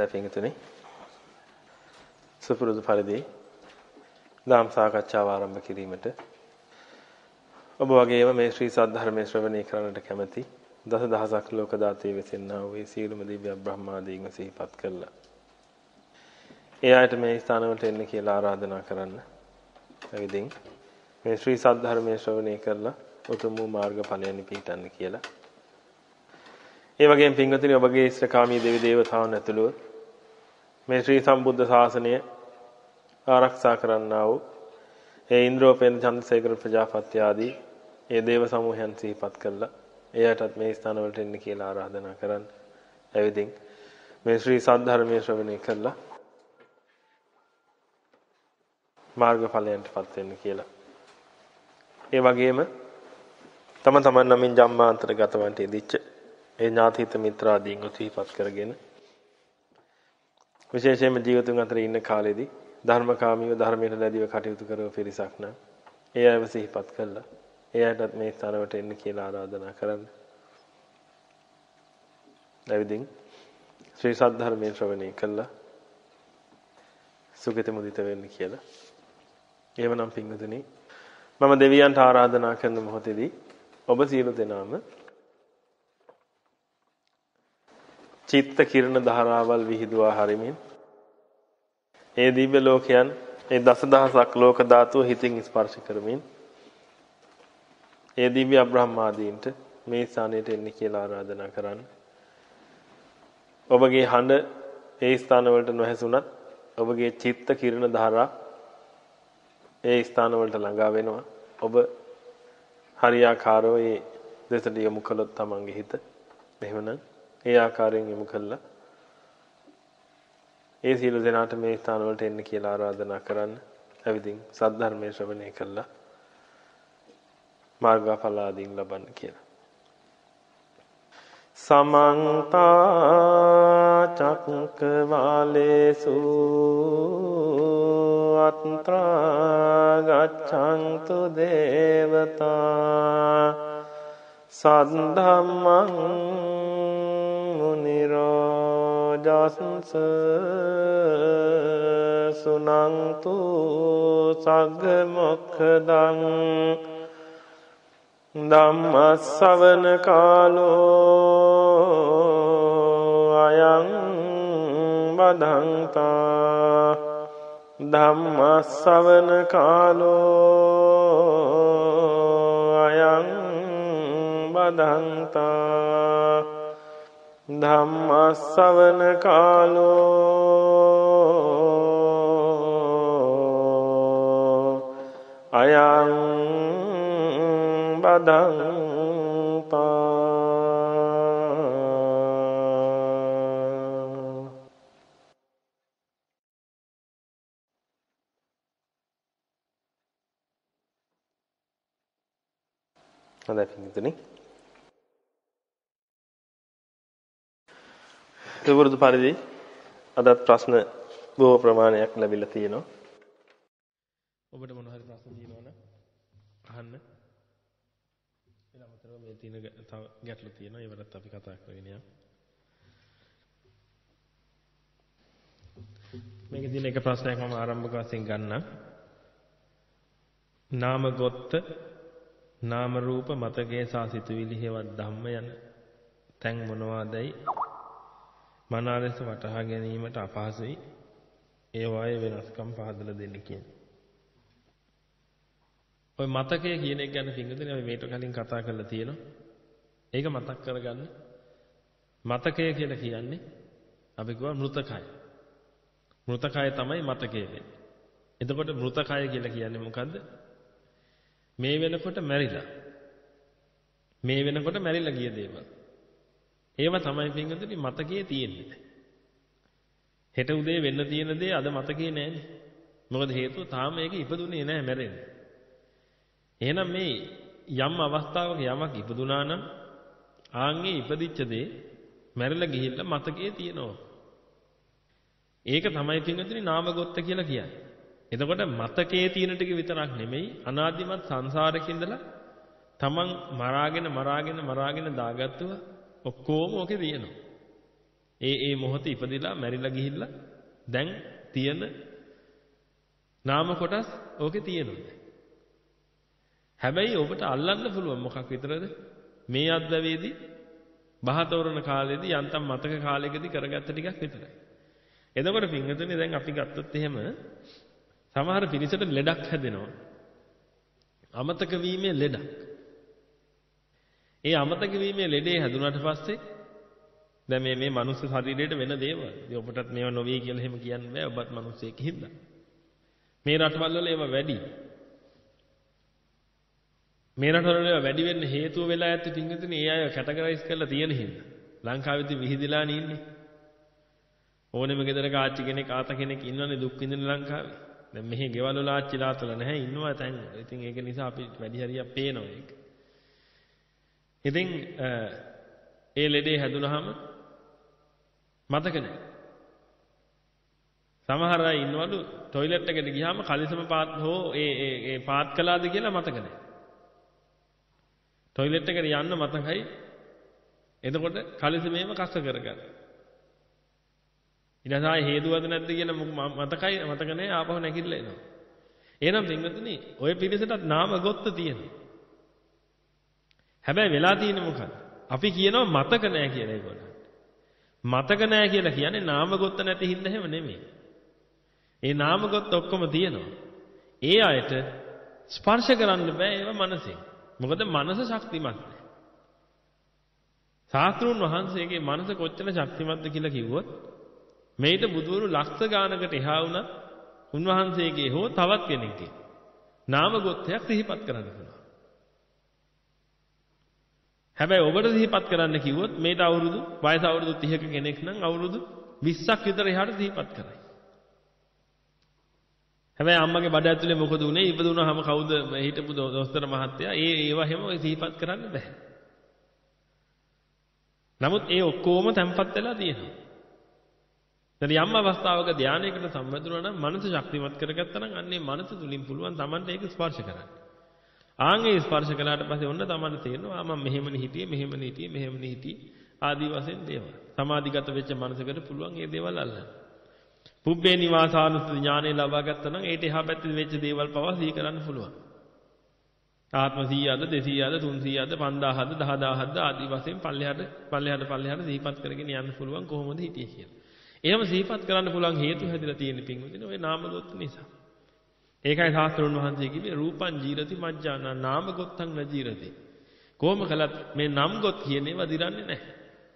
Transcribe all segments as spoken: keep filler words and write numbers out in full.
හොඳයි පින්තුනි. සුපුරුදු පරිදි ධම් සාකච්ඡාව ආරම්භ කිරීමට ඔබ වගේම මේ ශ්‍රී සද්ධර්මයේ ශ්‍රවණය කරන්නට කැමැති දස දහසක් ලෝක දාතේ වෙසෙන්නා වූ සීලම දිව්‍ය බ්‍රහ්මාදීන් සිහිපත් කළා. ඒ ආයත මේ ස්ථානවලට එන්න කියලා ආරාධනා කරන්න. එවිදින් මේ ශ්‍රී සද්ධර්මයේ ශ්‍රවණය කරලා උතුම් වූ මාර්ගඵලයන් පිහිටන්න කියලා. ඒ වගේම පින්වතුනි ඔබගේ ඉෂ්ඨකාමී දෙවි දේවතාවුන් ඇතුළුව මේ ශ්‍රී සම්බුද්ධ ශාසනය ආරක්ෂා කරන්නා වූ ඒ ඉන්ද්‍රෝපේන්ද්‍ර චන්ද්‍රසේකර ප්‍රජාපති ආදී ඒ දේව සමූහයන් සිහිපත් කළා. එයාටත් මේ ස්ථානවලට එන්න කියලා ආරාධනා කරන්න. එවිදින් මේ ශ්‍රී සද්ධර්මයේ ශ්‍රවණය කළා මාර්ගඵලයන්ටපත් වෙන්න කියලා. ඒ වගේම තම තමන් නමින් ජම්මාන්තර ගතවන්ට ඉදිච්ච ඒ ඥාතිහිත මිත්‍රාදීන් උත්හිපත් කරගෙන විශේෂයෙන්ම ජීවිතුන් අතර ඉන්න කාලෙදී ධර්මකාමීව ධර්මයට ලැබිව කටයුතු කරව පිරිසක් නම් ඒ අයව සිහිපත් කළා. ඒ අයටත් මේ ස්ථානවලට එන්න කියලා ආරාධනා කරන්න. එවිදින් ශ්‍රී සද්ධර්මයේ ශ්‍රවණය කළා සුගති මුදිත වෙන්න කියලා. එහෙමනම් පින්වතුනි මම දෙවියන්ට ආරාධනා කරන මොහොතේදී ඔබ සියලු දෙනාම චිත්ත කිරණ ධාරාවල් විහිදුවා හරිමින් ඒ දිව්‍ය ලෝකයන් ඒ දසදහසක් ලෝක ධාතුව හිතින් ස්පර්ශ කරමින් ඒ දිව්‍ය බ්‍රහ්මාදීන්ට මේ ස්ථානයට එන්න කියලා ආරාධනා කරන්න. ඔබගේ හඬ ඒ ස්ථානවලට නොහැසුණත් ඔබගේ චිත්ත කිරණ ධාරා ඒ ස්ථානවලට ළඟා වෙනවා. ඔබ හරියාකාරව ඒ දෙසට යොමු කළොත් තමන්ගේ හිත එහෙමනම් ඒ ආකාරයෙන් යොමු කළා ඒ සියලු දෙනාට මේ ස්ථානවලට එන්න කියලා ආරාධනා කරන්න. එවිදින් සද්ධර්මයේ ශ්‍රවණය කළා මාර්ගඵල ආදීන් ලබන්න කියලා. සමන්ත චක්කවාලේසු අත්‍රා ගච්ඡන්තු දේවතා සද්ධම්මං මුනි රාජස්ස සුනන්තු සග්ග මොක්ඛදං ධම්ම ශ්‍රවණ කාලෝ අයං බදන්තා ධම්ම ශ්‍රවණ කාලෝ අයං බදන්තා ධම්ම ශ්‍රවණ කාලෝ අයං බදන්තා. හොඳයි පින්තුනි. සුපුරුදු පරිදි අදත් ප්‍රශ්න බොහෝ ප්‍රමාණයක් ලැබිලා තියෙනවා. ඔබට මොන හරි ප්‍රශ්න තියෙනවනම් අහන්න. ඊළඟට මේ තියෙන තව ගැටලු තියෙනවා. ඒවලත් අපි කතා කරගෙන යමු. මේකේ තියෙන එක ප්‍රශ්නයක් මම ආරම්භක වශයෙන් ගන්නම්. නාම ගොත්ත නාම රූප මතකයේ සාසිතුවිලි හේවත් ධම්ම යන තැන් මොනවාදයි මනා ලෙස වටහා ගැනීමට අපහසුයි. ඒ වායේ වෙනස්කම් පහදලා දෙන්න කියන්නේ. ඔය මතකය කියන එක ගැන පින්වතුනි අපි මේට කලින් කතා කරලා තියෙනවා. ඒක මතක් කරගන්න. මතකය කියලා කියන්නේ අපි කියව මෘතකය. මෘතකය තමයි මතකය වෙන්නේ. එතකොට මෘතකය කියලා කියන්නේ මොකද්ද? මේ වෙනකොට මැරිලා. මේ වෙනකොට මැරිලා ගිය දේවල්. ඒව තමයි පින්වතුනි මතකයේ තියෙන්නේ. හෙට උදේ වෙන්න තියෙන දේ අද මතකේ නැහැනේ. මොකද හේතුව තාම ඒක ඉපදුනේ නැහැ මැරෙන්නේ. එහෙනම් මේ යම් අවස්ථාවක යමක් ඉපදුනා නම් ආන්ගේ ඉපදිච්ච දේ මැරිලා ගිහිල්ලා මතකයේ තියෙනවා. ඒක තමයි පින්වතුනි නාමගොත්ත කියලා කියන්නේ. එතකොට මතකයේ තියෙන ටික විතරක් නෙමෙයි අනාදිමත් සංසාරෙක ඉඳලා තමන් මරාගෙන මරාගෙන මරාගෙන දාගත්තුව ඔක්කොම ඕකේ තියෙනවා. ඒ ඒ මොහොතේ ඉපදිලා මැරිලා ගිහිල්ලා දැන් තියෙන නාම කොටස් ඕකේ තියෙනවා. හැබැයි ඔබට අල්ලන්න පුළුවන් මොකක් විතරද? මේ අද්දවේදී බහතෝරන කාලේදී යන්තම් මතක කාලයකදී කරගත්ත ටිකක් විතරයි. එතකොට පින්වතුනි දැන් අපි ගත්තොත් එහෙම සමහර පිරිසට ලෙඩක් හැදෙනවා. අමතක වීමේ ලෙඩක්. ඒ අමතක වීමේ ලෙඩේ හැදුනට පස්සේ දැන් මේ මේ මනුස්ස ශරීරයට වෙන දේවල්. ඉතින් ඔබටත් මේව නොවේ කියලා එහෙම කියන්න බෑ. ඔබත් මිනිස්සෙක් හින්දා. මේ රටවල් වල ඒවා වැඩි. මේ රටවල ඒවා වැඩි වෙන්න හේතුව වෙලා ඇත්තේ පින්විතනේ ඒ අය කැටගරයිස් කරලා තියෙන හින්දා. ලංකාවේදී විහිදිලා නින්නේ. ඕනෙම ගෙදරක ආච්චි කෙනෙක් ආත කෙනෙක් ඉන්නවනේ දුක් විඳින ලංකාවේ. දැන් මෙහි ගෙවල් වල ආච්චිලාතල නැහැ ඉන්නවා තැන්. ඉතින් ඒක නිසා අපි වැඩි හරියක් පේනවා ඒක. ඉතින් ඒ ලෙඩේ හැදුනහම මතක නැහැ. සමහර අය ඉන්නවලු টয়ලට් එකට ගියාම කලිසම පාත් හෝ ඒ ඒ ඒ පාත් කළාද කියලා මතක නැහැ. টয়ලට් එකට යන්න මතකයි. එතකොට කලිසමේම කස්ස කරගන්න. ඊට පස්සේ හේතුවද නැද්ද කියලා මතකයි මතක නැහැ ආපහු නැගිටලා එනවා. එහෙනම් පින්වතුනි ඔය පිරිසටත් නාම ගොත්ත තියෙනවා. හැබැයි වෙලා තියෙන්නේ මොකක්ද? අපි කියනවා මතක නැහැ කියලා ඒගොල්ලන්ට. මතක නැහැ කියලා කියන්නේ නාම ගොත්ත නැති හින්දා හැම නෙමෙයි. ඒ නාම ගොත්ත ඔක්කොම තියෙනවා. ඒ අයට ස්පර්ශ කරන්න බෑ ඒව මනසෙන්. මොකද මනස ශක්තිමත් නැහැ. ශාස්ත්‍රඥ වහන්සේගේ මනස කොච්චර ශක්තිමත්ද කියලා කිව්වොත් මේිට බුදුවරු ලක්ෂ ගානකට එහා වුණත් උන්වහන්සේගේ හෝ තවත් කෙනෙක්ගේ නාම ගොත්තයක් සිහිපත් කරන්න පුළුවන්. හැබැයි ඔබට සිහිපත් කරන්න කිව්වොත් මේට අවුරුදු වයස අවුරුදු තිහක කෙනෙක් නම් අවුරුදු විස්සක් විතර එහාට සිහිපත් කරයි. හැබැයි අම්මගේ බඩ ඇතුලේ මොකද උනේ? ඉපදුනහම කවුද හිටපු දොස්තර මහත්තයා? ඒ ඒවා හැම ඔය සිහිපත් කරන්න බෑ. නමුත් ඒ ඔක්කොම තැම්පත් වෙලා තියෙනවා. දැන් යම් අවස්ථාවක ධානයකට සම්බන්ධුනා නම් මනස ශක්තිමත් කරගත්තා නම් අන්නේ මනස තුලින් පුළුවන් Tamanට ඒක ස්පර්ශ කරන්න. ආන්ගේ ස්පර්ශ කළාට පස්සේ ඔන්න Tamanට තේරෙනවා මම මෙහෙමනේ හිටියේ මෙහෙමනේ හිටියේ මෙහෙමනේ හිටියේ ආදී වශයෙන් දේවල්. සමාධිගත වෙච්ච මනසකට පුළුවන් මේ දේවල් අල්ලන්න. පුබ්බේ නිවාසානුස්සති ඥානෙ ලබා ගත්තා නම් ඒට එහා පැත්තේ වෙච්ච දේවල් පවා සිහි කරන්න පුළුවන්. ආත්ම සීයද දෙසීයද තුන්සීයද පන්දාහද දහදාහද ආදී වශයෙන් පල්ලෙහාට පල්ලෙහාට පල්ලෙහාට සිහිපත් කරගෙන යන්න පුළුවන් කොහොමද හිටියේ කියලා. එහෙම සිහිපත් කරන්න පුළුවන් හේතු හැදිලා තියෙන පින්වදින ඔය නාම ගොත්ත නිසා. ඒකයි ශාස්ත්‍රඥ වහන්සේ කිව්වේ රූපං ජීරති මජ්ජාන නාම ගොත්තං න ජීරති. කොහොම කළත් මේ නම් ගොත් කියන ඒවා දිරන්නේ නැහැ.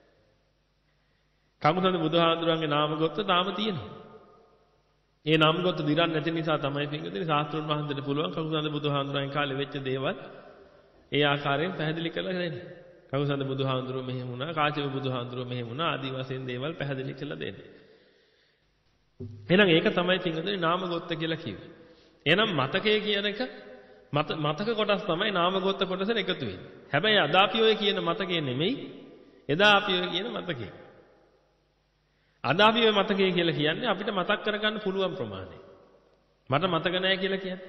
කමුසඳ බුදුහාඳුරන්ගේ නාම ගොත්ත තාම තියෙනවා. ඒ නම් ගොත්ත දිරන්නේ නැති නිසා තමයි පින්වදින ශාස්ත්‍රඥ වහන්සේට පුළුවන් කමුසඳ බුදුහාඳුරන්ගේ කාලේ වෙච්ච දේවල් ඒ ආකාරයෙන් පැහැදිලි කරලා දෙන්නේ. කවුසඳ බුදුහාඳුරෝ මෙහෙම වුණා කාශ්‍යප බුදුහාඳුරෝ මෙහෙම වුණා ආදී වශයෙන් දේවල් පැහැදිලි කරලා දෙන්නේ. එහෙනම් ඒක තමයි පින්වදින නාම ගොත්ත කියලා කිව්වේ. එහෙනම් මතකය කියන එක මතක කොටස් තමයි නාම ගොත්ත කොටසට එකතු වෙන්නේ. හැබැයි අද අපි ඔය කියන මතකය නෙමෙයි එදා අපි ඔය කියන මතකය. අද අපි ඔය මතකය කියලා කියන්නේ අපිට මතක් කරගන්න පුළුවන් ප්‍රමාණය. මට මතක නැහැ කියලා කියන්නේ.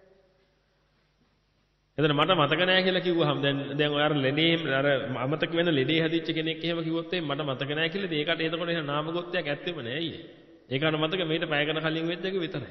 එතන මට මතක නැහැ කියලා කිව්වහම දැන් දැන් ඔය අර ලෙඩේ අර අමතක වෙන ලෙඩේ හැදිච්ච කෙනෙක් එහෙම කිව්වොත් මට මතක නැහැ කියලා ඒකට එතකොට එහෙනම් නාම ගොත්තයක් ඇත්තෙම නෑ අයියේ. ඒකට මතක මේට පැයකට කලින් වෙච්ච එක විතරයි.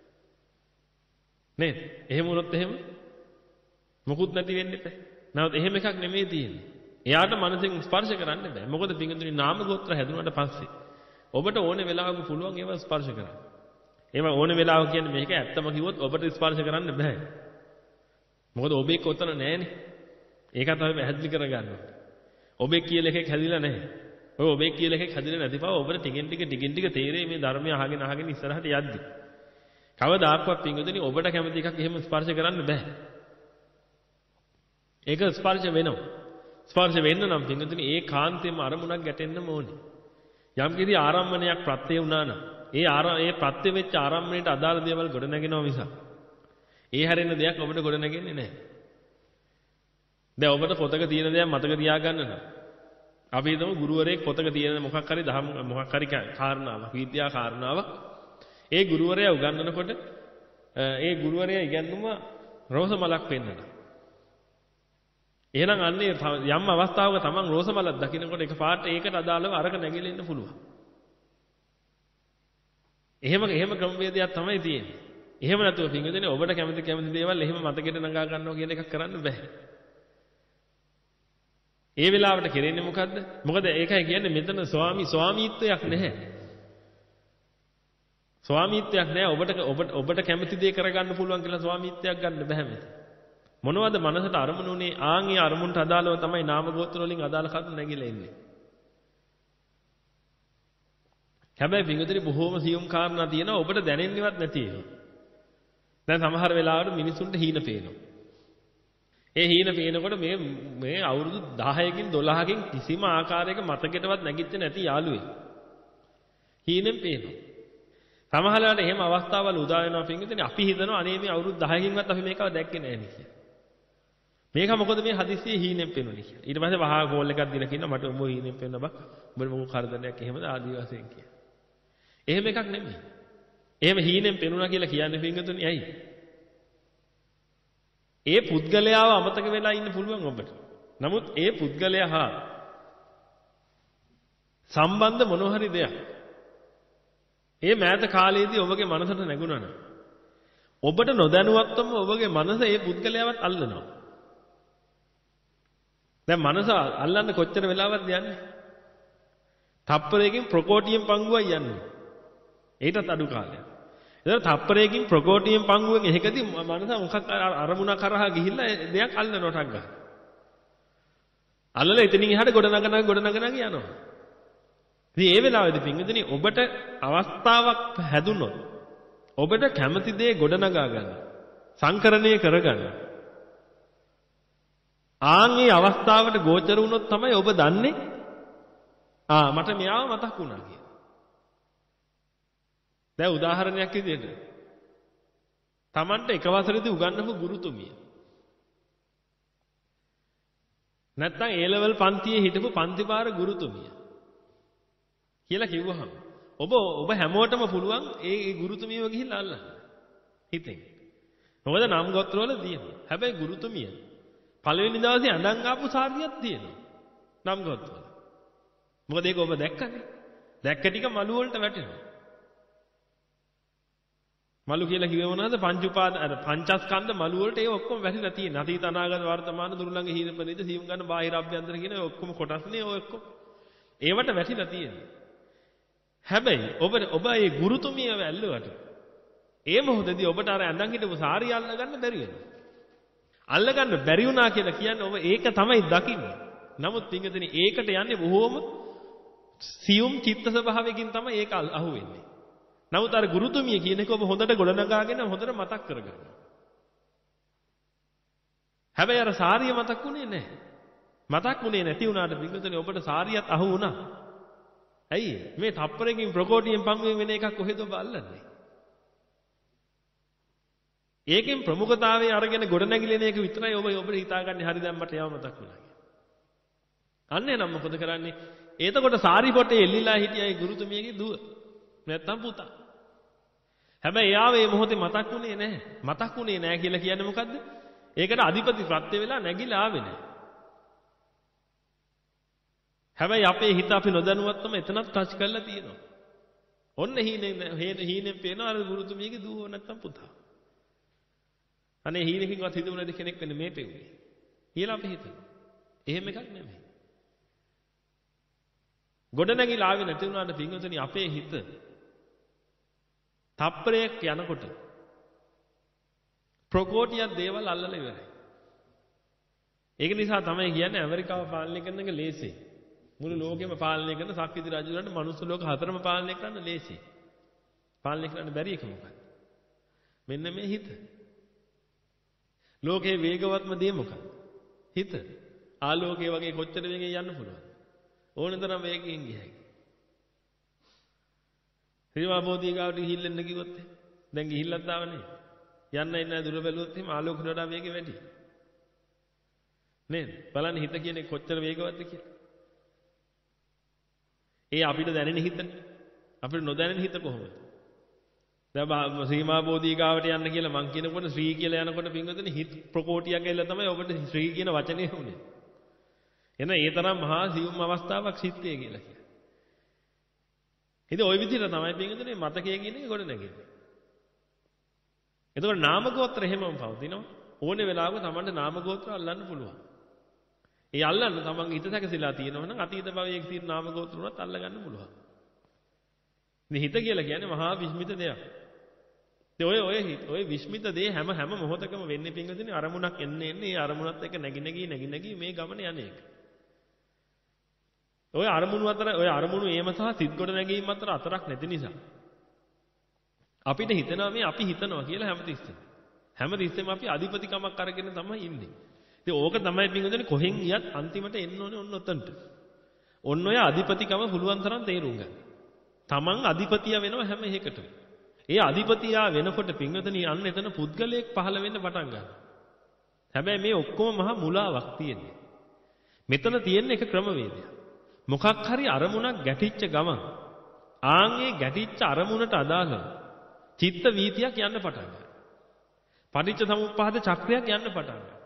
නේද? එහෙම වුණොත් එහෙම මොකුත් නැති වෙන්න එපා. නැවත එහෙම එකක් නෙමෙයි තියෙන්නේ. එයාට මනසෙන් ස්පර්ශ කරන්න බෑ. මොකද පිංගුතුනි නාම ගෝත්‍ර හැදුනට පස්සේ ඔබට ඕනේ වෙලාවක පුළුවන් ඒව ස්පර්ශ කරන්න. ඒව ඕනේ වෙලාව කියන්නේ මේක ඇත්තම කිව්වොත් ඔබට ස්පර්ශ කරන්න බෑ. මොකද ඔබේ කොතන නැහැනේ. ඒක තමයි පැහැදිලි කරගන්න ඕනේ. ඔබේ කියලා එකක් හැදිලා නැහැ. ඔය ඔබේ කියලා එකක් හැදිලා නැති බව ඔබට ටිකෙන් ටික ටිකෙන් ටික තේරෙයි මේ ධර්මය අහගෙන අහගෙන ඉස්සරහට යද්දි. කවදාක්වත් පිංගුතුනි ඔබට කැමති එකක් එහෙම ස්පර්ශ කරන්න බෑ. ඒක ස්පර්ශ වෙනවා. ස්පර්ශ වෙන්න නම් පිංගුතුනි ඒ කාන්තේම අරමුණක් ගැටෙන්නම ඕනේ. යම් කිසි ආරම්මණයක් ප්‍රත්‍ය වුණා නම් ඒ ආර ඒ ප්‍රත්‍ය වෙච්ච ආරම්මණයට අදාළ දේවල් ගොඩ නැගෙනවා මිසක් ඒ හැරෙන්න දෙයක් ඔබට ගොඩ නැගෙන්නේ නැහැ. දැන් ඔබට පොතක තියෙන දේක් මතක තියාගන්න නම් අපි හිතමු ගුරුවරයෙක් පොතක තියෙන මොකක් හරි දහම් මොකක් හරි කාරණාවක් විද්‍යා කාරණාවක් ඒ ගුරුවරයා උගන්වනකොට ඒ ගුරුවරයා ඉගන්නුම රෝස මලක් පෙන්නනවා. එහෙනම් අන්නේ යම් අවස්ථාවක තමන් රෝස මලක් දකින්නකොට එකපාරට ඒකට අදාළව අරක නැගිලා ඉන්න පුළුවන්. එහෙම එහෙම ක්‍රමවේදයක් තමයි තියෙන්නේ. එහෙම නැතුව පින්විතනේ ඔබට කැමති කැමති දේවල් එහෙම මතකෙට නගා ගන්නවා කියන එකක් කරන්න බෑ. ඒ වෙලාවට කෙරෙන්නේ මොකද්ද? මොකද ඒකයි කියන්නේ මෙතන ස්වාමි ස්වාමීත්වයක් නැහැ. ස්වාමීත්වයක් නැහැ. ඔබට ඔබට ඔබට කැමති දේ කරගන්න පුළුවන් කියලා ස්වාමීත්වයක් ගන්න බෑ මෙතන. මොනවද මනසට අරමුණුනේ? ආන් ඒ අරමුණට අදාළව තමයි නාම ගෝත්‍ර වලින් අදාළ කරුණු නැగిලා ඉන්නේ. හැබැයි පින්විතනේ බොහෝම සියුම් කාරණා තියෙනවා ඔබට දැනෙන්නේවත් නැති ඒවා. දැන් සමහර වෙලාවට මිනිසුන්ට හීන පේනවා. ඒ හීන පේනකොට මේ මේ අවුරුදු දහයකින් දොළහකින් කිසිම ආකාරයක මතකෙටවත් නැගිච්ච නැති යාළුවෙක්. හීනෙන් පේනවා. සමහරවිට එහෙම අවස්ථාවල් උදා වෙනවා පින්විතනේ අපි හිතනවා අනේ මේ අවුරුදු දහයකින්වත් අපි මේකව දැක්කේ නැහැ නේ කියලා. මේක මොකද මේ හදිස්සියේ හීනෙන් පේනුනේ කියලා. ඊට පස්සේ වහා කෝල් එකක් දීලා කියනවා මට උඹ හීනෙන් පේන්න බා. උඹට මොකක් කරදරයක් එහෙමද ආදි වශයෙන් කියලා. එහෙම එකක් නෙමෙයි. එහෙම හීනෙන් පෙනුණා කියලා කියන්නේ පින්විතනේ ඇයි? ඒ පුද්ගලයාව අමතක වෙලා ඉන්න පුළුවන් ඔබට. නමුත් ඒ පුද්ගලයා හා සම්බන්ධ මොන හරි දෙයක් ඒ මෑත කාලයේදී ඔබගේ මනසට නැගුණා නම් ඔබට නොදැනුවත්වම ඔබගේ මනස ඒ පුද්ගලයාවත් අල්ලනවා. දැන් මනස අල්ලන්න කොච්චර වෙලාවක්ද යන්නේ? තප්පරයකින් ප්‍රකෝටියෙන් පංගුවයි යන්නේ. ඒකටත් අඩු කාලයක්. ඒතර තප්පරයකින් ප්‍රකෝටියෙන් පංගුවෙන් එහෙකදී මනස මොකක් අරමුණ කරහා ගිහිල්ලා දෙයක් අල්ලනටක් ගන්න. අල්ලලා එතනින් එහාට ගොඩ නගන ගොඩ නගන යනවා. ඉතින් ඒ වෙලාවේදී පින්විතනි ඔබට අවස්ථාවක් හැදුනොත් ඔබට කැමති දේ ගොඩ නගා ගන්න. සංකරණය කරගන්න. ආන්ගේ අවස්ථාවට ගෝචර වුණොත් තමයි ඔබ දන්නේ ආ මට මෙයාව මතක් වුණා කියලා. දැන් උදාහරණයක් විදිහට Tamanට එක වසරේදී උගන්වපු ගුරුතුමිය නැත්තම් ඒ ලෙවල් පන්තියේ හිටපු පන්තිපාර ගුරුතුමිය කියලා කිව්වහම ඔබ ඔබ හැමෝටම පුළුවන් ඒ ගුරුතුමියව ගිහිල්ලා අල්ලන්න හිතෙන්. මොකද නම් ගෝත්‍ර වල තියෙනවා. හැබැයි ගුරුතුමිය පළවෙනි දවසේ අඳන් ආපු සාරියක් තියෙනවා. නම් ගෝත්‍ර වල. මොකද ඒක ඔබ දැක්කනේ. දැක්ක ටික මළු වලට වැටෙනවා. මළු කියලා කිව්වේ මොනවද? පංච උපාද අර පංචස්කන්ධ මළු වලට ඒ ඔක්කොම වැටිලා තියෙන. අතීත අනාගත වර්තමාන දුර්ලංඝ හීන ප්‍රනීත සියුම් ගන්න බාහිර අභ්‍යන්තර කියන ඒ ඔක්කොම කොටස්නේ ඔය ඔක්කොම. ඒවට වැටිලා තියෙනවා. හැබැයි ඔබ ඔබ මේ ගුරුතුමියව ඇල්ලුවට ඒ මොහොතේදී ඔබට අර ඇඳන් හිටපු සාරිය අල්ල ගන්න බැරි වෙනවා. අල්ල ගන්න බැරි වුණා කියලා කියන්නේ ඔබ ඒක තමයි දකින්නේ. නමුත් පින්වතුනි ඒකට යන්නේ බොහෝම සියුම් චිත්ත ස්වභාවයකින් තමයි ඒක අහු වෙන්නේ. නමුත් අර ගුරුතුමිය කියන එක ඔබ හොඳට ගොඩනගාගෙන හොඳට මතක් කරගන්න. හැබැයි අර සාරිය මතක් වුණේ නැහැ. මතක් වුණේ නැති වුණාට පින්වතුනි ඔබට සාරියත් අහු වුණා. ඇයි මේ තප්පරකින් ප්‍රකෝටියෙන් පංගුවෙන් වෙන එකක් කොහෙද ඔබ අල්ලන්නේ? ඒකෙන් ප්‍රමුඛතාවයේ අරගෙන ගොඩනැගිලෙන එක විතරයි ඔබ ඔබට හිතාගන්නේ හරි දැන් මට යාව මතක් වුණා කියලා. අන්න එනම් මොකද කරන්නේ? එතකොට සාරි පොටේ එල්ලිලා හිටියයි ගුරුතුමියගේ දුව. නැත්තම් පුතා. හැබැයි යාව මේ මොහොතේ මතක් වුණේ නැහැ. මතක් වුණේ නැහැ කියලා කියන්නේ මොකද්ද? ඒකට අධිපති ප්‍රත්‍ය වෙලා නැගිලා ආවේ නැහැ. හැබැයි අපේ හිත අපි නොදැනුවත්වම එතනත් ටච් කරලා තියෙනවා. ඔන්න හීනෙන් හීනෙන් පේනවා අර ගුරුතුමියගේ දුව නැත්තම් පුතා. අනේ හීනකින්වත් හිතුනේ කෙනෙක් වෙන්නේ මේ පෙව්වේ. කියලා අපි හිතනවා. එහෙම එකක් නෙමෙයි. ගොඩනැගිලා ආවේ නැති වුණාට පින්වතුනි අපේ හිත තප්පරයක් යනකොට ප්‍රකෝටියක් දේවල් අල්ලලා ඉවරයි. ඒක නිසා තමයි කියන්නේ ඇමරිකාව පාලනය කරන එක ලේසියි. මුළු ලෝකෙම පාලනය කරන සක්විති රජුලන්ට මනුස්ස ලෝක හතරම පාලනය කරන්න ලේසියි. පාලනය කරන්න බැරි එක මොකක්ද? මෙන්න මේ හිත. ලෝකේ වේගවත්ම දේ මොකක්ද? හිත. ආලෝකයේ වගේ කොච්චර වේගෙන් යන්න පුළුවන්ද? ඕන තරම් වේගයෙන් ගියයි. ශ්‍රීමා බෝධිය ගාවට ගිහිල්ලෙන්න කිව්වොත් දැන් ගිහිල්ලත් ආවනේ. යන්න ඉන්න දුර බැලුවොත් එහෙම ආලෝකයට වඩා වේගෙ වැඩි. නේද? බලන්න හිත කියන්නේ කොච්චර වේගවත්ද කියලා. ඒ අපිට දැනෙන හිතනේ. අපිට නොදැනෙන හිත කොහොමද? දැන් සීමා බෝධිගාවට යන්න කියලා මං කියනකොට ශ්‍රී කියලා යනකොට පින්වතුනි හිත ප්‍රකෝටියක් ඇවිල්ලා තමයි ඔබට ශ්‍රී කියන වචනේ උනේ. එන ඒ තරම් මහා සියුම් අවස්ථාවක් සිත්තේ කියලා කියනවා. ඉතින් ওই විදිහට තමයි පින්වතුනි මතකයේ කියන එක ගොඩ නැගෙන්නේ. එතකොට නාම ගෝත්‍ර එහෙමම පවතිනවා. ඕනේ වෙලාවක Tamanට නාම ගෝත්‍ර අල්ලන්න පුළුවන්. ඒ අල්ලන්න Tamanගේ හිත සැකසීලා තියෙනවා නම් අතීත භවයේ තියෙන නාම ගෝත්‍ර උනත් අල්ල ගන්න පුළුවන්. මේ හිත කියලා කියන්නේ මහා විස්මිත දෙයක්. ඒ ඔය ඔය ඔය විස්මිත දේ හැම හැම මොහොතකම වෙන්නේ පින්වතුනි අරමුණක් එන්නේ එන්නේ ඒ අරමුණත් එක්ක නැగి නැగి නැగి නැగి මේ ගමන යන්නේ. ඔය අරමුණු අතර ඔය අරමුණු ඒම සහ සිත් ගොඩ නැගීම අතර අතරක් නැති නිසා අපිට හිතනවා මේ අපි හිතනවා කියලා හැමතිස්සෙම. හැමතිස්සෙම අපි අධිපතිකමක් අරගෙන තමයි ඉන්නේ. ඉතින් ඕක තමයි පින්වතුනි කොහෙන් ගියත් අන්තිමට එන්න ඕනේ ඔන්න ඔතනට. ඔන්න ඔය අධිපතිකම පුළුවන් තරම් තේරුම් ගන්න. Taman අධිපතිය වෙනවා හැම එකකටම. ඒ අධිපතියා වෙනකොට පින්වතුනි අන්න එතන පුද්ගලයෙක් පහළ වෙන්න පටන් ගන්නවා. හැබැයි මේ ඔක්කොම මහා මුලාවක් තියෙන්නේ. මෙතන තියෙන එක ක්‍රමවේදයක්. මොකක් හරි අරමුණක් ගැටිච්ච ගමන් ආන්ගේ ගැටිච්ච අරමුණට අදාළව චිත්ත වීතියක් යන්න පටන් ගන්නවා. පටිච්ච සමුප්පාද චක්‍රයක් යන්න පටන් ගන්නවා.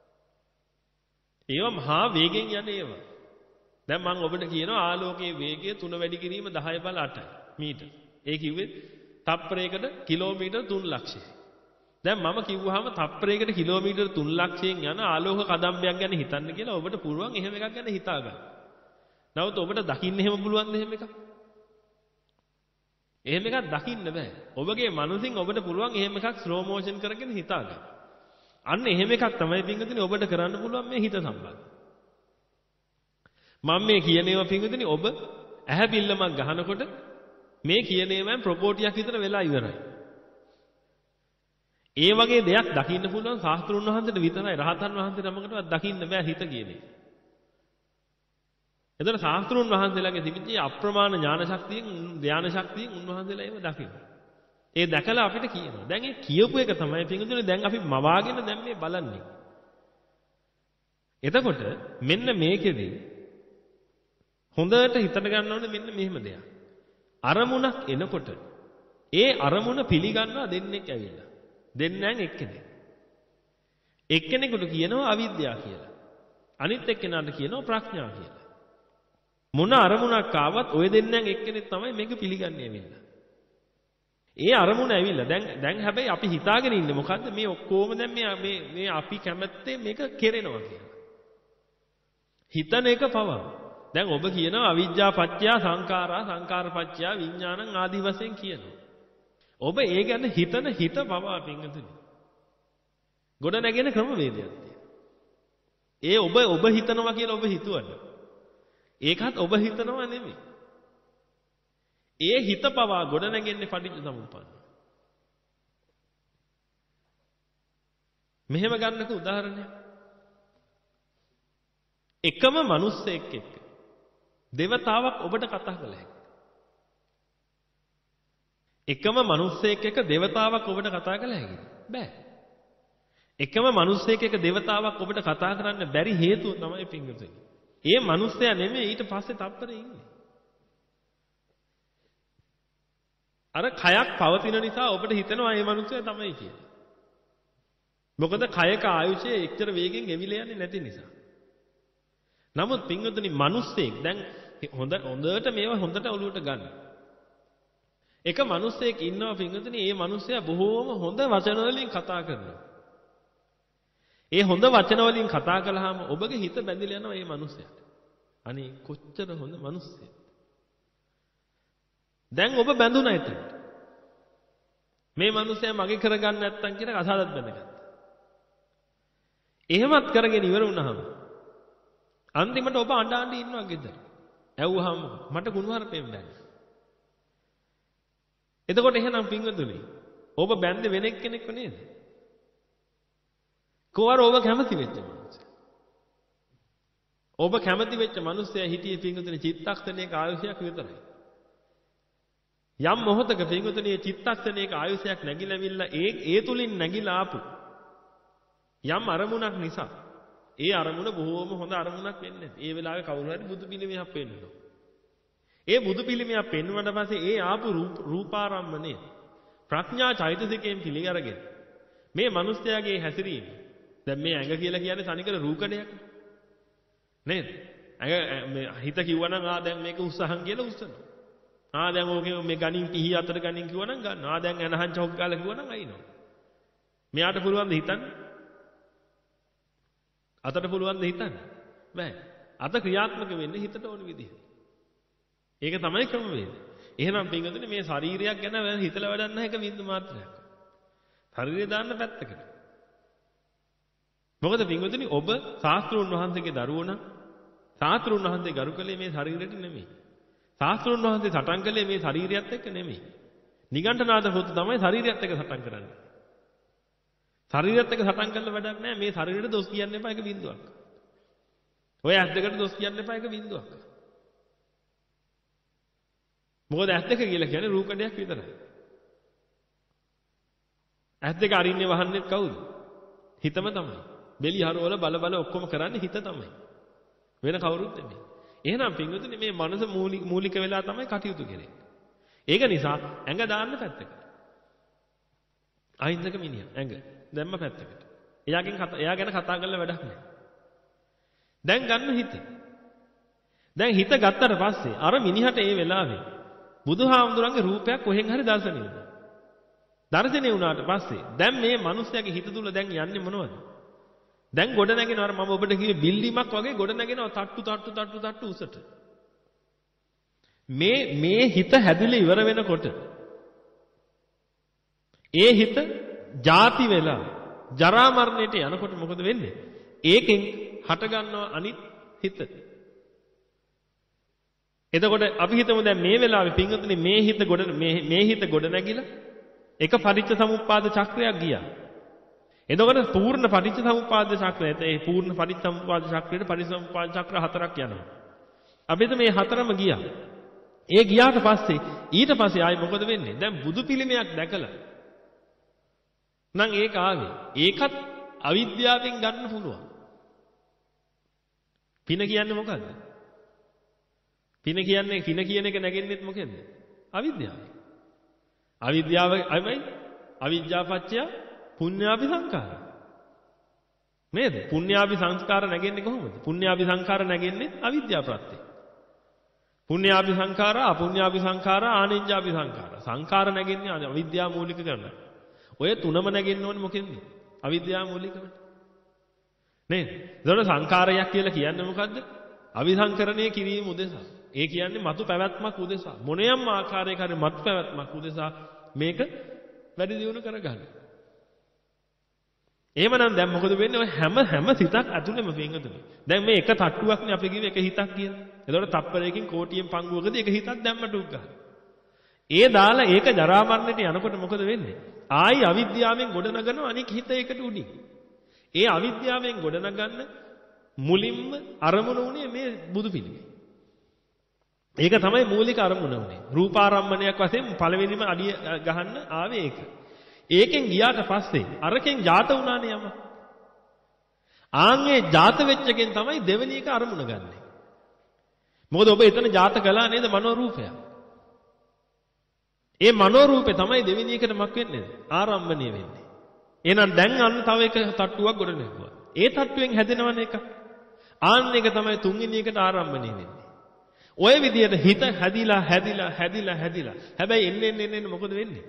ඒවා මහා වේගෙන් යන ඒවා. දැන් මම ඔබට කියනවා ආලෝකයේ වේගය තුන වැඩි කිරීම දහය බල අටයි මීටර. ඒ කිව්වේ තප්පරයකට කිලෝමීටර් තුන් ලක්ෂයයි. දැන් මම කිව්වහම තප්පරයකට කිලෝමීටර් තුන් ලක්ෂයෙන් යන ආලෝක කදම්බයක් ගැන හිතන්න කියලා ඔබට පුළුවන් එහෙම එකක් ගැන හිතා ගන්න. නමුත් ඔබට දකින්න එහෙම පුළුවන්ද එහෙම එකක්? එහෙම එකක් දකින්න බෑ. ඔබගේ මනසින් ඔබට පුළුවන් එහෙම එකක් ස්ලෝ මෝෂන් කරගෙන හිතා ගන්න. අන්න එහෙම එකක් තමයි පින්වතුනි ඔබට කරන්න පුළුවන් මේ හිත සම්බන්ධ. මම මේ කියන ඒවා පින්වතුනි ඔබ ඇහැ පිල්ලමක් ගහනකොට මේ කියන ඒවාෙන් ප්‍රකෝටියක් විතර වෙලා ඉවරයි. ඒ වගේ දෙයක් දකින්න පුළුවන් ශාස්ත්‍රුන් වහන්සේට විතරයි රහතන් වහන්සේට නමකටවත් දකින්න බෑ හිත කියන්නේ. එතන ශාස්ත්‍රුන් වහන්සේලාගේ තිබිච්ච අප්‍රමාණ ඥාන ශක්තියෙන් ධාන ශක්තියෙන් උන්වහන්සේලා ඒව දකින්න. ඒ දැකලා අපිට කියනවා. දැන් ඒ කියපු එක තමයි පින්වතුනි දැන් අපි මවාගෙන දැන් මේ බලන්නේ. එතකොට මෙන්න මේකෙදී හොඳට හිතට ගන්න ඕනේ මෙන්න මෙහෙම දෙයක්. අරමුණක් එනකොට ඒ අරමුණ පිළිගන්නවා දෙන්නෙක් ඇවිල්ලා. දෙන්නන් එක්කෙනෙක්. එක්කෙනෙකුට කියනවා අවිද්‍යාව කියලා. අනිත් එක්කෙනාට කියනවා ප්‍රඥා කියලා. මොන අරමුණක් ආවත් ඔය දෙන්නන් එක්කෙනෙක් තමයි මේක පිළිගන්නේ ඇවිල්ලා. ඒ අරමුණ ඇවිල්ලා දැන් දැන් හැබැයි අපි හිතාගෙන ඉන්නේ මොකද්ද මේ ඔක්කොම දැන් මේ මේ මේ අපි කැමැත්තේ මේක කෙරෙනවා කියලා. හිතන එක පවා. දැන් ඔබ කියනවා අවිජ්ජා පත්‍ය සංඛාරා සංඛාර පත්‍ය විඥානං ආදි වශයෙන් කියනවා. ඔබ ඒ ගැන හිතන හිත පවා පින්වතුනි. ගොඩ නැගෙන ක්‍රමවේදයක් තියෙනවා. ඒ ඔබ ඔබ හිතනවා කියලා ඔබ හිතුවද? ඒකත් ඔබ හිතනවා නෙමෙයි. ඒ හිත පවා ගොඩ නැගෙන්නේ පටිච්ච සමුප්පන්න. මෙහෙම ගන්නක උදාහරණයක්. එකම මිනිස්සෙක් එක්ක දෙවතාවක් ඔබට කතා කළ හැකියි. එකම මිනිස්සෙක් එක්ක දෙවතාවක් ඔබට කතා කළ හැකියි. බෑ. එකම මිනිස්සෙක් එක්ක දෙවතාවක් ඔබට කතා කරන්න බැරි හේතුව තමයි පින්වතුනි. ඒ මිනිස්සයා නෙමෙයි ඊට පස්සේ තප්පරේ ඉන්නේ. අර කයක් පවතින නිසා ඔබට හිතෙනවා මේ මිනිස්සයා තමයි කියලා. මොකද කයක ආයුෂය එච්චර වේගෙන් ගෙවිලා යන්නේ නැති නිසා. නමුත් පින්වතුනි මිනිස්සෙක් දැන් හොඳ හොඳට මේවා හොඳට ඔලුවට ගන්න. එක මිනිස්සෙක් ඉන්නවා පින්වතුනි ඒ මිනිස්සයා බොහෝම හොඳ වචන වලින් කතා කරනවා. ඒ හොඳ වචන වලින් කතා කළාම ඔබගේ හිත බැඳිලා යනවා මේ මිනිස්සයාට. අනේ කොච්චර හොඳ මිනිස්සෙක්. දැන් ඔබ බැඳුණා එතනට. මේ මිනිස්සයා මගේ කරගන්න නැත්තම් කියන කතාවත් බැඳගත්තා. එහෙමත් කරගෙන ඉවර වුණාම අන්තිමට ඔබ අඬ අඬ ඉන්නවා ගෙදර. ඇව්වහම මට කුණුහරුපෙන් බැන්න. එතකොට එහෙනම් පින්වතුනි ඔබ බැඳ වෙන එක්කෙනෙක්ව නේද? කොහොර ඔබ කැමති වෙච්ච මිනිස්සයා. ඔබ කැමති වෙච්ච මිනිස්සයා හිටියේ පින්වතුනි චිත්තක්ෂණයක ආයුෂයක් විතරයි. යම් මොහොතක පින්වතුනි මේ චිත්තක්ෂණයක ආයුෂයක් නැగిලාවිල්ලා ඒ ඒ තුලින් නැగిලා ආපු යම් අරමුණක් නිසා ඒ අරමුණ බොහෝම හොඳ අරමුණක් වෙන්නේ. ඒ වෙලාවේ කවුරු හරි බුදු පිළිමයක් පෙන්වනවා. ඒ බුදු පිළිමයක් පෙන්වුවට පස්සේ ඒ ආපු රූපාරම්මණය ප්‍රඥා චෛතසිකයෙන් පිළි අරගෙන මේ මිනිස්යාගේ හැසිරීම. දැන් මේ ඇඟ කියලා කියන්නේ තනිකර රූකඩයක් නේද? ඇඟ මේ හිත කිව්වනම් ආ දැන් මේක උස්සහන් කියලා උස්සනවා. ආ දැන් ඕකේ මේ ගණින් පිහි අතර ගණින් කිව්වනම් ගන්නවා. ආ දැන් එනහන් චොක් ගාලා කිව්වනම් අයින්නවා. මෙයාට පුළුවන් ද හිතන්න? අතට පුළුවන් ද හිතන්න? බෑ. අත ක්‍රියාත්මක වෙන්නේ හිතට ඕන විදිහට. ඒක තමයි ක්‍රමවේදය. එහෙනම් පින්වතුනි මේ ශරීරයක් ගැන හිතලා වැඩක් නැහැ. ඒක බින්දු මාත්‍රයක්. ශරීරය දාන්න පැත්තකට. මොකද පින්වතුනි ඔබ ශාස්ත්‍රෝන් වහන්සේගේ දරුවෝ නම් ශාස්ත්‍රෝන් වහන්සේ ගරු කළේ මේ ශරීරෙට නෙමෙයි. ශාස්ත්‍රෝන් වහන්සේ සටන් කළේ මේ ශරීරයත් එක්ක නෙමෙයි. නිගණ්ඨනාථ පුත් තමයි ශරීරයත් එක්ක සටන් කරන්නේ. ශරීරයත් එක්ක සටන් කළ වැඩක් නැහැ. මේ ශරීරෙට දොස් කියන්න එපා. ඒක බින්දුවක්. ඔය ඇස් දෙකට දොස් කියන්න එපා. ඒක බින්දුවක්. මොකද ඇස් දෙක කියලා කියන්නේ රූකඩයක් විතරයි. ඇස් දෙක අරින්නේ වහන්නේ කවුද? හිතම තමයි. බෙලි හරවල බල බල ඔක්කොම කරන්නේ හිත තමයි. වෙන කවුරුත් නෙමෙයි. එහෙනම් පින්වතුනි මේ මනස මූලික මූලික වෙලා තමයි කටයුතු කරන්නේ. ඒක නිසා ඇඟ දාන්න පැත්තකට. අහිංසක මිනිහා ඇඟ දැම්ම පැත්තකට. එයාගෙන් එයා ගැන කතා කරලා වැඩක් නැහැ. දැන් ගන්න හිත. දැන් හිත ගත්තට පස්සේ අර මිනිහට ඒ වෙලාවේ බුදුහාමුදුරන්ගේ රූපයක් කොහෙන් හරි දර්ශනය වුණා. දර්ශනය වුණාට පස්සේ දැන් මේ මිනිස්යාගේ හිත තුල දැන් යන්නේ මොනවද? දැන් ගොඩ නැගෙනවා මම ඔබට කිව්වේ බිල්ඩිමක් වගේ ගොඩ නැගෙනවා තට්ටු තට්ටු තට්ටු තට්ටු උසට. මේ මේ හිත හැදිලා ඉවර වෙනකොට ඒ හිත ಜಾති වෙලා ජරා මරණයට යනකොට මොකද වෙන්නේ? ඒකෙන් හට ගන්නවා අනිත් හිත. එතකොට අපි හිතමු දැන් මේ වෙලාවේ පින්වතුනි මේ හිත ගොඩ මේ මේ හිත ගොඩ නැගිලා එක පටිච්ච සමුප්පාද චක්‍රයක් ගියා. එතකොට පූර්ණ පටිච්ච සමුප්පාද චක්‍රය ඒ පූර්ණ පටිච්ච සමුප්පාද චක්‍රයට පටිච්ච සමුප්පාද චක්‍ර හතරක් යනවා. අපිට මේ හතරම ගියා. ඒ ගියාට පස්සේ ඊට පස්සේ ආයි මොකද වෙන්නේ? දැන් බුදු පිළිමයක් දැකලා නම් ඒක ආවේ. ඒකත් අවිද්‍යාවෙන් ගන්න පුළුවන්. පින කියන්නේ මොකද්ද? පින කියන්නේ පින කියන එක නැගෙන්නේත් මොකෙන්ද? අවිද්‍යාව. අවිද්‍යාව අයමයි අවිද්‍යාපච්චය පුඤ්ඤාපි සංඛාර. නේද? පුඤ්ඤාපි සංස්කාර නැගෙන්නේ කොහොමද? පුඤ්ඤාපි සංඛාර නැගෙන්නේ අවිද්‍යාව ප්‍රත්‍ය. පුඤ්ඤාපි සංඛාර, අපුඤ්ඤාපි සංඛාර, ආනිඤ්ඤාපි සංඛාර. සංඛාර නැගෙන්නේ අවිද්‍යාව මූලික කරලා. ඔය තුනම නැගෙන්න ඕනේ මොකෙන්ද? අවිද්‍යාව මූලිකව. නේද? ඒතකොට සංඛාරයක් කියලා කියන්නේ මොකද්ද? අවිසංකරණය කිරීම උදෙසා. ඒ කියන්නේ මතු පැවැත්මක් උදෙසා. මොනියම් ආකාරයක හරි මතු පැවැත්මක් උදෙසා මේක වැඩි දියුණු කරගන්න. එහෙමනම් දැන් මොකද වෙන්නේ? ඔය හැම හැම සිතක් ඇතුළෙම පින්වතුනි. දැන් මේ එක තට්ටුවක්නේ අපි කිව්වේ එක හිතක් කියලා. ඒතකොට තප්පරයකින් කෝටියෙන් පංගුවකදී එක හිතක් දැම්මට උග්ගහ. ඒ දාලා ඒක ජරා මරණයට යනකොට මොකද වෙන්නේ? ආයි අවිද්‍යාවෙන් ගොඩනගන අනික් හිත එකට උඩින්. ඒ අවිද්‍යාවෙන් ගොඩනගන්න මුලින්ම අරමුණ උනේ මේ බුදු පිළිමය. ඒක තමයි මූලික අරමුණ උනේ. රූපාරම්මණයක් වශයෙන් පළවෙනිම අඩිය ගහන්න ආවේ ඒක. ඒකෙන් ගියාට පස්සේ අරකින් ජාත වුණානේ යම. ආන්ගේ ජාත වෙච්ච එකෙන් තමයි දෙවෙනි එක අරමුණ ගන්නෙ. මොකද ඔබ එතන ජාත කළා නේද මනෝ රූපයක්. ඒ මනෝ රූපේ තමයි දෙවෙනි එකට මක් වෙන්නේ ආරම්භණීය වෙන්නේ. එහෙනම් දැන් අන්න තව එක තට්ටුවක් ගොඩ නැගුවා. ඒ තට්ටුවෙන් හැදෙනවනේ එක. ආන්න එක තමයි තුන්වෙනි එකට ආරම්භණීය වෙන්නේ. ඔය විදිහට හිත හැදිලා හැදිලා හැදිලා හැදිලා. හැබැයි එන්නේ එන්නේ එන්නේ මොකද වෙන්නේ?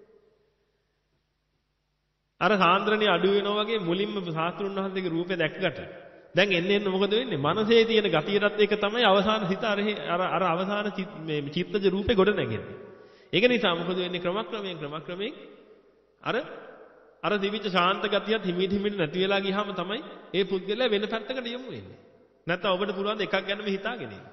අර සාන්ද්‍රණිය අඩු වෙනවා වගේ මුලින්ම සාස්ත්‍රුන් වහන්සේගේ රූපේ දැක්කට දැන් එන්නේ එන්නේ මොකද වෙන්නේ? මනසේ තියෙන ගතියටත් ඒක තමයි අවසාන හිත අර අර අවසාන මේ චිත්තජ රූපේ ගොඩ නැගෙන්නේ. ඒක නිසා මොකද වෙන්නේ? ක්‍රමක්‍රමයෙන් ක්‍රමක්‍රමයෙන් අර අර දිවිච්ච ශාන්ත ගතියත් හිමිට හිමිට නැති වෙලා ගියාම තමයි ඒ පුද්ගලයා වෙන පැත්තකට යමු වෙන්නේ. නැත්නම් ඔබට පුළුවන් එකක් ගැනම හිතාගෙන ඉන්න.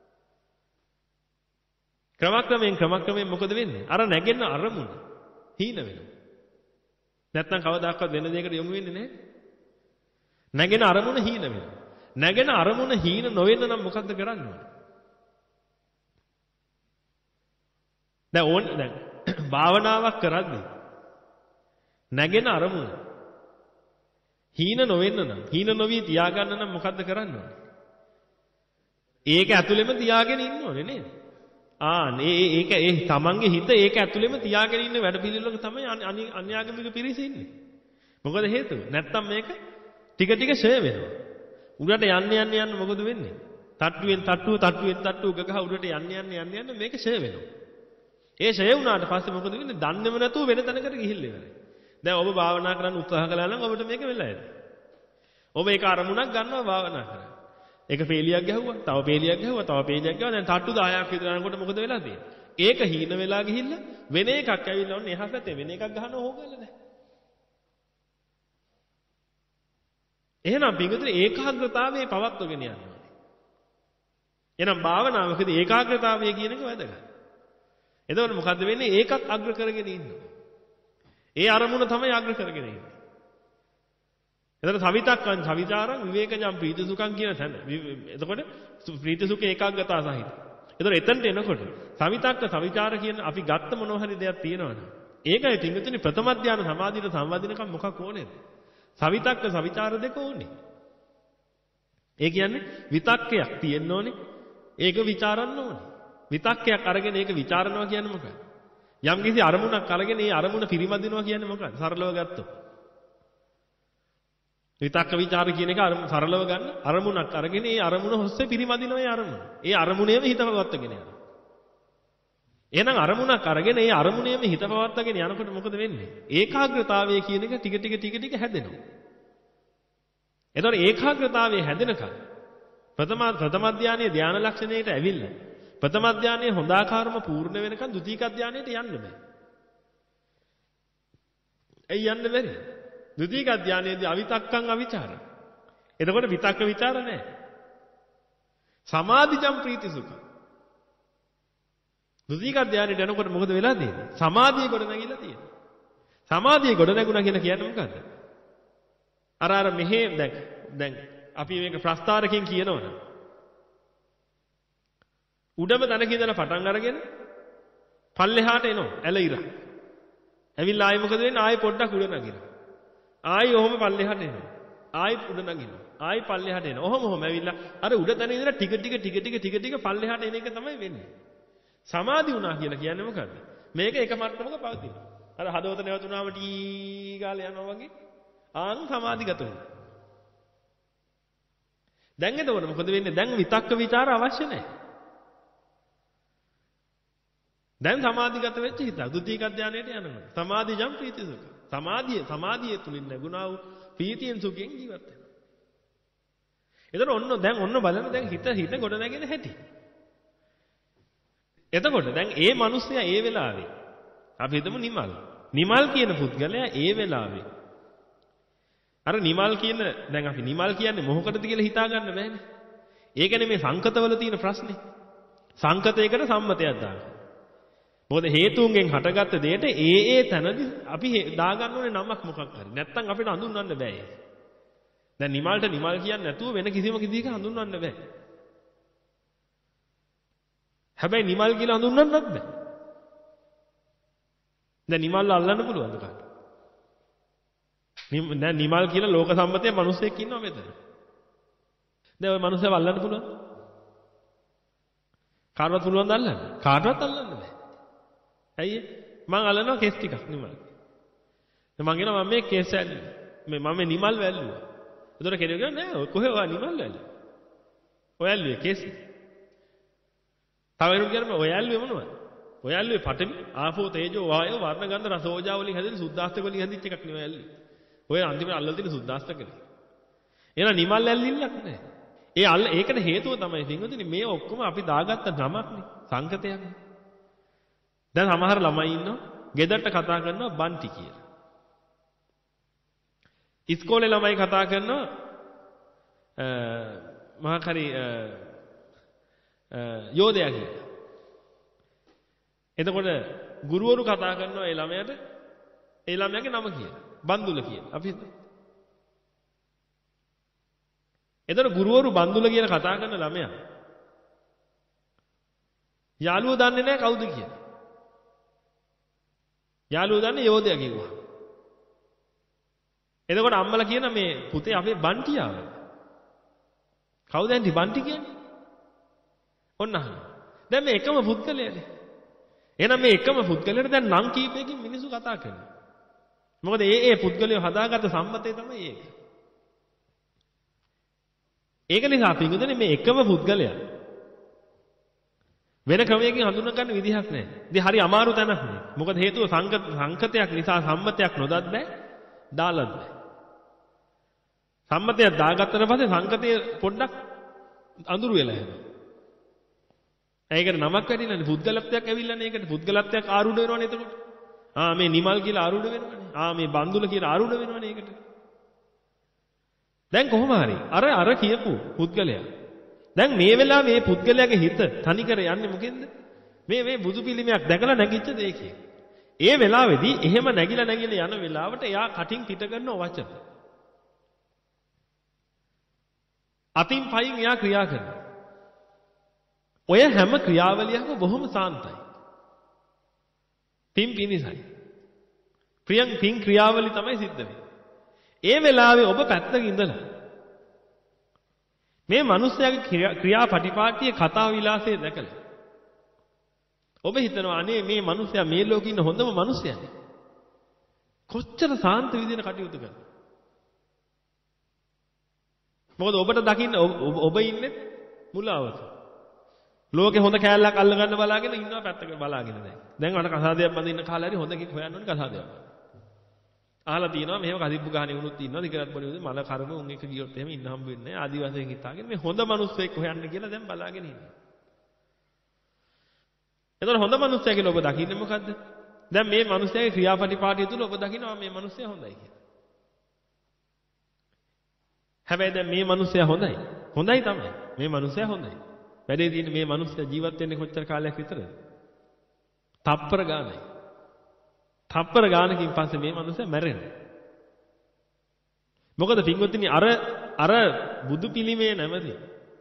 ක්‍රමක්‍රමයෙන් ක්‍රමක්‍රමයෙන් මොකද වෙන්නේ? අර නැගෙන අරමුණ හීන වෙනවා. නැත්නම් කවදාකවත් වෙන දෙයකට යමු වෙන්නේ නැහැ. නැගෙන අරමුණ හීන වෙනවා. නැගෙන අරමුණ හීන නොවෙන්න නම් මොකද්ද කරන්න ඕනේ? දැන් ඕන දැන් භාවනාවක් කරද්දී නැගෙන අරමුණ හීන නොවෙන්න නම් හීන නොවි තියාගන්න නම් මොකද්ද කරන්න ඕනේ? ඒක ඇතුළෙම තියාගෙන ඉන්න ඕනේ නේද? ආ නේ ඒක ඒ තමන්ගේ හිත ඒක ඇතුළෙම තියාගෙන ඉන්න වැඩ පිළිවෙලක තමයි අන්‍යාගමික පිරිස ඉන්නේ. මොකද හේතුව? නැත්තම් මේක ටික ටික ෂය වෙනවා. උඩට යන්න යන්න යන්න මොකද වෙන්නේ? තට්ටුවෙන් තට්ටුව තට්ටුවෙන් තට්ටුව ගගහ උඩට යන්න යන්න යන්න යන්න මේක ෂය වෙනවා. ඒ ෂය වුණාට පස්සේ මොකද වෙන්නේ? දන්නේම නැතුව වෙන තැනකට ගිහිල්ලා ඉවරයි. දැන් ඔබ භාවනා කරන්න උත්සාහ කළා නම් ඔබට මේක වෙලා ඇති. ඔබ ඒක අරමුණක් ගන්නවා භාවනා කරා. ඒක පේලියක් ගැහුවා, තව පේලියක් ගැහුවා, තව පේලියක් ගැහුවා. දැන් තට්ටු දහයක් විතර යනකොට මොකද වෙලා තියෙන්නේ? ඒක හීන වෙලා ගිහිල්ලා වෙන එකක් ඇවිල්ලා ඔන්න එහා පැත්තේ වෙන එකක් ගහනවා ඕගොල්ලෝ දැන්. එහෙනම් පිටුතුනේ ඒකාග්‍රතාවයේ පවත්වගෙන යන්න ඕනේ. එහෙනම් භාවනාවකදී ඒකාග්‍රතාවය කියන එක වැදගත්. එතකොට මොකද්ද වෙන්නේ? ඒකත් අග්‍ර කරගෙන ඉන්නවා. ඒ අරමුණ තමයි අග්‍ර කරගෙන ඉන්නේ. එතකොට සවිතක්කං සවිචාරං විවේකජං ප්‍රීතිසුඛං කියන තැන. එතකොට ප්‍රීතිසුඛ ඒකාග්‍රතාව සහිත. එතකොට එතනට එනකොට සවිතක්ක සවිචාර කියන අපි ගත්ත මොනවා හරි දෙයක් තියෙනවනේ. ඒකයි පිටුතුනේ ප්‍රථම ධානය සමාධියට සම්වදිනකම් මොකක් ඕනේද? සවිතක්ක සවිචාර දෙක ඕනේ. ඒ කියන්නේ විතක්කයක් තියෙන්න ඕනේ. ඒක ਵਿਚාරන්න ඕනේ. විතක්කයක් අරගෙන ඒක ਵਿਚාරනවා කියන්නේ මොකක්ද? යම් කිසි අරමුණක් අරගෙන ඒ අරමුණ පිරිමදිනවා කියන්නේ මොකක්ද? සරලව ගත්තොත්. විතක්ක ਵਿਚාර කියන එක සරලව ගන්න අරමුණක් අරගෙන ඒ අරමුණ ඔස්සේ පිරිමදිනවා ඒ අරමුණ. ඒ අරමුණේම හිත පවත්වාගෙන යනවා. එහෙනම් අරමුණක් අරගෙන ඒ අරමුණේම හිත පවත්වාගෙන යනකොට මොකද වෙන්නේ? ඒකාග්‍රතාවය කියන එක ටික ටික ටික ටික හැදෙනවා. එතකොට ඒකාග්‍රතාවයේ හැදෙනකන් ප්‍රථම ප්‍රථම ධානයේ ධාන ලක්ෂණයට ඇවිල්ලා ප්‍රථම ධානයේ හොඳාකාරම පූර්ණ වෙනකන් ද්විතීක ධානයට යන්න බෑ. ඒ යන්න බැරි. ද්විතීක ධානයේදී අවිතක්කං අවිචාර. එතකොට විතක්ක ਵਿਚාර නැහැ. සමාධිජම් ප්‍රීතිසුඛ. ද්විතීක ධානයට යනකොට මොකද වෙලා තියෙන්නේ? සමාධිය ගොඩ නැගිලා තියෙනවා. සමාධිය ගොඩ නැගුණා කියලා කියන්නේ මොකද්ද? අර අර මෙහෙ දැන් දැන් අපි මේක ප්‍රස්තාරකින් කියනවනේ. උඩම තැනක ඉඳලා පටන් අරගෙන පල්ලෙහාට එනවා ඇල ඉර. ඇවිල්ලා ආයෙ මොකද වෙන්නේ? ආයෙ පොඩ්ඩක් උඩ නගිනවා. ආයෙ ඔහොම පල්ලෙහාට එනවා. ආයෙ උඩ නගිනවා. ආයෙ පල්ලෙහාට එනවා. ඔහොම ඔහොම ඇවිල්ලා අර උඩ තැන ඉඳලා ටික ටික ටික ටික ටික ටික පල්ලෙහාට එන එක තමයි වෙන්නේ. සමාධි වුණා කියලා කියන්නේ මොකද්ද? මේක එක මට්ටමක පවතිනවා. අර හදවත නැවතුනාම ටී ගාලා යනවා වගේ ආන් සමාධිගත වෙනවා. දැන් එතකොට මොකද වෙන්නේ? දැන් විතක්ක ਵਿਚාර අවශ්‍ය නැහැ. දැන් සමාධිගත වෙච්ච හිත ද්විතීක ධානයට යනවා. සමාධිජම් ප්‍රීතිසුඛ. සමාධිය සමාධිය තුලින් ලැබුණා වූ ප්‍රීතියෙන් සුඛයෙන් ජීවත් වෙනවා. එතකොට ඔන්න දැන් ඔන්න බලන්න දැන් හිත හිත ගොඩ නැගෙන හැටි. එතකොට දැන් ඒ මිනිස්සයා ඒ වෙලාවේ අපි හිතමු නිමල්. නිමල් කියන පුද්ගලයා ඒ වෙලාවේ අර නිමල් කියන දැන් අපි නිමල් කියන්නේ මොහොකටද කියලා හිතා ගන්න බෑනේ. ඒ කියන්නේ මේ සංකතවල තියෙන ප්‍රශ්නේ. සංකතයකට සම්මතයක් දාන්න. මොකද හේතුන්ගෙන් හටගත්ත දෙයට ඒ ඒ තැනදී අපි දාගන්න ඕනේ නමක් මොකක් හරි. නැත්තම් අපිට හඳුන්වන්න බෑ ඒක. දැන් නිමල්ට නිමල් කියන්නේ නැතුව වෙන කිසිම කිසියක හඳුන්වන්න බෑ. හැබැයි නිමල් කියලා හඳුන්වන්නත් බෑ. දැන් නිමල් අල්ලන්න පුළුවන්ද කාට? දැන් නිමල් කියලා ලෝක සම්මතයේ මිනිස්සෙක් ඉන්නවා මෙතන. දැන් ওই මිනිස්සව අල්ලන්න පුළුවන්ද? කාටවත් පුළුවන්ද අල්ලන්න? කාටවත් අල්ලන්න බෑ. ඇයි මං අල්ලනවා කෙස් ටිකක් නිමල්. දැන් මං කියනවා මම මේ කෙස් ඇල්ලුවා. මේ මම මේ නිමල් වැල්ලුවා. ඒතර කෙනෙක් කියනවා නෑ ඔය කොහෙව නිමල් වැල්ලුවා. ඔය ඇල්ලුවේ කෙස්. තව කෙනෙක් කියනවා ඔය ඇල්ලුවේ මොනවද? ඔය ඇල්ලුවේ පඨවි, ආපෝ, තේජෝ, වායෝ, වර්ණ, ගන්ධ, රස, ඕජා වලින් හැදෙන සුද්ධාස්තක වලින් හැදිච්ච එකක් නෙවෙයි ඇල්ලුවේ. ඔය අන්තිමට අල්ලලා තියෙන සුද්ධාස්තකනේ. එහෙනම් නිමල් ඇල්ලිල්ලක් නෑ. ඒ අල්ල ඒකට හේතුව තමයි පින්වතුනි මේ ඔක්කොම අපි දාගත්ත නමක්නේ සංකතයක්නේ. දැන් සමහර ළමයි ඉන්නවා ගෙදරට කතා කරනවා බන්ටි කියලා. ඉස්කෝලේ ළමයි කතා කරනවා අ මහා කරි යෝධයා කියලා. එතකොට ගුරුවරු කතා කරනවා ඒ ළමයාට ඒ ළමයාගේ නම කියලා. බන්දුල කියලා. අපි හිතමු. එතකොට ගුරුවරු බන්දුල කියලා කතා කරන ළමයා යාළුවෝ දන්නේ නැහැ කවුද කියලා. යාළුවෝ දන්නේ යෝධයා කිව්වා. එතකොට අම්මලා කියන මේ පුතේ අපේ බන්ටි ආවා. කවුද ඇන්ටි බන්ටි කියන්නේ? ඔන්න අහන්න. දැන් මේ එකම පුද්ගලයානේ. එහෙනම් මේ එකම පුද්ගලයාට දැන් නම් කීපයකින් මිනිස්සු කතා කරනවා. මොකද ඒ ඒ පුද්ගලයෝ හදාගත්ත සම්මතය තමයි ඒක. ඒක නිසා පිටුදෙනේ මේ එකම පුද්ගලයා වෙන ක්‍රමයකින් හඳුනා ගන්න විදිහක් නැහැ. ඉතින් හරි අමාරු තැනක් නේ. මොකද හේතුව සංකත සංකතයක් නිසා සම්මතයක් නොදත් බෑ, දාලත් බෑ. සම්මතයක් දාගත්තට පස්සේ සංකතය පොඩ්ඩක් අඳුරු වෙලා යනවා. ඒකට නමක් වැඩිලානේ පුද්ගලත්වයක් ඇවිල්ලානේ ඒකට පුද්ගලත්වයක් ආරූඪ වෙනවනේ එතකොට. ආ මේ නිමල් කියලා ආරූඪ වෙනවනේ. ආ මේ බන්දුල කියලා ආරූඪ වෙනවනේ ඒකට. දැන් කොහොම හරි අර අර කියපු පුද්ගලයා දැන් මේ වෙලාවේ මේ පුද්ගලයාගේ හිත තනිකර යන්නේ මොකෙන්ද? මේ මේ බුදු පිළිමයක් දැකලා නැගිච්ච දෙයකින්. ඒ වෙලාවේදී එහෙම නැගිලා නැගිලා යන වෙලාවට එයා කටින් පිට කරන වචන. අතින් පයින් එයා ක්‍රියා කරනවා. ඔය හැම ක්‍රියාවලියක්ම බොහොම සාන්තයි. පින් පිනිසයි. ප්‍රියං පින් ක්‍රියාවලිය තමයි සිද්ධ වෙන්නේ. ඒ වෙලාවේ ඔබ පැත්තක ඉඳලා මේ මිනිස්යාගේ ක්‍රියාපටිපාටියේ කතා විලාසය දැකලා ඔබ හිතනවා අනේ මේ මිනිස්යා මේ ලෝකේ ඉන්න හොඳම මිනිස්යානේ. කොච්චර සාන්ත විදිහට කටයුතු කරනවා. මොකද ඔබට දකින්න ඔබ ඉන්නේ මුලාවක. ලෝකේ හොඳ කෑල්ලක් අල්ල ගන්න බලාගෙන ඉන්නවා පැත්තක බලාගෙන දැන්. දැන් අර කසාදයක් බඳින්න කාලා හරි හොඳ කෙනෙක් හොයන්න ඕනේ කසාදයක්. අහලා තියෙනවා මෙහෙම කදිප්පු ගහන්නේ වුණොත් ඉන්නවා දිගරත් බොනේ මල කරම උන් එක ගියොත් එහෙම ඉන්න හම්බ වෙන්නේ නැහැ ආදිවාසීන් හිතාගෙන මේ හොඳ මිනිස්සෙක් හොයන්න කියලා දැන් බලාගෙන ඉන්නවා. එතකොට හොඳ මිනිස්සයා කියලා ඔබ දකින්නේ මොකද්ද? දැන් මේ මිනිස්යාගේ ක්‍රියාපටිපාටිය තුල ඔබ දකිනවා මේ මිනිස්සයා හොඳයි කියලා. හැබැයි දැන් මේ මිනිස්සයා හොඳයි. හොඳයි තමයි. මේ මිනිස්සයා හොඳයි. වැඩේ තියෙන්නේ මේ මිනිස්සයා ජීවත් වෙන්නේ කොච්චර කාලයක් විතරද? තප්පර ගානයි. තප්පර ගානකින් පස්සේ මේ මිනිස්සයා මැරෙනවා. මොකද පින්වත්නි අර අර බුදු පිළිමේ නැමැති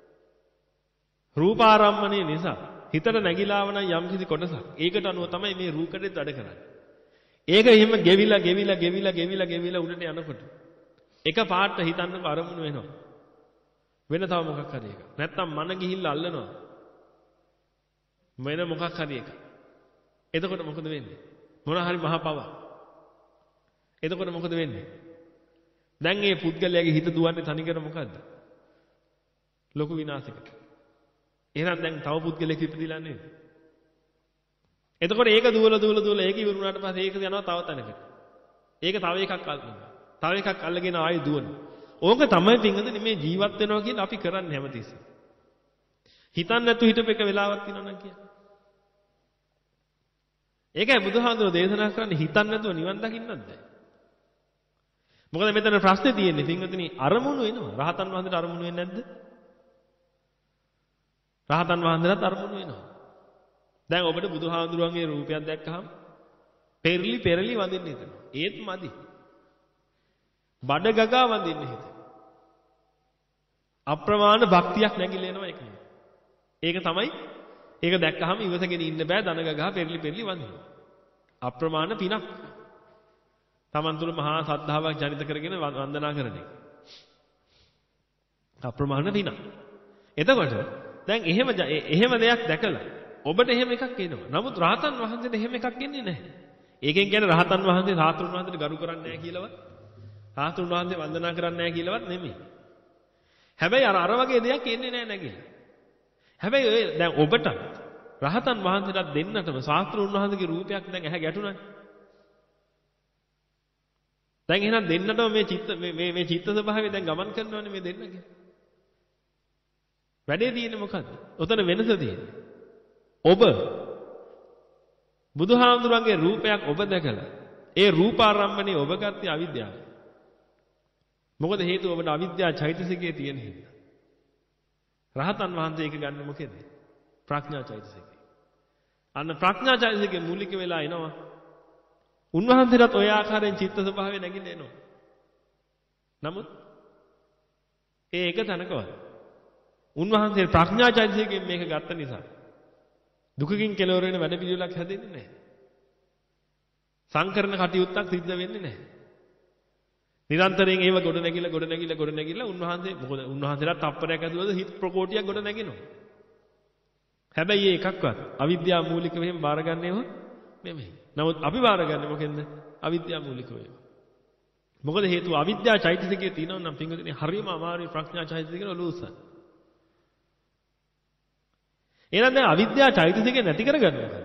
රූපාරම්මණය නිසා හිතට නැగిලාව නම් යම්කිසි කොටසක් ඒකට අනුව තමයි මේ රූකඩෙත් වැඩ කරන්නේ. ඒක එහෙම ගෙවිලා ගෙවිලා ගෙවිලා ගෙවිලා ගෙවිලා උඩට යනකොට එක පාට හිතන්නක අරමුණු වෙනවා. වෙන තව මොකක් හරි එකක්. නැත්තම් මන ගිහිල්ලා අල්ලනවා. වෙන මොකක් හරි එකක්. එතකොට මොකද වෙන්නේ? මොන හරි මහ පව. එතකොට මොකද වෙන්නේ? දැන් මේ පුද්ගලයාගේ හිත දුවන්නේ තනිකර මොකද්ද? ලොකු විනාශයකට. එහෙනම් දැන් තව පුද්ගලයෙක් ඉපදිලා නේද? එතකොට ඒක දුවල දුවල දුවල ඒක ඉවර වුණාට පස්සේ ඒක යනවා තව තැනකට. ඒක තව එකක් අල්ලනවා. තව එකක් අල්ලගෙන ආයෙ දුවනවා. ඕක තමයි පින්වතුනි මේ ජීවත් වෙනවා කියලා අපි කරන්නේ හැමතිස්සෙම. හිතන්න නැතු හිටපු එක වෙලාවක් තියෙනවා නම් කියන්නේ. ඒකයි බුදුහාමුදුරුවෝ දේශනා කරන්නේ හිතන්න නැතුව නිවන් දකින්නත් බෑ. මොකද මෙතන ප්‍රශ්නේ තියෙන්නේ පින්වතුනි අරමුණු වෙනවා. රහතන් වහන්සේට අරමුණු වෙන්නේ නැද්ද? රහතන් වහන්සේලාට අරමුණු වෙනවා. දැන් ඔබට බුදුහාමුදුරුවන්ගේ රූපයක් දැක්කහම පෙරලි පෙරලි වඳින්න හිතෙනවා. ඒත් මදි. බඩ ගගා වඳින්න හිතෙනවා. අප්‍රමාණ භක්තියක් නැగిලා එනවා ඒක. ඒක තමයි ඒක දැක්කහම ඉවසගෙන ඉන්න බෑ දන ගගා පෙරලි පෙරලි වඳින්න. අප්‍රමාණ පිනක්. Taman තුල මහා සද්ධාාවක් ජනිත කරගෙන වන්දනා කරන එක. අප්‍රමාණ පිනක්. එතකොට දැන් එහෙම එහෙම දෙයක් දැකලා ඔබට එහෙම එකක් එනවා. නමුත් රහතන් වහන්සේට එහෙම එකක් එන්නේ නැහැ. ඒකෙන් කියන්නේ රහතන් වහන්සේ සාතුන් වහන්සේට ගරු කරන්නේ නැහැ කියලාවත් සාතුන් වහන්සේ වන්දනා කරන්නේ නැහැ කියලාවත් නෙමෙයි. හැබැයි අර අර වගේ දෙයක් එන්නේ නැහැ නැගිලා. හැබැයි ඔය දැන් ඔබට රහතන් වහන්සේට දෙන්නටම සාතුන් වහන්සේගේ රූපයක් දැන් ඇහැ ගැටුණානේ. දැන් එහෙනම් දෙන්නටම මේ චිත්ත මේ මේ චිත්ත ස්වභාවය දැන් ගමන් කරනවානේ මේ දෙන්නගේ. වැඩේ තියෙන්නේ මොකද්ද? ඔතන වෙනස තියෙන්නේ. ඔබ බුදුහාමුදුරන්ගේ රූපයක් ඔබ දැකලා ඒ රූපාරම්මණය ඔබ ගත්තේ අවිද්‍යාව. මොකද හේතුව ඔබට අවිද්‍යා චෛතසිකයේ තියෙන හින්දා. රහතන් වහන්සේ ඒක ගන්න මොකේද? ප්‍රඥා චෛතසිකය. අන්න ප්‍රඥා චෛතසිකයේ මූලික වෙලා එනවා. උන්වහන්සේට ඔය ආකාරයෙන් චිත්ත ස්වභාවය නැගිලා එනවා. නමුත් ඒ එක තැනකවත් උන්වහන්සේ ප්‍රඥා චෛතසිකයෙන් මේක ගත්ත නිසා දුකකින් කෙලවර වෙන වැඩ පිළිවෙලක් හැදෙන්නේ නැහැ. සංකරණ කටයුත්තක් සිද්ධ වෙන්නේ නැහැ. නිරන්තරයෙන් ඒව ගොඩ නැගිලා ගොඩ නැගිලා ගොඩ නැගිලා උන්වහන්සේ මොකද උන්වහන්සේලා තප්පරයක් ඇතුළත හිත ප්‍රකෝටියක් ගොඩ නැගිනවා. හැබැයි ඒ එකක්වත් අවිද්‍යාව මූලිකව එහෙම බාරගන්නේව නෙමෙයි. නමුත් අපි බාරගන්නේ මොකෙන්ද? අවිද්‍යාව මූලිකව. මොකද හේතුව අවිද්‍යා චෛතසිකයේ තියෙනවා නම් පින්වතුනි හරියම අමාරුයි ප්‍රඥා චෛතසිකේ ඔලූසන්. එහෙනම් දැන් අවිද්‍යා චෛතසිකේ නැති කරගන්න මොකද?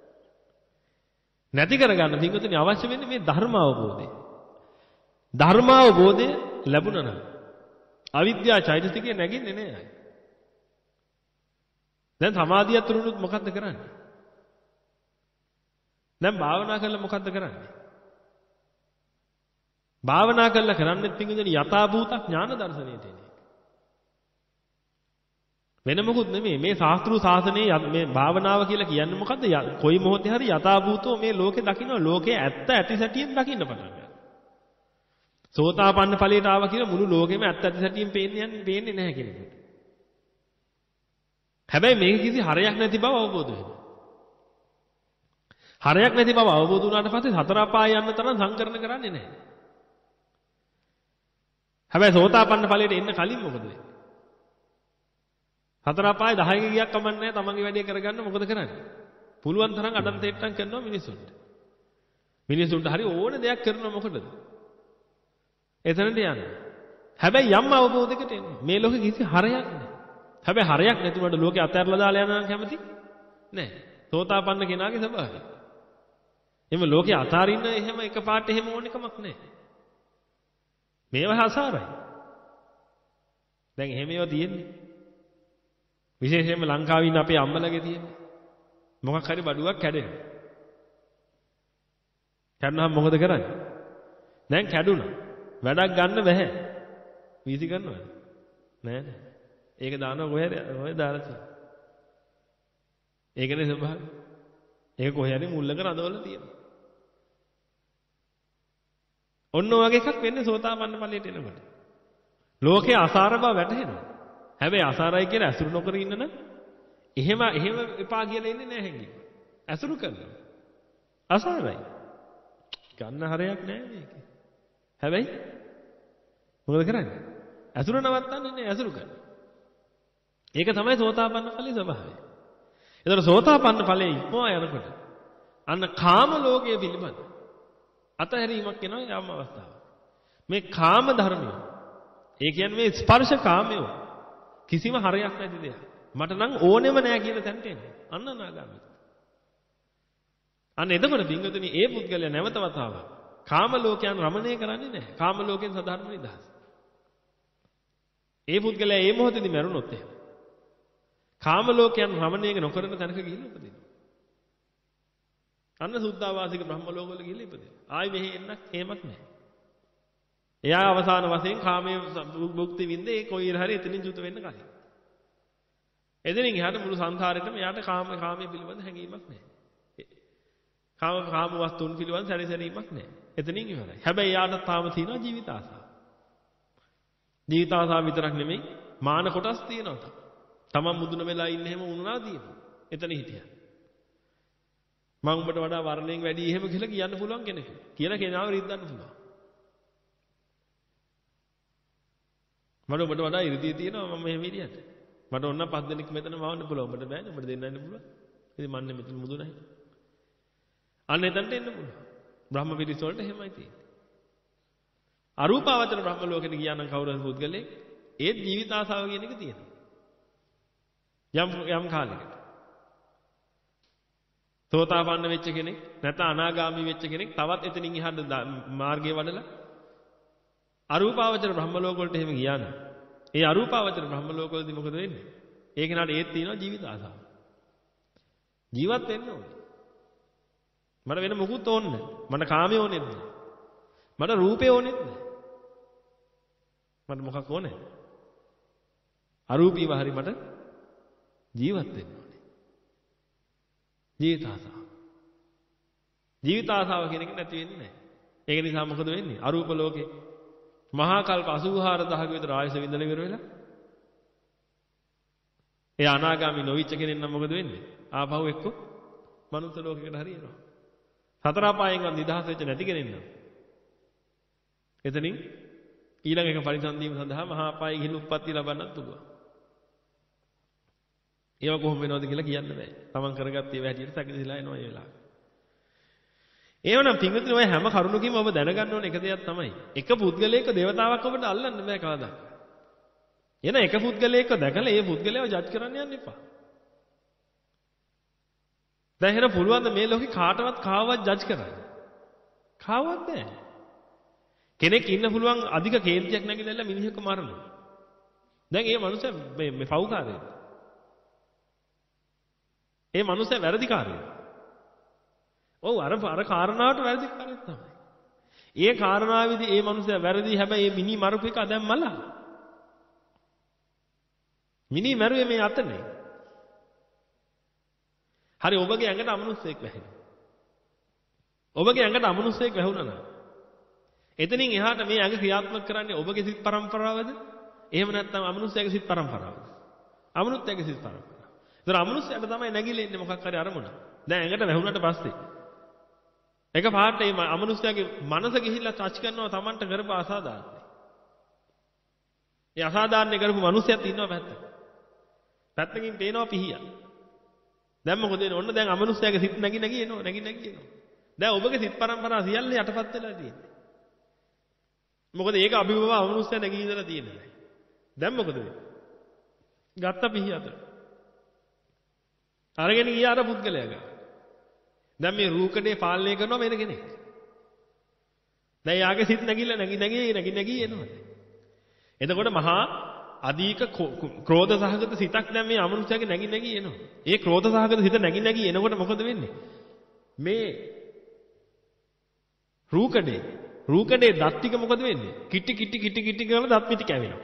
නැති කරගන්න පින්වතුනි අවශ්‍ය වෙන්නේ මේ ධර්ම අවබෝධය. ධර්ම අවබෝධය ලැබුණා නම් අවිද්‍යා චෛතසිකේ නැගින්නේ නෑ. දැන් සමාධියත් තුරුනුත් මොකද්ද කරන්නේ? දැන් භාවනා කරලා මොකද්ද කරන්නේ? භාවනා කරලා කරන්නේ පින්වතුනි යථාභූත ඥාන දර්ශනය තියෙන එක. වෙන මොකුත් නෙමෙයි. මේ ශාස්ත්‍රු ශාසනයේ මේ භාවනාව කියලා කියන්නේ මොකද්ද? කොයි මොහොතේ හරි යථාභූතව මේ ලෝකේ දකින්න ලෝකේ ඇත්ත ඇති සැටියෙන් දකින්න පටන් ගන්නවා. සෝතාපන්න ඵලයට ආවා කියලා මුළු ලෝකෙම ඇත්ත ඇති සැටියෙන් පේන්නේ යන්නේ පේන්නේ නැහැ කෙනෙකුට. හැබැයි මේක කිසි හරයක් නැති බව අවබෝධ වෙනවා. හරයක් නැති බව අවබෝධ වුණාට පස්සේ සතර අපාය යන්න තරම් සංකරණ කරන්නේ නැහැ. හැබැයි සෝතාපන්න ඵලයට එන්න කලින් මොකද වෙන්නේ? සතර අපාය දහයක ගියක් කමන්නේ නැහැ. තමන්ගේ වැඩේ කරගන්න මොකද කරන්නේ? පුළුවන් තරම් අඩන් තෙට්ටම් කරනවා මිනිසුන්ට. මිනිසුන්ට හරි ඕන දෙයක් කරනවා මොකටද? එතනට යන්න. හැබැයි යම් අවබෝධයකට එන්න. මේ ලෝකෙ කිසි හරයක් නැහැ. හැබැයි හරයක් නැතුනට ලෝකේ අතහැරලා දාලා යනවා නම් කැමති නැහැ. සෝතාපන්න කෙනාගේ ස්වභාවය. එimhe ලෝකේ අතාරින්න එහෙම එකපාරට එහෙම ඕන එකමක් නැහැ. මේවා අසාරයි. දැන් එහෙම ඒවා තියෙන්නේ. විශේෂයෙන්ම ලංකාවේ ඉන්න අපේ අම්මලගේ තියෙන්නේ. මොකක් හරි බඩුවක් කැඩෙනවා. කැඩුනහම මොකද කරන්නේ? දැන් කැඩුනා. වැඩක් ගන්න බැහැ. වීසි කරනවද? නෑ නෑ. ඒක දානවා කොහෙද? ඔය දාලා තියෙනවා. ඒකනේ ස්වභාවය. ඒක කොහේ හරි මුල්ලක රඳවලා තියෙනවා. ඔන්න ඔය එකක් වෙන්නේ සෝතාපන්න ඵලයට එනකොට. ලෝකේ අසාර බව වැටහෙනවා. හැබැයි අසාරයි කියලා ඇසුරු නොකර ඉන්න නම් එහෙම එහෙම එපා කියලා ඉන්නේ නැහැ හැංගි. ඇසුරු කරනවා. අසාරයි. ගන්න හරයක් නැහැ මේක. හැබැයි මොකද කරන්නේ? ඇසුර නවත්තන්නේ නැහැ ඇසුරු කරනවා. ඒක තමයි සෝතාපන්න ඵලයේ ස්වභාවය. ඒතර සෝතාපන්න ඵලයේ ඉක්මවා යනකොට අන්න කාම ලෝකයේ පිළිබඳ අතහැරීමක් වෙනවා යම් අවස්ථාවක්. මේ කාම ධර්මය. ඒ කියන්නේ මේ ස්පර්ශ කාමය කිසිම හරයක් නැති දෙයක්. මට නම් ඕනෙම නෑ කියන තැනට එන්නේ. අන්න නාගාමී. අන්න එතකොට බින්ගතුනි ඒ පුද්ගලයා නැවත වතාවක් කාම ලෝකයන් රමණය කරන්නේ නැහැ. කාම ලෝකෙන් සදාර්ම නිදහස්. ඒ පුද්ගලයා මේ මොහොතේදී මැරුණොත් එහෙම. කාම ලෝකයන් රමණය නොකරන තැනක ගිහිල්ලා උපදිනවා. අන්න සුද්ධාවාසික බ්‍රහ්ම ලෝකවල ගිහිල්ලා ඉපදෙනවා. ආයි මෙහෙ එන්නක් එහෙමත් නැහැ. එයා අවසාන වශයෙන් කාමයේ භුක්ති විඳ ඒ කොයි හරි එතනින් චුත වෙන්න කලින්. එතනින් එහාට මුළු සංසාරෙටම එයාට කාම කාමයේ පිළිබඳ හැඟීමක් නැහැ. කාම කාම වස්තුන් පිළිබඳ සැලසැලීමක් නැහැ. එතනින් ඉවරයි. හැබැයි එයාට තාම තියෙනවා ජීවිත ආසාව. ජීවිත ආසාව විතරක් නෙමෙයි මාන කොටස් තියෙනවා. තමන් මුදුන වෙලා ඉන්න හැම වුණා තියෙනවා. එතන හිටියා. මම උඹට වඩා වර්ණයෙන් වැඩි එහෙම කියලා කියන්න පුළුවන් කෙනෙක්. කියලා කෙනාව රිද්දන්න පුළුවන්. මට ඔබට වඩා ඉරිදිය තියෙනවා මම මෙහෙම හිටියට. මට ඕන නම් පස් දෙනෙක් මෙතන මවන්න පුළුවන්. ඔබට බෑනේ. ඔබට දෙන්න ඉන්න පුළුවන්. ඉතින් මන්නේ මෙතන මුදුනයි. අන්න එතනට එන්න පුළුවන්. බ්‍රහ්ම පිරිස වලට එහෙමයි තියෙන්නේ. අරූපාවචර බ්‍රහ්ම ලෝකෙට ගියා නම් කවුරු හරි පුද්ගලෙක් ඒ ජීවිත ආසාව කියන එක තියෙනවා. යම් යම් කාලයකට. සෝතාපන්න වෙච්ච කෙනෙක් නැත්නම් අනාගාමී වෙච්ච කෙනෙක් තවත් එතනින් එහාට මාර්ගය වඩලා අරූපාවචර බ්‍රහ්ම ලෝක වලට එහෙම ගියා නම් ඒ අරූපාවචර බ්‍රහ්ම ලෝක වලදී මොකද වෙන්නේ? ඒ කෙනාට ඒත් තියෙනවා ජීවිත ආසාව. ජීවත් වෙන්න ඕනේ. මට වෙන මොකුත් ඕනේ නැහැ. මට කාමයේ ඕනෙත් නැහැ. මට රූපේ ඕනෙත් නැහැ. මට මොකක් ඕනේ? අරූපීව හරි මට ජීවත් වෙන්න ඕනේ. ජීවිත ආසාව. ජීවිත ආසාව කියන එක නැති වෙන්නේ නැහැ. ඒක නිසා මොකද වෙන්නේ? අරූප ලෝකේ මහා කල්ප අසූහාර දහක විතර ආයස විඳලා ඉවර වෙලා ඒ අනාගාමී නොවිච්ච කෙනෙක් නම් මොකද වෙන්නේ? ආපහු එක්ක මනුස්ස ලෝකයකට හරියනවා. සතර අපායෙන්වත් නිදහස් වෙච්ච නැති කෙනෙක් නම් එතනින් ඊළඟ එක පරිසන්දීම සඳහා මහා අපායේ ගිහින් උප්පත්ති ලබන්නත් පුළුවන්. ඒවා කොහොම වෙනවද කියලා කියන්න බෑ. Taman කරගත්ත ඒවා හැටියට සැකසීලා එනවා ඒ වෙලාවට. ඒවනම් පින්විතනේ ඔය හැම කරුණකින්ම ඔබ දැනගන්න ඕන එක දෙයක් තමයි. එක පුද්ගලයෙක් දේවතාවක් ඔබට අල්ලන්න බෑ කවදාවත්. එන එක පුද්ගලයෙක්ව දැකලා ඒ පුද්ගලයාව ජජ් කරන්න යන්න එපා. දැන් එහෙනම් පුළුවන් ද මේ ලෝකේ කාටවත් කාවවත් ජජ් කරන්න? කාවවත් බෑ. කෙනෙක් ඉන්න පුළුවන් අධික කේන්තියක් නැගිටලා මිනිහෙක්ව මරනවා. දැන් ඒ මනුස්සයා මේ මේ පව්කාරයෙක්. ඒ මනුස්සයා වැරදිකාරයෙක්. ඔව් අර අර කාරණාවට වැරදිකාරයෙක් තමයි. ඒ කාරණාවේදී ඒ මනුස්සයා වැරදි හැබැයි මේ මිනි මරපු එක දැන් මලා. මිනි මරුවේ මේ අතනේ. හරි ඔබගේ ඇඟට අමනුස්සයෙක් වැහෙනවා. ඔබගේ ඇඟට අමනුස්සයෙක් වැහුණා නම් එතනින් එහාට මේ ඇඟ ක්‍රියාත්මක කරන්නේ ඔබගේ සිත් පරම්පරාවද? එහෙම නැත්නම් අමනුස්සයාගේ සිත් පරම්පරාවද? අමනුස්සයාගේ සිත් පරම්පරාව. ඒතර අමනුස්සයාට තමයි නැගිලා ඉන්නේ මොකක් හරි අරමුණ. දැන් ඇඟට වැහුණාට පස්සේ එක පාට මේ අමනුස්සයාගේ මනස ගිහිල්ලා ටච් කරනවා Tamanට කරපු අසාධාරණේ. ඒ අසාධාරණේ කරපු මිනිස්සයත් ඉන්නවා පැත්තක. පැත්තකින් පේනවා පිහිය. දැන් මොකද වෙන්නේ? ඔන්න දැන් අමනුස්සයාගේ සිත් නැగి නැగి එනවා නැగి නැగి එනවා. දැන් ඔබගේ සිත් පරම්පරාව සියල්ල යටපත් වෙලා තියෙන්නේ. මොකද ඒක අභිභව අමනුස්සයා නැగి ඉඳලා තියෙන්නේ. දැන් මොකද වෙන්නේ? ගත්ත පිහිය අතට. අරගෙන ගියා අර පුද්ගලයා ගා. දැන් මේ රූකඩේ පාලනය කරනවා මේන කෙනෙක්. දැන් යාගේ සිත් නැగిලා නැగి නැగి නැగి නැగి එනවා. එතකොට මහා අධික ක්‍රෝධ සහගත සිතක් දැන් මේ අමනුෂ්‍යයාගේ නැగి නැగి එනවා. ඒ ක්‍රෝධ සහගත සිත නැగి නැగి එනකොට මොකද වෙන්නේ? මේ රූකඩේ රූකඩේ දත් ටික මොකද වෙන්නේ? කිටි කිටි කිටි කිටි කරලා දත් පිටි කැවෙනවා.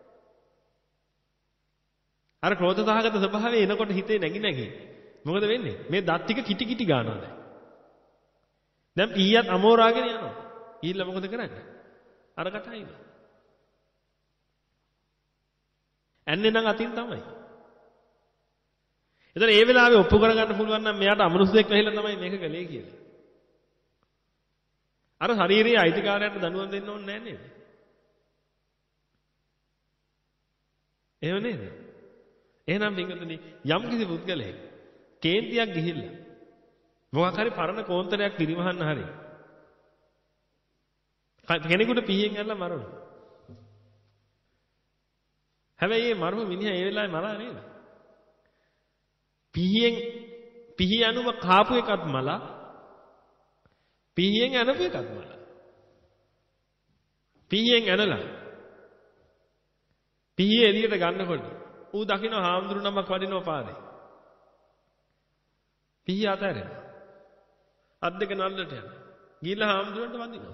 අර ක්‍රෝධ සහගත ස්වභාවය එනකොට හිතේ නැగి නැగి මොකද වෙන්නේ? මේ දත් ටික කිටි කිටි ගන්නවා දැන්. දැන් පීයත් අමෝරාගෙන යනවා. ඊළ මොකද කරන්නේ? අර කටයිද? ඇන්නේ නම් අතින් තමයි. එතන ඒ වෙලාවේ ඔප්පු කරගන්න පුළුවන් නම් මෙයාට අමනුෂ්‍යෙක් වෙහිලා තමයි මේක කළේ කියලා. අර ශාරීරික අයිතිකාරයන්ට දනුවම් දෙන්න ඕනේ නැහැ නේද? එහෙම නේද? එහෙනම් පින්වතුනි යම් කිසි පුද්ගලයෙක් කේන්තියක් ගිහිල්ලා මොකක් හරි පරණ කෝන්තරයක් පිරිමහන්න හරි කෙනෙකුට පිහියෙන් ඇල්ලලා මරනවා. හැබැයි මේ මරපු මිනිහා ඒ වෙලාවේ මරා නේද? පිහියෙන් පිහි අනුව කාපු එකත් මලා පිහියෙන් අනපු එකත් මලා. පිහියෙන් ඇනලා පිහිය එළියට ගන්නකොට ඌ දකින්න හාමුදුරු නමක් වඩිනවා පාරේ. පිහිය අතහැරෙනවා. අත් දෙක නල්ලට යනවා. ගිහිල්ලා හාමුදුරන්ට වඳිනවා.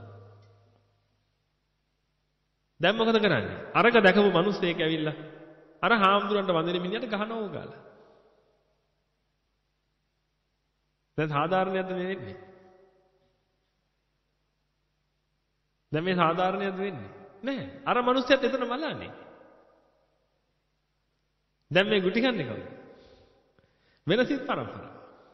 දැන් මොකද කරන්නේ? අරක දැකපු මිනිස්සෙක් ඇවිල්ලා අර හාමුදුරන්ට වඳින මිනිහට ගහනවා උගාලා. දැන් සාධාරණයක්ද මේ වෙන්නේ? දැන් මේ සාධාරණයක්ද වෙන්නේ? නැහැ. අර මිනිස්සයත් එතන මලානේ. දැන් මේ ගුටි ගන්න කවුද? වෙනසිට පරම්පරාව.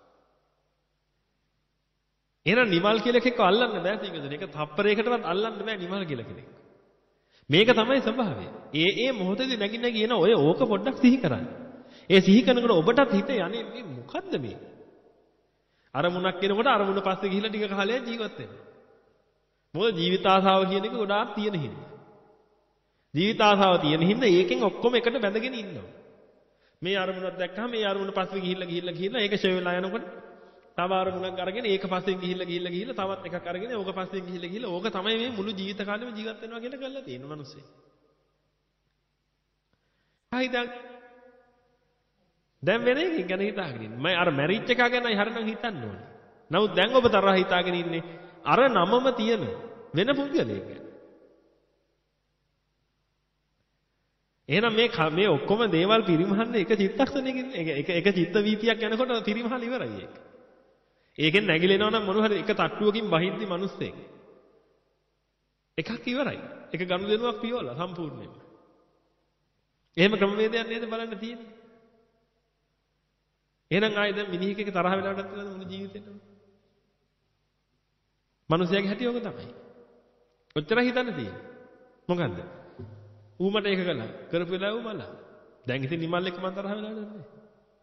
එහෙනම් නිමල් කියලා එකෙක්ව අල්ලන්න බෑ සීගදෙන. ඒක තප්පරයකටවත් අල්ලන්න බෑ නිමල් කියලා කෙනෙක්. මේක තමයි ස්වභාවය. ඒ ඒ මොහොතේදී නැගි නැගි එන ඔය ඕක පොඩ්ඩක් සිහි කරන්න. ඒ සිහි කරනකොට ඔබටත් හිතේ යන්නේ මේ මොකද්ද මේ? අරමුණක් එනකොට අරමුණ පස්සේ ගිහිල්ලා ටික කාලයක් ජීවත් වෙනවා. මොකද ජීවිත ආසාව කියන එක ගොඩාක් තියෙන හින්දා. ජීවිත ආසාව තියෙන හින්දා ඒකෙන් ඔක්කොම එකට බැඳගෙන ඉන්නවා. මේ අරමුණක් දැක්කම මේ අරමුණ පස්සේ ගිහිල්ලා ගිහිල්ලා ගිහිල්ලා ඒක ෂේ වෙලා යනකොට තව අරමුණක් අරගෙන ඒක පස්සෙන් ගිහිල්ලා ගිහිල්ලා ගිහිල්ලා තවත් එකක් අරගෙන ඕක පස්සෙන් ගිහිල්ලා ගිහිල්ලා ඕක තමයි මේ මුළු ජීවිත කාලෙම ජීවත් වෙනවා කියලා කරලා තියෙන මිනිස්සේ. ආයි දැන් දැන් වෙන එකක් ගැන හිතාගෙන ඉන්නේ. මම අර මැරිච් එක ගැනයි හරිනම් හිතන්න ඕනේ. නමුත් දැන් ඔබ තරහ හිතාගෙන ඉන්නේ අර නමම තියෙන වෙන පුද්ගලයෙක් ගැන. එහෙනම් මේ මේ ඔක්කොම දේවල් පිරිමහන්නේ එක චිත්තක්ෂණයකින් එක එක චිත්ත වීතියක් යනකොට පිරිමහල ඉවරයි ඒක. ඒකෙන් නැగిලෙනවා නම් මොන හරි එක තට්ටුවකින් බහිද්දි මිනිස්සෙක්. එකක් ඉවරයි. එක ගනුදෙනුවක් පියවලා සම්පූර්ණයෙන්ම. එහෙම ක්‍රමවේදයක් නේද බලන්න තියෙන්නේ. එහෙනම් ආයේ දැන් මිනිහෙක් එක තරහ වෙලාවටත් නේද මුළු ජීවිතේටම. මිනිස්යාගේ හැටි ඔක තමයි. ඔච්චර හිතන්න තියෙන්නේ. මොකන්ද? ඌ මට ඒක කළා. කරපු වෙලාව ඌ මලා. දැන් ඉතින් නිමල් එක්ක මම තරහ වෙලා නේද?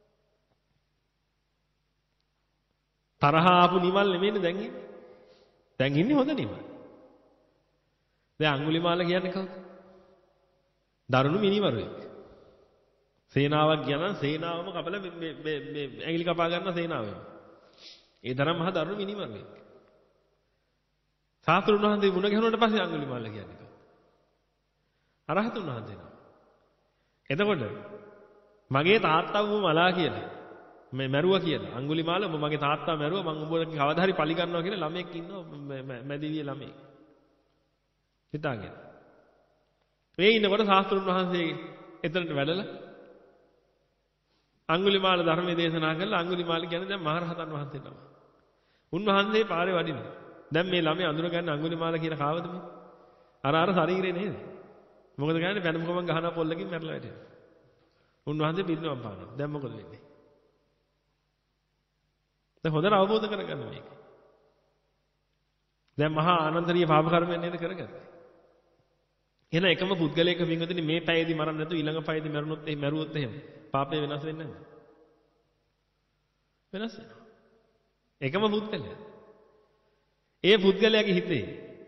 තරහ ආපු නිමල් නෙමෙයිනේ දැන් ඉන්නේ. දැන් ඉන්නේ හොඳ නිමල්. දැන් අඟුලිමාල කියන්නේ කවුද? දරුණු මිනිවරුෙක්. සේනාවක් ගියා නම් සේනාවම කපලා මේ මේ මේ ඇඟිලි කපා ගන්න සේනාවෙම. ඒ තරම් මහ දරුණු මිනිවරුෙක්. සාතුරුන් වහන්සේ මුණ ගැහුණාට පස්සේ අඟුලිමාල කියන්නේ කවුද? අරහතුන් වහන්සේ නම. එතකොට මගේ තාත්තා වුම මලා කියලා මේ මැරුවා කියලා අඟුලිමාල මගේ තාත්තා මැරුවා මම උඹට කවදා හරි පලි ගන්නවා කියලා ළමෙක් ඉන්නවා මැදිවිය ළමෙක් හිතාගෙන මේ ඉන්නකොට ශාස්ත්‍රුන් වහන්සේ එතනට වැඩලා අඟුලිමාල ධර්මයේ දේශනා කළා අඟුලිමාල කියන්නේ දැන් මහරහතන් වහන්සේ තමයි උන්වහන්සේ පාරේ වඩිනවා දැන් මේ ළමයා අඳුර ගන්න අඟුලිමාල කියන කාවද මේ අර අර ශරීරේ නේද මොකද කියන්නේ පැනම කොමන් ගහන පොල්ලකින් මැරලා වැටෙනවා උන්වහන්සේ පිළිනවම් පානවා දැන් මොකද වෙන්නේ දැන් හොඳට අවබෝධ කරගන්න මේක. දැන් මහා ආනන්දරීය පාප කර්මයන් නේද කරගත්තේ. එහෙනම් එකම පුද්ගලයෙක් වින්ගදිනේ මේ පැයේදී මරන්න නැතුව ඊළඟ පැයේදී මරුණොත් එහෙම මරුවොත් එහෙම පාපේ වෙනස් වෙන්නේ නැද්ද? වෙනස් වෙනවා. එකම පුද්ගලයා. ඒ පුද්ගලයාගේ හිතේ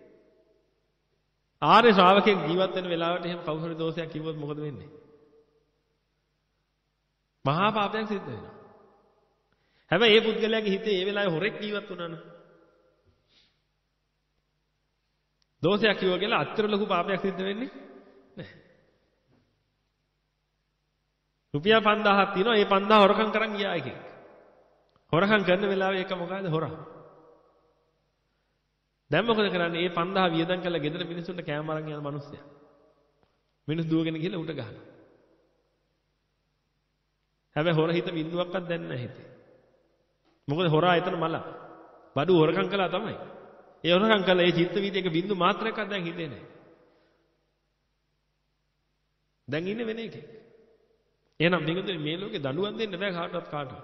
ආර්ය ශ්‍රාවකෙක් ජීවත් වෙන වෙලාවට එහෙම කවුරු හරි දෝෂයක් කිව්වොත් මොකද වෙන්නේ? මහා පාපයක් සිද්ධ වෙනවා. හැබැයි ඒ පුද්ගලයාගේ හිතේ ඒ වෙලාවේ හොරෙක් ජීවත් වුණා නම් දෝෂයක් කිව්වා කියලා අච්චර ලොකු පාපයක් සිද්ධ වෙන්නේ නැහැ. රුපියල් පන්දාහක් තියෙනවා ඒ පන්දාහ හොරකම් කරන් ගියා එකෙක්. හොරකම් කරන වෙලාවේ ඒක මොකද හොරා. දැන් මොකද කරන්නේ? මේ පන්දාහ වියදම් කරලා ගෙදර මිනිස්සුන්ට කෑම අරන් යන මිනිස්සයා. මිනිස් දුවගෙන ගිහලා උට ගහනවා. හැබැයි හොර හිත බින්දුවක්වත් දැන් නැහැ හිතේ. මොකද හොරා එතන මල. බඩු හොරකම් කළා තමයි. ඒ හොරකම් කළා ඒ චිත්ත වීදියේක බින්දු මාත්‍රයක්වත් දැන් හිතේ නැහැ. දැන් ඉන්නේ වෙන එකේ. එහෙනම් මේකද මේ ලෝකේ දඬුවම් දෙන්න බෑ කාටවත් කාටවත්.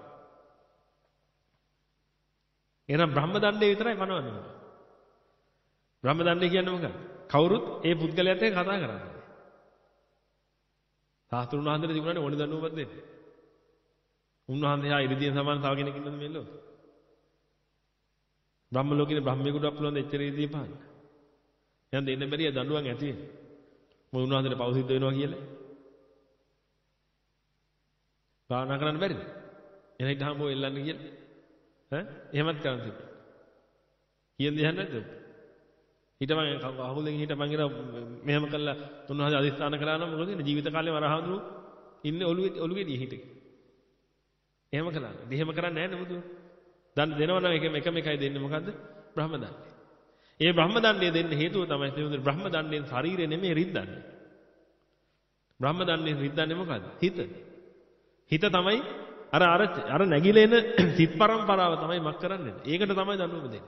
එහෙනම් බ්‍රහ්ම දණ්ඩේ විතරයි මනවන්නේ. බ්‍රහ්ම දණ්ඩේ කියන්නේ මොකක්ද? කවුරුත් ඒ පුද්ගලයාත් එක්ක කතා කරන්නේ. සාස්ත්‍රුන් වහන්සේට තිබුණානේ ඕනි දඬුවමක් දෙන්න. උන්වහන්සේ ආ ඉරිදීන් සමාන තව කෙනෙක් ඉන්නද මේ ලෝකේ? බ්‍රහ්ම ලෝකේ බ්‍රහ්මයෙකුට අපලොන්ද එච්චර ඉරිදී පාන්න. එහෙනම් දෙන්න බැරිය දඬුවම් ඇති වෙන්නේ. මොකද උන්වහන්සේට පව සිද්ධ වෙනවා කියලා. භාවනා කරන්න බැරිද? එහෙනම් ඉතහම බෝ එල්ලන්න කියලා. ඈ එහෙමත් කරන්න තිබුණා. කියන දේ නැද්ද? ඊට මම අහුලෙන් හිට මං ඉර මෙහෙම කළා උන්වහන්සේ අදිස්ථාන කළා නම් මොකද වෙන්නේ? ජීවිත කාලෙම අරහඳුරු ඉන්නේ ඔළුවේ ඔළුවේදී හිටේ. එහෙම කළා. එහෙම කරන්නේ නැහැ නේ බුදු. දන් දෙනවා නම් එකම එකම එකයි දෙන්නේ මොකද්ද? බ්‍රහ්ම දණ්ඩේ. ඒ බ්‍රහ්ම දණ්ඩේ දෙන්න හේතුව තමයි තේරුනේ බ්‍රහ්ම දණ්ඩෙන් ශරීරය නෙමෙයි රිද්දන්නේ. බ්‍රහ්ම දණ්ඩෙන් රිද්දන්නේ මොකද්ද? හිත. හිත තමයි අර අර අර නැගිලා එන සිත් පරම්පරාව තමයි මක් කරන්නේ. ඒකට තමයි දඬුවම දෙන්නේ.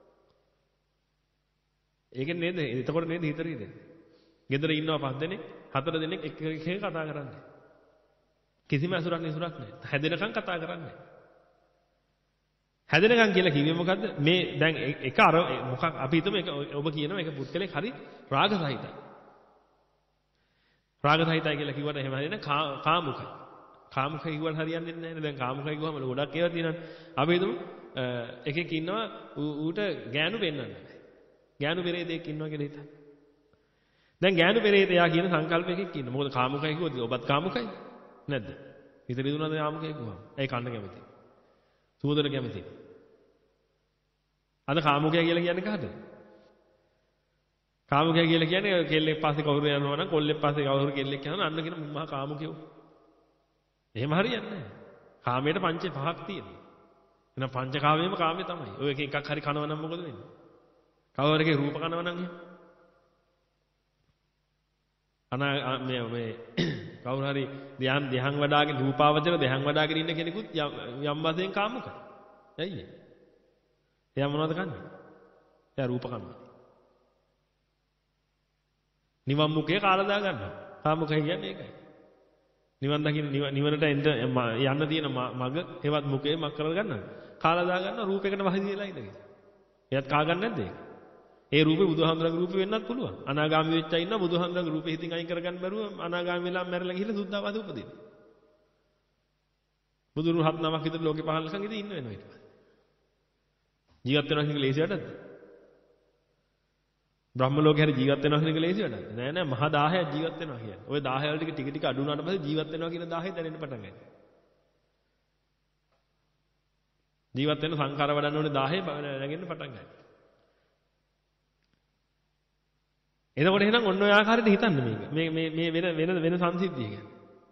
ඒකෙන් නේද? එතකොට නේද හිත රිදෙන්නේ. ගෙදර ඉන්නවා පස් දෙනෙක්, හතර දෙනෙක් එක එක කතා කරන්නේ. කිසිම අසුරක් නිසුරක් නැහැ. හැදෙනකන් කතා කරන්නේ. හැදෙනකන් කියලා කිව්වේ මොකද්ද? මේ දැන් එක අර මොකක් අපි හිතමු එක ඔබ කියනවා එක පුද්ගලෙක් හරි රාග සහිතයි. රාග සහිතයි කියලා කිව්වට එහෙම හරියන්නේ කාමුකයි. කාමුකයි කිව්වට හරියන්නේ නැහැ නේ. දැන් කාමුකයි කිව්වම ගොඩක් ඒවා තියෙනවානේ. අපි හිතමු එකෙක් ඉන්නවා ඌට ගෑනු පෙන්වන්න බෑ. ගෑනු පෙරේතෙක් ඉන්නවා කියලා හිතන්න. දැන් ගෑනු පෙරේතයා කියන සංකල්පයකින් ඉන්න. මොකද කාමුකයි කිව්වොත් ඔබත් කාමුකයි. නැද්ද? හිත රිදුනද යාමකේ කිව්වම. ඒ කන්න කැමති. සුවඳට කැමති. අද කාමුකයා කියලා කියන්නේ කාටද? කාමුකයා කියලා කියන්නේ කෙල්ලෙක් පස්සේ කවුරු යනවා නම් කොල්ලෙක් පස්සේ කවුරු කෙල්ලෙක් යනවා අන්න කියන මහා කාමුකයෝ. එහෙම හරියන්නේ නැහැ. කාමයට පංච පහක් තියෙනවා. එහෙනම් පංචකාමයේම කාමයේ තමයි. ඔය එක එකක් හරි කනවා නම් මොකද වෙන්නේ? කවවරගේ රූප කනවා නම් එහෙම. අනා මේ මේ කවුරු හරි ධ්‍යාන ධ්‍යාන වඩාගෙන රූපාවචර ධ්‍යාන වඩාගෙන ඉන්න කෙනෙකුත් යම් වශයෙන් කාමුකයි. ඇයි ඒ? එයා මොනවද කන්නේ? එයා රූප කනවා. නිවන් මුඛේ කාලා දා ගන්නවා. කාමුකයි කියන්නේ ඒකයි. නිවන් දකින්න නිවනට එන්න යන්න තියෙන මග ඒවත් මුඛේ මක් කරලා ගන්නවා. කාලා දා ගන්නවා රූපයකට වහිදීලා ඉඳගෙන. එයාත් කා ගන්න නැද්ද ඒක? ඒ රූපේ බුදුහාමුදුරන්ගේ රූපේ වෙන්නත් පුළුවන්. අනාගාමී වෙච්ච අය ඉන්නවා බුදුහාමුදුරන්ගේ රූපේ හිතින් අයින් කරගන්න බැරුව අනාගාමී වෙලා මැරලා ගිහිල්ලා සුද්ධාවාද උපදිනවා. බුදුරු හත් නමක් විතර ලෝකේ පහළකන් ඉතින් ඉන්න වෙනවා ඊට පස්සේ. ජීවත් වෙනවා කියන එක ලේසි වැඩක්ද? බ්‍රහ්ම ලෝකේ හරි ජීවත් වෙනවා කියන එක ලේසි වැඩක්ද? නෑ නෑ මහා දාහයක් ජීවත් වෙනවා කියන්නේ. ওই දාහය වල ටික ටික ටික අඩු වුණාට පස්සේ ජීවත් වෙනවා කියන දාහය දැනෙන්න පටන් ගන්නවා. ජීවත් වෙන සංඛාර වඩන්න ඕනේ දාහය නැගෙන්න පටන් ගන්නවා. එතකොට එහෙනම් ඔන්න ඔය ආකාරයට හිතන්න මේක. මේ මේ මේ වෙන වෙන වෙන සංසිද්ධිය ගැන.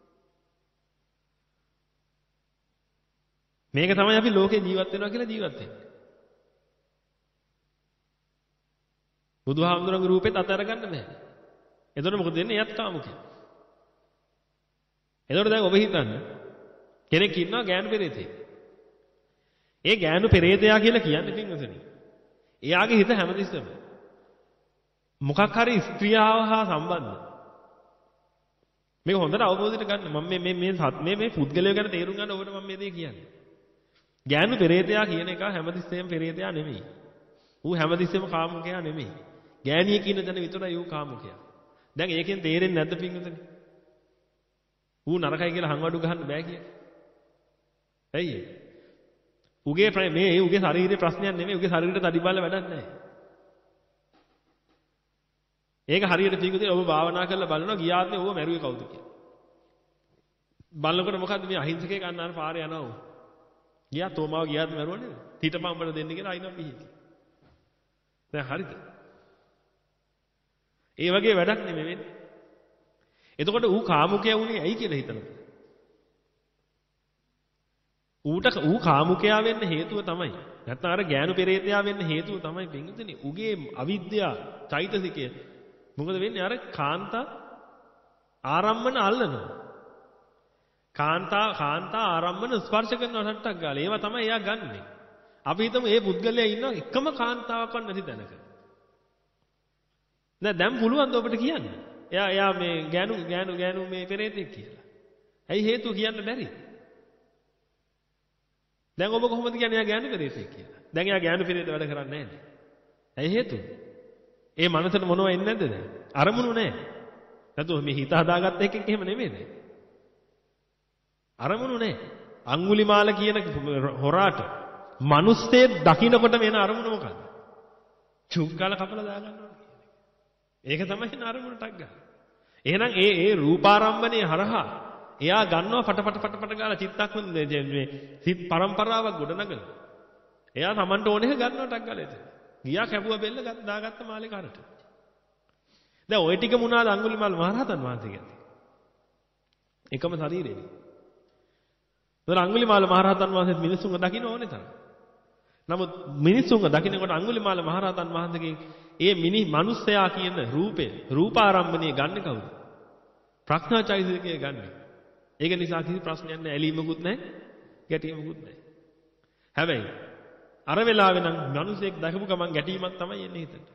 මේක තමයි අපි ලෝකේ ජීවත් වෙනවා කියලා ජීවත් වෙන්නේ. බුදුහාමුදුරන්ගේ රූපෙත් අතහැර ගන්න බෑ. එතකොට මොකද වෙන්නේ? එයත් කාමුකයා. එතකොට දැන් ඔබ හිතන්න කෙනෙක් ඉන්නවා ගෑනු පෙරේතෙක්. ඒ ගෑනු පෙරේතයා කියලා කියන්නේ පින්වතුනි. එයාගේ හිත හැමතිස්සෙම මොකක් හරි ස්ත්‍රියව හා සම්බන්ධ. මේක හොඳට අවබෝධයට ගන්න. මම මේ මේ මේ මේ මේ පුද්ගලය ගැන තේරුම් ගන්න ඔබට මම මේ දේ කියන්නේ. ගෑනු පෙරේතයා කියන එක හැමතිස්සෙම පෙරේතයා නෙමෙයි. ඌ හැමතිස්සෙම කාමුකයා නෙමෙයි. ගෑණිය කියන දන විතරයි ඌ කාමුකයා. දැන් ඒකෙන් තේරෙන්නේ නැද්ද පින්වතුනි? ඌ නරකයි කියලා හංවඩු ගහන්න බෑ කියන්නේ. ඇයි ඒ? උගේ මේ උගේ ශරීරයේ ප්‍රශ්නයක් නෙමෙයි. උගේ ශරීරයට තඩි බාල වැඩක් නැහැ. ඒක හරියට පිටුදී ඔබ භාවනා කරලා බලනවා ගියාත්නේ ඕව මැරුවේ කවුද කියලා. බලනකොට මොකද්ද මේ අහිංසකේ ගන්න අර පාරේ යනවා ඌ. ගියා තෝමාව ගියාත් මැරුවා නේද? හිටපම් බල දෙන්න කියලා අයින්ව පිහිටි. දැන් හරිද? ඒ වගේ වැඩක් නෙමෙයි වෙන්නේ. එතකොට ඌ කාමුකයා වුණේ ඇයි කියලා හිතනවා. ඌට ඌ කාමුකයා වෙන්න හේතුව තමයි. නැත්නම් අර ගෑනු පෙරේතයා වෙන්න හේතුව තමයි පින්විතනේ. උගේ අවිද්‍යාව චෛතසිකය මොකද වෙන්නේ? අර කාන්තා ආරම්මන අල්ලනවා. කාන්තා කාන්තා ආරම්මන ස්පර්ශ කරනවා රට්ටක් ගාලා. ඒවා තමයි එයා ගන්නෙ. අපි හිතමු මේ පුද්ගලයා ඉන්නවා එකම කාන්තාවක්වත් නැති තැනක. නෑ දැන් පුළුවන් ද ඔබට කියන්න? එයා එයා මේ ගෑනු ගෑනු ගෑනු මේ පෙරේතෙක් කියලා. ඇයි හේතුව කියන්න බැරි? දැන් ඔබ කොහොමද කියන්නේ එයා ගෑනු පෙරේතෙක් කියලා? දැන් එයා ගෑනු පෙරේත වැඩ කරන්නේ නැහැ. ඇයි හේතුව? ඒ මනසට මොනව එන්නේ නැද්ද දැන්? අරමුණු නැහැ. නැතුව මේ හිත හදාගත්ත එකෙක් එහෙම නෙමෙයිද? අරමුණු නැහැ. අඟුලිමාල කියන හොරාට මිනිස්සේ දකින්නකොට වෙන අරමුණ මොකක්ද? චුක් ගාලා කපලා දාගන්නවා. ඒක තමයි අරමුණටක් ගන්න. එහෙනම් ඒ ඒ රූපාරම්භණයේ හරහා එයා ගන්නවා පට පට පට පට ගාලා චිත්තක් මේ සිත් පරම්පරාවක් ගොඩනගන. එයා Tamanට ඕනේ ගන්නවා ටක් ගාලා එතන. ගියා කැපුවා බෙල්ල දාගත්ත මාලේ කරට. දැන් ওই ටික මොනවාද අඟුලිමාල මහරහතන් වහන්සේ කියන්නේ? එකම ශරීරෙනේ. ඒතර අඟුලිමාල මහරහතන් වහන්සේත් මිනිසුන්ව දකින්න ඕනේ තරම්. නමුත් මිනිසුන්ව දකින්නකොට අඟුලිමාල මහරහතන් වහන්සේගේ ඒ මිනි මිනිස්සයා කියන රූපේ රූපාරම්භණිය ගන්න කවුද? ප්‍රඥාචෛතසිකය ගන්න. ඒක නිසා කිසි ප්‍රශ්නයක් නැහැ. ඇලීමකුත් නැහැ, ගැටීමකුත් නැහැ. හැබැයි අර වෙලාවේ නම් මිනිසෙක් දැකපු ගමන් ගැටීමක් තමයි එන්නේ හිතට.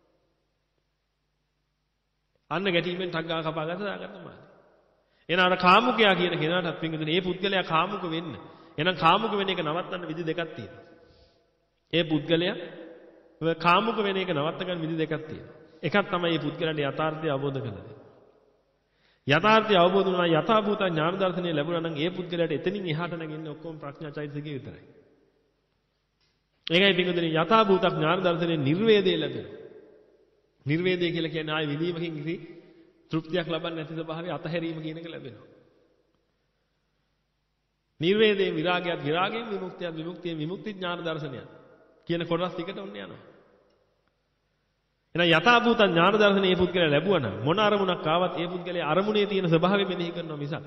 අන්න ගැටීමෙන් ටක් ගා කපා ගන්න දාගන්න මානේ. එහෙනම් අර කාමුකයා කියන කෙනාටත් පින්විතනේ මේ පුද්ගලයා කාමුක වෙන්න. එහෙනම් කාමුක වෙන එක නවත්තන්න විදි දෙකක් තියෙනවා. ඒ පුද්ගලයා කාමුක වෙන එක නවත්ත ගන්න විදි දෙකක් තියෙනවා. එකක් තමයි මේ පුද්ගලයාට යථාර්ථය අවබෝධ කරගන්න. යථාර්ථය අවබෝධ වුණා යථාභූත ඥාන දර්ශනය ලැබුණා නම් ඒ පුද්ගලයාට එතනින් එහාට නැගින්නේ ඔක්කොම ප්‍රඥා චෛතසිකය විතරයි. ඒකයි පිටුදින යථාභූත ඥාන දර්ශනයේ නිර්වේදේ ලැබෙනවා. නිර්වේදේ කියලා කියන්නේ ආයේ විදීමකින් කිසි තෘප්තියක් ලබන්නේ නැති ස්වභාවය අතහැරීම කියන එක ලැබෙනවා. නිර්වේදේ විරාගයත් විරාගයෙන් විමුක්තියත් විමුක්තියෙන් විමුක්ති ඥාන දර්ශනය කියන කොටස් ටිකට ඔන්න යනවා. එහෙනම් යථාභූත ඥාන දර්ශනය මේ පුද්ගලයා ලැබුවා නම් මොන අරමුණක් ආවත් ඒ පුද්ගලයා අරමුණේ තියෙන ස්වභාවය මෙනෙහි කරනවා මිසක්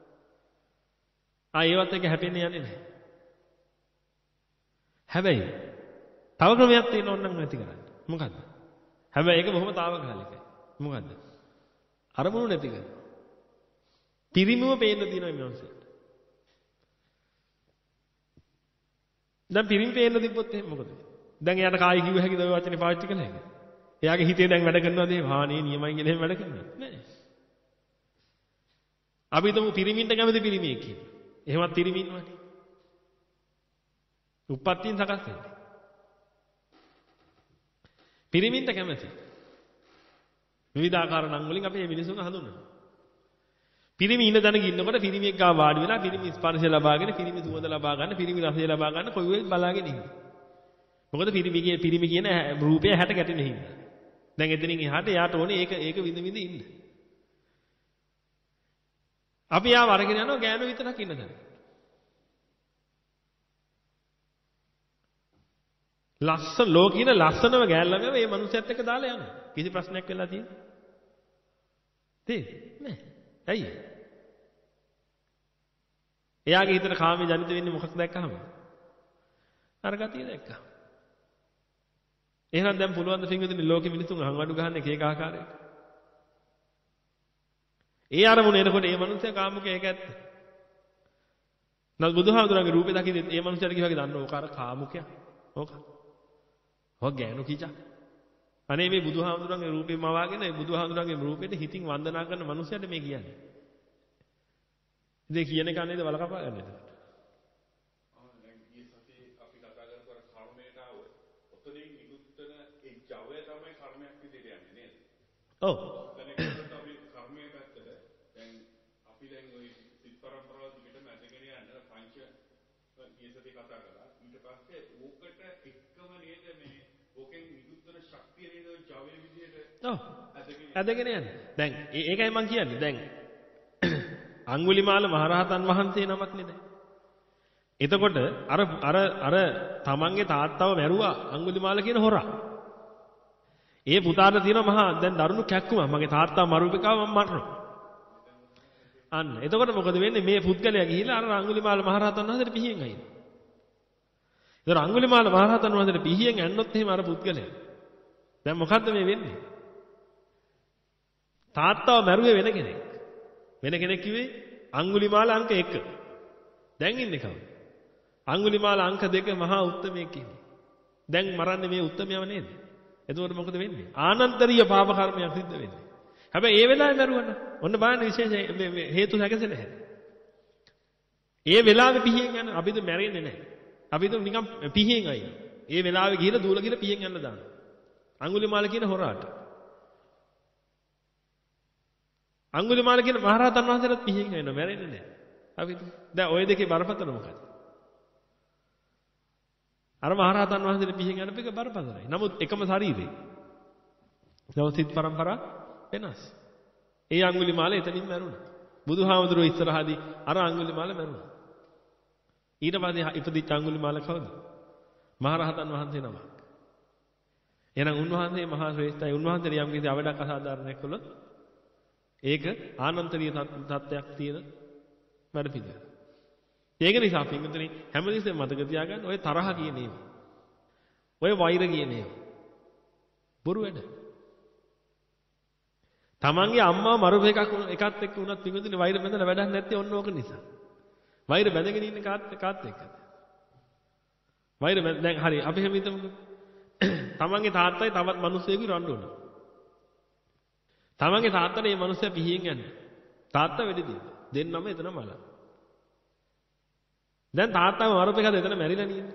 ආ ඒවත් එක හැපෙන්නේ යන්නේ නැහැ. හැබැයි තව ක්‍රමයක් තියෙනවා නම් නැති කරන්න. මොකද්ද? හැබැයි ඒක බොහොම తాවකාලිකයි. මොකද්ද? අරමුණු නැති කරනවා. පිරිමිව පේන්න තියෙනවා මේ මිනිස්සුන්ට. දැන් පිරිමි පේන්න තිබ්බොත් එහෙනම් මොකද? දැන් එයාට කායි කිව්ව හැකිද ඔය වචනේ පාවිච්චි කළ හැකිද? එයාගේ හිතේ දැන් වැඩ කරනවාද එහෙම? හානේ නියමයි කියලා එහෙම වැඩ කරනවද? නෑ. අපි හිතමු පිරිමින්ට කැමති පිරිමියෙක් කියලා. එහෙමත් පිරිමි ඉන්නවනේ. උප්පත්තියෙන් සකස් වෙන්නේ. පිරිමින්ට කැමති. විවිධාකාර නම් වලින් අපි මේ මිනිසුන් හඳුන්වනවා. පිරිමි ඉන්න තැනක ඉන්නකොට පිරිමියෙක් ගාව වාඩි වෙලා පිරිමි ස්පර්ශය ලබාගෙන පිරිමි සුවඳ ලබා ගන්න පිරිමි රසය ලබා ගන්න කොයි වෙලෙත් බලාගෙන ඉන්නේ. මොකද පිරිමිගේ පිරිමි කියන රූපය හැට ගැටෙන හින්දා. දැන් එතනින් එහාට එයාට ඕනේ ඒක ඒක විඳ විඳ ඉන්න. අපි යාව අරගෙන යනවා ගෑනු විතරක් ඉන්න තැන. ලස්සන ලෝකින ලස්සනම ගෑල්ලම මේ මනුස්සයත් එක්ක දාලා යනවා. කිසි ප්‍රශ්නයක් වෙලා තියෙන්නේ? තේරෙන්නේ නැහැ. ඇයි? එයාගේ හිතට කාමයේ ජනිත වෙන්නේ මොකක් දැක්කහම? අර ගතිය දැක්කා. එහෙනම් දැන් පුළුවන් ද පින්විතනි ලෝකෙ මිනිසුන් අහංගඩු ගහන්න එක එක ආකාරයකට. ඒ අරමුණ එනකොට ඒ මනුස්සයා කාමුකේ ඒක ඇත්ත. නමුත් බුදුහාමුදුරන්ගේ රූපේ දකින්නේ ඒ මනුස්සයාට කිව්වාගේ දන්න ඕක අර කාමුකයා. ඕක. ඔය ගෑනු කීචා. අනේ මේ බුදුහාමුදුරන්ගේ රූපේ මවාගෙන ඒ බුදුහාමුදුරන්ගේ රූපෙට හිතින් වන්දනා කරන මනුස්සයාට මේ කියන්නේ. ඉතින් කියන එක නේද වලකපා ගන්න එතකොට. ආ දැන් ඊ සතියේ අපි කතා කරපු අර කර්මයට ආව. ඔතනින් නිකුත්න ඒ ජවය තමයි කර්මයක් විදිහට යන්නේ නේද? ඔව්. දැන් ඒකට අපි කර්මයේ පැත්තට දැන් අපි දැන් ওই සිත් පරම්පරාව දිගටම ඇදගෙන යන පංච ඊ සතියේ කතා කරා. ඊට පස්සේ ඕකට එක්කම නේද මේ ඕකෙන් නිකුත්න ශක්තිය නේද ජවයේ විදිහට ඔව්. ඇදගෙන යන්නේ. දැන් ඒකයි මම කියන්නේ. දැන් අඟුලිමාල මහරහතන් වහන්සේ නමක් නේද? එතකොට අර අර අර තමන්ගේ තාත්තව මැරුවා අඟුලිමාල කියන හොරා. ඒ පුතාට තියෙන මහා දැන් දරුණු කැක්කුමක්. මගේ තාත්තා මරුපිකාව මම මරනවා. අන්න. එතකොට මොකද වෙන්නේ? මේ පුද්ගලයා ගිහිල්ලා අර අඟුලිමාල මහරහතන් වහන්සේට පිහියෙන් අයිනවා. ඒතර අඟුලිමාල මහරහතන් වහන්සේට පිහියෙන් ඇන්නොත් එහෙම අර පුද්ගලයා. දැන් මොකද්ද මේ වෙන්නේ? තාත්තව මැරුවේ වෙන කෙනෙක්. වෙන කෙනෙක් කිව්වේ අඟුලිමාල අංක එක. දැන් ඉන්නේ කවුද? අඟුලිමාල අංක දෙක මහා උත්තමයෙක් ඉන්නේ. දැන් මරන්නේ මේ උත්තමයව නේද? එතකොට මොකද වෙන්නේ? ආනන්තරීය පාප කර්මයක් සිද්ධ වෙන්නේ. හැබැයි ඒ වෙලාවේ මරුවන. ඔන්න බලන්න විශේෂ හේතු සැකසෙන හැටි. ඒ වෙලාවේ පිහියෙන් යන අපිද මැරෙන්නේ නැහැ. අපිද නිකන් පිහියෙන් අයින. ඒ වෙලාවේ ගිහලා දූල ගිහලා පිහියෙන් යන්න දානවා. අඟුලිමාල කියන හොරාට. අඟුලිමාල කියන මහරහතන් වහන්සේට පිහින් වෙනවා මැරෙන්නේ නැහැ. අපි දැන් ওই දෙකේ බරපතල මොකද? අර මහරහතන් වහන්සේට පිහින් යන එක බරපතලයි. නමුත් එකම ශරීරේ. නමුත් සිත් පරම්පරා වෙනස්. ඒ අඟුලිමාල එතනින් මැරුණා. බුදුහාමුදුරුවෝ ඉස්සරහදී අර අඟුලිමාල මැරුණා. ඊට පස්සේ ඉපදිච්ච අඟුලිමාල කවුද? මහරහතන් වහන්සේ නමක්. එහෙනම් උන්වහන්සේ මහා ශ්‍රේෂ්ඨයි. උන්වහන්සේට යම් කිසි අවඩක් අසාධාරණයක් කළොත් ඒක ආනන්තරීය තත්ත්වයක් තියෙන වැඩ පිළිවෙල. ඒක නිසා පින්විතනේ හැමදෙස්සෙම මතක තියාගන්න ඔය තරහ කියන ඒවා. ඔය වෛර කියන ඒවා. බොරු වැඩ. තමන්ගේ අම්මා මරුව එකක් එකත් එක්ක උනත් පින්විතනේ වෛර බැඳලා වැඩක් නැත්තේ ඔන්න ඕක නිසා. වෛර බැඳගෙන ඉන්නේ කාත් කාත් එක්කද? වෛර දැන් හරි අපි හැම හිතමුකෝ. තමන්ගේ තාත්තයි තවත් මිනිස්සෙකුයි රණ්ඩු වුණා. තමන්ගේ තාත්තට මේ මිනිස්සයා පිහියෙන් යන්නේ. තාත්තා වෙඩි දෙන්න. දෙන්නම එතන මල. දැන් තාත්තාම මරපේකද එතන මැරිලා නේද?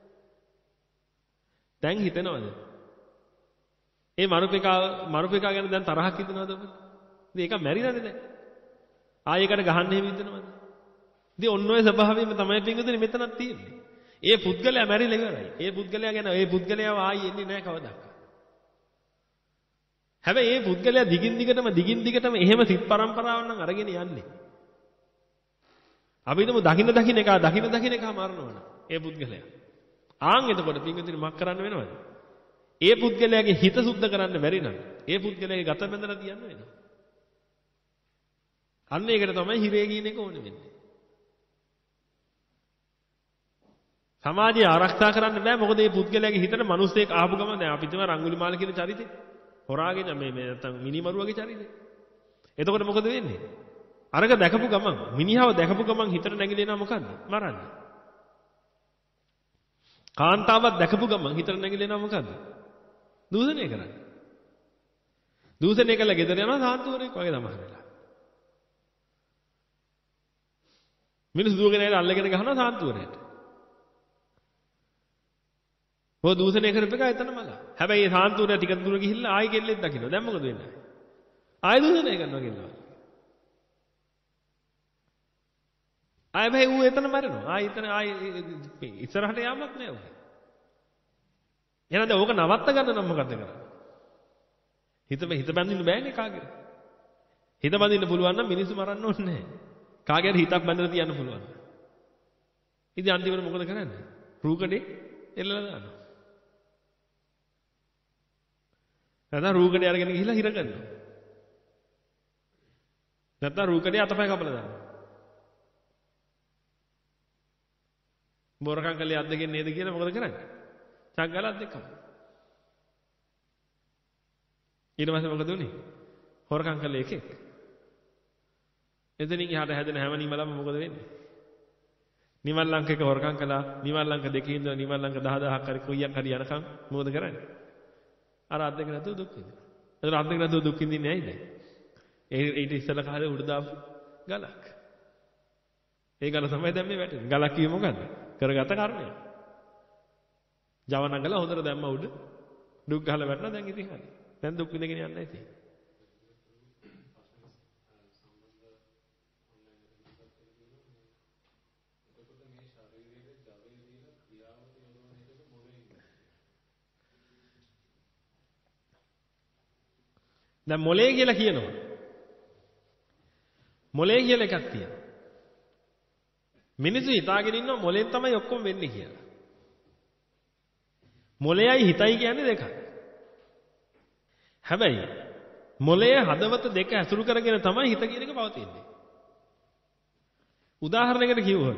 දැන් හිතනවද? ඒ මරපේකා මරපේකා ගැන දැන් තරහක් හිතනවද ඔබ? ඉතින් ඒක මැරිලානේ දැන්. ආයෙකට ගහන්න එහෙම හිතනවද? ඉතින් ඔන්න ඔය ස්වභාවයෙන්ම තමයි පින්වතුනි මෙතනක් තියෙන්නේ. ඒ පුද්ගලයා මැරිලා ඉවරයි. ඒ පුද්ගලයා ගැන ඒ පුද්ගලයාව ආයෙ එන්නේ නැහැ කවදාවත්. හැබැයි මේ පුද්ගලයා දිගින් දිගටම දිගින් දිගටම එහෙම සිත් පරම්පරාවක් නම් අරගෙන යන්නේ. අපි හිතමු දකින්න දකින්න එක දකින්න දකින්න එක මරනවනේ. ඒ පුද්ගලයා. ආන් එතකොට පින්විතනි මක් කරන්න වෙනවද? ඒ පුද්ගලයාගේ හිත සුද්ධ කරන්න බැරි නම් ඒ පුද්ගලයාගේ ගත බැඳලා තියන්න වෙනවා. අන්න ඒකට තමයි හිරේ කියන එක ඕනේ වෙන්නේ. සමාජය ආරක්ෂා කරන්න බෑ මොකද මේ පුද්ගලයාගේ හිතට මිනිස්සෙක් ආපු ගමන් දැන් අපි හිතමු අඟුලිමාල කියන චරිතේ. හොරාගේ මේ මේ නැත්තම් මිනිමරුවගේ චරිතේ. එතකොට මොකද වෙන්නේ? අරක දැකපු ගමන් මිනිහව දැකපු ගමන් හිතට නැගිලෙනවා මොකද්ද? මරන්න. කාන්තාවක් දැකපු ගමන් හිතට නැගිලෙනවා මොකද්ද? දූෂණය කරන්න. දූෂණය කළා ගෙදර යනවා සාන්තුවරෙක් වගේ තමයි වෙලා. මිනිස්සු දුවගෙන ඇවිල්ලා අල්ලගෙන ගහනවා සාන්තුවරයට. ඔය දූෂණය කරපේක එතන මල. හැබැයි මේ සාන්තුවරයා ටික දුර ගිහිල්ලා ආයෙ කෙල්ලෙක් දකින්න. දැන් මොකද වෙන්නේ? ආයෙ දූෂණය කරනවා කෙල්ලව. ආයෙ බෑ ඌ එතන මරනවා. ආයෙ එතන ආයෙ ඉස්සරහට යාමක් නෑ උගේ. එහෙනම් දැන් ඕක නවත්ත ගන්න නම් මොකද කරන්නේ? හිත හිත බැඳින්න බෑනේ කාගෙද? හිත බඳින්න පුළුවන් නම් මිනිස්සු මරන්න ඕනේ නැහැ. කාගෙද හිතක් බැඳලා තියන්න පුළුවන්. ඉතින් අන්තිමට මොකද කරන්නේ? රූකඩේ එල්ලලා දානවා. නැත්නම් රූකඩේ අරගෙන ගිහිල්ලා හිර කරනවා. නැත්නම් රූකඩේ අතපය කපලා දානවා. බොරකම් කළේ අත් දෙකෙන් නේද කියලා මොකද කරන්නේ? චංගල අත් දෙකම. ඊට පස්සේ මොකද උනේ? හොරකම් කළේ එකෙක්. එතනින් එහාට හැදෙන හැම නිමලම මොකද වෙන්නේ? නිමල් ලංකේක හොරකම් කළා. නිමල් ලංක දෙකේ ඉඳලා නිමල් ලංක දහ දහක් හරි කොයියක් හරි යනකම් මොකද කරන්නේ? අර අත් දෙක නැතුව දුක් විඳිනවා. එතන අත් දෙක නැතුව දුක් විඳින්නේ ඇයිද? ඒ ඊට ඉස්සෙල්ලා කාලේ උඩ දාපු ගලක්. ඒ ගල තමයි දැන් මේ වැටෙන්නේ. ගලක් කියේ මොකද්ද? කරගත කර්මය. ජව නගලා හොඳට දැම්ම උඩ දුක් ගහලා වැටෙනවා දැන් ඉතින් හරි. දැන් දුක් විඳගෙන යන්න ඇති. දැන් මොලේ කියලා කියනවා. මොලේ කියලා එකක් තියෙනවා. මිනිස්සු හිතාගෙන ඉන්නවා මොලෙන් තමයි ඔක්කොම වෙන්නේ කියලා. මොලේයි හිතයි කියන්නේ දෙකක්. හැබැයි මොලේ හදවත දෙක ඇසුරු කරගෙන තමයි හිත කියන එක පවතින්නේ. උදාහරණයකට කිව්වොත්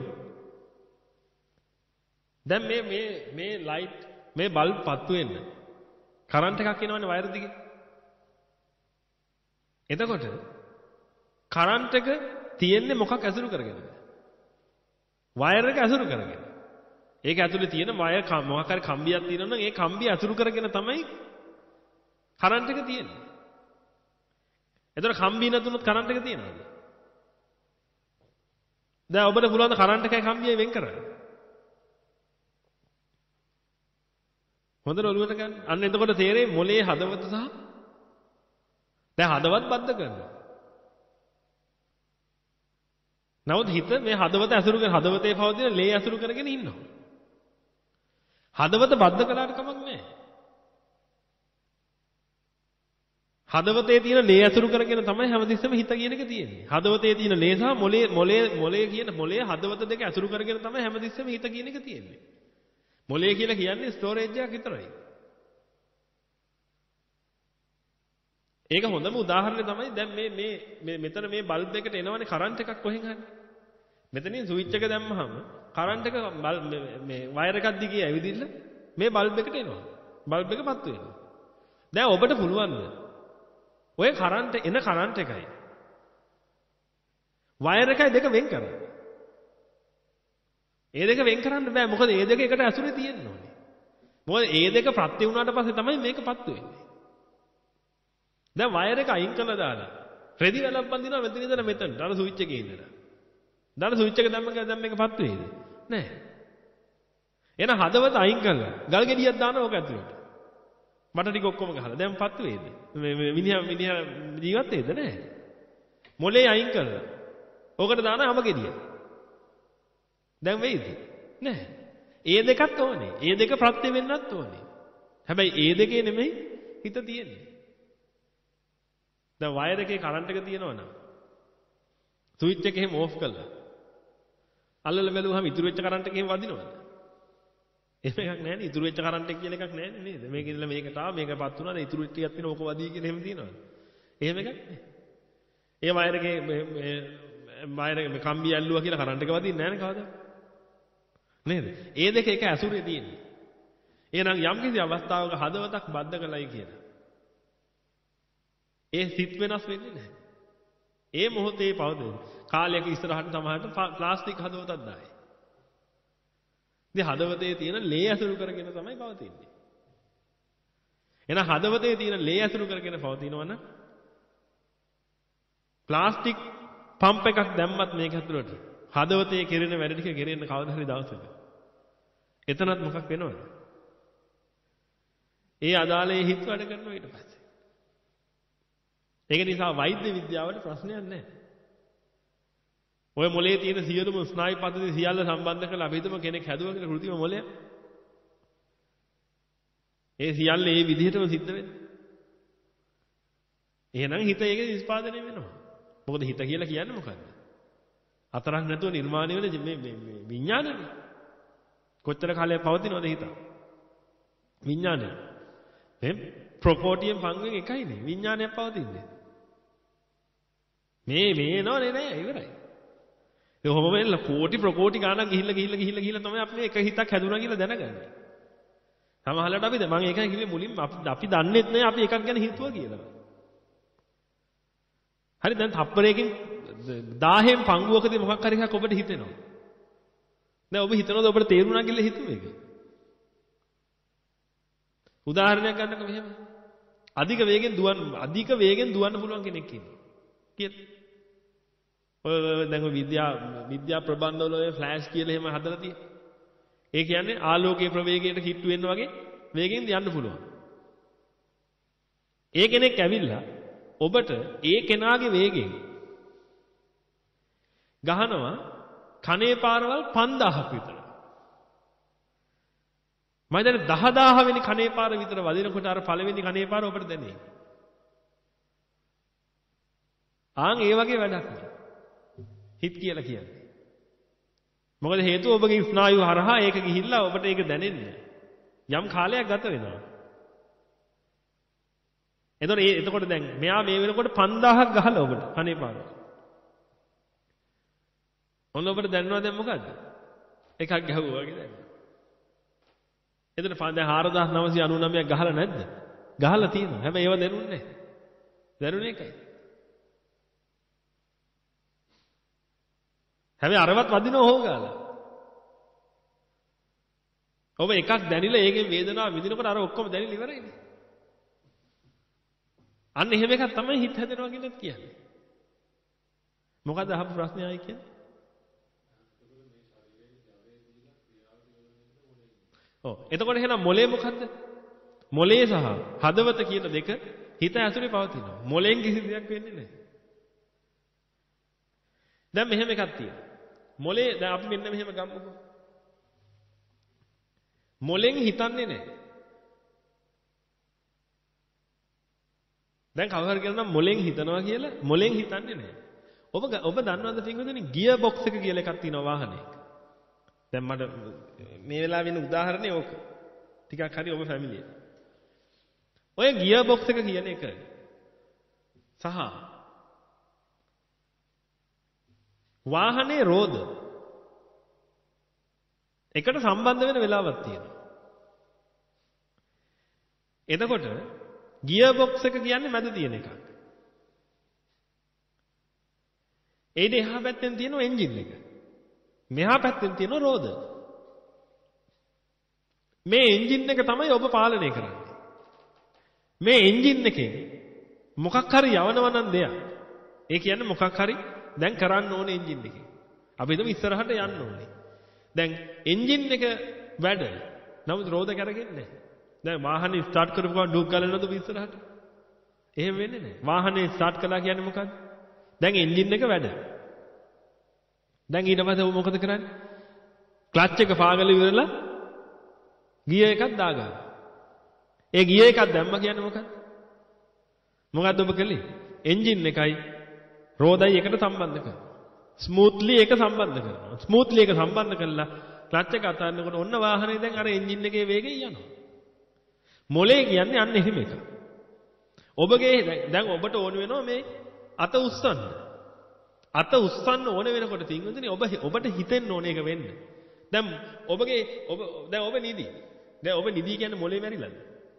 දැන් මේ මේ මේ ලයිට් මේ බල්බ් පත්තු වෙන්න කරන්ට් එකක් එනවනේ වයර් දිගේ. එතකොට කරන්ට් එක තියෙන්නේ මොකක් ඇසුරු කරගෙනද? වයර් එක ඇසුරු කරගෙන. ඒක ඇතුලේ තියෙන වයර් මොකක් හරි කම්බියක් තියෙනවා නම් ඒ කම්බිය ඇසුරු කරගෙන තමයි කරන්ට් එක තියෙන්නේ. එතකොට කම්බිය නැතුනොත් කරන්ට් එක තියෙනවද? දැන් ඔබට පුළුවන් ද කරන්ට් එකයි කම්බියයි වෙන් කරන්න? හොඳට ඔළුවට ගන්න. අන්න එතකොට තේරෙයි මොලේ හදවත සහ දැන් හදවත් බද්ධ කරනවා. නමුත් හිත මේ හදවත ඇසුරු කර හදවතේ පවතින ලේ ඇසුරු කරගෙන ඉන්නවා. හදවත බද්ධ කළාට කමක් නැහැ. හදවතේ තියෙන ලේ ඇසුරු කරගෙන තමයි හැමතිස්සෙම හිත කියන එක තියෙන්නේ. හදවතේ තියෙන ලේ සහ මොලේ මොලේ මොලේ කියන මොලේ හදවත දෙක ඇසුරු කරගෙන තමයි හැමතිස්සෙම හිත කියන එක තියෙන්නේ. මොලේ කියලා කියන්නේ ස්ටෝරේජ් එකක් විතරයි. ඒක හොඳම උදාහරණය තමයි දැන් මේ මේ මේ මෙතන මේ බල්බ් එකට එනවනේ කරන්ට් එකක් කොහෙන් හරි. මෙතනින් ස්විච් එක දැම්මහම කරන්ට් එක මේ වයර් එකක් දිගේ ඇවිදින්න මේ බල්බ් එකට එනවා. බල්බ් එක පත්තු වෙනවා. දැන් ඔබට පුළුවන්ද ඔය කරන්ට් එන කරන්ට් එකයි වයර් එකයි දෙක වෙන් කරන්න? ඒ දෙක වෙන් කරන්න බෑ. මොකද ඒ දෙක එකට ඇසුරේ තියෙන්න ඕනේ. මොකද ඒ දෙක ප්‍රත්‍ය වුණාට පස්සේ තමයි මේක පත්තු වෙන්නේ. දැන් වයර් එක අයින් කරලා දාලා රෙදි වැලක් බඳිනවා මෙතන ඉඳලා මෙතනට අර ස්විච් එකේ ඉඳලා. දැන් ස්විච් එක දැම්ම ගමන් දැන් මේක පත්තු වේද? නෑ. එහෙනම් හදවත අයින් කරලා ගල් ගෙඩියක් දානවා ඕක ඇතුලට. මට ටික ඔක්කොම ගහලා දැන් පත්තු වේද? මේ මිනිහා මිනිහා ජීවත් වේද නෑ. මොලේ අයින් කරලා ඕකට දාන හැම ගෙඩිය. දැන් වෙයිද? නෑ. ඒ දෙකත් ඕනේ. ඒ දෙක ප්‍රත්‍ය වෙන්නත් ඕනේ. හැබැයි ඒ දෙකේ නෙමෙයි හිත තියෙන්නේ. දැන් වයර් එකේ කරන්ට් එක තියෙනවනම් ස්විච් එක එහෙම ඕෆ් කළා. අල්ලලා බැලුවහම ඉතුරු වෙච්ච කරන්ට් එක එහෙම වදිනවද? එහෙම එකක් නැහැ නේ. ඉතුරු වෙච්ච කරන්ට් එක කියලා එකක් නැහැ නේද? මේක ඉඳලා මේකට ආව මේකපත් වුණාද ඉතුරු ටිකක් තියෙන ඕක වදී කියලා එහෙම තියෙනවද? එහෙම එකක් නැහැ. ඒ වයර් එකේ මේ වයර් එක මේ කම්බිය ඇල්ලුවා කියලා කරන්ට් එක වදින්නේ නැහැ නේ කවදාවත්. නේද? ඒ දෙක එක ඇසුරේ තියෙන්නේ. එහෙනම් යම් කිසි අවස්ථාවක හදවතක් බද්ධ කළයි කියලා ඒ සිත් වෙනස් වෙන්නේ නැහැ. ඒ මොහොතේ පවතින කාලයක ඉස්සරහට තමයිට ප්ලාස්ටික් හදවතක් දායි. ඉතින් හදවතේ තියෙන ලේ ඇසුරු කරගෙන තමයි පවතින්නේ. එහෙනම් හදවතේ තියෙන ලේ ඇසුරු කරගෙන පවතිනවනම් ප්ලාස්ටික් පම්ප් එකක් දැම්මත් මේක ඇතුළට හදවතේ කෙරෙන වැඩ ටික කෙරෙන්න කවදා හරි දවසක එතනත් මොකක් වෙනවද? ඒ අදාළේ හිත වැඩ කරනවා ඊට පස්සේ. ඒක නිසා වෛද්‍ය විද්‍යාවට ප්‍රශ්නයක් නැහැ. ඔය මොලේ තියෙන සියලුම ස්නායු පද්ධති සියල්ල සම්බන්ධ කරලා අපි හිතමු කෙනෙක් හැදුවා කියලා කෘතිම මොලයක්. ඒ සියල්ල ඒ විදිහටම සිද්ධ වෙන්නේ. එහෙනම් හිත ඒක නිෂ්පාදනය වෙනවා. මොකද හිත කියලා කියන්නේ මොකද්ද? අතරක් නැතුව නිර්මාණය වෙන මේ මේ විඥානනේ. කොච්චර කාලයක් පවතිනවද හිත? විඥානය. මේ ප්‍රොපෝටියම් පංගුවෙන් එකයිනේ විඥානයක් පවතින්නේ. මේ මේ නෝනේ නෑ ඉවරයි. ඒ කොහොම වෙන්න කෝටි ප්‍රකෝටි ගාණක් ගිහිල්ලා ගිහිල්ලා ගිහිල්ලා ගිහිල්ලා තමයි අපි මේ එක හිතක් හැදුනා කියලා දැනගන්නේ. සමහරවිට අපි මම ඒකයි කිව්වේ මුලින්ම අපි අපි දන්නේත් නෑ අපි එකක් ගැන හිතුවා කියලා. හරි දැන් තප්පරයකින් දහයෙන් පංගුවකදී මොකක් හරි එකක් ඔබට හිතෙනවා. දැන් ඔබ හිතනවාද ඔබට තේරුණා කියලා හිතුවේ ඒක? උදාහරණයක් ගන්නකො මෙහෙම. අධික වේගෙන් දුවන්න අධික වේගෙන් දුවන්න පුළුවන් කෙනෙක් ඉන්නවා. කීයද? ඔය දැන් ඔය විද්‍යා විද්‍යා ප්‍රබන්ධවල ඔය ෆ්ලෑෂ් කියලා එහෙම හදලා තියෙනවා. ඒ කියන්නේ ආලෝකයේ ප්‍රවේගයට කිට්ටු වෙන්න වගේ වේගෙන් යන්න පුළුවන්. ඒ කෙනෙක් ඇවිල්ලා ඔබට ඒ කෙනාගේ වේගෙන් ගහනවා කනේ පාරවල් පන්දාහක් විතර. මම දැන් දහදාහ වෙනි කනේ පාර විතර වදිනකොට අර පළවෙනි කනේ පාර ඔබට දැනේ. ආන් ඒ වගේ වැඩක් නේ. හිත කියලා කියන්නේ. මොකද හේතුව ඔබගේ ස්නායු හරහා ඒක ගිහිල්ලා ඔබට ඒක දැනෙන්නේ. යම් කාලයක් ගත වෙනවා. එතකොට ඒ එතකොට දැන් මෙයා මේ වෙනකොට පන්දාහක් ගහලා ඔබට කනේ පාර. ඔන්න ඔබට දැනනවා දැන් මොකද්ද? එකක් ගැහුවා වගේ දැන්. එතන දැන් හාරදාස් නවසිය අනූනවයක් ගහලා නැද්ද? ගහලා තියෙනවා. හැබැයි ඒව දැනුන්නේ නැහැ. දැනුනේ එකයි. හැබැයි අරවත් වදිනව හොගාලා. ඔබ එකක් දැනිලා ඒකෙන් වේදනාව විඳිනකොට අර ඔක්කොම දැනිලා ඉවරයිනේ. අන්න එහෙම එකක් තමයි හිත හැදෙනවා කියලාත් කියන්නේ. මොකද අහපු ප්‍රශ්නේ ආයි කියන්නේ? ඔව්. එතකොට එහෙනම් මොලේ මොකද්ද? මොලේ සහ හදවත කියන දෙක හිත ඇතුලේ පවතිනවා. මොලෙන් කිසි දෙයක් වෙන්නේ නැහැ. දැන් මෙහෙම එකක් තියෙනවා. මොලේ දැන් අපි මෙන්න මෙහෙම ගමුකෝ. මොලෙන් හිතන්නේ නැහැ. දැන් කවුරු හරි කියනවා මොලෙන් හිතනවා කියලා මොලෙන් හිතන්නේ නැහැ. ඔබ ඔබ දන්නවද පින්වතුනි ගියර් බොක්ස් එක කියලා එකක් තියෙනවා වාහනයක. දැන් මට මේ වෙලාවේ වෙන උදාහරණේ ඕක. ටිකක් හරි ඔබ ෆැමිලිය. ඔය ගියර් බොක්ස් එක කියන එක සහ වාහනේ රෝද එකට සම්බන්ධ වෙන වෙලාවක් තියෙනවා. එතකොට ගියර් බොක්ස් එක කියන්නේ මැද තියෙන එකක්. ඒ දෙහා පැත්තෙන් තියෙන එන්ජින් එක. මෙහා පැත්තෙන් තියෙන රෝද. මේ එන්ජින් එක තමයි ඔබ පාලනය කරන්නේ. මේ එන්ජින් එකෙන් මොකක් හරි යවනවා නම් දෙයක්. ඒ කියන්නේ මොකක් හරි දැන් කරන්න ඕනේ එන්ජින් එකේ. අපි හිතමු ඉස්සරහට යන්න ඕනේ. දැන් එන්ජින් එක වැඩ. නමුත් රෝද කරගෙන්නේ නැහැ. දැන් වාහනේ ස්ටාර්ට් කරපු ගමන් ඩූක් ගාලා නේද ඉස්සරහට? එහෙම වෙන්නේ නැහැ. වාහනේ ස්ටාර්ට් කළා කියන්නේ මොකද්ද? දැන් එන්ජින් එක වැඩ. දැන් ඊට පස්සේ ඔබ මොකද කරන්නේ? ක්ලච් එක පාගල ඉවරලා ගියර් එකක් දාගන්න. ඒ ගියර් එකක් දැම්ම කියන්නේ මොකක්ද? මොකද්ද ඔබ කළේ? එන්ජින් එකයි රෝදයි එකට සම්බන්ධ කරනවා. ස්මූත්ලි ඒක සම්බන්ධ කරනවා. ස්මූත්ලි ඒක සම්බන්ධ කළා ක්ලච් එක අතන්නකොට ඔන්න වාහනේ දැන් අර එන්ජින් එකේ වේගය යනවා. මොලේ කියන්නේ අන්න එහෙම එකක්. ඔබගේ දැන් ඔබට ඕන වෙනවා මේ අත උස්සන්න. අත උස්සන්න ඕන වෙනකොට තින්වතුනි ඔබ ඔබට හිතෙන්න ඕන එක වෙන්න. දැන් ඔබගේ ඔබ දැන් ඔබ නිදි. දැන් ඔබ නිදි කියන්නේ මොලේ මැරිලාද?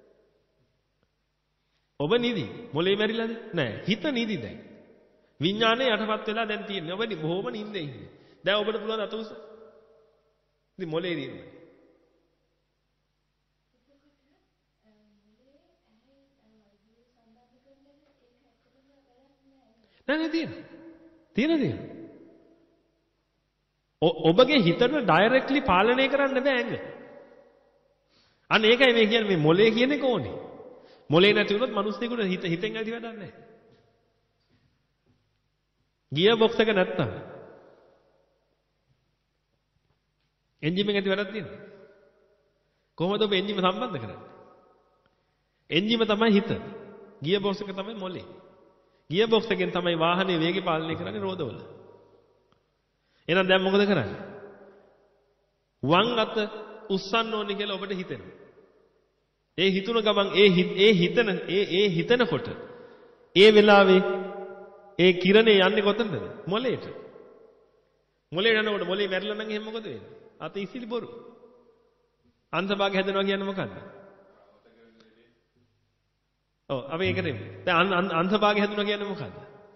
ඔබ නිදි. මොලේ මැරිලාද? නෑ. හිත නිදි දැන්. විඥානේ යටපත් වෙලා දැන් තියෙන්නේ. ඔබ බොහොම නිින්දේ ඉන්නේ. දැන් ඔබට පුළුවන් අත උස්ස. ඉතින් මොලේ දින්නේ. නෑ නෑ තියෙන. තියෙන තියෙන. ඔබගේ හිතට ඩයිරෙක්ට්ලි පාලනය කරන්න බෑ ඇඟ. අන්න ඒකයි මේ කියන්නේ මේ මොලේ කියන එක ඕනේ. මොලේ නැති වුණොත් මිනිස්සුෙකුට හිත හිතෙන් ඇති වැඩක් නැහැ. ගියර් බොක්ස් එක නැත්තම් එන්ජින් එකෙන් ඇති වැඩක් තියෙනවා. කොහොමද ඔබ එන්ජින් සම්බන්ධ කරන්නේ? එන්ජිම තමයි හිත. ගියර් බොක්ස් එක තමයි මොලේ. ගියර් බොක්ස් එකෙන් තමයි වාහනේ වේගය පාලනය කරන්නේ රෝදවල. එහෙනම් දැන් මොකද කරන්නේ? වම් අත උස්සන්න ඕනේ කියලා ඔබට හිතෙනවා. ඒ හිතුන ගමන් ඒ ඒ හිතන ඒ ඒ හිතනකොට ඒ වෙලාවේ ඒ කිරණේ යන්නේ කොතනද? මොලේට. මොලේට යනකොට මොලේ මැරිලා නම් එහෙනම් මොකද වෙන්නේ? අත ඉසිලි බොරු. අන්තභාගය හැදෙනවා කියන්නේ මොකද්ද? ඔව් අපි ඒකට එමු. දැන් අන්තභාගය හැදුණා කියන්නේ මොකද්ද?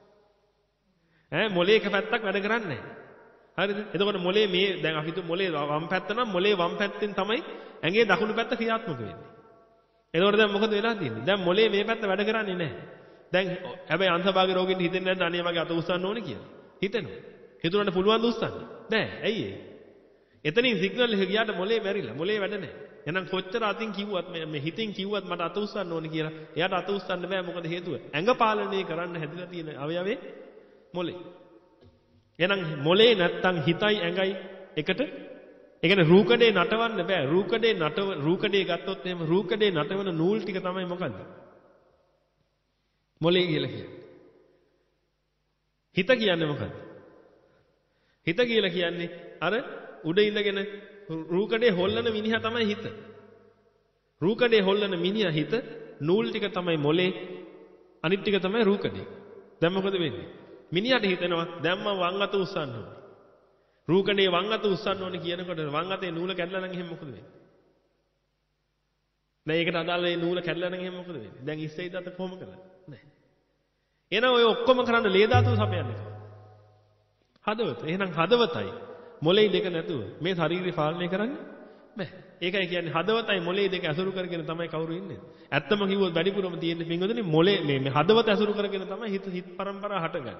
ඈ මොලේ එක පැත්තක් වැඩ කරන්නේ නැහැ. හරිද? එතකොට මොලේ මේ දැන් අපි හිතුව මොලේ වම් පැත්ත නම් මොලේ වම් පැත්තෙන් තමයි ඇඟේ දකුණු පැත්ත ක්‍රියාත්මක වෙන්නේ. එතකොට දැන් මොකද වෙලා තියෙන්නේ? දැන් මොලේ මේ පැත්ත වැඩ කරන්නේ නැහැ. දැන් හැබැයි අන්තභාග රෝගෙට හිතෙන්නේ නැද්ද අනේ මගේ අත උස්සන්න ඕනේ කියලා? හිතෙනවා. හිතුනට පුළුවන් ද උස්සන්න? බෑ. ඇයි ඒ? එතනින් සිග්නල් එක ගියාට මොලේ මැරිලා. මොලේ වැඩ නැහැ. එහෙනම් කොච්චර අතින් කිව්වත් මේ හිතින් කිව්වත් මට අත උස්සන්න ඕනේ කියලා එයාට අත උස්සන්න බෑ. මොකද හේතුව? ඇඟ පාලනය කරන්න හැදිලා තියෙන අවයවේ මොලේ. එහෙනම් මොලේ නැත්තම් හිතයි ඇඟයි එකට ඒ කියන්නේ රූකඩේ නටවන්න බෑ. රූකඩේ නටව රූකඩේ ගත්තොත් එහෙම රූකඩේ නටවන නූල් ටික තමයි මොකද්ද? මොලේ කියලා කියන්නේ. හිත කියන්නේ මොකද්ද? හිත කියලා කියන්නේ අර උඩ ඉඳගෙන රූකඩේ හොල්ලන මිනිහා තමයි හිත. රූකඩේ හොල්ලන මිනිහා හිත, නූල් ටික තමයි මොලේ, අනිත් ටික තමයි රූකඩේ. දැන් මොකද වෙන්නේ? මිනිහාට හිතෙනවා දැන් මම වම් අත උස්සන්න ඕනේ. රූකඩේ වම් අත උස්සන්න ඕනේ කියනකොට වම් අතේ නූල කැඩලා නම් එහෙනම් මොකද වෙන්නේ? දැන් ඒකට අදාළ මේ නූල කැඩලා නම් එහෙනම් මොකද වෙන්නේ? දැන් ඉස්සෙයිද අත කොහොම කරන්නේ? නැහැ. එහෙනම් ඔය ඔක්කොම කරන්න ලේ ධාතුව සපයන්නේ කොහොමද? හදවත. එහෙනම් හදවතයි මොලේ දෙක නැතුව මේ ශරීරය පාලනය කරන්නේ බෑ. ඒකයි කියන්නේ හදවතයි මොලේ දෙක ඇසුරු කරගෙන තමයි කවුරු ඉන්නේ. ඇත්තම කිව්වොත් වැඩිපුරම තියෙන්නේ පින්වතුනි මොලේ මේ මේ හදවත ඇසුරු කරගෙන තමයි හිත හිත පරම්පරාව හටගන්නේ.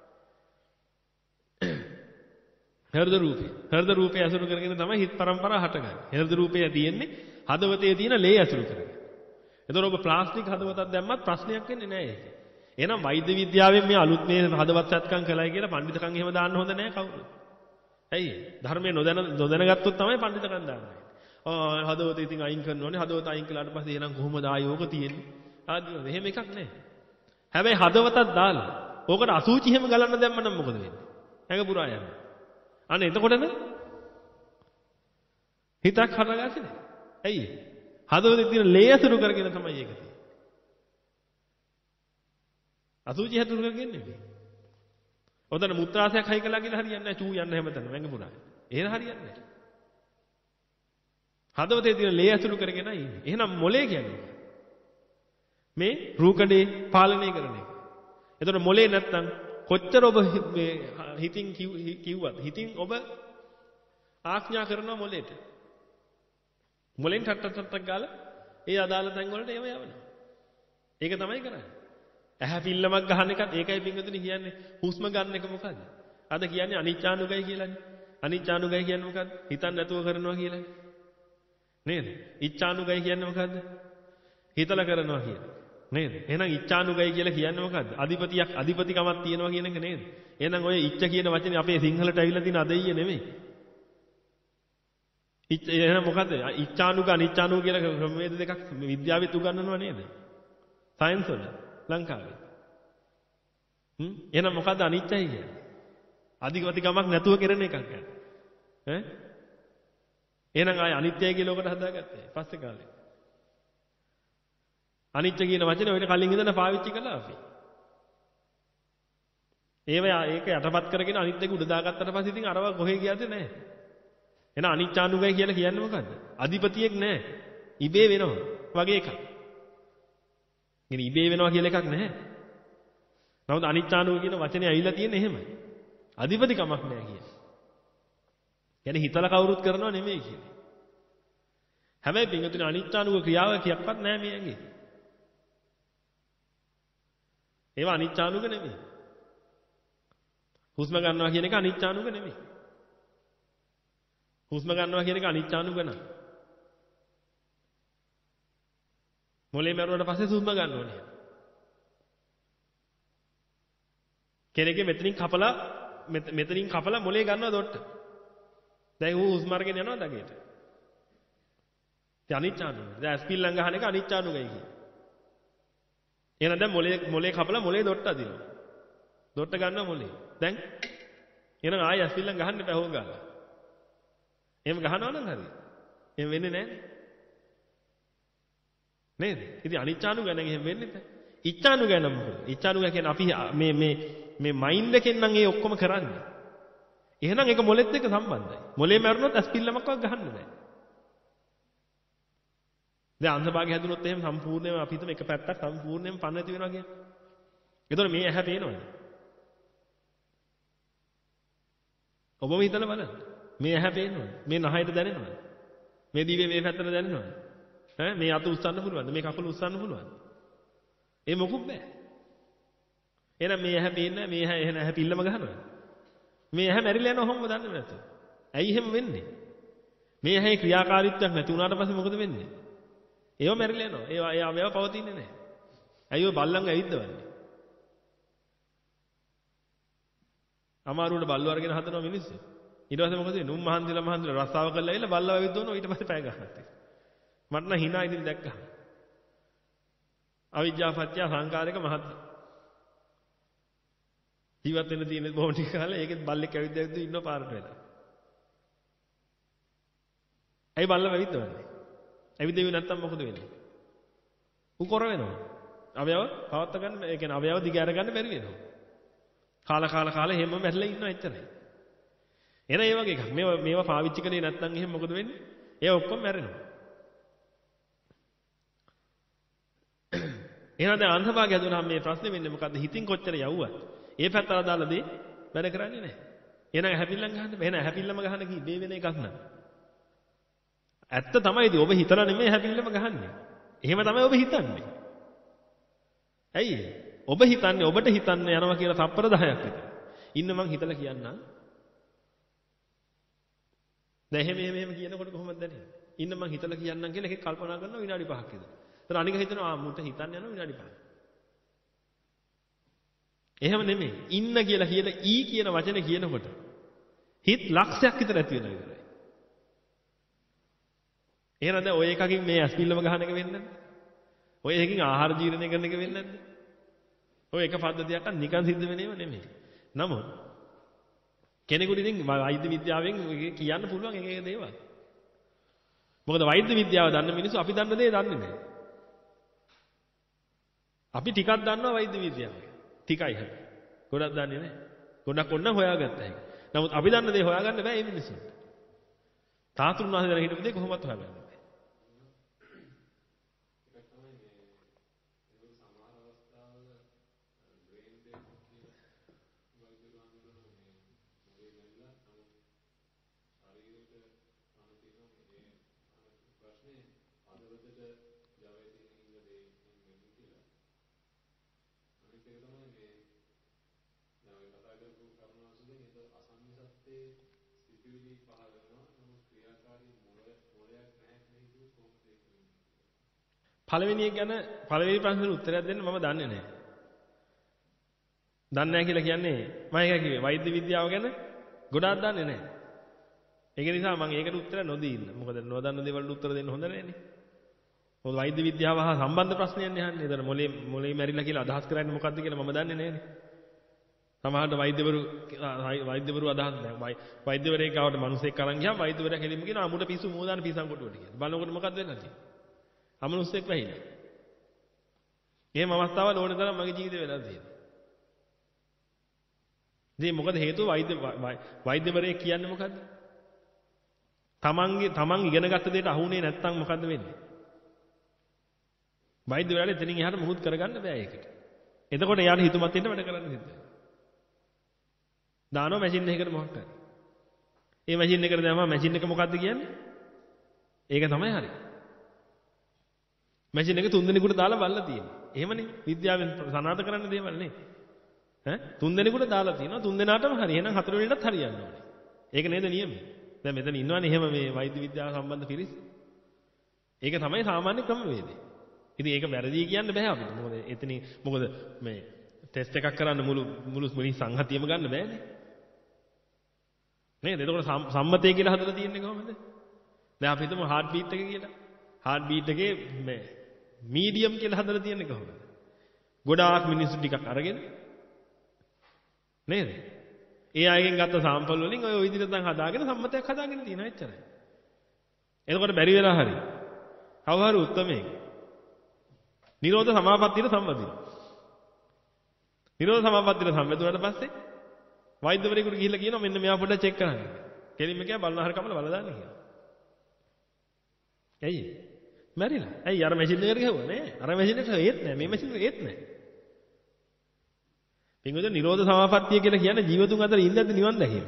හෘද රූපේ. හෘද රූපේ ඇසුරු කරගෙන තමයි හිත පරම්පරාව හටගන්නේ. හෘද රූපේ තියෙන්නේ හදවතේ තියෙන ලේ ඇසුරු කරගෙන. එතකොට ඔබ ප්ලාස්ටික් හදවතක් දැම්මත් ප්‍රශ්නයක් වෙන්නේ නැහැ ඒක. එහෙනම් වෛද්‍ය විද්‍යාවෙන් මේ අලුත් මේ හදවත් සත්කම් කළයි කියලා පඬිතුකම් එහෙම දාන්න හොඳ නැහැ කවුරුත්. ඇයි? ධර්මයේ නොදැන නොදැනගත්තොත් තමයි පඬිතුකම් දාන්නේ. ආ හදවත ඉතින් අයින් කරන්න ඕනේ. හදවත අයින් කළාට පස්සේ එහෙනම් කොහොමද ආයෝග තියෙන්නේ? ආදී වගේ. එහෙම එකක් නැහැ. හැබැයි හදවතක් දාලා ඕකට අසුචි හැම ගලන්න දැම්ම නම් මොකද වෙන්නේ? ඇඟ පුරා යනවා. අන්න එතකොටද හිතක් හටගන්නේ නැහැ. ඇයි? හදවතේ තියෙන ලේ අසුරු කරගෙන තමයි ඒක තියෙන්නේ. අසුචි හතුරු කරගෙන නෙමෙයි. ඔතන මුත්‍රාසයක් හයි කළා කියලා හරියන්නේ නැහැ. චූ යන්න හැමතැනම ඇඟ පුරා. එහෙම හරියන්නේ නැහැ. හදවතේ තියෙන ලේ අසුරු කරගෙන ඉන්නේ. එහෙනම් මොලේ කියන්නේ මේ රූකඩේ පාලනය කරන එක. එතකොට මොලේ නැත්තම් කොච්චර ඔබ මේ හිතින් කිව්වත් හිතින් ඔබ ආඥා කරනවා මොලේට. මොලෙන් ටක් ටක් ටක් ගාලා ඒ අදාළ තැන් වලට ඒව යවනවා. ඒක තමයි කරන්නේ. ඇහැ පිල්ලමක් ගහන එකත් ඒකයි පින්වතුනි කියන්නේ හුස්ම ගන්න එක මොකද්ද? අද කියන්නේ අනිච්චානුගය කියලානේ. අනිච්චානුගය කියන්නේ මොකද්ද? හිතන්න නැතුව කරනවා කියලානේ. නේද? ඉච්ඡානුගය කියන්නේ මොකද්ද? හිතලා කරනවා කියන. නේද? එහෙනම් ඉච්ඡානුගය කියලා කියන්නේ මොකද්ද? අධිපතියක් අධිපතිකමක් තියෙනවා කියන එක නේද? එහෙනම් ඔය ඉච්ඡ කියන වචනේ අපේ සිංහලට ඇවිල්ලා තියෙන අදෙයිය නෙමෙයි. ඉච්ඡ එහෙනම් මොකද්ද? ඉච්ඡානුග අනිච්ඡානුග කියලා ක්‍රමවේද දෙකක් විද්‍යාවෙත් උගන්වනවා නේද? සයන්ස් වල ලංකාවේ. හ්ම් එහෙනම් මොකද්ද අනිච්චයි කියන්නේ? අධිපතිකමක් නැතුව කරන එකක් කියන්නේ. ඈ එහෙනම් ආය අනිත්‍යයි කියලා ඔකට හදාගත්තේ පස්සේ කාලේ. අනිත්‍ය කියන වචනේ ඔයිට කලින් ඉඳන් පාවිච්චි කළා අපි. ඒව ඒක යටපත් කරගෙන අනිත් එක උඩ දාගත්තට පස්සේ ඉතින් අරව කොහෙ ගියද නැහැ. එහෙනම් අනිච්චානුගය කියලා කියන්නේ මොකද්ද? අධිපතියෙක් නැහැ. ඉබේ වෙනවා වගේ එකක්. ඉතින් ඉබේ වෙනවා කියලා එකක් නැහැ. නමුත් අනිච්චානුගය කියන වචනේ ඇවිල්ලා තියෙන්නේ එහෙමයි. අධිපතිකමක් නැහැ කියන්නේ. කියන්නේ හිතලා කවුරුත් කරනව නෙමෙයි කියන්නේ. හැබැයි පින්වතුනි අනිච්චානුග ක්‍රියාව කියක්වත් නැහැ මේ ඇඟේ. ඒවා අනිච්චානුග නෙමෙයි. හුස්ම ගන්නවා කියන එක අනිච්චානුග නෙමෙයි. හුස්ම ගන්නවා කියන එක අනිච්චානුග නෑ. මොලේ මරුවට පස්සේ හුස්ම ගන්න ඕනේ. කෙනෙක්ගේ මෙතනින් කපලා මෙතනින් කපලා මොලේ ගන්නවා දොට්ට. දැන් ඌ හුස්ම අරගෙන යනවා දගේට. ඒ අනිච්චානුග. දැන් ස්පිල්ලම් ගහන එක අනිච්චානුගයි කියන්නේ. එහෙනම් දැන් මොලේ මොලේ කපලා මොලේ දොට්ට අදිනවා. දොට්ට ගන්නවා මොලේ. දැන් එහෙනම් ආයෙ ඇස්පිල්ලම් ගහන්න බෑ හොල් ගාලා. එහෙම ගහනවා නම් හරි. එහෙම වෙන්නේ නැහැ. නේද? ඉතින් අනිච්චානු ගැන එහෙම වෙන්නේ නැහැ. ඉච්ඡානු ගැන මොකද? ඉච්ඡානු කියන්නේ අපි මේ මේ මේ මයින්ඩ් එකෙන් නම් ඒ ඔක්කොම කරන්නේ. එහෙනම් ඒක මොලෙත් එක්ක සම්බන්ධයි. මොලේ මැරුණොත් ඇස්පිල්ලමක්වත් ගහන්න බෑ. දැන් අන්ධභාගය හැදුනොත් එහෙම සම්පූර්ණයෙන්ම අපි හිතමු එක පැත්තක් සම්පූර්ණයෙන්ම පණ නැති වෙනවා කියන්නේ. ඒතකොට මේ ඇහැ පේනවද? ඔබම හිතලා බලන්න. මේ ඇහැ පේනවද? මේ නහයට දැනෙනවද? මේ දිවේ මේ පැත්තට දැනෙනවද? ඈ මේ අත උස්සන්න පුළුවන්ද? මේ කකුල උස්සන්න පුළුවන්ද? ඒ මොකුත් බෑ. එහෙනම් මේ ඇහැ පේන්නේ මේ ඇහැ එහෙන ඇහැ පිල්ලම ගහනවා. මේ ඇහැ මැරිලා යනවා කොහොමද දන්නේ නැත. ඇයි එහෙම වෙන්නේ? මේ ඇහි ක්‍රියාකාරීත්වයක් නැති වුණාට පස්සේ මොකද වෙන්නේ? ඒව මැරිලා යනවා. ඒවා ඒ අවයව පවතින්නේ නැහැ. ඇයි ඔය බල්ලන් ඇවිද්දවන්නේ? අමාරුවට බල්ලෝ අරගෙන හදනවා මිනිස්සු. ඊට පස්සේ මොකද වෙන්නේ? උන් මහන්සිලා මහන්සිලා රස්සාව කරලා ඇවිල්ලා බල්ලව ඇවිද්දවනවා ඊට පස්සේ පැය ගන්නත්. මට නම් hina ඉදින් දැක්කා. අවිජ්ජා පත්‍ය සංකාරයක මහත් ජීවත් වෙන්න තියෙන බොහොම ටික කාලේ ඒකෙත් බල්ලෙක් ඇවිත් ඇවිත් ඉන්න පාරට වෙලා. ඇයි බල්ලව ඇවිද්දවන්නේ? ඇවිදෙවි නැත්තම් මොකද වෙන්නේ? උ කර වෙනවා. අවයව පවත්ත ගන්න ඒ කියන්නේ අවයව දිග අර ගන්න බැරි වෙනවා. කාලා කාලා කාලා හැමම මැරලා ඉන්නවා එච්චරයි. එන ඒ වගේ එකක්. මේවා මේවා පාවිච්චි කරේ නැත්නම් එහෙම මොකද වෙන්නේ? ඒ ඔක්කොම මැරෙනවා. එහෙනම් දැන් අන්ධභාගය හදුනහම මේ ප්‍රශ්නේ වෙන්නේ මොකද්ද? හිතින් කොච්චර යවුවත් ඒ පැත්තට දාලා දේ වැඩ කරන්නේ නැහැ. එහෙනම් හැපිල්ලම් ගහන්න බෑ. එහෙනම් හැපිල්ලම ගහන කී මේ වෙන එකක් නෑ. ඇත්ත තමයිද ඔබ හිතලා නෙමෙයි හැපිල්ලම ගහන්නේ. එහෙම තමයි ඔබ හිතන්නේ. ඇයි? ඔබ හිතන්නේ ඔබට හිතන්න යනවා කියලා තප්පර දහයක් විතර. ඉන්න මං හිතලා කියන්නම්. දැන් එහෙම එහෙම එහෙම කියනකොට කොහොමද දැනෙන්නේ? ඉන්න මං හිතලා කියන්නම් කියලා එකෙක් කල්පනා කරනවා විනාඩි පහක් විතර. ඒතර අනික හිතනවා ආ මුට හිතන්න යනවා විනාඩි පහක්. එහෙම නෙමෙයි. ඉන්න කියලා කියන ඊ කියන වචනේ කියනකොට හිත ලක්ෂයක් විතර ඇති වෙනවා ඉවරයි. එහෙනම් දැන් ඔය එකකින් මේ ඇස්පිල්ලම ගහන එක වෙන්නේ නැද්ද? ඔය එකකින් ආහාර ජීර්ණය කරන එක වෙන්නේ නැද්ද? ඔය එක පද්ධතියක් නිකන් සිද්ධ වෙනේම නෙමෙයි. නමුත් කෙනෙකුට ඉතින් වෛද්‍ය විද්‍යාවෙන් කියන්න පුළුවන් එක එක දේවල්. මොකද වෛද්‍ය විද්‍යාව දන්න මිනිස්සු අපි දන්න දේ දන්නේ නැහැ. අපි ටිකක් දන්නවා වෛද්‍ය විද්‍යාව. ටිකයි හැබැයි. ගොඩක් දන්නේ නැහැ. ගොඩක් ඕන හොයාගත්තා ඒක. නමුත් අපි දන්න දේ හොයාගන්න බෑ මේ මිනිස්සුන්ට. තාතුන් වහන්සේ දැන හිටපු දේ කොහොමවත් හොයාගන්න බෑ. පළවෙනි එක ගැන පළවෙනි ප්‍රශ්නෙට උත්තරයක් දෙන්න මම දන්නේ නැහැ. දන්නේ නැහැ කියලා කියන්නේ මම ඒක කිව්වේ වෛද්‍ය විද්‍යාව ගැන ගොඩාක් දන්නේ නැහැ. ඒක නිසා මම ඒකට උත්තර නොදී ඉන්න. මොකද නොදන්න දේවල්ට උත්තර දෙන්න හොඳ නැහැනේ. මොකද වෛද්‍ය විද්‍යාව හා සම්බන්ධ ප්‍රශ්නයන්නේ අහන්නේ. ඒතර මොලේ මොලේ මැරිලා කියලා අදහස් කරන්නේ මොකද්ද කියලා මම දන්නේ නැහැනේ. සමහරවිට වෛද්‍යවරු වෛද්‍යවරු අදහස් නැහැ. වෛද්‍යවරයෙක් ගාවට මිනිස්සෙක් අරන් ගියාම වෛද්‍යවරයා කෙලින්ම කියනවා අමුඩ පිස්සු මෝදාන පිසන් කොටුවට කියලා. බලනකොට මොකක්ද වෙන්නේ නැති? අමනුස්සෙක් වැහිලා. එහෙම අවස්ථාවල් ඕනේ තරම් මගේ ජීවිතේ වෙලා තියෙනවා. ඉතින් මොකද හේතුව වෛද්‍ය වෛද්‍යවරයෙක් කියන්නේ මොකද්ද? තමන්ගේ තමන් ඉගෙනගත්ත දෙයට අහුනේ නැත්නම් මොකද්ද වෙන්නේ? වෛද්‍යවරයාට එතනින් එහාට මුහුත් කරගන්න බෑ ඒකට. එතකොට එයාට හිතුමත් වෙන්න වැඩ කරන්න සිද්ධ වෙනවා. දානවා මැෂින් එකකට මොකක් හරි. ඒ මැෂින් එකට දැම්මම මැෂින් එක මොකද්ද කියන්නේ? ඒක තමයි හරි. මැෂින් එක තුන් දෙනෙකුට දාලා බලලා තියෙනවා. එහෙමනේ විද්‍යාවෙන් සනාථ කරන්න දේවල් නේ. ඈ තුන් දෙනෙකුට දාලා තියෙනවා තුන් දෙනාටම හරි. එහෙනම් හතර වෙනිටත් හරියන්න ඕනේ. ඒක නේද නියමය? දැන් මෙතන ඉන්නවනේ එහෙම මේ වෛද්‍ය විද්‍යාව සම්බන්ධ පිරිස්. ඒක තමයි සාමාන්‍ය ක්‍රමවේදය. ඉතින් ඒක වැරදි කියන්න බෑ අපිට. මොකද එතන මොකද මේ ටෙස්ට් එකක් කරන්න මුළු මුළු මිනිස් සංහතියම ගන්න බෑනේ. නේද? එතකොට සම්මතය කියලා හදලා තියෙන්නේ කොහොමද? දැන් අපි හිතමු හાર્ට් බීට් එක කියලා. හાર્ට් බීට් එකේ මේ මීඩියම් කියලා හදලා තියෙන්නේ කොහොමද? ගොඩාක් මිනිස්සු ටිකක් අරගෙන නේද? ඒ අයගෙන් ගත්ත සාම්පල් වලින් ඔය විදිහට දැන් හදාගෙන සම්මතයක් හදාගෙන තියෙනවා එච්චරයි. එතකොට බැරි වෙලා හරි. කවුරු හරි උත්තරමේ. නිරෝධ සමාපත්තියට සම්බන්ධයි. නිරෝධ සමාපත්තියට සම්බන්ධුනාට පස්සේ වෛද්‍යවරයෙකුට ගිහිල්ලා කියනවා මෙන්න මෙයා පොඩ්ඩක් චෙක් කරන්න. කෙලින්ම කියනවා බලන ආහාර කමල බලලා දාන්න කියලා. ඇයි? මැරිලා. ඇයි අර මැෂින් එකට ගහුවා නේ? අර මැෂින් එකට ඒත් නෑ. මේ මැෂින් එකට ඒත් නෑ. පින්වද නිරෝධ සමාපත්තිය කියලා කියන්නේ ජීවතුන් අතර ඉඳද්දි නිවන් දැකීම.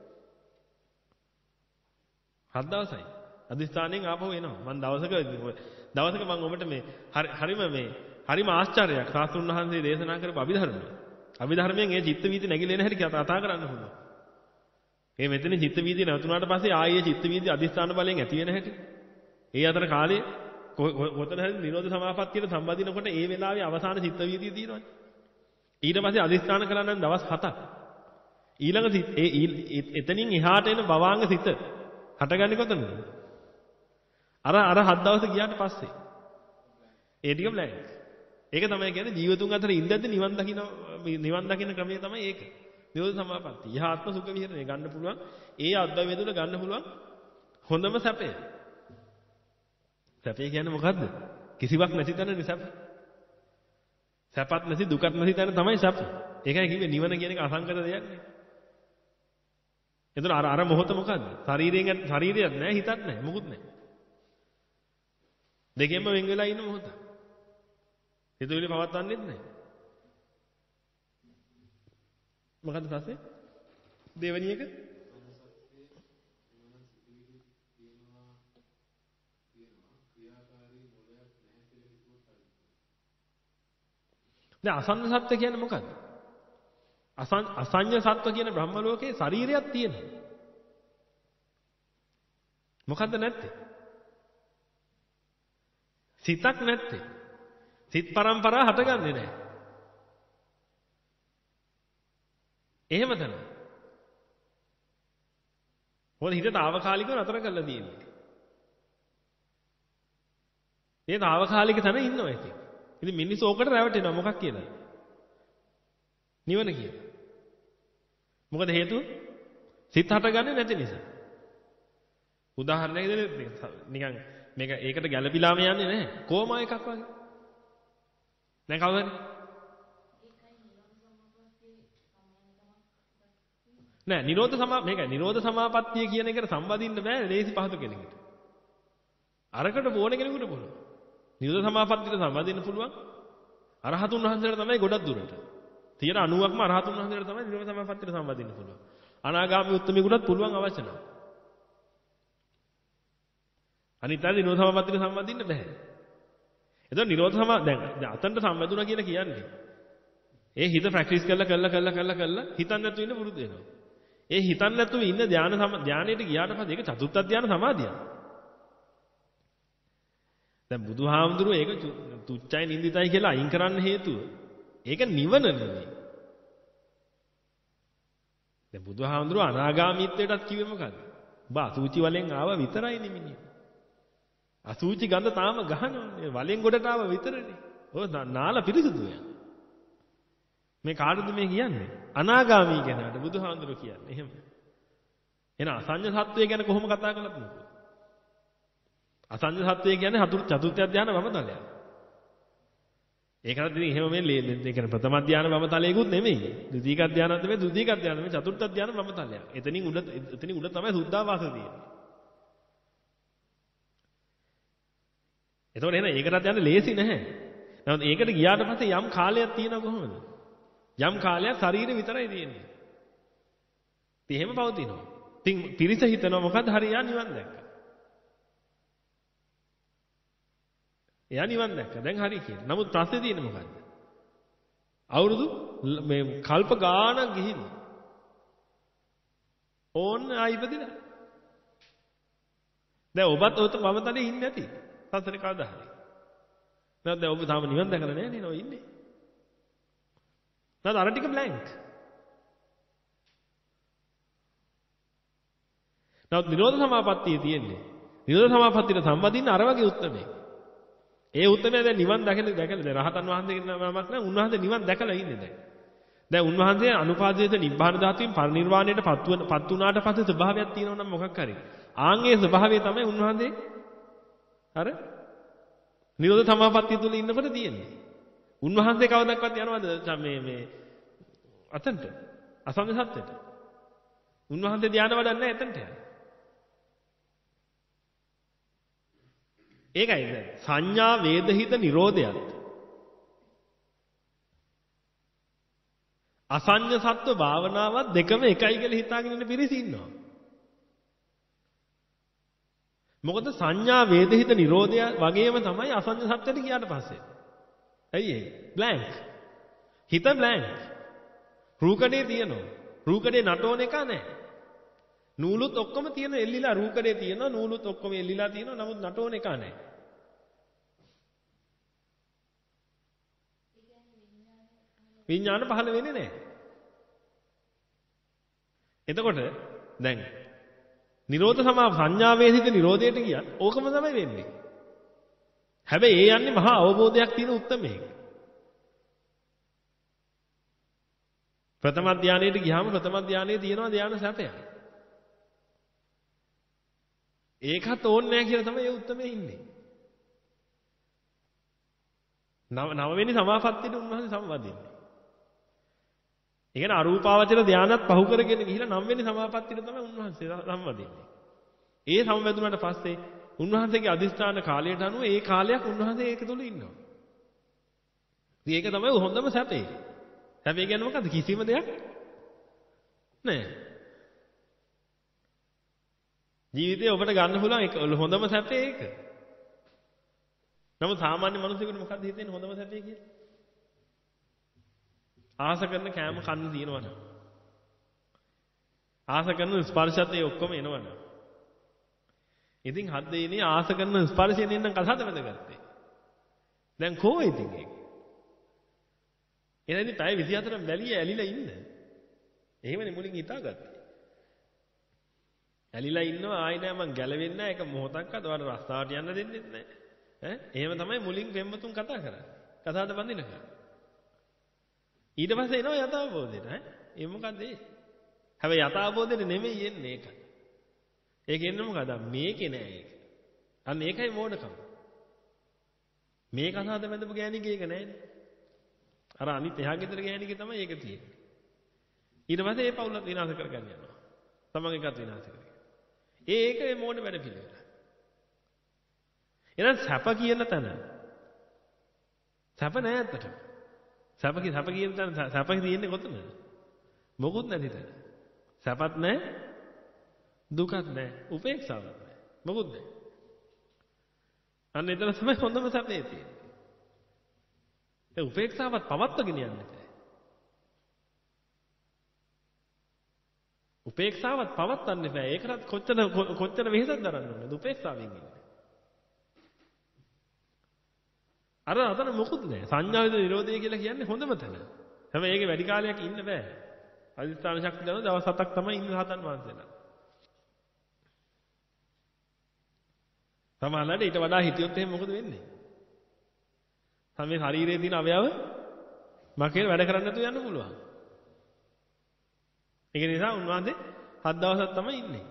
හත් දවසයි. අදිස්ථානයෙන් ආපහු එනවා. මම දවසක දවසක මම ඔබට මේ හරිම මේ හරිම ආශ්චර්යයක් සාස්ත්‍රුන් වහන්සේ දේශනා කරපු අභිධර්මය. අභිධර්මයෙන් ඒ චිත්ත වීති නැగిලා එන හැටි කතා කරන්න පුළුවන්. මේ මෙතන චිත්ත වීති නැවතුනාට පස්සේ ආයේ චිත්ත වීති අදිස්ථාන බලයෙන් ඇති වෙන හැටි. ඒ අතර කාලේ කොතන හරි නිරෝධ සමාපත්තියට සම්බන්ධිනකොට ඒ වෙලාවේ අවසාන චිත්ත වීතිය තියෙනවා. ඊට පස්සේ අදිස්ථාන කළා නම් දවස් හතක්. ඊළඟ ඒ එතනින් එහාට එන භවාංග සිත හටගන්නේ කොතනද? අර අර හත් දවස් ගියාට පස්සේ. ඒ ටික බ්ලැන්ක්. ඒක තමයි කියන්නේ ජීවතුන් අතර ඉඳද්දි නිවන් දකින්න නිවන් දකින්න ක්‍රමය තමයි ඒක. නිරෝධ සමාපත්තිය. යහාත්ම සුඛ විහරණය ගන්න පුළුවන්. ඒ අද්වෛතය තුළ ගන්න පුළුවන් හොඳම සැපය. සැපය කියන්නේ මොකද්ද? කිසිවක් නැති තැන නිසප. සැපත් නැති දුකත් නැති තැන තමයි සැප. ඒකයි කිව්වේ නිවන කියන එක අසංකත දෙයක් නේ. එතන අර අර මොහොත මොකද්ද? ශරීරයෙන් ශරීරයක් නැහැ හිතක් නැහැ මොකුත් නැහැ. දෙකෙන්ම වෙන් වෙලා ඉන්න මොහොත. හිතුවිලි පවත්වන්නෙත් නැහැ. මොකද්ද පස්සේ? දෙවෙනි එක දැන් අසංඥ සත්ත්ව කියන්නේ මොකද්ද? අසංඥ සත්ත්ව කියන බ්‍රහ්ම ලෝකේ ශරීරයක් තියෙනවා. මොකද්ද නැත්තේ? සිතක් නැත්තේ. සිත් පරම්පරා හටගන්නේ නැහැ. එහෙම තමයි. මොකද හිත తాවකාලිකව නතර කරලා තියෙන්නේ. ඒ తాවකාලික තැන ඉන්නවා ඉතින්. ඉතින් මිනිස්සු ඕකට රැවටෙනවා මොකක් කියලා? නිවන කියලා. මොකද හේතුව? සිත හටගන්නේ නැති නිසා. උදාහරණයක් දෙන්න නිකන් මේක ඒකට ගැළපිලාම යන්නේ නැහැ. කොහොම එකක් වගේ. දැන් කවුද? නෑ නිරෝධ සමා මේක නිරෝධ සමාපත්තිය කියන එකට සම්බන්ධින්න බෑ ලේසි පහසු කෙනෙකුට. අරකට ඕන කෙනෙකුට පුළුවන්. නිරෝධ සමාපත්තියට සම්බන්ධින්න පුළුවන්. අරහතුන් වහන්සේලා තමයි ගොඩක් දුරට. ninety-නවයක්ම අරහතුන් වහන්සේලා තමයි නිරෝධ සමාපත්තියට සම්බන්ධින්න පුළුවන්. අනාගාමී උත්තමයෙකුටත් පුළුවන් අවශ්‍ය නැහැ. අනිත් අය නිරෝධ සමාපත්තියට සම්බන්ධින්න බෑ. එතකොට නිරෝධ සමා දැන් අතන්ට සම්බන්ධුණා කියලා කියන්නේ ඒ හිත ප්‍රැක්ටිස් කරලා කරලා කරලා කරලා කරලා හිතන්න නැතුව ඉන්න පුරුදු වෙනවා. ඒ හිතන්න නැතුව ඉන්න ධාන ධානයට ගියාට පස්සේ ඒක චතුත්ථ ධාන සමාධියක්. දැන් බුදුහාමුදුරුවෝ ඒක තුච්චයි නින්දිතයි කියලා අයින් කරන්න හේතුව ඒක නිවන නෙවෙයි. දැන් බුදුහාමුදුරුවෝ අනාගාමීත්වයටත් කිව්වේ මොකද්ද? ඔබ අසුචි වලෙන් ආව විතරයි නෙමිනිය. අසුචි ගඳ තාම ගහනවනේ. වලෙන් ගොඩට ආව විතරනේ. ඔය නාලා පිරිසුදු වෙන. මේ කාටද මේ කියන්නේ? අනාගාමී කෙනාට බුදුහාමුදුරුවෝ කියන්නේ. එහෙම. එහෙනම් අසංඥ සත්වය ගැන කොහොම කතා කළත් මොකද? අසංඥ සත්වය කියන්නේ හතුරු චතුර්ථ ධානය වමතලයක්. ඒකට ඉතින් එහෙම මේ ඒ කියන්නේ ප්‍රථම ධානය වමතලයකුත් නෙමෙයි. ද්විතීක ධානයත් නෙමෙයි ද්විතීක ධානය නෙමෙයි චතුර්ථ ධානය වමතලයක්. එතනින් උඩ එතනින් උඩ තමයි සුද්ධාවාස තියෙන්නේ. එතකොට එහෙනම් ඒකටත් යන්න ලේසි නැහැ. නමුත් ඒකට ගියාට පස්සේ යම් කාලයක් තියෙනවා කොහොමද? යම් කාලයක් ශරීරෙ විතරයි තියෙන්නේ. ඉතින් එහෙම පවතිනවා. ඉතින් පිරිස හිතනවා මොකද්ද හරියට නිවන් දැක්කා. එයා නිවන් දැක්කා. දැන් හරි කියලා. නමුත් ප්‍රශ්නේ තියෙන්නේ මොකද්ද? අවුරුදු මේ කල්ප ගාණක් ගිහින් ඕන්න ආයිපදිනා. දැන් ඔබත් ඔත වමතලේ ඉන්නේ නැති. සසරේ කවදා හරි. නැත්නම් දැන් ඔබ තාම නිවන් දැකලා නැහැ නේද? ඔය ඉන්නේ. නැත්නම් අර ටික බ්ලැන්ක්. නැත්නම් නිරෝධ සමාපත්තිය තියෙන්නේ. නිරෝධ සමාපත්තියට සම්බන්ධින්න අර වගේ උත්තරේ. ඒ උත්තරය දැන් නිවන් දැකලා දැකලා දැන් රහතන් වහන්සේගේ නමක් නෑ උන්වහන්සේ නිවන් දැකලා ඉන්නේ දැන්. දැන් උන්වහන්සේ අනුපාදිත නිබ්බාන ධාතුවෙන් පරිනිර්වාණයට පත් වුණ පත් වුණාට පස්සේ ස්වභාවයක් තියෙනවා නම් මොකක් හරි. ආන්ගේ ස්වභාවය තමයි උන්වහන්සේ අර නිරෝධ සමාපත්තිය තුල ඉන්නකොට තියෙන්නේ. උන්වහන්සේ කවදාවත් යනවද මේ මේ අතන්ට අසංග සත්‍යයට. උන්වහන්සේ ධානය වඩන්නේ නැහැ එතනට යන්නේ. ඒකයි දැන් සංඥා වේදහිත නිරෝධයත් අසඤ්ඤ සත්ව භාවනාවත් දෙකම එකයි කියලා හිතාගෙන ඉන්න පිරිස ඉන්නවා. මොකද සංඥා වේදහිත නිරෝධය වගේම තමයි අසඤ්ඤ සත්‍යට ගියාට පස්සේ. ඇයි ඒ? බ්ලැන්ක්. හිත බ්ලැන්ක්. රූකඩේ තියෙනවා. රූකඩේ නටෝන එක නැහැ. නූලුත් ඔක්කොම තියෙන එල්ලිලා රූකඩේ තියෙනවා නූලුත් ඔක්කොම එල්ලිලා තියෙනවා නමුත් නටෝන එක නැහැ. විඥාන පහළ වෙන්නේ නැහැ. එතකොට දැන් නිරෝධ සමා සංඥා වේදිත නිරෝධයට ගියත් ඕකම තමයි වෙන්නේ. හැබැයි ඒ යන්නේ මහා අවබෝධයක් තියෙන උත්තරමයක. ප්‍රථම ධානයේට ගියාම ප්‍රථම ධානයේ තියෙනවා ධාන සැපයක්. ඒකත් ඕනේ නැහැ කියලා තමයි ඒ උත්තරමේ ඉන්නේ. නව නවවෙනි සමාපත්තියට උන්වහන්සේ සම්වදින්නේ. ඒ කියන්නේ අරූපාවචර ධානයත් පහු කරගෙන ගිහිලා නවවෙනි සමාපත්තියට තමයි උන්වහන්සේ සම්වදින්නේ. ඒ සම්වැදුනට පස්සේ උන්වහන්සේගේ අදිස්ථාන කාලයට අනුව ඒ කාලයක් උන්වහන්සේ ඒක තුල ඉන්නවා. ඉතින් ඒක තමයි හොඳම සැපේ. සැපේ කියන්නේ මොකද්ද? කිසිම දෙයක් නැහැ. ජීවිතේ ඔබට ගන්න පුළුවන් ඒක හොඳම සැපේ ඒක. නමුත් සාමාන්‍ය මිනිසෙකුට මොකද්ද හිතෙන්නේ හොඳම සැපේ කියලා? ආස කරන කෑම කන්න දිනවනම්. ආස කරන ස්පර්ශයත් ඒ ඔක්කොම එනවනම්. ඉතින් හත් දෙයිනේ ආස කරන ස්පර්ශයෙන් එන්න කතාවද වැදගත්තේ. දැන් කෝ ඉතින් ඒක? එහෙනම් ඉතින් පැය විසිහතරක් බැලිය ඇලිලා ඉන්න. එහෙමනේ මුලින් හිතාගත්තේ. ඇලිලා ඉන්නවා ආයි නෑ මං ගැලවෙන්නේ නෑ ඒක මොහොතක්වත් ඔයාලට රස්තාවට යන්න දෙන්නෙත් නෑ. ඈ එහෙම තමයි මුලින් පෙම්මතුන් කතා කරන්නේ. කතාවද බඳිනකම්. ඊට පස්සේ එනවා යථාබෝධයට ඈ. ඒ මොකද්ද ඒ? හැබැයි යථාබෝධයට නෙමෙයි එන්නේ ඒක. ඒක එන්නේ මොකද? මේකේ නෑ ඒක. අන්න ඒකයි මෝඩකම. මේ කතාවද බඳපු ගෑණිගේ ඒක නෑනේ. අර අනිත් එහා ගෙදර ගෑණිගේ තමයි ඒක තියෙන්නේ. ඊට පස්සේ ඒ පවුලත් විනාශ කරගන්න යනවා. තමන් එකත් විනාශ කරගන්න. ඒ ඒක මේ මෝඩ වැඩ පිළිවෙල. එහෙනම් සැප කියන තැන සැප නෑ ඇත්තටම. සැප කි සැප කියන තැන සැප තියෙන්නේ කොතනද? මොකුත් නැති තැන. සැපත් නෑ දුකත් නෑ උපේක්ෂාවක් නෑ. මොකුත් නෑ. අන්න එතන තමයි හොඳම සැපේ තියෙන්නේ. ඒ උපේක්ෂාවත් පවත්වගෙන යන්න බෑ. උපේක්ෂාවත් පවත්වන්න බෑ. ඒකටත් කොච්චර කොච්චර වෙහෙසක් දරන්න ඕනද උපේක්ෂාවෙන් ඉන්න. අර අතන මොකුත් නෑ. සංඥා වේද නිරෝධය කියලා කියන්නේ හොඳම තැන. හැබැයි ඒකේ වැඩි කාලයක් ඉන්න බෑ. අදිස්ථාන ශක්තිය දවස් දවස් හතක් තමයි ඉන්න රහතන් වහන්සේලා. සමහරවිට ඊට වඩා හිතියොත් එහෙනම් මොකද වෙන්නේ? තමයි ශරීරයේ තියෙන අවයව මකේ වැඩ කරන්න නැතුව යන්න පුළුවන්. ඒක නිසා උන්වහන්සේ හත් දවසක් තමයි ඉන්නේ.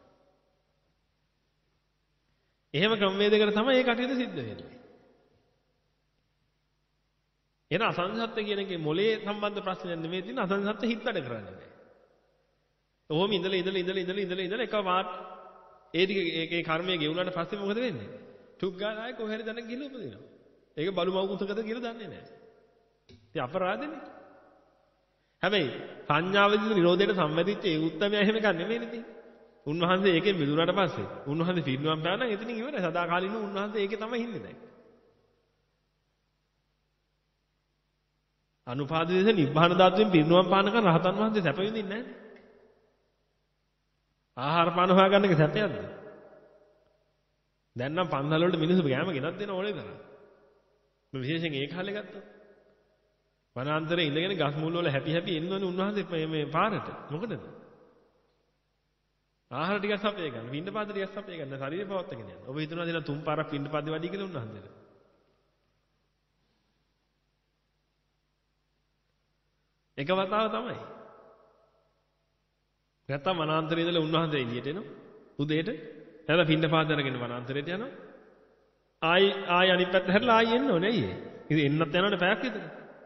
එහෙම ක්‍රමවේදයකට තමයි මේ කටයුතු සිද්ධ වෙන්නේ. එන අසංසත්ත්‍ය කියන එකේ මොලේ සම්බන්ධ ප්‍රශ්නයක් නෙමෙයි තියෙන අසංසත්ත්‍ය හිත වැඩ කරන්නේ නැහැ. ඔහොම ඉඳලා ඉඳලා ඉඳලා ඉඳලා ඉඳලා ඉඳලා එක වාට ඒ ටික ඒකේ කර්මයේ ගෙවුනට පස්සේ මොකද වෙන්නේ? ටුක් ගාලා ආයේ කොහේ හරි දැනගෙන ගිහලා උපදිනවා. ඒක බලු මව් කුසකද කියලා දන්නේ නැහැ. ඉතින් අපරාධනේ. හැබැයි සංඥාවේදී නිරෝධයට සම්බන්ධිච්ච ඒ උත්තරය එහෙම එකක් නෙමෙයිනේ තියෙන්නේ. උන්වහන්සේ ඒකෙන් මිදුණාට පස්සේ උන්වහන්සේ පිරිනුවම් පාන නම් එතනින් ඉවරයි. සදාකාලිනව උන්වහන්සේ ඒකේ තමයි ඉන්නේ දැන්. අනුපාදිත නිබ්බාන ධාතුවෙන් පිරිනුවම් පාන කරන රහතන් වහන්සේ සැප විඳින්නේ නැහැ. ආහාර පාන හොයාගන්න එක සැපයක්ද? දැන් නම් පන්සල් වලට මිනිස්සු ගෑම ගෙනත් දෙන ඕනේ තරම්. මේ විශේෂයෙන් ඒ කාලේ ගත්තා. වනාන්තරේ ඉඳගෙන ගස් මුල් වල හැපි හැපි එන්නෝනේ උන්වහන්සේ මේ පාරට. මොකටද? ආහාර ටිකක් සපය ගන්න. පින්ඩ පාත ටිකක් සපය ගන්න. ශරීරය පවත්වාගෙන යන්න. ඔබ හිතනවා දෙන තුන් පාරක් පින්ඩ පාතේ වැඩි කියලා උන්වහන්සේට. එක වතාව තමයි. නැත්තම් වනාන්තරයේ ඉඳලා උන්වහන්සේ එළියට එනවා. උදේට නැත්නම් පින්න පාත අරගෙන වනාන්තරයට යනවා. ආයි ආයි අනිත් පැත්ත හැරලා ආයි එන්න ඕනේ අයියේ. ඉතින් එන්නත් යනවනේ පැයක් විතර.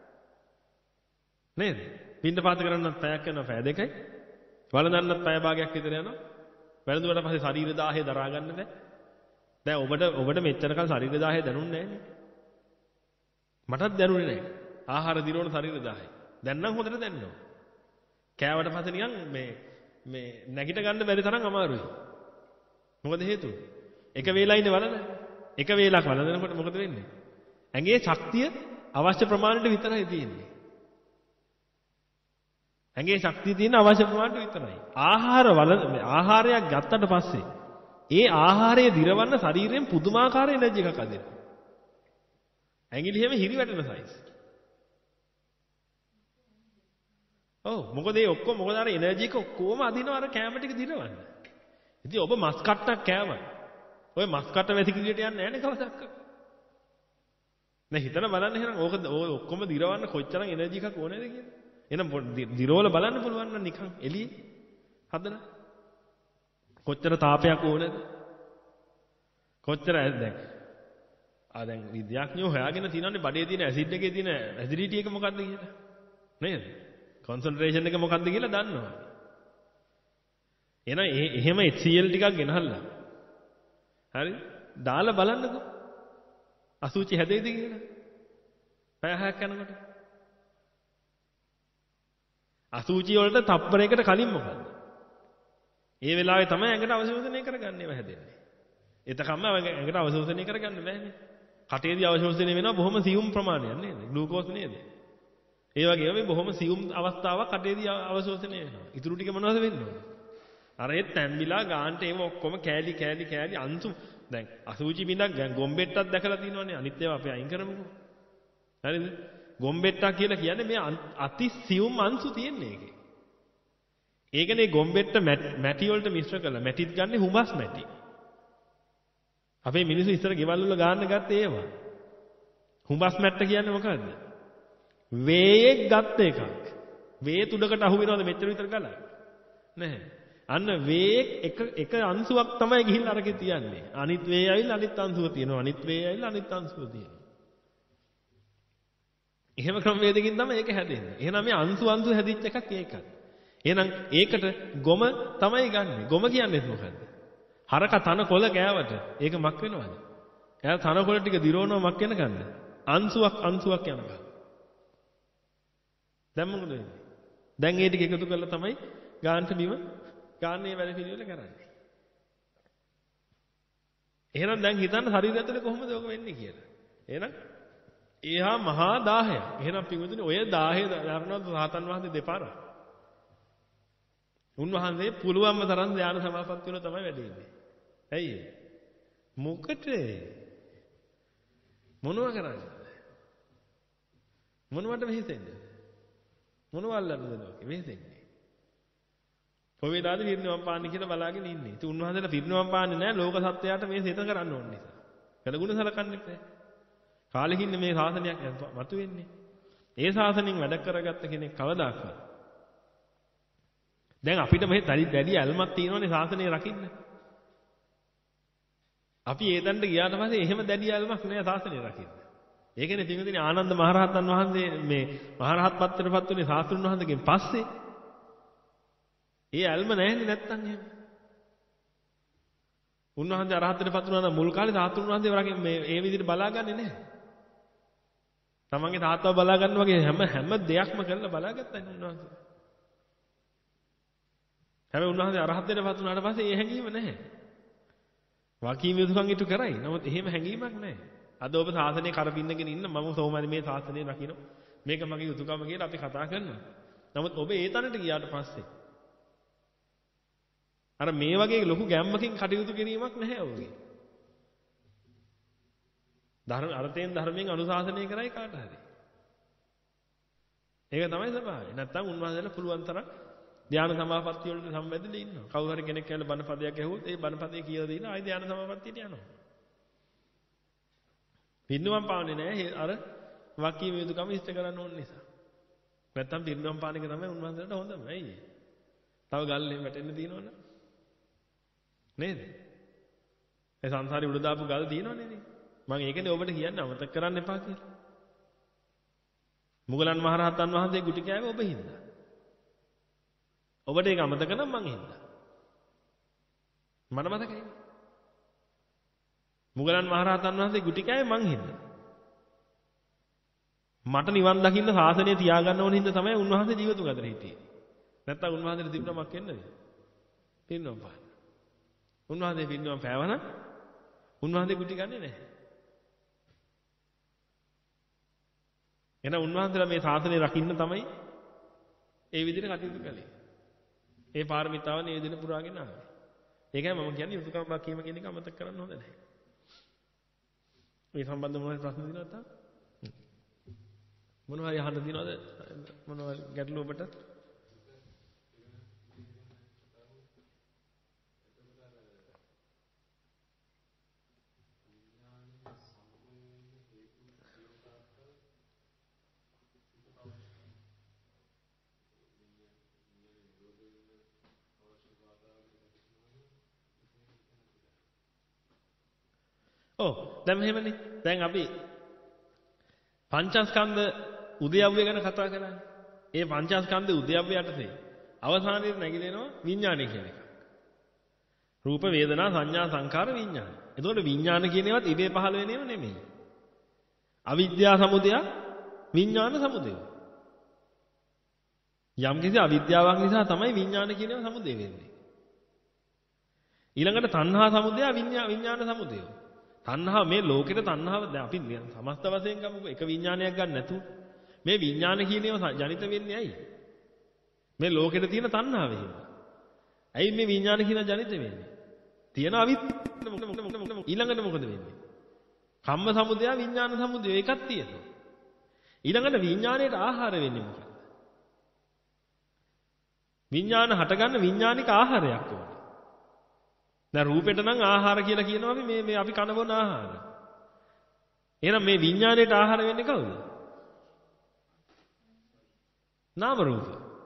නේද? පින්න පාත කරන්නත් පැයක් යනවා පැය දෙකයි. වළඳන්නත් පැය භාගයක් විතර යනවා. වැළඳුවට පස්සේ ශරීර දාහය දරා ගන්න බෑ. දැන් ඔබට ඔබට මෙච්චර කල් ශරීර දාහය දැනුන්නේ නැහැ නේ. මටත් දැනුනේ නැහැ. ආහාර දිරවන ශරීර දාහය. දැන් නම් හොඳට දැනනවා. කෑවට පස්සේ නිකන් මේ මේ නැගිට ගන්න බැරි තරම් අමාරුයි. මොකද හේතුව? එක වේලයි ඉඳ වළඳ. එක වේලක් වළඳනකොට මොකද වෙන්නේ? ඇඟේ ශක්තිය අවශ්‍ය ප්‍රමාණයට විතරයි තියෙන්නේ. ඇඟේ ශක්තිය තියෙන අවශ්‍ය ප්‍රමාණයට විතරයි. ආහාර වල ආහාරයක් ගත්තට පස්සේ ඒ ආහාරය දිරවන්න ශරීරයෙන් පුදුමාකාර එනර්ජි එකක් අදිනවා. ඇඟිලි හැම හිරි වැටෙන සයිස්. ඔව් මොකද ඒ ඔක්කොම මොකද අර එනර්ජි එක ඔක්කොම අදිනවා අර කැම ටික දිරවන්න. ඉතින් ඔබ මස් කට්ටක් කෑවා. ඔය මස් කට්ට වැසිකිළියට යන්නේ නැහැ නේ කවදාවත්. දැන් හිතලා බලන්න එහෙනම් ඕක ඔය ඔක්කොම දිරවන්න කොච්චරම් එනර්ජි එකක් ඕනේද කියලා. එහෙනම් දිරවල බලන්න පුළුවන් නම් නිකන් එළියේ හදලා. කොච්චර තාපයක් ඕනේද? කොච්චර දැන් ආ දැන් විද්‍යාඥයෝ හොයාගෙන තියෙනවානේ බඩේ තියෙන ඇසිඩ් එකේ තියෙන ඇසිඩිටි එක මොකක්ද කියලා. නේද? කොන්සන්ට්‍රේෂන් එක මොකක්ද කියලා දන්නවා. එහෙනම් එහෙම H C l ටිකක් ගෙනහල්ලා. හරි? දාලා බලන්නකෝ. අසුචි හැදෙයිද කියලා. පැයයක් යනකොට. අසුචි වලට තප්පරයකට කලින් මොකද්ද? ඒ වෙලාවේ තමයි ඇඟට අවශෝෂණය කරගන්න ඒවා හැදෙන්නේ. එතකම්ම ඇඟට අවශෝෂණය කරගන්න බෑනේ. කටේදී අවශෝෂණය වෙනවා බොහොම සියුම් ප්‍රමාණයක් නේද? ග්ලූකෝස් නේද? ඒ වගේම මේ බොහොම සියුම් අවස්ථාවක් කටේදී අවශෝෂණය වෙනවා. ඊටු ටික මොනවද වෙන්නේ? අර ඒ තැම්බිලා ගාන්ට ඒව ඔක්කොම කෑලි කෑලි කෑලි අංශු දැන් අසුචි බින්දක් ගොම්බෙට්ටක් දැකලා තියෙනවනේ අනිත් ඒවා අපි අයින් කරමුකෝ. හරිද? ගොම්බෙට්ටක් කියලා කියන්නේ මේ අති සියුම් අංශු තියෙන්නේ ඒකේ. ඒකනේ ගොම්බෙට්ට මැටි වලට මිශ්‍ර කරලා මැටිත් ගන්න හුඹස් මැටි. අපේ මිනිස්සු ඉස්සර ගෙවල් වල ගන්න ගත්තේ ඒවා. හුඹස් මැට්ට කියන්නේ මොකද්ද? වේයෙක් ගත්ත එකක්. වේ තුඩකට අහු වෙනවද මෙච්චර විතර ගලක්? නැහැ. අන්න වේයෙක් එක එක අංශුවක් තමයි ගිහිල්ලා අරගෙන තියන්නේ. අනිත් වේ ඇවිල්ලා අනිත් අංශුව තියෙනවා. අනිත් වේ ඇවිල්ලා අනිත් අංශුව තියෙනවා. එහෙම ක්‍රමවේදකින් තමයි ඒක හැදෙන්නේ. එහෙනම් මේ අංශු අංශු හැදිච්ච එකක් ඒකක්. එහෙනම් ඒකට ගොම තමයි ගන්නෙ. ගොම කියන්නේ මොකද්ද? හරක තන කොළ කෑවට ඒක මක් වෙනවද? එයා තන කොළ ටික දිරවනවා මක් වෙනකන්ද? අංශුවක් අංශුවක් යනකම්. දැන් මොකද වෙන්නේ? දැන් ඒ ටික එකතු කරලා තමයි ගාන්ට බිම ගාන්නේ වැඩ පිළිවෙල කරන්නේ. එහෙනම් දැන් හිතන්න ශරීරය ඇතුලේ කොහොමද ඔක වෙන්නේ කියලා. එහෙනම් ඒහා මහා දාහය. එහෙනම් පිටුදුනේ ඔය දාහය දරනවද සාතන් වහන්සේ දෙපාරක්. උන්වහන්සේ පුළුවන්ම තරම් ධ්‍යාන සමාපatti වල තමයි වැඩ ඉන්නේ. ඇයි ඒ? මොකටද? මොනව කරන්නේ? මොනවට වෙහෙසෙන්නේ? මොනව අල්ලන්නද ලෝකෙ වෙහෙසෙන්නේ? කොහේ දාද පිරිනිවන් පාන්නේ කියලා බලාගෙන ඉන්නේ. ඉතින් උන්වහන්සේලා පිරිනිවන් පාන්නේ නැහැ ලෝක සත්‍යයට මේ සිත කරන්න ඕන නිසා. කළගුණ සලකන්නේ නැහැ. කාලෙකින් මේ ශාසනයක් මතුවෙන්නේ. ඒ ශාසනයෙන් වැඩ කරගත්ත කෙනෙක් කවදාකවත්. දැන් අපිට මේ දැඩි ඇල්මක් තියෙනවනේ ශාසනය රකින්න. අපි ඒ තැනට ගියාට පස්සේ එහෙම දැඩි ඇල්මක් නෑ ශාසනය රකින්න. ඒකනේ පින්විතනේ ආනන්ද මහරහතන් වහන්සේ මේ මහරහත් පත්තරපත් උනේ ශාස්ත්‍රුන් වහන්සේගෙන් පස්සේ. ඒ ඇල්ම නැහැනේ නැත්තම් එහෙම. උන්වහන්සේ අරහත්ත්වයට පත් වුණා නම් මුල් කාලේ ශාස්ත්‍රුන් වහන්සේ වරකින් මේ ඒ විදිහට බලාගන්නේ නැහැ. තමන්ගේ තාත්තව බලා ගන්න වගේ හැම හැම දෙයක්ම කරලා බලාගත්තා නේ උන්වහන්සේ. හැබැයි උන්වහන්සේ අරහත්ත්වයට පත් වුණාට පස්සේ ඒ හැඟීම නැහැ. වකීම යුතුයකම් ඉටු කරයි. නමුත් එහෙම හැඟීමක් නැහැ. අද ඔබ සාසනය කරපින්නගෙන ඉන්න මම සෝමනි මේ සාසනය රකින්න මේක මගේ යුතුයකම කියලා අපි කතා කරනවා. නමුත් ඔබ ඒ තැනට ගියාට පස්සේ අර මේ වගේ ලොකු ගැම්මකින් කටයුතු කිරීමක් නැහැ ඔබගේ. ධර්ම අර්ථයෙන් ධර්මයෙන් අනුශාසනය කරයි කාට හරි. ඒක තමයි ස්වභාවය. නැත්තම් උන්වහන්සේලා පුළුවන් තරම් ධ්‍යාන සමාපatti වලට සම්බන්ධලා ඉන්නවා. කවුරු හරි කෙනෙක් කියලා බණ පදයක් ඇහුවොත් ඒ බණ පදේ කියලා දෙන ආයි ධ්‍යාන සමාපත්තියට යනවා. පින්නුවම් පාන්නේ නැහැ අර වකීම යුතුයකම ඉෂ්ට කරන්න ඕන නිසා. නැත්තම් පිරිනොම් පාන එක තමයි උන්වහන්සේට හොඳම. ඇයි? තව ගල්ලේ වැටෙන්න තියෙනවනේ. නේද? ඒ සංසාරේ උඩ දාපු ගල් තියෙනවනේ නේද? මම ඒකනේ ඔබට කියන්නේ අමතක කරන්න එපා කියලා. මුගලන් මහරහතන් වහන්සේ ගුටි කෑවේ ඔබ හින්දා. ඔබට ඒක අමතක නම් මං හින්දා. මට මතකයි. මුගලන් මහරහතන් වහන්සේ ගුටි කෑවේ මං හින්දා. මට නිවන් දකින්න සාසනය තියාගන්න ඕන හින්දා තමයි උන්වහන්සේ ජීවිතුන් අතර හිටියේ. නැත්තම් උන්වහන්සේට තිබුණමක් එන්නද? පින්නොම් පාන. උන්වහන්සේ පින්නොම් පෑවනම් උන්වහන්සේ ගුටි ගන්නේ නැහැ. එහෙනම් උන්වහන්සේලා මේ ශාසනය රකින්න තමයි ඒ විදිහට කටයුතු කළේ. ඒ පාරමිතාවන් ඒ විදිහට පුරාගෙන ආවේ. ඒකයි මම කියන්නේ යුතුයකම් බැකීම කියන එක අමතක කරන්න හොඳ නැහැ. මේ සම්බන්ධ මොනවද ප්‍රශ්න දිනවද තා? මොනවද අහන්න දිනවද? මොනවද ගැටලුව ඔබට? ඔව් දැන් මෙහෙමනේ. දැන් අපි පංචස්කන්ධ උද්‍යව්‍ය ගැන කතා කරන්නේ. ඒ පංචස්කන්ධ උද්‍යව්‍ය යටතේ අවසානයේ නැගිටිනවා විඥානය කියන එක. රූප වේදනා සංඥා සංකාර විඥාන. එතකොට විඥාන කියන ඒවාත් ඉබේ පහළ වෙන ඒවා නෙමෙයි. අවිද්‍යා සමුදය විඥාන සමුදය. යම් කිසි අවිද්‍යාවක් නිසා තමයි විඥාන කියන ඒවා සමුදය වෙන්නේ. ඊළඟට තණ්හා සමුදය විඥාන සමුදය. තණ්හාව මේ ලෝකෙට තණ්හාව දැන් අපි සමස්ත වශයෙන් ගමුකෝ එක විඥානයක් ගන්න නැතුව මේ විඥාන කියන ඒවා ජනිත වෙන්නේ ඇයි? මේ ලෝකෙට තියෙන තණ්හාව හින්දා. ඇයි මේ විඥාන කියන ජනිත වෙන්නේ? තියෙන අවිද්‍යාව ඊළඟට මොකද වෙන්නේ? කම්ම සමුදය විඥාන සමුදය එකක් තියෙනවා. ඊළඟට විඥාණයට ආහාර වෙන්නේ මොකක්ද? විඥාන හටගන්න විඥානික ආහාරයක් ඕනේ. දැන් රූපෙට නම් ආහාර කියලා කියනවා අපි මේ මේ අපි කන බොන ආහාර. එහෙනම් මේ විඥාණයට ආහාර වෙන්නේ කවුද? නාම රූප.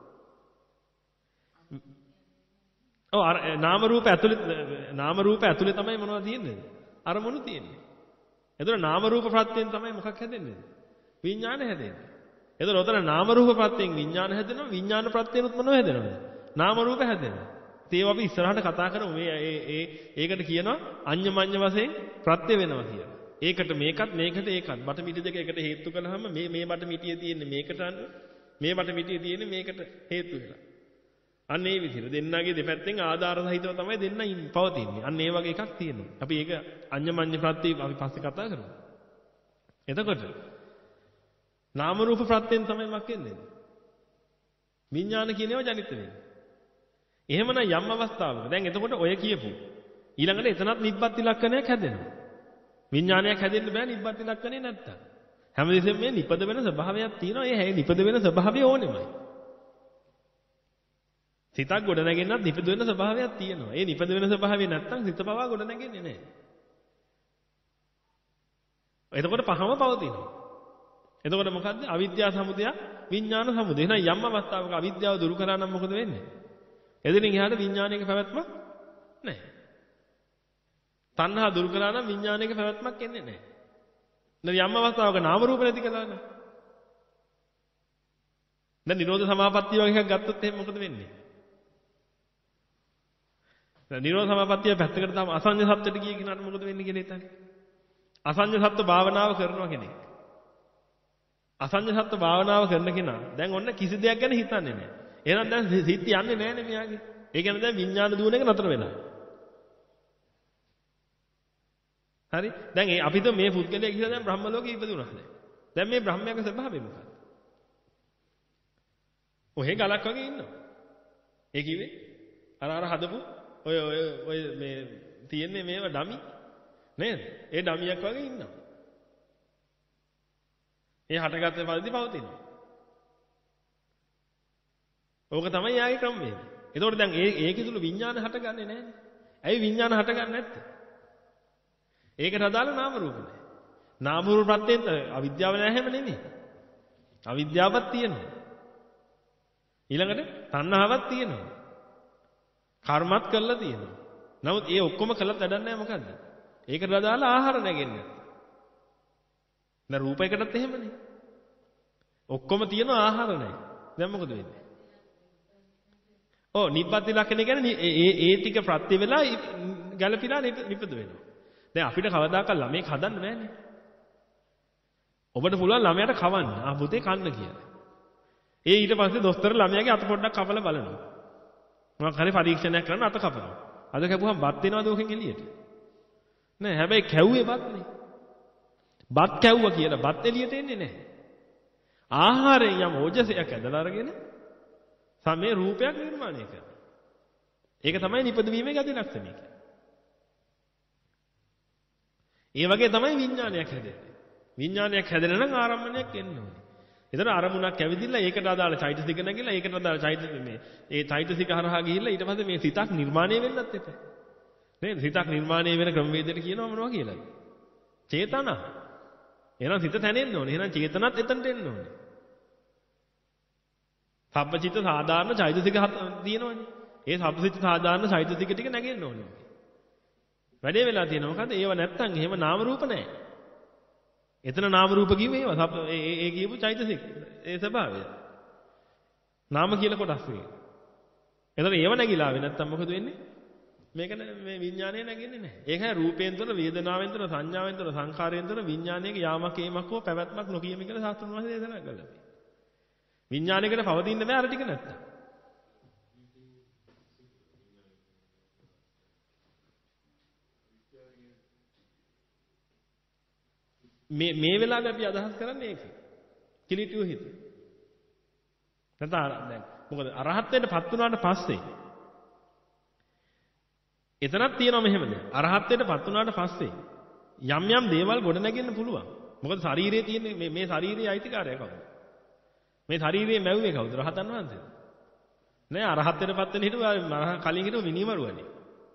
ඔව් අර නාම රූප ඇතුලේ නාම රූප ඇතුලේ තමයි මොනවද තියෙන්නේ? අරමුණු තියෙන්නේ. එතකොට නාම රූප ප්‍රත්‍යයෙන් තමයි මොකක් හැදෙන්නේ? විඥාන හැදෙන්නේ. එතකොට උතන නාම රූප ප්‍රත්‍යයෙන් විඥාන හැදෙනවා විඥාන ප්‍රත්‍යයෙන්ත් මොනව හැදෙනවද? නාම රූප හැදෙනවා. ඒව අපි ඉස්සරහට කතා කරමු. මේ ඒ ඒ ඒකට කියනවා අඤ්ඤමඤ්ඤ වශයෙන් ප්‍රත්‍ය වෙනවා කියලා. ඒකට මේකත් මේකට ඒකත් බට මිටි දෙක එකට හේතු කළාම මේ මේ බට මිටියේ තියෙන්නේ මේකට අන්න මේ බට මිටියේ තියෙන්නේ මේකට හේතු වෙලා. අන්න ඒ විදිහට දෙන්නගේ දෙපැත්තෙන් ආධාර සහිතව තමයි දෙන්න පවතින්නේ. අන්න ඒ වගේ එකක් තියෙනවා. අපි ඒක අඤ්ඤමඤ්ඤ ප්‍රත්‍ය අපි පස්සේ කතා කරමු. එතකොට නාම රූප ප්‍රත්‍යයෙන් තමයි මක් වෙන්නේ. විඥාන කියන ඒවා ජනිත වෙන්නේ. එහෙමනම් යම් අවස්ථාවක දැන් එතකොට ඔය කියපු ඊළඟට එතනත් නිබ්බත් ඉලක්කණයක් හැදෙනවා. විඥානයක් හැදෙන්න බෑ නිබ්බත් ඉලක්කණේ නැත්තම්. හැමදෙස්සෙම මේ නිපද වෙන ස්වභාවයක් තියෙනවා. ඒ හැයි නිපද වෙන ස්වභාවය ඕනෙමයි. සිතක් ගොඩ නැගෙන්නත් නිපද වෙන ස්වභාවයක් තියෙනවා. ඒ නිපද වෙන ස්වභාවය නැත්තම් සිත පවා ගොඩ නැගෙන්නේ නැහැ. එතකොට පහම පවතිනවා. එතකොට මොකද්ද? අවිද්‍යාව සමුදය විඥාන සමුදය. එහෙනම් යම් අවස්ථාවක අවිද්‍යාව දුරු කරා නම් මොකද වෙන්නේ? එදිනින් එහාට විඥානයක පැවැත්මක් නැහැ. තණ්හා දුරු කරා නම් විඥානයක පැවැත්මක් එන්නේ නැහැ. දැන් යම් අවස්ථාවක නාම රූප නැති කළා නම් දැන් නිරෝධ සමාපත්තිය වගේ එකක් ගත්තොත් එහෙනම් මොකද වෙන්නේ? දැන් නිරෝධ සමාපත්තිය පැත්තකට දාම අසංඤ සත්‍යෙට ගිය කෙනාට මොකද වෙන්නේ කියලා හිතන්නේ? අසංඤ සත්ත්ව භාවනාව කරනවා කෙනෙක්. අසංඤ සත්ත්ව භාවනාව කරන කෙනා දැන් ඔන්න කිසි දෙයක් ගැන හිතන්නේ නැහැ. එහෙනම් දැන් සිත් යන්නේ නැහැනේ මෙයාගේ. ඒ කියන්නේ දැන් විඥාන දුවන එක නතර වෙලා. හරි? දැන් ඒ අපිට මේ පුද්ගලයා කියලා දැන් බ්‍රහ්ම ලෝකෙ ඉපදුණා දැන්. දැන් මේ බ්‍රහ්මයාගේ ස්වභාවය මොකක්ද? ඔහෙ ගලක් වගේ ඉන්නවා. ඒ කිව්වේ අර අර හදපු ඔය ඔය ඔය මේ තියෙන්නේ මේව ඩමි නේද? ඒ ඩමියක් වගේ ඉන්නවා. ඒ හටගත්ත පරිදි පවතිනවා. ඕක තමයි යාගේ ක්‍රමවේදය. එතකොට දැන් ඒ ඒකේ තුල විඥාන හටගන්නේ නැහැනේ. ඇයි විඥාන හටගන්නේ නැත්තේ? ඒකට අදාළ නාම රූප නැහැ. නාම රූප ප්‍රත්‍යයෙන් අවිද්‍යාව නැහැ හැම නෙමෙයි. අවිද්‍යාවක් තියෙනවා. ඊළඟට තණ්හාවක් තියෙනවා. කර්මත් කරලා තියෙනවා. නමුත් ඒ ඔක්කොම කළත් වැඩක් නැහැ මොකද්ද? ඒකට අදාළ ආහාර නැගෙන්නේ. දැන් රූපයකටත් එහෙමනේ. ඔක්කොම තියෙනවා ආහාර නැහැ. දැන් මොකද වෙන්නේ? ඔව් නිබ්බති ලක්ෂණ කියන්නේ ඒ ඒ ටික ප්‍රත්‍ය වෙලා ගැළපීලා නිපද වෙනවා. දැන් අපිට කවදාකවත් ළමෙක් හදන්න බෑනේ. ඔබට පුළුවන් ළමයාට කවන්න. ආ පුතේ කන්න කියලා. ඒ ඊට පස්සේ දොස්තර ළමයාගේ අත පොඩ්ඩක් කපලා බලනවා. මොකක් හරි පරීක්ෂණයක් කරන අත කපනවා. අද කැපුවම බත් වෙනවද ඔකෙන් එළියට? නෑ හැබැයි කැව්වේ බත් නේ. බත් කැව්වා කියලා බත් එළියට එන්නේ නැහැ. ආහාරයෙන් යම් ඕජසයක් ඇදලා අරගෙන සමේ රූපයක් නිර්මාණය කරනවා. ඒක තමයි නිපදවීමේ ගති ලක්ෂණය කියන්නේ. ඒ වගේ තමයි විඥානයක් හැදෙන්නේ. විඥානයක් හැදෙන නම් ආරම්භණයක් එන්න ඕනේ. ඒතර අරමුණක් ඇවිදින්න ඒකට අදාළ චෛතසික නැගිලා ඒකට අදාළ චෛතසික මේ ඒ චෛතසික හරහා ගිහිල්ලා ඊට පස්සේ මේ සිතක් නිර්මාණය වෙන්නත් එපා. නේද? සිතක් නිර්මාණය වෙන ක්‍රමවේදයට කියනවා මොනවා කියලාද? චේතන. එහෙනම් සිත තැනෙන්න ඕනේ. එහෙනම් චේතනත් එතනට එන්න ඕනේ. සබ්බචිත්ත සාධාරණ චෛතසික තියෙනවනේ. ඒ සබ්බචිත්ත සාධාරණ චෛතසික ටික නැගෙන්න ඕනේ. වැඩේ වෙලා තියෙනවා මොකද? ඒව නැත්තම් එහෙම නාම රූප නැහැ. එතන නාම රූප කිව්වේ ඒවා ඒ ඒ කියපු චෛතසික ඒ ස්වභාවය. නාම කියලා කොටස් වේ. එතන ඒව නැగిලා වෙ නැත්තම් මොකද වෙන්නේ? මේක මේ විඥානය නැගෙන්නේ නැහැ. ඒකයි රූපයෙන් තොර වේදනාවෙන් තොර සංඥාවෙන් තොර සංඛාරයෙන් තොර විඥානයක යාමක ඒමක් හෝ පැවැත්මක් නොකියම කියලා ශාස්ත්‍රඥ වහන්සේ දේශනා කළා. විඥානයකට පවතින්න බෑ අර ටික නැත්තම්. මේ මේ වෙලාවේ අපි අදහස් කරන්නේ ඒක. කිලිටිව හිත. නැත්නම් දැන් මොකද අරහත් වෙන්නපත් වුණාට පස්සේ එතනක් තියෙනවා මෙහෙම දැන්. අරහත් වෙන්නපත් වුණාට පස්සේ යම් යම් දේවල් ගොඩනගෙන්න පුළුවන්. මොකද ශරීරයේ තියෙන මේ මේ ශරීරයේ අයිතිකාරය කවුද? මේ ශරීරයේ මැව්වේ කවුද? රහතන් වහන්සේද? නෑ අරහත් වෙන්නපත් වෙන හිටු කලින් හිටු මිනිමරුවනේ.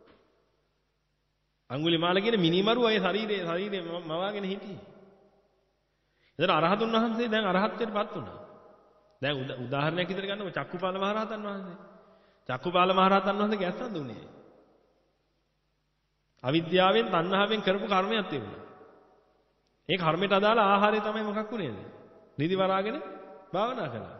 අඟුලිමාල කියන මිනිමරුව ඒ ශරීරයේ ශරීරයේ මවාගෙන හිටියේ. එතන අරහතුන් වහන්සේ දැන් අරහත්ත්වයටපත් වුණා. දැන් උදාහරණයක් විදිහට ගන්නකො චක්කුපාල මහරහතන් වහන්සේ. චක්කුපාල මහරහතන් වහන්සේ ගැස්සක් දුන්නේ. අවිද්‍යාවෙන් තණ්හාවෙන් කරපු කර්මයක් තිබුණා. ඒ කර්මයට අදාළ ආහාරය තමයි මොකක් වුණේද? නිදි වරාගෙන භාවනා කළා.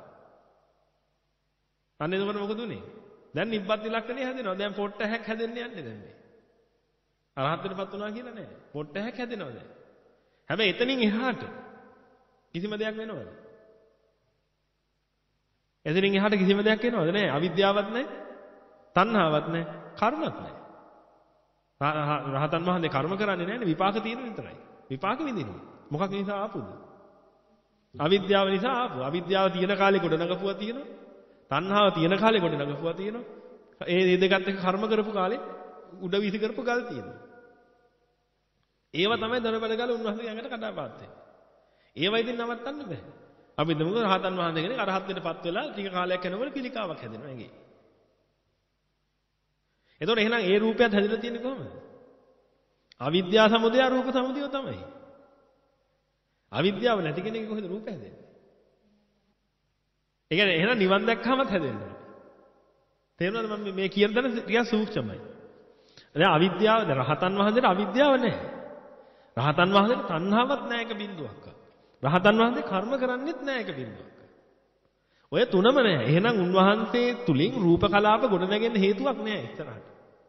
අන්න එතකොට මොකද උනේ? දැන් නිබ්බත් ඉලක්කණේ හැදෙනවා. දැන් පොට්ට හැක් හැදෙන්න යන්නේ දැන් මේ. අරහත්ත්වයටපත් වුණා කියලා නෑ. පොට්ට හැක් හැදෙනවා දැන්. හැබැයි එතනින් එහාට කිසිම දෙයක් වෙනවද? එතනින් එහාට කිසිම දෙයක් වෙනවද? නෑ. අවිද්‍යාවක් නෑ. තණ්හාවක් නෑ. කර්මයක් නෑ. රහතන් වහන්සේ කර්ම කරන්නේ නෑනේ විපාක තියෙන විතරයි. විපාක විඳිනවා. මොකක් නිසා ආපුද? අවිද්‍යාව නිසා ආපු. අවිද්‍යාව තියෙන කාලේ කොට නගපුවා තියෙනවා. තණ්හාව තියෙන කාලේ කොට නගපුවා තියෙනවා. ඒ දෙකත් එක්ක කර්ම කරපු කාලේ උඩ විසි කරපු ගල් තියෙනවා. ඒව තමයි දරබඩ ගල උන්වහන්සේ යඟට කඩාපාත් වෙන්නේ. ඒව ඉතින් නවත්තන්න බෑ. අපි හිතමු රහතන් වහන්සේ කෙනෙක් අරහත් වෙන්නපත් වෙලා ටික කාලයක් යනකොට පිළිකාවක් හැදෙනවා ඒකේ. එතකොට එහෙනම් ඒ රූපයත් හැදෙලා තියෙන්නේ කොහොමද? අවිද්‍යා සමුදය රූප සමුදය තමයි. අවිද්‍යාව නැති කෙනෙක් කොහෙද රූප හැදෙන්නේ? ඒ කියන්නේ එහෙනම් නිවන් දැක්කමත් හැදෙන්නේ. තේරුණාද මම මේ කියන දේ ටිකක් සූක්ෂමයි. දැන් අවිද්‍යාව දැන් රහතන් වහන්සේට අවිද්‍යාව නැහැ. රහතන් වහන්සේට තණ්හාවක් නැහැ එක බිඳුවක්. රහතන් වහන්සේ කර්ම කරන්නේත් නැහැ එක බිඳුවක්. ඔය තුනම නැහැ. එහෙනම් උන්වහන්සේ තුලින් රූප කලාප ගොඩනගෙන්න හේතුවක් නැහැ ඉස්සරහට.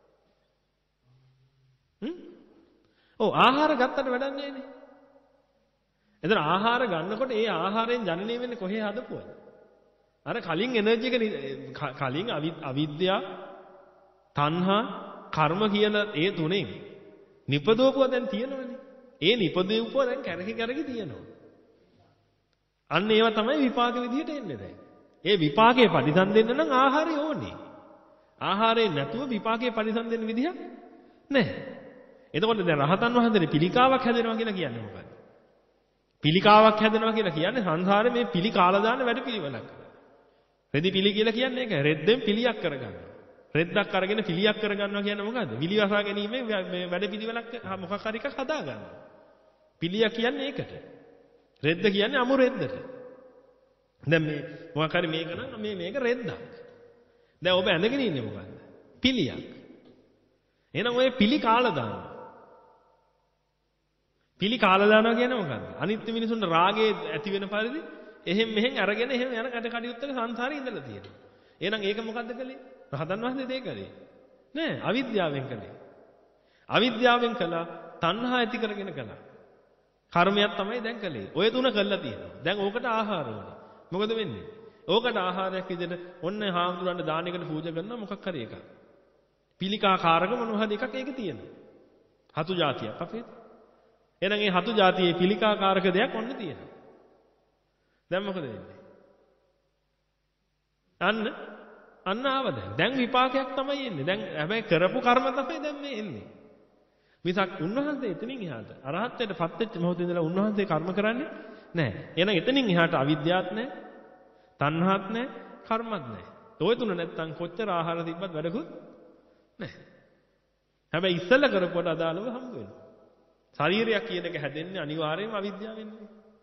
හ්ම්? ඔව් ආහාර ගත්තට වැඩක් නැහැනේ. එතන ආහාර ගන්නකොට ඒ ආහාරයෙන් ජනනය වෙන්නේ කොහේ හදපුවද? අර කලින් එනර්ජි එක කලින් අවිද්‍යාව තණ්හා කර්ම කියන ඒ තුනෙන් නිපදවපුවා දැන් තියෙනවනේ. ඒ නිපදවපුවා දැන් කැරකි කැරකි තියෙනවා. අන්න ඒවා තමයි විපාක විදියට එන්නේ දැන්. ඒ විපාකේ පරිසම් දෙන්න නම් ආහාරය ඕනේ. ආහාරයෙන් නැතුව විපාකේ පරිසම් දෙන්න විදිහක් නැහැ. එතකොට දැන් රහතන් වහන්සේට පිළිකාවක් හැදෙනවා කියලා කියන්නේ මොකක්ද? පිළිකාවක් හැදෙනවා කියලා කියන්නේ සංසාරේ මේ පිළි කාලා දාන වැඩ පිළිවෙලක්. රෙදි පිළි කියලා කියන්නේ ඒක. රෙද්දෙන් පිළියක් කරගන්නවා. රෙද්දක් අරගෙන පිළියක් කරගන්නවා කියන්නේ මොකද්ද? විලි වසා ගැනීමේ මේ වැඩ පිළිවෙලක් මොකක් හරි එකක් හදා ගන්නවා. පිළිය කියන්නේ ඒකට. රෙද්ද කියන්නේ අමු රෙද්දට. දැන් මේ මොකක් හරි මේක නම් මේ මේක රෙද්දක්. දැන් ඔබ ඇඳගෙන ඉන්නේ මොකද්ද? පිළියක්. එහෙනම් ඔය පිළි කාලා දානවා. පිළි කාලා දානවා කියන්නේ මොකද්ද? අනිත් මිනිසුන්ට රාගයේ ඇති වෙන පරිදි එහෙන් මෙහෙන් අරගෙන එහෙම යන කඩ කඩියුත්තක සංසාරේ ඉඳලා තියෙනවා. එහෙනම් ඒක මොකද්ද කළේ? රහතන් වහන්සේ දෙය කළේ නෑ, අවිද්‍යාවෙන් කළේ. අවිද්‍යාවෙන් කළා, තණ්හා ඇති කරගෙන කළා. කර්මයක් තමයි දැන් කළේ. ඔය තුන කළා තියෙනවා. දැන් ඕකට ආහාර ඕනේ. මොකද වෙන්නේ? ඕකට ආහාරයක් විදිහට ඔන්න හාමුදුරන්ට දානයකට පූජා කරනවා මොකක් හරි එකක්. පිළිකා කාරක මොනවා හරි එකක් ඒකේ තියෙනවා. හතු జాතියක් අපේ. එහෙනම් මේ හතු జాතියේ පිළිකා කාරක දෙයක් ඔන්න තියෙනවා. දැන් මොකද වෙන්නේ? අන්න අන්න ආව දැන්. දැන් විපාකයක් තමයි එන්නේ. දැන් හැබැයි කරපු කර්ම තමයි දැන් මේ එන්නේ. මිසක් උන්වහන්සේ එතනින් එහාට අරහත්ත්වයට පත් වෙච්ච මොහොතේ ඉඳලා උන්වහන්සේ කර්ම කරන්නේ නැහැ. එහෙනම් එතනින් එහාට අවිද්‍යාවක් නැහැ, තණ්හාවක් නැහැ, කර්මයක් නැහැ. ඔය තුන නැත්තම් කොච්චර ආහාර තිබ්බත් වැඩකුත් නැහැ. හැබැයි ඉස්සෙල්ලා කරපුවට අදාළව හම්බ වෙනවා. ශරීරයක් කියන එක හැදෙන්නේ අනිවාර්යයෙන්ම අවිද්‍යාවෙන්.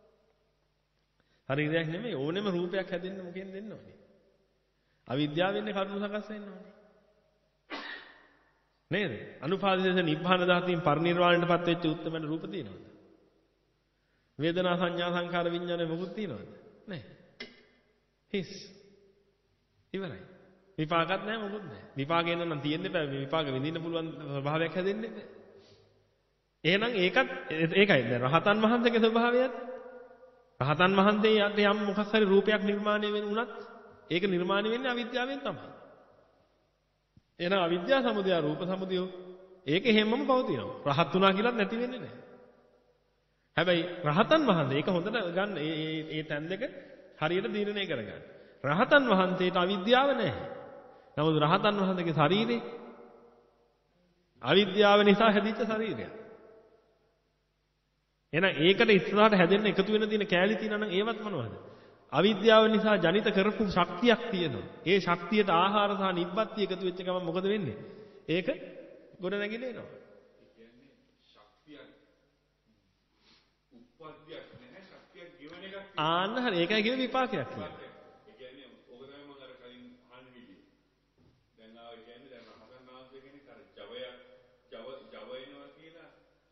ශරීරයක් නෙමෙයි ඕනෙම රූපයක් හැදෙන්න මොකෙන් දෙන්න ඕනේ? අවිද්‍යාවෙන්නේ කර්ම සකස් වෙන්න ඕනේ. නේද? අනුපාදිත නිබ්බාන ධාතුන් පරිනිර්වාණයටපත් වෙච්ච උත්තමන රූප තියෙනවද? වේදනා සංඥා සංකාර විඥාන මොකුත් තියෙනවද? නැහැ. හිස්. ඉවරයි. විපාකත් නැහැ මොකුත් නැහැ. විපාකයෙන් නම් තියෙන්නේ බෑ. මේ විපාක විඳින්න පුළුවන් ස්වභාවයක් හැදෙන්නේ නැහැ. එහෙනම් ඒකත් ඒකයි. දැන් රහතන් වහන්සේගේ ස්වභාවයත් රහතන් වහන්සේට යම් මොකක් හරි රූපයක් නිර්මාණය වෙන උනත් ඒක නිර්මාණය වෙන්නේ අවිද්‍යාවෙන් තමයි. එහෙනම් අවිද්‍යාව සමුදය රූප සමුදය ඒක හැමම පවතිනවා. රහත් වුණා කියලාත් නැති වෙන්නේ නැහැ. හැබැයි රහතන් වහන්සේ ඒක හොඳට ගන්න ඒ ඒ තැන් දෙක හරියට දීර්ණය කරගන්න. රහතන් වහන්සේට අවිද්‍යාව නැහැ. නමුත් රහතන් වහන්සේගේ ශරීරේ අවිද්‍යාව නිසා හැදිච්ච ශරීරයක්. එහෙනම් ඒකට ඉස්සරහට හැදෙන්න එකතු වෙන දින කෑලි තියෙනවා නම් ඒවත් මොනවද? අවිද්‍යාව නිසා ජනිත කරපු ශක්තියක් තියෙනවා. ඒ ශක්තියට ආහාර සහ නිබ්බත්ති එකතු වෙච්ච ගමන් මොකද වෙන්නේ? ඒක ගොඩ නැගිලිනවා. ඒ කියන්නේ ශක්තියක් උප්පත්තියක් නැහැ ශක්තියක් ගෙවන එකක්. ආන්න හරි ඒකයි කියන විපාකයක් කියන්නේ. ඒ කියන්නේ ඔක තමයි මම අර කලින් අහන්න විදිය. දැන් ආව කියන්නේ දැන් රහතන් වහන්සේ කෙනෙක් අර ජවය ජව ජව එනවා කියලා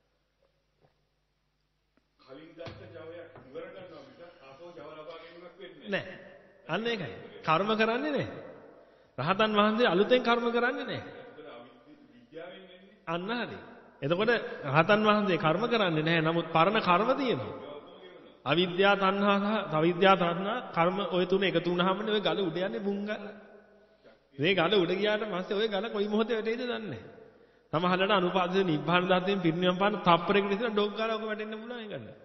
කලින් දැක්ක ජවයක් ඉවර කරනවා මිස ආපහු ජව ලබා ගැනීමක් වෙන්නේ නැහැ. අන්න ඒකයි. කර්ම කරන්නේ නැහැ. රහතන් වහන්සේ අලුතෙන් කර්ම කරන්නේ නැහැ. විද්‍යාවෙන් වෙන්නේ. අන්න හරි. එතකොට රහතන් වහන්සේ කර්ම කරන්නේ නැහැ. නමුත් පරණ කර්ම තියෙනවා. අවිද්‍යාව තණ්හා සහ අවිද්‍යාව තණ්හා කර්ම ඔය තුන එකතු වුණාමනේ ඔය ගල උඩ යන්නේ බුංගල. මේ ගල උඩ ගියාට පස්සේ ඔය ගල කොයි මොහොතේ වැටෙයිද දන්නේ නැහැ. සමහරවිට අනුපාදිත නිබ්බාන ධාතුවෙන් පිරිනිවන් පාන තප්පරයකට විතර ඩොග් ගාලා ඔක වැටෙන්න පුළුවන් ඒ ගන්න.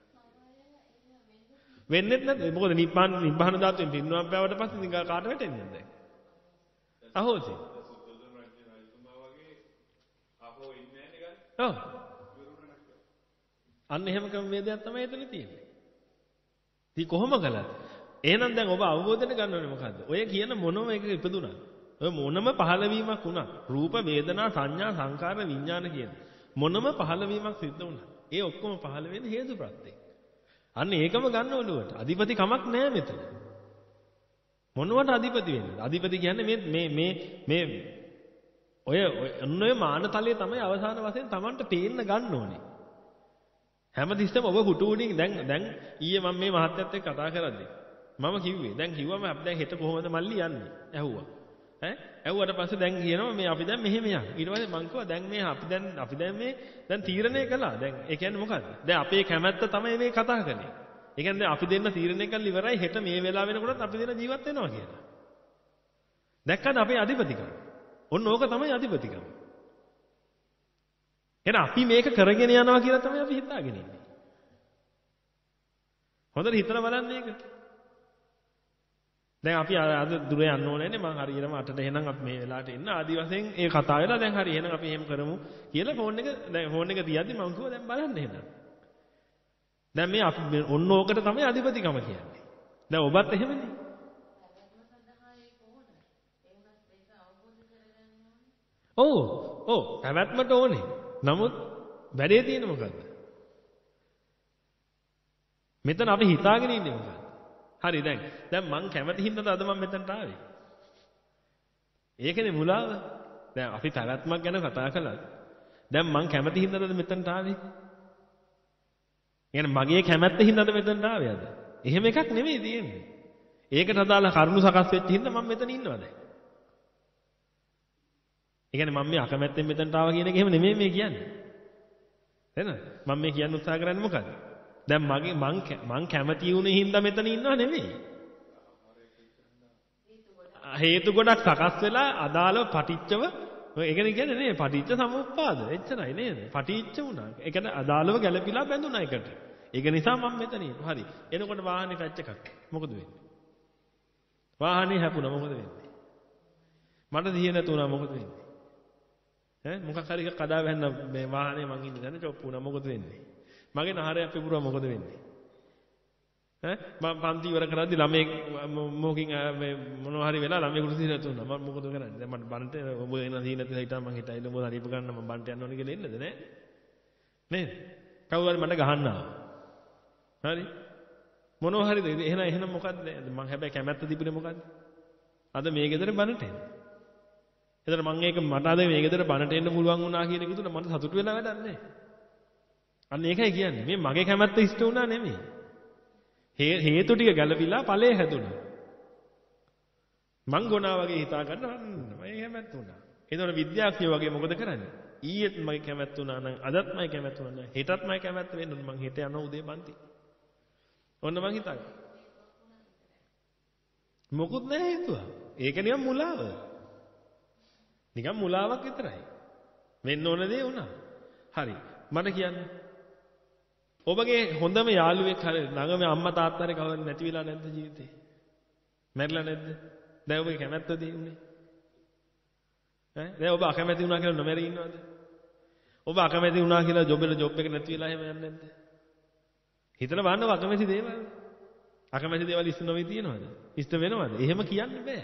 වෙන්නේ නැද්ද? මොකද නිබ්බාන නිබ්බාන ධාතුවෙන් පිරිනිවන් පෑවට පස්සේ නිකන් කාට වැටෙන්නේ නැද්ද? අහෝසි. ඔව්. අන්න එහෙම ක්‍රමවේදයක් තමයි එතන තියෙන්නේ. ඉතින් කොහොම කළත් එහෙනම් දැන් ඔබ අවබෝධන ගන්න ඕනේ මොකද්ද? ඔය කියන මොනම එක ඉපදුණා. ඔය මොනම පහළවීමක් වුණා. රූප, වේදනා, සංඥා, සංකාර, විඥාන කියන මොනම පහළවීමක් සිද්ධ වුණා. ඒ ඔක්කොම පහළ වෙන්නේ හේතු ප්‍රත්‍යයෙන්. අන්න ඒකම ගන්න ඔළුවට. අධිපති කමක් නැහැ මෙතන. මොනවට අධිපති වෙන්නේ? අධිපති කියන්නේ මේ මේ මේ මේ ඔය ඔන්න ඔය මානතලයේ තමයි අවසාන වශයෙන් Tamanට පේන්න ගන්න ඕනේ. හැමතිස්සෙම ඔබ පුටු උඩින් දැන් දැන් ඊයේ මම මේ මහත්තයත් එක්ක කතා කරද්දී මම කිව්වේ දැන් කිව්වම අපි දැන් හෙට කොහොමද මල්ලි යන්නේ ඇහුවා ඈ ඇහුවට පස්සේ දැන් කියනවා මේ අපි දැන් මෙහෙම යන්න ඊට පස්සේ මං කිව්වා දැන් මේ අපි දැන් අපි දැන් මේ දැන් තීරණය කළා දැන් ඒ කියන්නේ මොකද්ද දැන් අපේ කැමැත්ත තමයි මේ කතා කරන්නේ ඒ කියන්නේ දැන් අපි දෙන්න තීරණය කරලා ඉවරයි හෙට මේ වෙලාව වෙනකොටත් අපි දෙන්න ජීවත් වෙනවා කියලා දැක්කද අපේ අධිපතිකම ඔන්න ඕක තමයි අධිපතිකම එහෙනම් අපි මේක කරගෙන යනවා කියලා තමයි අපි හිතාගෙන ඉන්නේ. හොඳට හිතලා බලන්න මේක. දැන් අපි අද දුර යන්න ඕනේ නේ මං හරියටම අටට එහෙනම් අපි මේ වෙලාවට එන්න ආදි වශයෙන් ඒ කතා වෙලා දැන් හරි එහෙනම් අපි එහෙම කරමු කියලා ෆෝන් එක දැන් ෆෝන් එක තියද්දි මං කිව්වා දැන් බලන්න එහෙනම්. දැන් මේ අපි ඔන්න ඕකට තමයි අධිපතිකම කියන්නේ. දැන් ඔබත් එහෙමනේ. ඔව් ඔව් පැවැත්මට ඕනේ. නමුත් වැඩේ තියෙන්නේ මොකද්ද? මෙතන අපි හිතාගෙන ඉන්නේ මොකද්ද? හරි දැන් දැන් මං කැමති හින්දාද අද මම මෙතනට ආවේ. ඒකනේ මුලාව. දැන් අපි පැවැත්මක් ගැන කතා කළා. දැන් මං කැමති හින්දාද මෙතනට ආවේ. يعني මගේ කැමැත්ත හින්දාද මෙතනට ආවේ අද. එහෙම එකක් නෙමෙයි තියෙන්නේ. ඒකට අදාළ කරුණු සකස් වෙච්ච හින්දා මම මෙතන ඉන්නවා දැන්. ඒ කියන්නේ මම මේ අකමැත්තෙන් මෙතනට ආවා කියන එක එහෙම නෙමෙයි මේ කියන්නේ. එහෙනම් මම මේ කියන්න උත්සාහ කරන්නේ මොකද්ද? දැන් මගේ මං මං කැමති වුණේ හින්දා මෙතන ඉන්නව නෙමෙයි. හේතු ගොඩක් සකස් වෙලා අදාළව පටිච්චව ඒකනේ කියන්නේ නේ පටිච්ච සමුප්පාද. එච්චරයි නේද? පටිච්ච වුණා. ඒකට අදාළව ගැළපීලා බැඳුණා එකට. ඒක නිසා මම මෙතන ඉන්නේ. හරි. එනකොට වාහනේ ටච් එකක්. මොකද වෙන්නේ? වාහනේ හැපුණා මොකද වෙන්නේ? මට සිහිය නැතුණා මොකද වෙන්නේ? ඈ මොකක් හරි එකක් කඩා වැන්න මේ වාහනේ මං ඉන්නේ දැන චොප් වුණා මොකද වෙන්නේ? මගේ නහරයක් පිපුරුවා මොකද වෙන්නේ? ඈ මම පන්ති ඉවර කරද්දි ළමයි මොකකින් මේ මොනවා හරි වෙලා ළමයි කුරුසිය නැතුණා. මම මොකද කරන්නේ? දැන් මට බන්ට ඔබ එන සීන නැතිලා හිටා මං හිටයිල මොකද හරි ඉප ගන්න මම බන්ට යන්න ඕනේ කියලා එන්නද නෑ? නේද? කවුරු හරි මට ගහන්න ආවා. හරි? මොනවා හරිද? එහෙනම් එහෙනම් මොකද්ද? මං හැබැයි කැමැත්ත තිබුණේ මොකද්ද? අද මේ ගෙදර බනට එන්න. එතන මං ඒක මට අද මේ ගෙදර බනට එන්න පුළුවන් වුණා කියන එක තුන මට සතුටු වෙලා වැඩක් නැහැ. අන්න ඒකයි කියන්නේ. මේ මගේ කැමැත්ත ඉෂ්ට වුණා නෙමෙයි. හේතු ටික ගැළපිලා ඵලය හැදුණා. මං ගොනා වගේ හිතා ගන්න මම කැමැත්ත වුණා. ඒතකොට විද්‍යාඥයෝ වගේ මොකද කරන්නේ? ඊයේත් මගේ කැමැත්ත වුණා නම් අදත් මගේ කැමැත්ත වුණා නම් හෙටත් මගේ කැමැත්ත වෙන්න ඕන. මං හෙට යනවා උදේ පන්ති. ඔන්න මං හිතාගත්තා. මොකුත් නැහැ හේතුව. ඒක නිකන් මුලාව. නිකන් මුලාවක් විතරයි. වෙන්න ඕන දේ වුණා. හරි. මට කියන්න. ඔබගේ හොඳම යාළුවෙක් හරි ළඟම අම්මා තාත්තා හරි කවදාවත් නැති වෙලා නැද්ද ජීවිතේ? මැරිලා නැද්ද? දැන් ඔබගේ කැමැත්තද උනේ? ඈ දැන් ඔබ අකමැති වුණා කියලා නොමැරි ඉන්නවද? ඔබ අකමැති වුණා කියලා ජොබ් එක ජොබ් එක නැති වෙලා එහෙම යන්නේ නැද්ද? හිතලා බලන්න අකමැති දේවල්. අකමැති දේවල් ඉස්ස නොවි තියනවද? ඉස්ත වෙනවද? එහෙම කියන්න බෑ.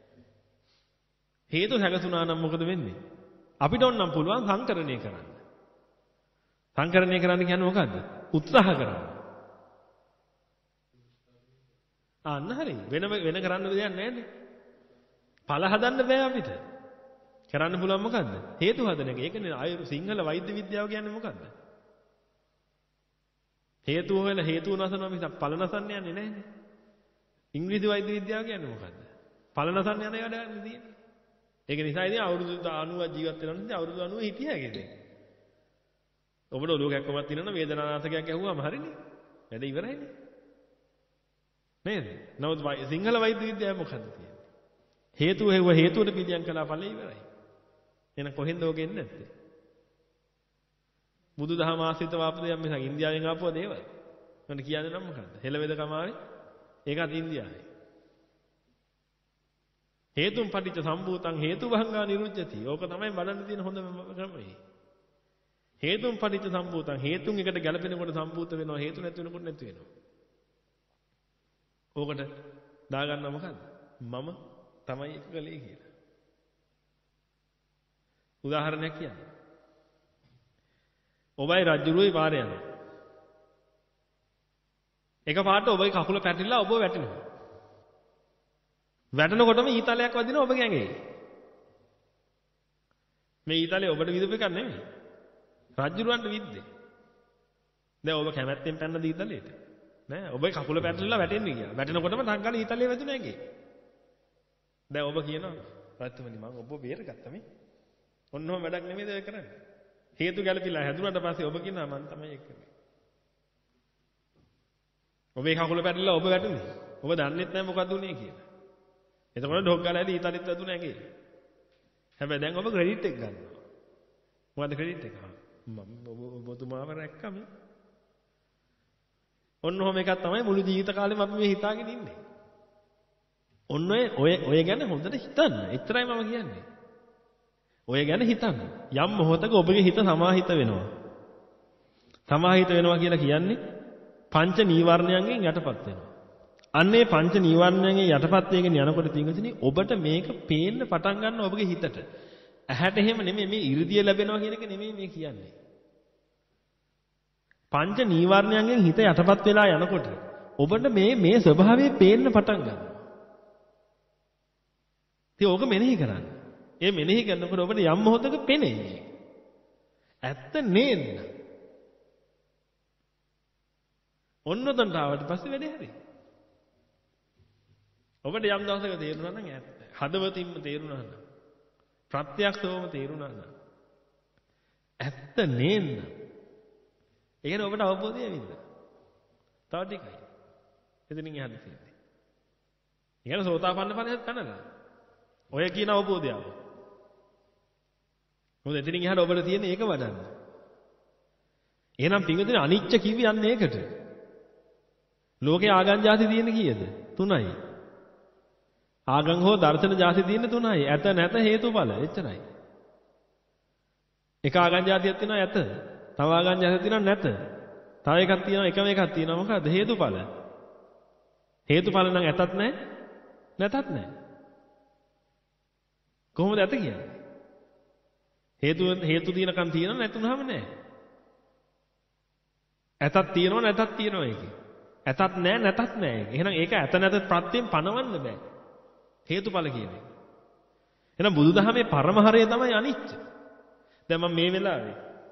හේතු සැකසුණා නම් මොකද වෙන්නේ? අපිට ඕනම් පුළුවන් සංකරණය කරන්න. සංකරණය කරන්න කියන්නේ මොකද්ද? උත්සාහ කරන්න. අන්න හරි. වෙන වෙන කරන්න දෙයක් නැහැ නේ. ඵල හදන්න බෑ අපිට. කරන්න පුළුවන් මොකද්ද? හේතු හදන එක. ඒකනේ ආයු සිංහල වෛද්‍ය විද්‍යාව කියන්නේ මොකද්ද? හේතු හොයලා හේතු නසනවා මිසක් ඵල නසන්න යන්නේ නැහැනේ. ඉංග්‍රීසි වෛද්‍ය විද්‍යාව කියන්නේ මොකද්ද? ඵල නසන්න යන වැඩ ගන්න තියෙන්නේ. ඒක නිසා ඉතින් අවුරුදු අනූවක් ජීවත් වෙනවා නම් අවුරුදු අනූව හිටියා කියන්නේ. ඔබට ඔලුව කැක්කමක් තියෙනවා වේදනානාශකයක් ඇහුවාම හරිනේ. වැඩ ඉවරයිනේ. නේද? නමුත් සිංහල වෛද්‍ය විද්‍යාව මොකද්ද කියන්නේ? හේතුව හේව හේතුවට පිළියම් කළා ඵලෙ ඉවරයි. එහෙනම් කොහෙන්ද ඔක එන්නේ නැත්තේ? බුදුදහම ආශ්‍රිතව ආපු දෙයක් මිසක් ඉන්දියාවෙන් ආපුව දේවල්. මම කියන්නේ නම් මොකද්ද? හෙළවෙද කමාවේ ඒකත් ඉන්දියාවේ. හේතුම් පටිච්ච සම්භූතං හේතුභංගා නිරුච්ඡති. ඕක තමයි බලන්න තියෙන හොඳම ක්‍රමය. හේතුම් පටිච්ච සම්භූතං හේතුන් එකට ගැලපෙනකොට සම්භූත වෙනවා හේතු නැති වෙනකොට නැති වෙනවා. ඕකට දාගන්න මොකද්ද? මම තමයි එක කලේ කියලා. උදාහරණයක් කියන්න. ඔබයි රජුරුයි පාරේ යනවා. එක පාට ඔබගේ කකුල පැටලිලා ඔබ වැටෙනවා. වැටෙනකොටම ඊතලයක් වදිනවා ඔබගේ ඇඟේ. මේ ඊතලේ ඔබට විදපු එකක් නෙමෙයි. රජුරවන්ට විද්දේ. දැන් ඔබ කැමැත්තෙන් පැන්න ඊතලෙට. නෑ ඔබේ කකුල පැටලිලා වැටෙන්නේ කියලා. වැටෙනකොටම ටක් ගාලා ඊතලේ වැදුණා ඇඟේ. දැන් ඔබ කියනවා රජතුමනි මම ඔබ බේරගත්තා මේ. ඔන්නෝම වැඩක් නෙමෙයිද ඔය කරන්නේ. හේතු ගැලපිලා හැදුනට පස්සේ ඔබ කියනවා මම තමයි ඒක කරන්නේ. ඔබේ කකුල පැටලිලා ඔබ වැටුනේ. ඔබ දන්නේත් නැහැ මොකද්ද උනේ කියලා. එතකොට ඩොක් ගාලා ඇදී ඊතලෙත් වැදුණා ඇඟේ. හැබැයි දැන් ඔබ ක්‍රෙඩිට් එක ගන්නවා. මොකද්ද ක්‍රෙඩිට් එක? මම ඔබතුමාව රැක්කම. ඔන්න ඔහොම එකක් තමයි මුළු ජීවිත කාලෙම අපි මේ හිතාගෙන ඉන්නේ. ඔන්න ඔය ඔය ගැන හොඳට හිතන්න. එච්චරයි මම කියන්නේ. ඔය ගැන හිතන්න. යම් මොහොතක ඔබගේ හිත සමාහිත වෙනවා. සමාහිත වෙනවා කියලා කියන්නේ පංච නීවරණයන්ගෙන් යටපත් වෙනවා. අන්නේ පංච නීවරණයන්ගෙන් යටපත් වෙගෙන යනකොට තියෙන්නේ ඔබට මේක පේන්න පටන් ගන්න ඔබගේ හිතට. ඇහැට එහෙම නෙමෙයි මේ 이르දිය ලැබෙනවා කියන එක නෙමෙයි මේ කියන්නේ. පංච නීවරණයන්ගෙන් හිත යටපත් වෙලා යනකොට ඔබට මේ මේ ස්වභාවය පේන්න පටන් ගන්නවා. ඉතින් ඕක මෙනෙහි කරන්න. ඒ මෙනෙහි කරනකොට ඔබට යම් මොහොතක පෙනෙන්නේ. ඇත්ත නේද? ඔන්න උතන්ට ආවට පස්සේ වැඩේ හරි. ඔබට යම් දවසක තේරුණා නම් ඇත්ත. හදවතින්ම තේරුණා නම්. ප්‍රත්‍යක්ෂවම තේරුණා නම්. ඇත්ත නේද? ඒ කියන්නේ ඔබට අවබෝධය වෙනවා. තව ටිකයි. එතනින් එහාට තියෙන්නේ. ඒ කියන්නේ සෝතාපන්න ඵලයක් ගන්නලා. ඔය කියන අවබෝධය ආව. මොකද එතනින් එහාට ඔබට තියෙන්නේ ඒක වඩන්න. එහෙනම් පින්විතනේ අනිච්ච කිව්වේ යන්නේ ඒකට. ලෝකේ ආගම් ಜಾති තියෙන්නේ කීයද? තුනයි. ආගම් හෝ දර්ශන ಜಾති තියෙන්නේ තුනයි. ඇත නැත හේතුඵල. එච්චරයි. එක ආගම් ಜಾතියක් තියෙනවා ඇත. තව ආගම් ಜಾතියක් තියෙනවා නැත. තව එකක් තියෙනවා එකම එකක් තියෙනවා මොකද්ද? හේතුඵල. හේතුඵල නම් ඇතත් නැහැ නැතත් නැහැ. කොහොමද ඇත කියන්නේ? හේතු හේතු තියෙනකන් තියෙනව නැතුනහම නැහැ. ඇතත් තියෙනව නැතත් තියෙනව ඒකේ. ඇතත් නැහැ නැතත් නැහැ ඒක. එහෙනම් ඒක ඇත නැත ප්‍රත්‍යයෙන් පනවන්න බෑ. හේතුඵල කියන්නේ. එහෙනම් බුදුදහමේ පරමහරය තමයි අනිත්‍ය. දැන් මම මේ වෙලාවේ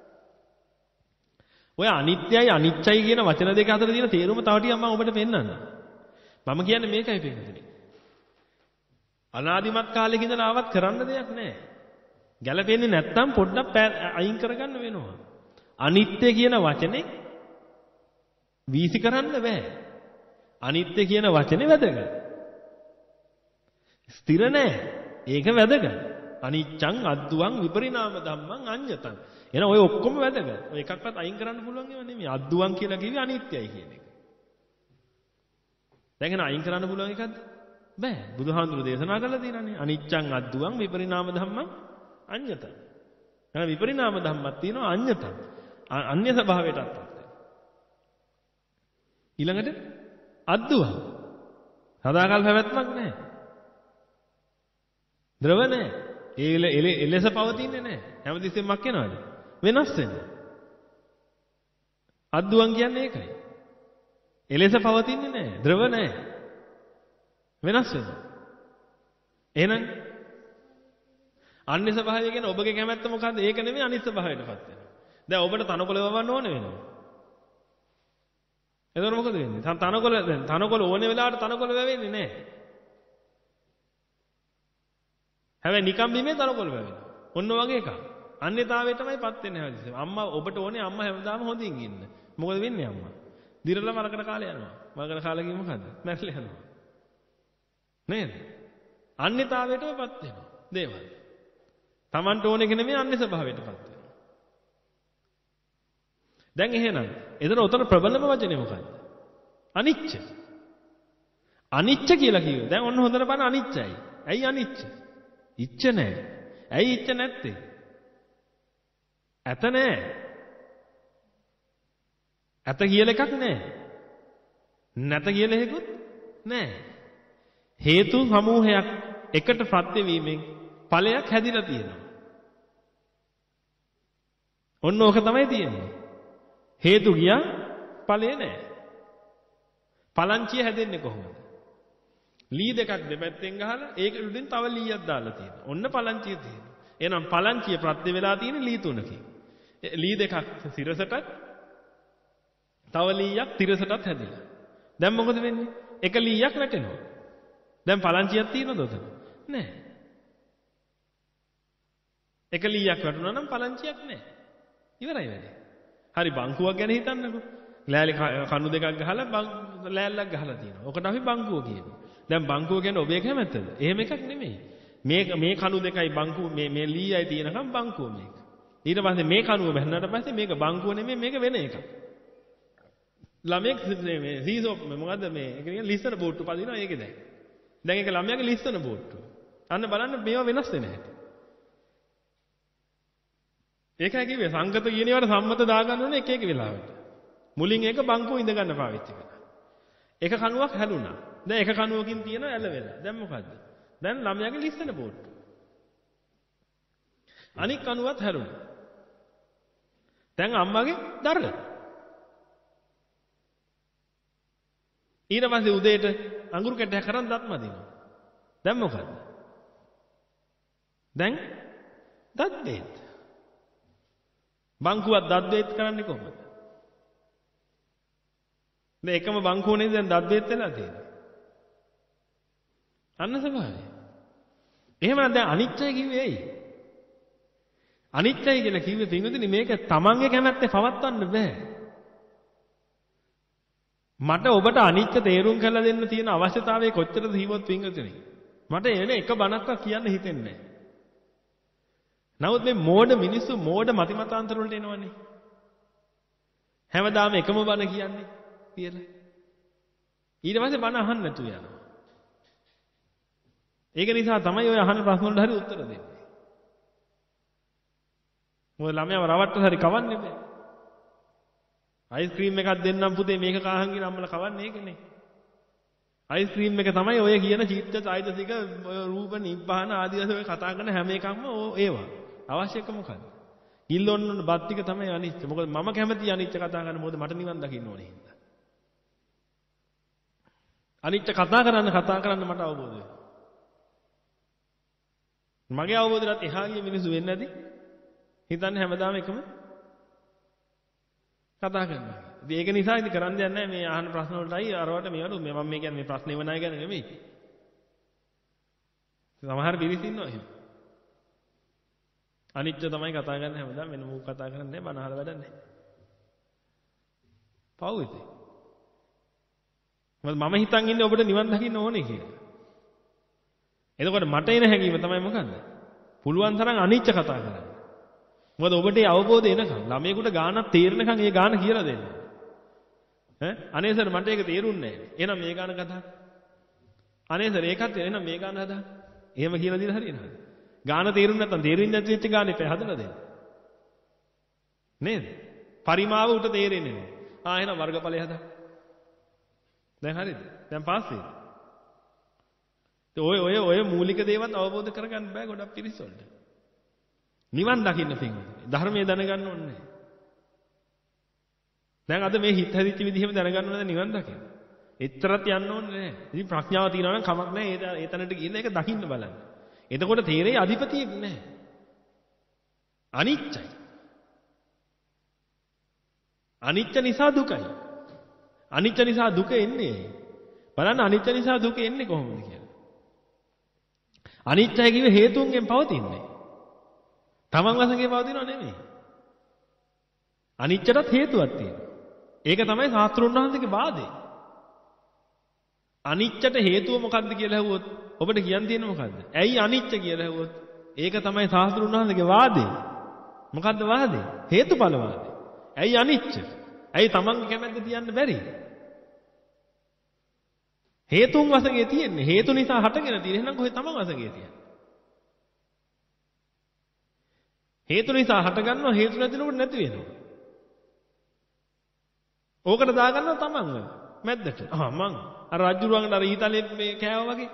ඔය අනිත්‍යයි අනිච්චයි කියන වචන දෙක අතර තියෙන තේරුම තව ටිකක් මම ඔබට පෙන්නන්නම්. මම කියන්නේ මේකයි පෙන්නන්නේ. අනාදිමත් කාලෙක ඉඳලා ආවත් කරන්න දෙයක් නැහැ. ගැළපෙන්නේ නැත්තම් පොඩ්ඩක් අයින් කරගන්න වෙනවා. අනිත්‍ය කියන වචනේ වීසි කරන්න බෑ. අනිත්‍ය කියන වචනේ වැදගත්. ස්ථිර නැහැ. ඒක වැදගත්. අනිච්ඡං අද්දුවං විපරිණාම ධම්මං අඤ්ඤතං. එහෙනම් ඔය ඔක්කොම වැදගත්. ඔය එකක්වත් අයින් කරන්න පුළුවන් ඒවා නෙමෙයි. අද්දුවං කියලා කිව්වේ අනිත්‍යයි කියන එක. දැන් එහෙනම් අයින් කරන්න පුළුවන් එකක්ද? බෑ. බුදුහාඳුරු දේශනා කළා තියෙනනේ. අනිච්ඡං අද්දුවං විපරිණාම ධම්මං අඤ්ඤතං. එහෙනම් විපරිණාම ධම්මක් තියෙනවා අඤ්ඤතං. අන්‍ය ස්වභාවයටත් පත් වෙනවා. ඊළඟට අද්දුවං. සදාකල් පැවැත්මක් නැහැ. ද්‍රව නැහැ. ඒ එලෙස පවතින්නේ නැහැ. හැමතිස්සෙම මක් වෙනවද? වෙනස් වෙනවා. අද්දුවං කියන්නේ ඒකයි. එලෙස පවතින්නේ නැහැ. ද්‍රව නැහැ. වෙනස් වෙනවා. එහෙනම් අන්‍ය ස්වභාවය කියන්නේ ඔබගේ කැමැත්ත මොකද්ද? ඒක නෙමෙයි අනිත් ස්වභාවයටපත් වෙනවා. දැන් ඔබට තනකොළ වවන්න ඕනේ වෙනවා. එතකොට මොකද වෙන්නේ? තනකොළ දැන් තනකොළ ඕනේ වෙලාවට තනකොළ වැවෙන්නේ නැහැ. හැබැයි නිකම් බීමේ තනකොළ වැවෙනවා. ඔන්න වගේ එකක්. අන්‍යතාවයටමයිපත් වෙන්නේ හැමතිස්සෙම. අම්මා ඔබට ඕනේ අම්මා හැමදාම හොඳින් ඉන්න. මොකද වෙන්නේ අම්මා? දිරලා මලකට කාලේ යනවා. මලකට කාලේ ගිහින් මොකද? මැරිලා යනවා. නේද? අන්‍යතාවයටමපත් වෙනවා. දේවල්. Tamanට ඕන එක නෙමෙයි අන්‍ය ස්වභාවයටපත් වෙනවා. දැන් එහෙනම් එතන උතන ප්‍රබලම වචනේ මොකක්ද? අනිච්ච. අනිච්ච කියලා කිව්වේ. දැන් ඔන්න හොඳට බලන්න අනිච්චයි. ඇයි අනිච්ච? ඉච්ච නැහැ. ඇයි ඉච්ච නැත්තේ? ඇත නැහැ. ඇත කියලා එකක් නැහැ. නැත කියලා එකකුත් නැහැ. හේතු සමූහයක් එකට ප්‍රත්‍ය වීමෙන් ඵලයක් හැදිලා තියෙනවා. ඔන්න ඕක තමයි තියෙන්නේ. හේතු ගියා ඵලය නැහැ. පලංචිය හැදෙන්නේ කොහොමද? ලී දෙකක් දෙපැත්තෙන් ගහලා ඒක උඩින් තව ලීයක් දාලා තියෙනවා. ඔන්න පලංචිය තියෙනවා. එහෙනම් පලංචිය ප්‍රත්‍ය වෙලා තියෙන ලී තුනකින්. ලී දෙකක් සිරසටත් තව ලීයක් තිරසටත් හැදිලා. දැන් මොකද වෙන්නේ? එක ලීයක් වැටෙනවා. දැන් පලංචියක් තියෙනවද උතන? නැහැ. එක ලීයක් වැටුණා නම් පලංචියක් නැහැ. ඉවරයි වැඩේ. හරි බංකුවක් ගැන හිතන්නකෝ. ලෑලි කණු දෙකක් ගහලා ලෑල්ලක් ගහලා තියෙනවා. ඔකට අපි බංකුව කියනවා. දැන් බංකුව කියන්නේ ඔබේ කැමැත්තද? එහෙම එකක් නෙමෙයි. මේ මේ කණු දෙකයි බංකුව මේ මේ ලීයයි තියෙනකම් බංකුව මේක. ඊට පස්සේ මේ කණුව බැලුවාට පස්සේ මේක බංකුව නෙමෙයි මේක වෙන එකක්. ළමෙක් මේ සීසොප් මොකද්ද මේ ඒක කියන්නේ ලිස්සන බෝට්ටු පදිනවා ඒකේ දැන්. දැන් ඒක ළමයාගේ ලිස්සන බෝට්ටු. අන්න බලන්න මේවා වෙනස් වෙන හැටි. ඒකයි කිව්වේ සංගත කියන ඒවාට සම්මත දාගන්න ඕනේ එක එක වෙලාවට. මුලින් ඒක බංකුව ඉඳ ගන්න පාවිච්චි කරා. එක කණුවක් හැදුනා. දැන් එක කණුවකින් තියෙන ඇල වෙලා. දැන් මොකද්ද? දැන් ළමයාගේ ලිස්සන බෝට්ටු. අනික් කණුවත් හැරුණා. දැන් අම්මගේ දර. ඊට පස්සේ උදේට අඟුරු කැටයක් කරන් දත් මදිනවා. දැන් මොකද? දැන් දත් බේත්. බංකුවක් දත් බේත් කරන්නේ කොහොමද? දැන් එකම බංකුවනේ දැන් දත් බේත් වෙලා තියෙන්නේ. අන්න ස්වභාවය. එහෙමනම් දැන් අනිත්‍යයි කිව්වේ ඇයි? අනිත්‍යයි කියලා කිව්වේ පින්වතුනි මේක තමන්ගේ කැමැත්තේ පවත්වන්න බෑ. මට ඔබට අනිත්‍ය තේරුම් කරලා දෙන්න තියෙන අවශ්‍යතාවය කොච්චරද හිවොත් පින්වතුනි? මට එන එක බණක්වත් කියන්න හිතෙන්නේ නැහැ. නමුත් මේ මෝඩ මිනිස්සු මෝඩ මතිමතාන්තර වලට එනවනේ. හැමදාම එකම බණ කියන්නේ කියලා. ඊට පස්සේ බණ අහන්න නැතුව යනවා. ඒක නිසා තමයි ඔය අහන ප්‍රශ්න වලට හරි උත්තර දෙන්නේ. මොකද ළමයාව රවට්ට හරි කවන්නේ බෑ. අයිස්ක්‍රීම් එකක් දෙන්නම් පුතේ මේක කාහන් කියලා අම්මලා කවන්නේ ඒකනේ. අයිස්ක්‍රීම් එක තමයි ඔය කියන චිත්ත චෛතසික රූප නිබ්බාන ආදී වශයෙන් ඔය කතා කරන හැම එකක්ම ඒවා. අවශ්‍ය එක මොකද්ද? කිල්ලොන්න බත් ටික තමයි අනිත්‍ය. මොකද මම කැමති අනිත්‍ය කතා කරන්න මොකද මට නිවන් දකින්න ඕනේ හින්දා. අනිත්‍ය කතා කරන්න කතා කරන්න මට අවබෝධ වෙනවා. මගේ අවබෝධයත් එහා ගිය මිනිස්සු වෙන්නේ නැති. හිතන්නේ හැමදාම එකම කතා කරනවා. ඉතින් ඒක නිසා ඉතින් කරන්න දෙයක් නැහැ මේ අහන ප්‍රශ්න වලටයි අරවට මේවට මම මේ කියන්නේ මේ ප්‍රශ්නේ වනාය ගැන නෙමෙයි. සමහර පිරිස ඉන්නවා එහෙම. අනිත්‍ය තමයි කතා කරන්නේ හැමදාම වෙන මොකක් කතා කරන්නේ නැහැ බන අහලා වැඩක් නැහැ. පව් ඉතින්. මම හිතන් ඉන්නේ ඔබට නිවන් දකින්න ඕනේ කියලා. එතකොට මට එන හැඟීම තමයි මොකද්ද? පුළුවන් තරම් අනිත්‍ය කතා කරන්න. මොකද ඔබට ඒ අවබෝධය එනකම් ළමයෙකුට ගානක් තේරෙනකම් ඒ ගාන කියලා දෙන්න. ඈ අනේ සර් මට ඒක තේරුන්නේ නැහැ. එහෙනම් මේ ගාන කතා. අනේ සර් ඒකත් එහෙනම් මේ ගාන හදා. එහෙම කියලා දීලා හරියනවද? ගාන තේරුන්නේ නැත්නම් තේරෙන්නේ නැති වෙච්ච ගානේ පැය හදලා දෙන්න. නේද? පරිමාව උට තේරෙන්නේ නැහැ. ආ එහෙනම් වර්ගඵලය හදා. දැන් හරිද? දැන් පාස් වෙයි. ඔය ඔය ඔය මූලික දේවල් අවබෝධ කරගන්න බෑ ගොඩක් පිරිස වලට. නිවන් දකින්න පින්වතුනි. ධර්මයේ දැනගන්න ඕනේ නැහැ. දැන් අද මේ හිත හැදිච්ච විදිහම දැනගන්න ඕනද නිවන් දකින්න. එච්චරත් යන්න ඕනේ නැහැ. ඉතින් ප්‍රඥාව තියනවා නම් කමක් නැහැ. ඒ ඒ තැනට ගිහින් ඒක දකින්න බලන්න. එතකොට තේරෙයි අධිපතියෙක් නැහැ. අනිත්‍යයි. අනිත්‍ය නිසා දුකයි. අනිත්‍ය නිසා දුක එන්නේ. බලන්න අනිත්‍ය නිසා දුක එන්නේ කොහොමද කියලා. අනිත්‍යයි කිව්වේ හේතුන්ගෙන් පවතින්නේ. තමන් වශයෙන් පවතිනව නෙමෙයි. අනිත්‍යටත් හේතුවක් තියෙනවා. ඒක තමයි ශාස්ත්‍රුන් වහන්සේගේ වාදේ. අනිත්‍යට හේතුව මොකක්ද කියලා ඇහුවොත් ඔබට කියන්න තියෙන්නේ මොකද්ද? ඇයි අනිත්‍ය කියලා ඇහුවොත් ඒක තමයි ශාස්ත්‍රුන් වහන්සේගේ වාදේ. මොකද්ද වාදේ? හේතුඵල වාදේ. ඇයි අනිත්‍ය? ඇයි තමන්ගේ කැමැත්ත තියන්න බැරි? හේතුන් වශයෙන් තියෙන්නේ. හේතු නිසා හටගෙන තියෙන. එහෙනම් කොහේ තමන් වශයෙන් තියෙන්නේ? හේතු නිසා හට ගන්නවා හේතු නැතිනකොට නැති වෙනවා. ඕකට දා ගන්නවා තමන්ව මැද්දට. ආ මං අර රජුරුවන්ට අර ඊතලේ මේ කෑවා වගේ.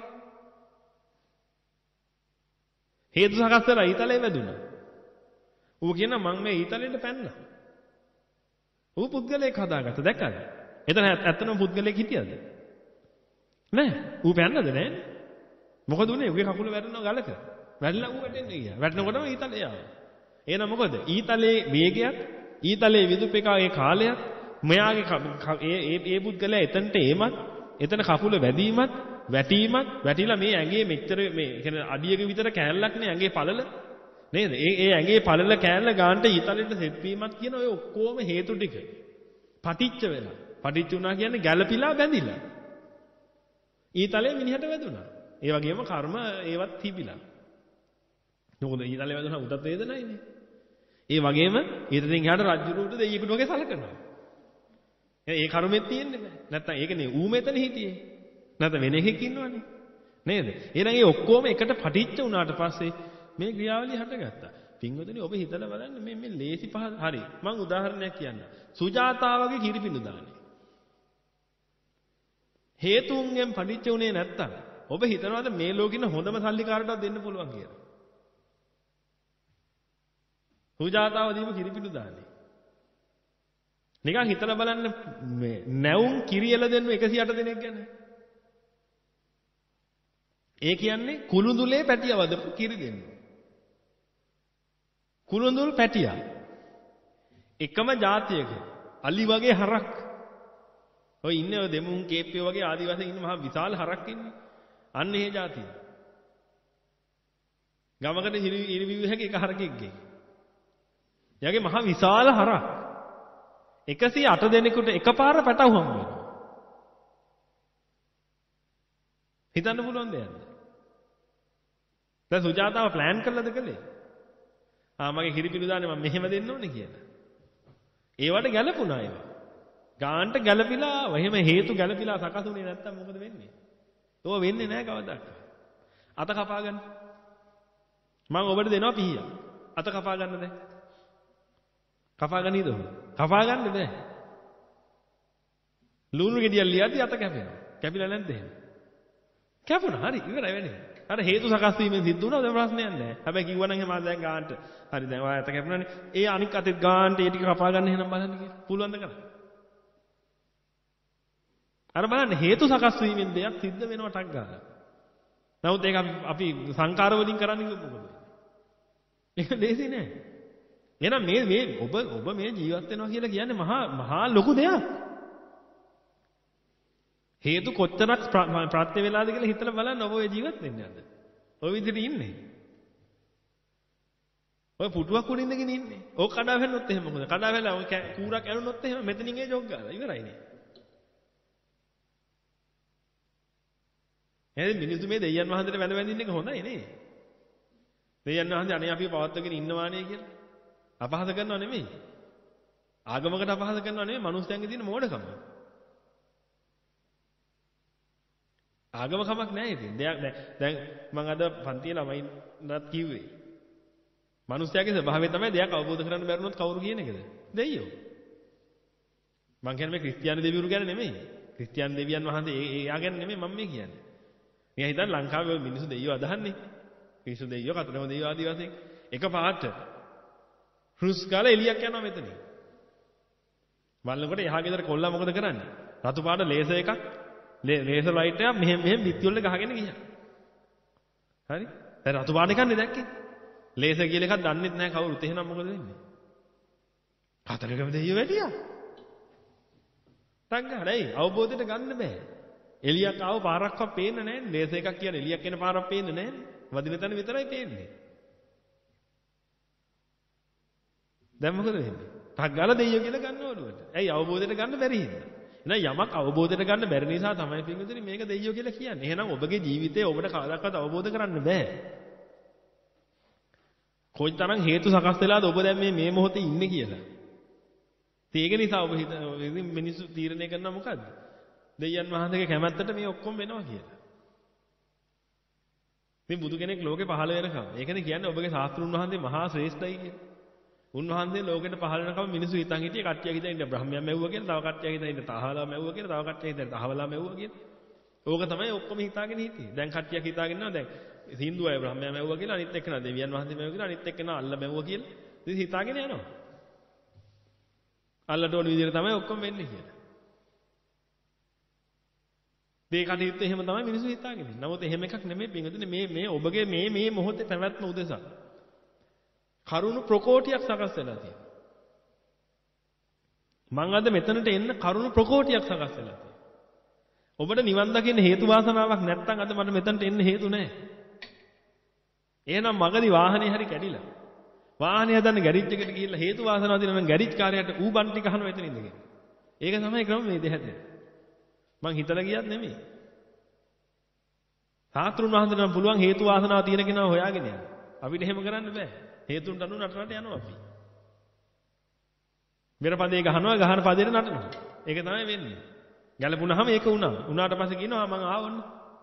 හේතු සකස් කරලා ඊතලේ වැදුනා. ඌ කියනවා මං මේ ඊතලෙට පැන්නා. ඌ පුද්ගලයෙක් හදාගත්ත දැක්කද? එතන ඇත්තටම පුද්ගලයෙක් හිටියද? නෑ. ඌ පැන්නද නෑනේ. මොකද උනේ? ඌගේ කකුල වැටෙනවා ගලක. වැටලා ඌ වැටෙන්නේ ගියා. වැටෙනකොටම ඊතලේ ආවා. එහෙනම් මොකද? ඊතලේ වේගයක්, ඊතලේ විදුප් එකේ කාලයක්, මෙයාගේ ඒ ඒ ඒ පුද්ගලයා එතනට එීමත්, එතන කකුල වැදීමත්, වැටීමත්, වැටිලා මේ ඇඟේ මෙච්චර මේ කියන්නේ අඩියක විතර කෑල්ලක් නේ ඇඟේ පළල. නේද? ඒ ඒ ඇඟේ පළල කෑල්ල ගන්නට ඊතලෙට සෙට් වීමත් කියන ඔය ඔක්කොම හේතු ටික. පටිච්ච වෙලා. පටිච්ච වුණා කියන්නේ ගැළපිලා බැඳිලා. ඊතලේ මිනිහට වැදුනා. ඒ වගේම කර්ම ඒවත් තිබිලා. මොකද ඊතලේ වැදුනා උටත් වේදනයිනේ. ඒ වගේම ඊතලින් එහාට රජුරුවට දෙයියෙකුට වගේ සලකනවා. ඒ කර්මෙත් තියෙන්නේ නැහැ. නැත්තම් ඒකනේ ඌ මෙතන හිටියේ. නැත්නම් වෙන එකෙක් ඉන්නවනේ. නේද? එහෙනම් ඒ ඔක්කොම එකට පටිච්ච වුණාට පස්සේ මේ ක්‍රියාවලිය හටගත්තා. පින්වතුනි ඔබ හිතලා බලන්න මේ මේ ලේසි පහ හරි. මම උදාහරණයක් කියන්නම්. සුජාතාවගේ කිරිපිඬු දාන්නේ. හේතුන්ගෙන් පටිච්ච උනේ නැත්තම් ඔබ හිතනවාද මේ ලෝකෙින හොඳම සල්ලිකාරටවත් දෙන්න පුළුවන් කියලා? සුජාතාව දීම කිරිපිඬු දාන්නේ. නිකන් හිතලා බලන්න මේ නැවුම් කිරියල දෙන්න එකසිය අට දෙනෙක් ගැන. ඒ කියන්නේ කුළුඳුලේ පැටිය වදපු කිරි දෙන්න. කුළුඳුල් පැටියා. එකම જાතියක. අලි වගේ හරක්. ඔය ඉන්නේ ඔය දෙමුන් කේප්පිය වගේ ආදිවාසීන් ඉන්න මහා විශාල හරක් ඉන්නේ. අන්න ඒ જાතිය. ගමකට ඉරිවිව් හැකි එක හරකෙක්ගේ. එයාගේ මහා විශාල හරක්. එකසිය අට දෙනෙකුට එකපාර පැටව හම්බ වෙනවා. හිතන්න පුළුවන් දෙයක්ද? දැන් සුජාතාව ප්ලෑන් කළාද කලේ? ආ මගේ කිරිපිලු දාන්නේ මම මෙහෙම දෙන්න ඕනේ කියලා. ඒවට ගැළපුණා ඒවා. ගාන්ට ගැළපිලා ආව. එහෙම හේතු ගැළපිලා සකසුනේ නැත්තම් මොකද වෙන්නේ? ඕව වෙන්නේ නැහැ කවදාවත්. අත කපා ගන්න. මම ඔබට දෙනවා පිහියක්. අත කපා ගන්න දැන්. කපා ගන්නීද ඔබ? කපා ගන්න බෑ. ලුණු ගෙඩියක් ලියද්දි අත කැපෙනවා. කැපිලා නැද්ද එහෙම? කැපුණා. හරි ඉවරයි වෙන්නේ. අර හේතු සකස් වීමෙන් සිද්ධ වුණා දැන් ප්‍රශ්නයක් නැහැ. හැබැයි කිව්වනම් එහෙම දැන් ගාන්ට හරි දැන් ඔය අත කැපුණානේ. ඒ අනික් අතෙත් ගාන්ට ඒ ටික කපා ගන්න එහෙනම් බලන්න කියලා. පුළුවන් ද කරන්න? අර බලන්න හේතු සකස් වීමෙන් දෙයක් සිද්ධ වෙනවා ටක් ගාලා. නමුත් ඒක අපි සංකාර වලින් කරන්නේ මොකද? ඒක ලේසි නෑ. එහෙනම් මේ මේ ඔබ ඔබ මේ ජීවත් වෙනවා කියලා කියන්නේ මහා මහා ලොකු දෙයක්. හේතු කොච්චරක් ප්‍රත්‍ය වේලාද කියලා හිතලා බලන්න ඔබ ඔය ජීවත් වෙන්නේ නැද්ද? ඔය විදිහට ඉන්නේ. ඔය පුටුවක් උඩින් ඉඳගෙන ඉන්නේ. ඕක කඩා වැන්නොත් එහෙම මොකද? කඩා වැලා ඔය කූරක් ඇනුනොත් එහෙම මෙතනින් ඒ ජොග් ගාලා ඉවරයිනේ. එහෙනම් මිනිස්සු මේ දෙයයන් වහන්සේට වැඳ වැඳින්න එක හොඳයි නේ. දෙයයන් වහන්සේ අනේ අපි පවත්වගෙන ඉන්නවානේ කියලා. අපහාස කරනව නෙමෙයි. ආගමකට අපහාස කරනව නෙමෙයි මිනිස්යන්ගේ තියෙන මෝඩකම. ආගම කමක් නැහැ ඉතින්. දෙයක් දැන් දැන් මම අද පන්තියේ ළමයින්වත් කිව්වේ. මිනිස්යාගේ ස්වභාවය තමයි දෙයක් අවබෝධ කරගන්න බැරුණොත් කවුරු කියන එකද? දෙයියෝ. මම කියන්නේ මේ ක්‍රිස්තියානි දෙවිවරු ගැන නෙමෙයි. ක්‍රිස්තියානි දෙවියන් වහන්සේ ඒ එයා ගැන නෙමෙයි මම මේ කියන්නේ. මෙයා හිතන්නේ ලංකාවේ මිනිස්සු දෙයියෝ අදහන්නේ. මිනිස්සු දෙයියෝ කතරගම දෙයියෝ ආදී වශයෙන් එක පාට හුස් ගාලා එලියක් යනවා මෙතනින්. බලනකොට එහා ගෙදර කොල්ලා මොකද කරන්නේ? රතු පාට ලේසර් එකක් ලේසර් ලයිට් එකක් මෙහෙම මෙහෙම පිටි වල ගහගෙන ගියා. හරි? දැන් රතු පාට එකන්නේ දැක්කේ. ලේසර් කියලා එකක් දන්නෙත් නැහැ කවුරුත්. එහෙනම් මොකද වෙන්නේ? කතරගම දෙයියෝ වැඩියා. තංගහරයි අවබෝධයට ගන්න බෑ. එලියක් ආව පාරක්වත් පේන්නේ නැහැ. ලේසර් එකක් කියන්නේ එලියක් එන පාරක් පේන්නේ නැහැ. වදින තැන විතරයි පේන්නේ. දැන් මොකද වෙන්නේ? ටක් ගාලා දෙයියෝ කියලා ගන්න ඕනුවට. ඇයි අවබෝධයට ගන්න බැරි හින්දා. එහෙනම් යමක් අවබෝධයට ගන්න බැරි නිසා තමයි පින්විතනි මේක දෙයියෝ කියලා කියන්නේ. එහෙනම් ඔබගේ ජීවිතේ ඔබට කවදාවත් අවබෝධ කරන්න බෑ. කොයිතරම් හේතු සකස් වෙලාද ඔබ දැන් මේ මේ මොහොතේ ඉන්නේ කියලා. ඒක නිසා ඔබ හිත මිනිස්සු තීරණය කරනවා මොකද්ද? දෙයයන් වහන්සේගේ කැමැත්තට මේ ඔක්කොම වෙනවා කියලා. මේ බුදු කෙනෙක් ලෝකේ පහළ වෙනකම්. ඒකනේ කියන්නේ ඔබගේ ශාස්ත්‍රුන් වහන්සේ මහා ශ්‍රේෂ්ඨයි කියන්නේ. උන්වහන්සේ ලෝකෙට පහළ වෙනකම් මිනිස්සු හිතන් හිටියේ කට්ටියක් හිතන් ඉන්න බ්‍රහ්මයන් මැව්වා කියලා, තව කට්ටියක් හිතන් ඉන්න තහවලා මැව්වා කියලා, තව කට්ටියක් හිතන් තහවලා මැව්වා කියලා. ඕක තමයි ඔක්කොම හිතාගෙන හිටියේ. දැන් කට්ටියක් හිතාගෙන ඉන්නවා දැන් හින්දු අය බ්‍රහ්මයන් මැව්වා කියලා, අනිත් එක්කන දෙවියන් වහන්සේ මැව්වා කියලා, අනිත් එක්කන අල්ලා මැව්වා කියලා. ඉතින් හිතාගෙන යනවා. අල්ලට ඕන විදිහට තමයි ඔක්කොම වෙන්නේ කියලා. මේ කටයුත්ත එහෙම තමයි මිනිස්සු හිතාගෙන ඉන්නේ. නමුත් එහෙම එකක් නෙමෙයි පින්වතුනි මේ මේ ඔබගේ මේ මේ මොහොතේ පැවැත්ම උදෙසා කරුණු ප්‍රකෝටියක් සකස් වෙලා තියෙනවා. මම අද මෙතනට එන්න කරුණු ප්‍රකෝටියක් සකස් වෙලා තියෙනවා. ඔබට නිවන් දකින්න හේතු වාසනාවක් නැත්නම් අද මට මෙතනට එන්න හේතු නැහැ. එහෙනම් මගදී වාහනේ හරි කැඩිලා. වාහනේ හදන්න ගෑරේජ් එකට ගිහිල්ලා හේතු වාසනාව දිනන නම් ගෑරේජ් කාර්යයට ඌ බන් ටික අහනවා එතන ඉඳගෙන. ඒක තමයි ක්‍රමවේදය හැදෙන්නේ. මං හිතලා ගියත් නෙමෙයි. සාත්‍රුන් වහන්සේට නම් පුළුවන් හේතු වාසනාව තියෙන කෙනා හොයාගෙන යන්න. අපිට එහෙම කරන්න බෑ. හේතුන්ට අනුව නටනට යනවා අපි. මෙර පදේ ගහනවා ගහන පදේට නටනවා. ඒක තමයි වෙන්නේ. ගැලපුණාම ඒක වුණා. උනාට පස්සේ කියනවා මං ආවොන්න.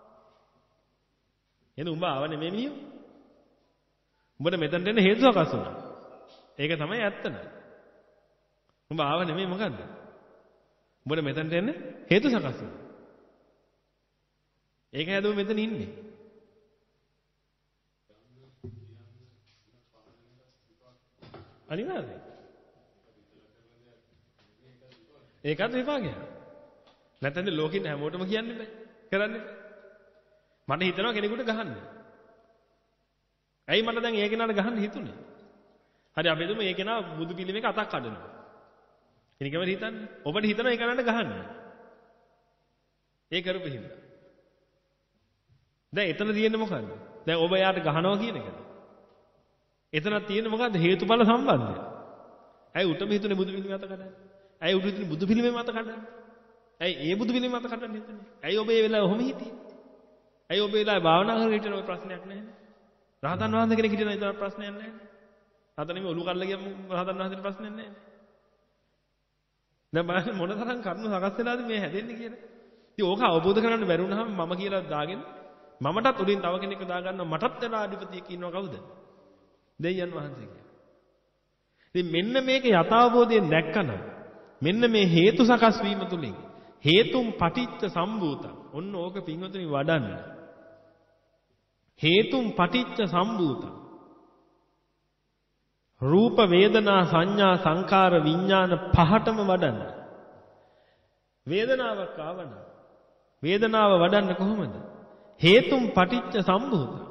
එහෙනම් උඹ ආව නෙමෙයි මිනිහෝ. උඹට මෙතනට එන්න හේතු සකස් වුණා. ඒක තමයි ඇත්ත නේද? උඹ ආව නෙමෙයි මොකද්ද? උඹට මෙතනට එන්න හේතු සකස් වුණා. ඒක හැදුව මෙතන ඉන්නේ. අනිවාර්යයෙන්. ඒකත් විපාකයක්. නැත්නම් ලෝකෙින් හැමෝටම කියන්න බෑ. කරන්න බෑ. මට හිතනවා කෙනෙකුට ගහන්න. ඇයි මට දැන් ඒ කෙනාට ගහන්න හිතුනේ? හරි අපි හිතමු ඒ කෙනා බුදු පිළිමයක අතක් කඩනවා. කෙනෙක්ම හිතන්නේ. ඔබට හිතනවා ඒ කෙනාට ගහන්න. ඒ කරපු හින්දා. දැන් එතන තියෙන්නේ මොකද්ද? දැන් ඔබ යාට ගහනවා කියන එකද? එතනක් තියෙන්නේ මොකද්ද? හේතුඵල සම්බන්ධය. ඇයි උටම හිතුනේ බුදු පිළිමේ අත කඩන්නේ? ඇයි උට හිතුනේ බුදු පිළිමේ අත කඩන්නේ? ඇයි ඒ බුදු පිළිමේ අත කඩන්න හිතන්නේ? ඇයි ඔබ ඒ වෙලාවේ ඔහොම හිටියේ? ඇයි ඔබ ඒ වෙලාවේ භාවනා කරගෙන හිටියන ඔය ප්‍රශ්නයක් නැහැ? රහතන් වහන්සේ කෙනෙක් හිටියන ඒ ප්‍රශ්නයක් නැහැ. රහතන් නෙමෙයි ඔලු කල්ල ගියම රහතන් වහන්සේට ප්‍රශ්නයක් නැහැ. දැන් බලන්න මොන තරම් කරුණු සකස් වෙලාද මේ හැදෙන්නේ කියලා. ඉතින් ඕක අවබෝධ කරගන්න බැරි වුණාම මම කියලා දාගෙන මමටත් උඩින් තව කෙනෙක්ව දාගන්නවා මටත් වඩා අධිපතියෙක් ඉන්නවා කවුද? දෙවියන් වහන්සේ කියලා. ඉතින් මෙන්න මේක යථාබෝධයෙන් දැක්කනම් මෙන්න මේ හේතු සකස් වීම තුලින් හේතුම් පටිච්ච සම්භූතං ඔන්න ඕක පින්වතුනි වඩන්න. හේතුම් පටිච්ච සම්භූතං රූප වේදනා සංඥා සංකාර විඥාන පහටම වඩන්න. වේදනාවක් ආවනම් වේදනාව වඩන්න කොහොමද? හේතුම් පටිච්ච සම්භූතං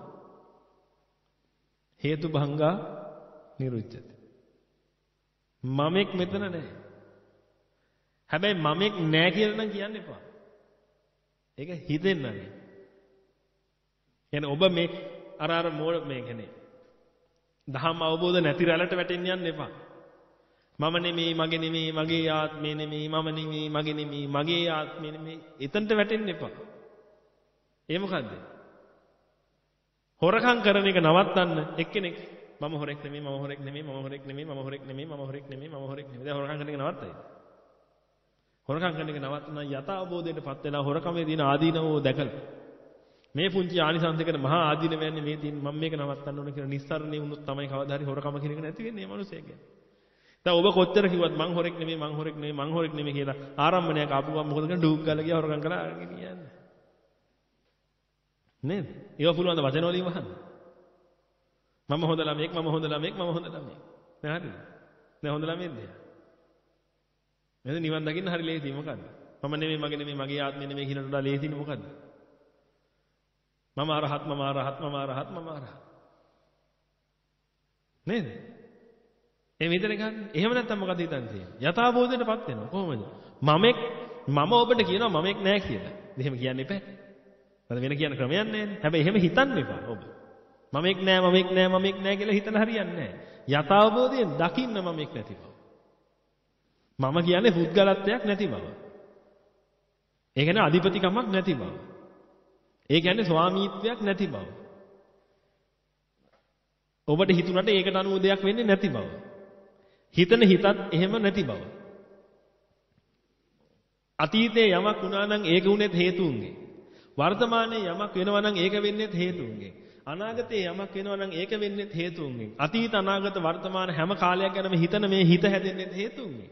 හේතු භංගා නිරුච්ඡති. මමෙක් මෙතන නැහැ. හැබැයි මමෙක් නැහැ කියලා නම් කියන්න එපා. ඒක හිතෙන්න නේ. කියන්නේ ඔබ මේ අර අර මෝඩ මේ කියන්නේ දහම් අවබෝධ නැති රැළට වැටෙන්න යන්න එපා. මම නෙමෙයි, මගේ නෙමෙයි, මගේ ආත්මේ නෙමෙයි, මම නෙමෙයි, මගේ නෙමෙයි, මගේ ආත්මේ නෙමෙයි. එතනට වැටෙන්න එපා. ඒ මොකද්ද? හොරකම් කරන එක නවත්තන්න එක්කෙනෙක් මම හොරෙක් නෙමෙයි, මම හොරෙක් නෙමෙයි, මම හොරෙක් නෙමෙයි, මම හොරෙක් නෙමෙයි, මම හොරෙක් නෙමෙයි, මම හොරෙක් නෙමෙයි. දැන් හොරකම් කරන එක නවත්තයි. හොරකම් කරන එක නවත්තන යථා අවබෝධයටපත් වෙලා හොරකමේ දින ආදීනවෝ දැකලා මේ පුංචි ආනිසංසයකට මහා ආදීනව යන්නේ මේ තියෙන මම මේක නවත්තන්න ඕන කියලා නිස්සාරණේ වුණොත් තමයි කවදා හරි හොරකම කියන එක නැති වෙන්නේ මේ මිනිස්සයා කියන්නේ. දැන් ඔබ කොච්චර කිව්වත් මං හොරෙක් නෙමෙයි, මං හොරෙක් නෙමෙයි, මං හොරෙක් නෙමෙයි කියලා ආරම්භණයක් ආපු ගමන් මොකද කරන්නේ? ඩූක් ගාලා ගියා හොරකම් කරලා අරගෙන යන්නේ. නේද? ඒව පුළුවන් ද වචන වලින් වහන්න? මම හොඳ ළමෙක්, මම හොඳ ළමෙක්, මම හොඳ ළමෙක්. නෑ හරිද? නෑ හොඳ ළමෙක්ද? නේද? නිවන් දකින්න හරි ලේසි මොකද්ද? මම නෙමෙයි, මගේ නෙමෙයි, මගේ ආත්මෙ නෙමෙයි කියනට වඩා ලේසිනේ මොකද්ද? මම අරහත්, මම අරහත්, මම අරහත්, මම අරහත්. නේද? ඒ විතර ගන්න. එහෙම නැත්නම් මොකද හිතන්නේ තියෙන්නේ? යථාබෝධයටපත් වෙනවා කොහොමද? මමෙක් මම ඔබට කියනවා මමෙක් නෑ කියලා. එහෙම කියන්න එපා. මොකද වෙන කියන ක්‍රමයක් නෑනේ. හැබැයි එහෙම හිතන්න එපා ඔබ. මමෙක් නෑ, මමෙක් නෑ, මමෙක් නෑ කියලා හිතන හරියන්නේ නෑ. යථාබෝධයෙන් දකින්න මමෙක් නැති බව. මම කියන්නේ පුද්ගලත්වයක් නැති බව. ඒ කියන්නේ අධිපතිකමක් නැති බව. ඒ කියන්නේ ස්වාමීත්වයක් නැති බව. ඔබට හිතුණට ඒකට අනුව දෙයක් වෙන්නේ නැති බව. හිතන හිතත් එහෙම නැති බව. අතීතයේ යමක් වුණා නම් ඒක උනේත් හේතුන්ගේ. වර්තමානයේ යමක් වෙනවා නම් ඒක වෙන්නේත් හේතුන්ගේ. අනාගතයේ යමක් වෙනවා නම් ඒක වෙන්නේත් හේතුන්ගේ. අතීත අනාගත වර්තමාන හැම කාලයක් ගැනම හිතන මේ හිත හැදෙන්නේත් හේතුන්ගේ.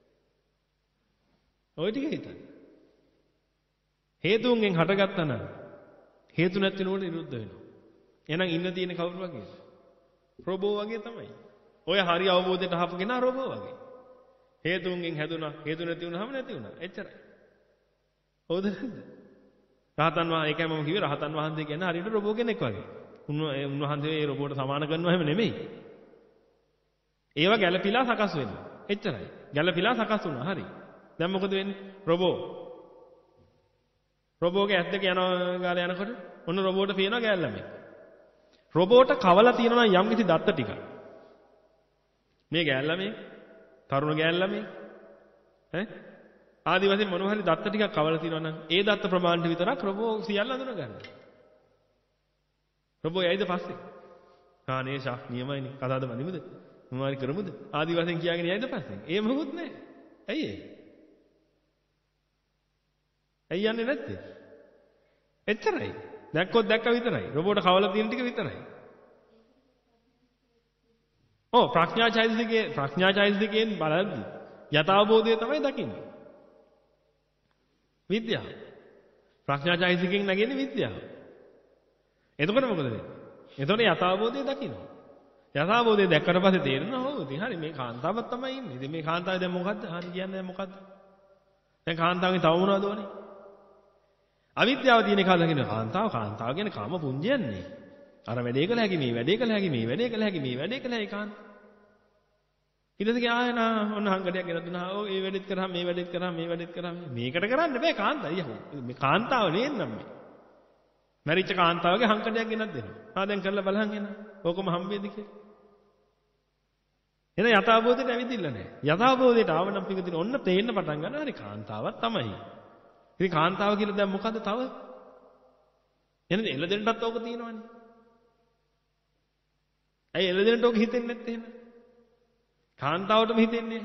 ඔය ටික හිතන්න. හේතුන්ගෙන් හටගත්තා නම් හේතු නැති වෙනකොට නිරුද්ධ වෙනවා. එහෙනම් ඉන්න තියෙන කවුරු වගේද? රොබෝ වගේ තමයි. ඔය හරි අවබෝධයට ආපු කෙනා රොබෝ වගේ. හේතුන්ගෙන් හැදුනා, හේතු නැති වුණාම නැති වුණා. එච්චරයි. හවුද නැද්ද? රහතන් වහන්සේ ඒකයි මම කිව්වේ රහතන් වහන්සේ කියන්නේ හරියට රොබෝ කෙනෙක් වගේ. උන්වහන්සේ ඒ රොබෝට සමාන කරනවා එහෙම නෙමෙයි. ඒවා ගැළපිලා සකස් වෙනවා. එච්චරයි. ගැළපිලා සකස් වුණා. හරි. දැන් මොකද වෙන්නේ? රොබෝ රොබෝගේ ඇස් දෙක යනවා ගාලා යනකොට ඔන්න රොබෝට පේනවා ගෑල්ලමේ. රොබෝට කවලා තියෙනවා නම් යම්කිසි දත්ත ටිකක්. මේ ගෑල්ලමේ තරුණ ගෑල්ලමේ ඈ ආදි වශයෙන් මොනවා හරි දත්ත ටිකක් කවලා තියෙනවා නම් ඒ දත්ත ප්‍රමාණයට විතරක් රොබෝ සියල්ල අඳුන ගන්නවා. රොබෝ යයිද පස්සේ? කානේ ෂා නියමයිනේ කතාවද මදිමුද? මොනවාරි කරමුද? ආදි වශයෙන් කියාගෙන යයිද පස්සේ? ඒ මොකුත් නැහැ. ඇයි ඒ? ඇයි යන්නේ නැත්තේ? එච්චරයි. දැක්කොත් දැක්ක විතරයි. රොබෝට කවලා තියෙන ටික විතරයි. ඔව් ප්‍රඥා චෛතසිකයේ ප්‍රඥා චෛතසිකයෙන් බලද්දි යථාබෝධය තමයි දකින්නේ. විද්‍යාව. ප්‍රඥා චෛතසිකයෙන් නැගෙන්නේ විද්‍යාව. එතකොට මොකද වෙන්නේ? එතකොට යථාබෝධය දකින්න. යථාබෝධය දැක්කට පස්සේ තේරෙනවා ඔව් ඉතින් හරි මේ කාන්තාවක් තමයි ඉන්නේ. ඉතින් මේ කාන්තාවේ දැන් මොකද්ද? හරි කියන්නේ මොකද්ද? දැන් කාන්තාවගෙන් තව මොනවද ඕනේ? අවිද්‍යාව තියෙන කාලේ කියන කාන්තාව කාන්තාව කියන්නේ කාම පුඤ්ජයන්නේ. අර වැඩේ කළ හැකි මේ වැඩේ කළ හැකි මේ වැඩේ කළ හැකි මේ වැඩේ කළ හැකි කාන්තාව. ඊට පස්සේ ආය නා ඔන්න හංගඩයක් ගෙනත් දුන්නා. ඔව් ඒ වැඩෙත් කරා මේ වැඩෙත් කරා මේ වැඩෙත් කරා මේකට කරන්න බෑ කාන්තාව. අයියෝ මේ කාන්තාව නේන්නම් මේ. මැරිච්ච කාන්තාවගේ හංගඩයක් ගෙනත් දෙනවා. ආ දැන් කරලා බලහන් එන්න. ඕකම හම්බෙයිද කියලා. එන යථාබෝධයට ඇවිදින්න නැහැ. යථාබෝධයට ආව නම් පිටින් ඔන්න තේන්න පටන් ගන්නවා. හරි කාන්තාවක් තමයි. ඉතින් කාන්තාව කියලා දැන් මොකද්ද තව? එහෙනම් එළදෙනටත් ඕක තියෙනවනේ. ඇයි එළදෙනට ඕක හිතෙන්නේ නැත්තේ එහෙනම්? කාන්තාවටම හිතෙන්නේ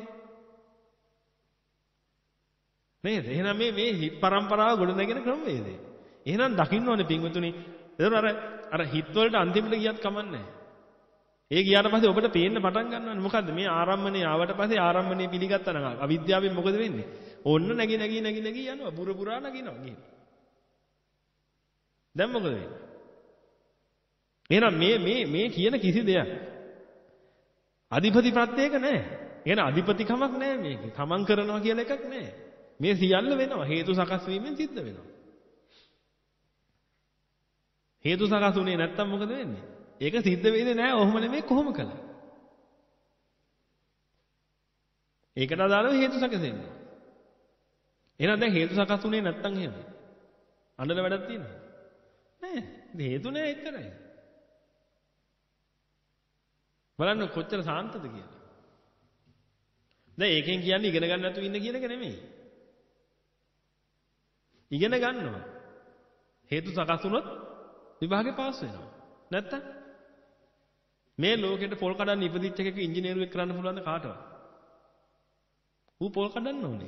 නේද? එහෙනම් මේ මේ හිත් පරම්පරාව ගොඩ නැගෙන ක්‍රමවේදය. එහෙනම් දකින්න ඕනේ පින්වතුනි. ඒතර අර අර හිත් වලට අන්තිමට ගියත් කමන්නේ නැහැ. ඒ ගියාට පස්සේ ඔබට පේන්න පටන් ගන්නවානේ මොකද්ද මේ ආරම්මණය ආවට පස්සේ ආරම්මණය පිළිගත්තා නම් අවිද්‍යාවෙන් මොකද වෙන්නේ? ඔන්න නැగి නැగి නැగి නැగి යනවා බුර පුරා නගිනවා ගිහින්. දැන් මොකද වෙන්නේ? එහෙනම් මේ මේ මේ කියන කිසි දෙයක් අධිපති ප්‍රත්‍යයක නැහැ. එහෙනම් අධිපතිකමක් නැහැ මේකේ. තමන් කරනවා කියලා එකක් නැහැ. මේ සියල්ල වෙනවා හේතු සකස් වීමෙන් සිද්ධ වෙනවා. හේතු සකස් උනේ නැත්තම් මොකද වෙන්නේ? ඒක සිද්ධ වෙන්නේ නැහැ. ඔහොම නෙමෙයි කොහොම කළා. ඒකට අදාළව හේතු සකසෙන්නේ. එහෙනම් දැන් හේතු සකස් උනේ නැත්තම් එහෙම. අඬන වැඩක් තියෙනවද? නෑ. හේතු නෑ එච්චරයි. බලන්න කොච්චර සාන්තද කියලා. දැන් ඒකෙන් කියන්නේ ඉගෙන ගන්න නැතුව ඉන්න කියන එක නෙමෙයි. ඉගෙන ගන්නවා. හේතු සකස් වුණොත් විභාගේ පාස් වෙනවා. නැත්තම් මේ ලෝකෙට පොල් කඩන්න ඉපදිච්ච එකක ඉංජිනේරුවෙක් කරන්න පුළුවන් ද කාටවත්? ඌ පොල් කඩන්න ඕනේ.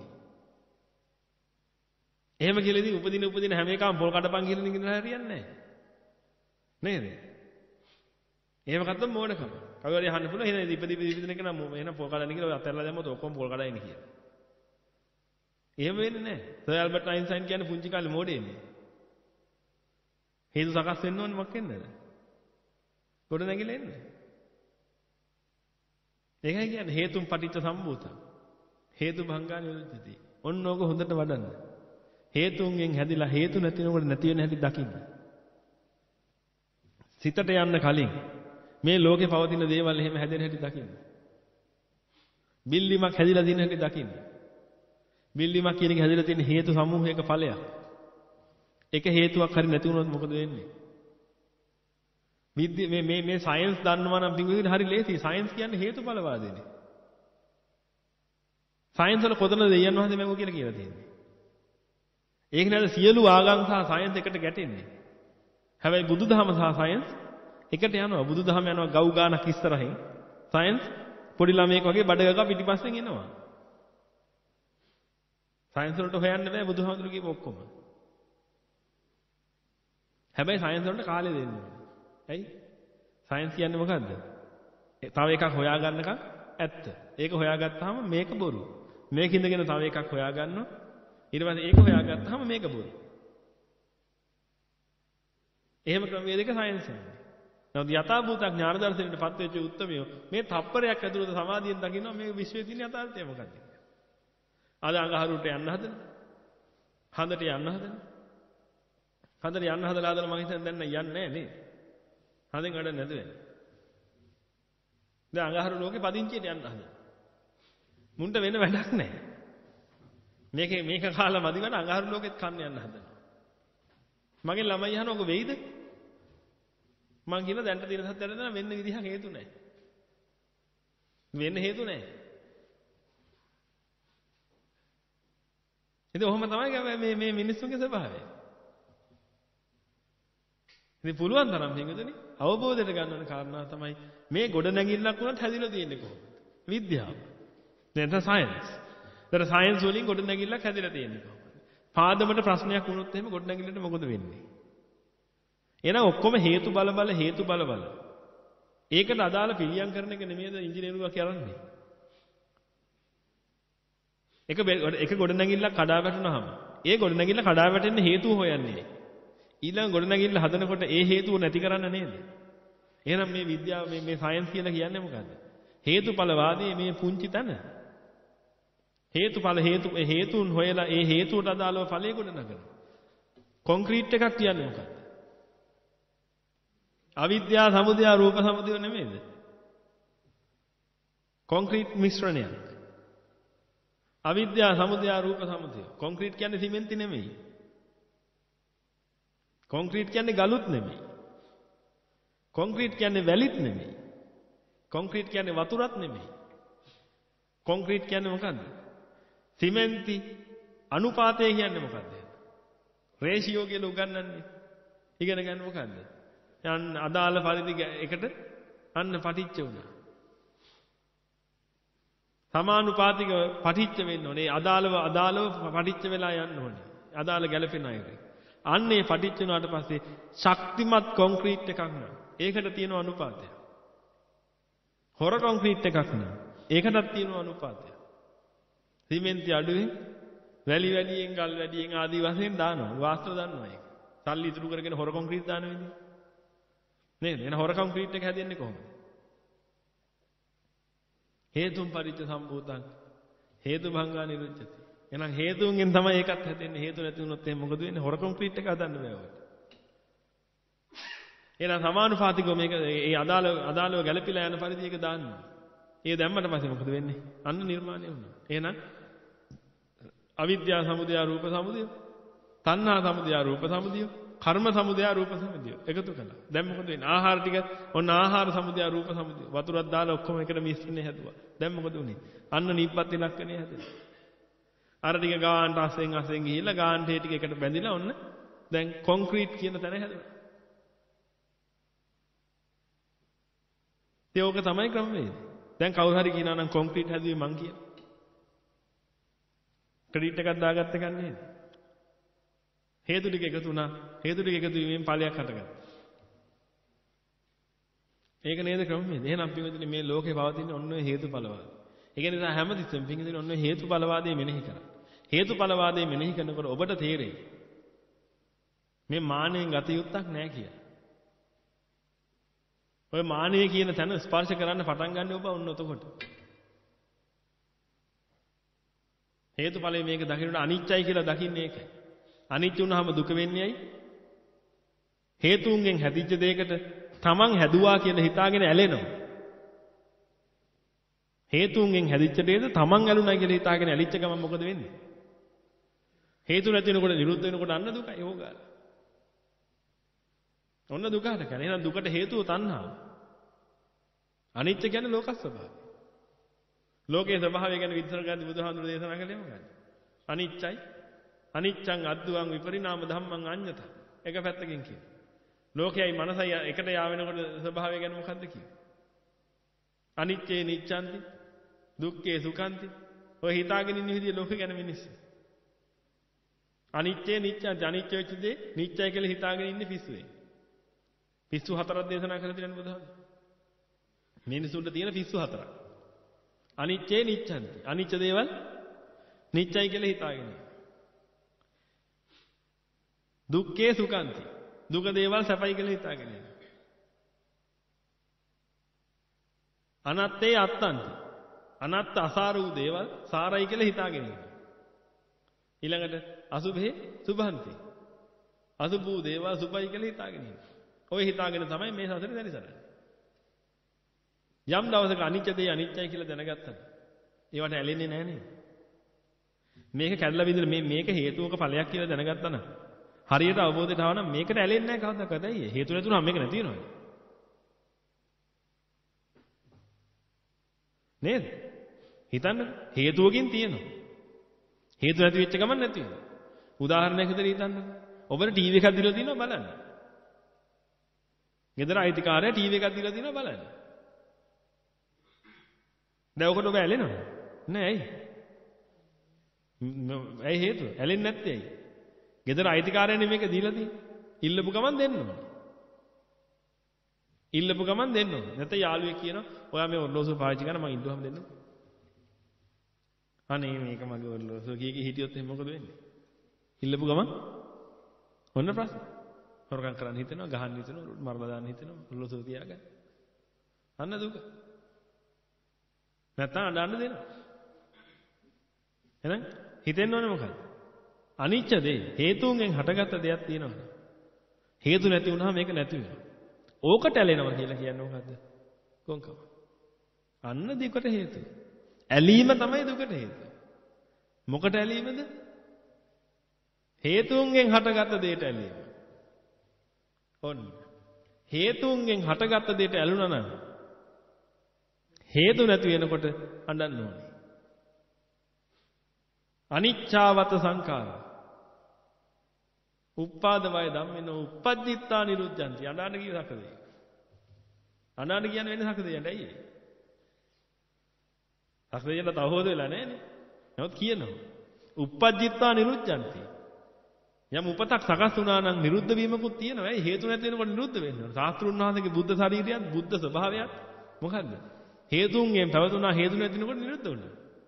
එහෙම කියලා ඉතින් උපදින උපදින හැම එකම පොල් කඩපන් කියලා ඉඳන් හරියන්නේ නැහැ. නේද? එහෙම ගත්තොත් මොඩකම. කවුරු හරි අහන්න පුළුවන් එහෙනම් ඉපදි ඉපදි ඉපදින එක නම් එහෙනම් පොල් කඩන්න කියලා ඔය අතහැරලා දැම්මොත් ඔක්කොම පොල් කඩයිනේ කියලා. එහෙම වෙන්නේ නැහැ. සර් ඇල්බර්ට් අයින්ස්ටයින් කියන්නේ පුංචි කාලේ මොඩේනේ. හේතු සකස් වෙන්න ඕනේ මොකක් වෙන්නද? ගොඩ නැගිලා එන්නේ. ඒකයි කියන්නේ හේතුන් පටිච්ච සම්භූතං. හේතු භංගා නිරුද්ධති. ඔන්න ඕක හොඳට වඩන්න. හේතුන්ගෙන් හැදිලා හේතු නැතිනකොට නැති වෙන හැටි දකින්න. සිතට යන්න කලින් මේ ලෝකේ පවතින දේවල් එහෙම හැදෙන හැටි දකින්න. බිල්ලිමක් හැදිලා දින හැටි දකින්න. බිල්ලිමක් කියන එක හැදිලා තියෙන හේතු සමූහයක ඵලයක්. එක හේතුවක් හරි නැති වුණොත් මොකද වෙන්නේ? විද්‍ය මේ මේ මේ සයන්ස් දන්නවා නම් පිටුවින් හරි ලේසි. සයන්ස් කියන්නේ හේතුඵලවාදීනේ. සයන්ස් වල කොතනද දෙයයන් වහන්සේ මම කියලා කියලා තියෙන්නේ. ඒක නේද සියලු ආගම් සහ සයන්ස් එකට ගැටෙන්නේ. හැබැයි බුදුදහම සහ සයන්ස් එකට යනවා. බුදුදහම යනවා ගව් ගානක් ඉස්සරහින්. සයන්ස් පොඩි ළමයෙක් වගේ බඩ ගගා පිටිපස්සෙන් එනවා. සයන්ස් වලට හොයන්න බෑ බුදුහාමුදුරු කියපු ඔක්කොම. හැබැයි සයන්ස් වලට කාලය දෙන්න ඕනේ. ඇයි? සයන්ස් කියන්නේ මොකද්ද? තව එකක් හොයාගන්නකම් ඇත්ත. ඒක හොයාගත්තාම මේක බොරු. මේක ඉඳගෙන තව එකක් හොයාගන්නවා. ඊට පස්සේ ඒක හොයාගත්තාම මේක බොරු. එහෙම ක්‍රමවේදයක සයන්ස් යන්නේ. නමුත් යථාභූත ඥාන දර්ශනයට පත් වෙච්ච උත්තරමිය මේ තප්පරයක් ඇතුළත සමාධියෙන් දකිනවා මේ විශ්වයේ තියෙන යථාර්ථය මොකක්ද කියලා. අද අඟහරුවට යන්න හදන. හඳට යන්න හදන. හඳට යන්න හදලා හදලා මම හිතන්නේ දැන් යන්නේ නැහැ නේ. හඳෙන් වැඩ නැද වෙන්නේ. දැන් අඟහරු ලෝකේ පදිංචියට යන්න හදන. මුන්ට වෙන වැඩක් නැහැ. මේකේ මේක කාලා මදි වෙන අඟහරු ලෝකෙත් කන්න යන්න හදනවා. මගේ ළමයි අහන ඔක වෙයිද? මං කියන දැන්ට දින සත්‍යයට දෙන වෙන්න විදිහක් හේතු නැහැ. වෙන්න හේතු නැහැ. ඉතින් ඔහොම තමයි මේ මේ මිනිස්සුන්ගේ ස්වභාවය. ඉතින් පුළුවන් තරම් මේකදනේ අවබෝධයට ගන්න ඕන කාරණා තමයි මේ ගොඩ නැගිල්ලක් උනත් හැදිලා තියෙන්නේ කොහොමද? විද්‍යාව. නැත්නම් සයන්ස්. ඒතර සයන්ස් වලින් ගොඩ නැගිල්ලක් හැදිලා තියෙන්නේ කොහොමද? පාදමට ප්‍රශ්නයක් වුණොත් එහෙම ගොඩ නැගිල්ලට මොකද වෙන්නේ? එහෙනම් ඔක්කොම හේතු බල බල හේතු බල බල. ඒකට අදාළ පිළියම් කරන එක නෙමෙයිද ඉංජිනේරුවා කරන්නේ? එක එක ගොඩ නැගිල්ලක් කඩා වැටුනහම ඒ ගොඩ නැගිල්ල කඩා වැටෙන්න හේතුව හොයන්නේ. ඊළඟ ගොඩ නැගිල්ල හදනකොට ඒ හේතුව නැති කරන්න නේද? එහෙනම් මේ විද්‍යාව මේ මේ සයන්ස් කියලා කියන්නේ මොකද්ද? හේතුඵලවාදී මේ පුංචි තැන. හේතුඵල හේතු හේතුන් හොයලා ඒ හේතුවට අදාළව ඵලයේ ගොඩ නගනවා. කොන්ක්‍රීට් එකක් කියන්නේ මොකක්ද? අවිද්‍යාව සමුදය රූප සමුදය නෙමෙයිද? කොන්ක්‍රීට් මිශ්‍රණයක්. අවිද්‍යාව සමුදය රූප සමුදය. කොන්ක්‍රීට් කියන්නේ සිමෙන්ති නෙමෙයි. කොන්ක්‍රීට් කියන්නේ ගලුත් නෙමෙයි. කොන්ක්‍රීට් කියන්නේ වැලිත් නෙමෙයි. කොන්ක්‍රීට් කියන්නේ වතුරත් නෙමෙයි. කොන්ක්‍රීට් කියන්නේ මොකද්ද? සිමෙන්ති අනුපාතය කියන්නේ මොකද්ද? රේෂියෝ කියලා උගන්වන්නේ. ඉගෙන ගන්න මොකද්ද? යන්න අදාළ පරිදි එකට අන්න පටිච්ච වුණා. සමානුපාතික පටිච්ච වෙන්න ඕනේ. අදාළව අදාළව පටිච්ච වෙලා යන්න ඕනේ. අදාළ ගැළපෙන අයට. අන්නේ පටිච්ච වුණාට පස්සේ ශක්තිමත් කොන්ක්‍රීට් එකක් නෑ. ඒකට තියෙන අනුපාතය. හොර කොන්ක්‍රීට් එකක් නෑ. ඒකටත් තියෙන අනුපාතය. සිමෙන්ති අඩුවෙන් වැලි වැඩියෙන් ගල් වැඩියෙන් ආදී වශයෙන් දානවා. වාස්තව දන්නවා ඒක. සල්ලි ඉතුරු කරගෙන හොර කොන්ක්‍රීට් දාන විදිහ. නේද? එන හොර කොන්ක්‍රීට් එක හැදෙන්නේ කොහොමද? හේතුන් පරිච්ඡ සම්භූතං හේතු භංගා නිරුච්ඡති. එහෙනම් හේතුන්ගෙන් තමයි ඒකත් හැදෙන්නේ. හේතු නැති වුණොත් එහෙනම් මොකද වෙන්නේ? හොර කොන්ක්‍රීට් එක හදන්න බෑ ඔයාලට. එහෙනම් සමානුපාතිකව මේක ඒ අදාළ අදාළව ගැළපීලා යන පරිදි ඒක දාන්න. ඒ දැම්මට පස්සේ මොකද වෙන්නේ? අන්න නිර්මාණය වුණා. එහෙනම් අවිද්‍යාව සමුදය රූප සමුදය, තණ්හා සමුදය රූප සමුදය, කර්ම සමුදය රූප සමුදය එකතු කළා. දැන් මොකද වෙන්නේ? ආහාර ටික ඔන්න ආහාර සමුදය රූප සමුදය. වතුරක් දාලා ඔක්කොම එකට මිශ්‍රණය හැදුවා. දැන් මොකද වුනේ? අන්න නිබ්බත් ඉලක්කණය හැදෙනවා. අර ටික ගානට අසෙන් අසෙන් ගිහිල්ලා ගානට ඒ ටික එකට බැඳිලා ඔන්න දැන් කොන්ක්‍රීට් කියන තැන හැදෙනවා. ඒක තමයි ක්‍රමවේදය. දැන් කවුරු හරි කියනවා නම් කොන්ක්‍රීට් හැදුවේ මං කියලා. ක්‍රෙඩිට් එකක් දාගත්ත එකක් නේද? හේතු ටික එකතු වුණා. හේතු ටික එකතු වීමෙන් ඵලයක් හටගත්තා. ඒක නේද ක්‍රමවේදය? එහෙනම් පින්විතනි මේ ලෝකේ පවතින ඔන්න ඔය හේතුඵලවාද. ඒක නිසා හැමතිස්සෙම පින්විතනි ඔන්න ඔය හේතුඵලවාදයේ මෙනෙහි කරා. හේතුඵලවාදයේ මෙනෙහි කරනකොට ඔබට තේරෙයි මේ මානෙන් ගත යුත්තක් නැහැ කියලා. ඔය මානෙ කියන තැන ස්පර්ශ කරන්න පටන් ගන්න ඔබ ඔන්න ඔතකොට. හේතුඵලයේ මේක දකින්නට අනිත්‍යයි කියලා දකින්නේ ඒකයි. අනිත්‍ය වුණාම දුක වෙන්නේ ඇයි? හේතුන්ගෙන් හැදිච්ච දෙයකට තමන් හැදුවා කියලා හිතාගෙන ඇලෙනවා. හේතුන්ගෙන් හැදිච්ච දෙයද තමන් ඇලුනා කියලා හිතාගෙන ඇලිච්ච ගමන් මොකද වෙන්නේ? හේතු නැති වෙනකොට නිරුද්ධ වෙනකොට අන්න දුකයි ඕගාල. ඔන්න දුකට කියන්නේ. එහෙනම් දුකට හේතුව තණ්හාව. අනිත්‍ය කියන්නේ ලෝක ස්වභාවය. ලෝකයේ ස්වභාවය ගැන විස්තර කරද්දී බුදුහාමුදුරුවෝ දේශනා කළේ මොකක්ද? අනිච්චයි. අනිච්ඡං අද්දුවං විපරිණාම ධම්මං අඤ්ඤත. එක පැත්තකින් කියනවා. ලෝකයයි මනසයි එකට යා වෙනකොට ස්වභාවය ගැන මොකද්ද කියන්නේ? අනිච්චේ නිච්ඡන්ති දුක්ඛේ සුඛන්ති. ඔය හිතාගෙන ඉන්න විදිය ලෝකෙ ගැන මිනිස්සු. අනිච්චේ නිච්ඡන්ති අනිච්ච වෙච්ච දේ නිච්චයි කියලා හිතාගෙන ඉන්නේ පිස්සුවේ. පිස්සු හතරක් දේශනා කරලා තියෙනවා බුදුහාමුදුරුවෝ. මිනිසුන්ට තියෙන පිස්සු හතරක්. අනිච්චේ නිච්ඡන්ති. අනිච්ච දේවල් නිච්චයි කියලා හිතාගෙන. දුක්ඛේ සුඛන්ති. දුක දේවල් සැපයි කියලා හිතාගෙන. අනත්තේ අත්තන්ති. අනත්ත අසාර වූ දේවල් සාරයි කියලා හිතාගෙන. ඊළඟට අසුභේ සුභන්ති. අසුභ වූ දේවල් සුභයි කියලා හිතාගෙන. ඔය හිතාගෙන තමයි මේ සසරේ දැරිසරන්නේ. යම් දවසක අනිත්‍ය දේ අනිත්‍යයි කියලා දැනගත්තා. ඒවට ඇලෙන්නේ නැහැ නේද? මේක කැඩලා විදිහට මේ මේක හේතුවක ඵලයක් කියලා දැනගත්තා නම් හරියට අවබෝධයට ආව නම් මේකට ඇලෙන්නේ නැහැ කවදාකවත්. ඇයි? හේතු නැතුනම මේක නැති වෙනවනේ. නේද? හිතන්න හේතුවකින් තියෙනවා. හේතු නැති වෙච්ච ගමන් නැති වෙනවා. උදාහරණයක් විදිහට හිතන්න. ඔබට ටීවී එකක් දීලා තියෙනවා බලන්න. ගෙදර අයිතිකාරයා ටීවී එකක් දීලා තියෙනවා බලන්න. දැන් ඔකට ඔබ ඇලෙනවද? නෑ ඇයි? ඇයි හේතුව? ඇලෙන්නේ නැත්තේ ඇයි? ගෙදර අයිතිකාරයනේ මේක දීලා තියෙන්නේ. ඉල්ලපු ගමන් දෙන්න ඕනේ. ඉල්ලපු ගමන් දෙන්න ඕනේ. නැත්නම් යාළුවෙක් කියනවා ඔයා මේ ඔරලෝසුව පාවිච්චි කරන්න මම ඉල්ලුවම දෙන්න. අනේ මේක මගේ ඔරලෝසුව කී කී හිටියොත් එහෙනම් මොකද වෙන්නේ? ඉල්ලපු ගමන් ඔන්න ප්‍රශ්න. හොරකම් කරන්න හිතෙනවා, ගහන්න හිතෙනවා, මරලා දාන්න හිතෙනවා, ඔරලෝසුව තියාගන්න. අන්න දුක. නැත්නම් අඬන්න දෙනවා. එහෙනම් හිතෙන්න ඕනේ මොකක්ද? අනිච්ච දේ හේතුන්ගෙන් හටගත්ත දෙයක් තියෙනවා. හේතු නැති වුණාම මේක නැති වෙනවා. ඕකට ඇලෙනවා කියලා කියන්නේ මොකද්ද? කොන්කම. අන්න දුකට හේතුව. ඇලීම තමයි දුකට හේතුව. මොකට ඇලීමද? හේතුන්ගෙන් හටගත්ත දෙයට ඇලීම. ඔන්න. හේතුන්ගෙන් හටගත්ත දෙයට ඇලුනා නම් හේතු නැති වෙනකොට අඬන්න ඕනේ. අනිච්චාවත සංඛාරා. උප්පාද වය ධම්මිනෝ උප්පජ්ජිත්තා නිරුද්ධಂತಿ. අඬන්න කිය සකදේ. අඬන්න කියන්නේ වෙන්නේ සකදේයන්ට ඇයි ඒ? සකදේයන්ට තව හොද වෙලා නැහැනේ. නමුත් කියනවා. උප්පජ්ජිත්තා නිරුද්ධಂತಿ. යම් උපතක් සකස් වුණා නම් නිරුද්ධ වීමකුත් තියෙනවා. ඇයි හේතු නැති වෙනකොට නිරුද්ධ වෙන්නේ? ශාස්ත්‍රුන් වහන්සේගේ බුද්ධ ශරීරයත් බුද්ධ ස්වභාවයත් මොකද්ද? හේතුන්ගෙන් පැවතුණා හේතු නැති වෙනකොට නිරුද්ධ වුණා.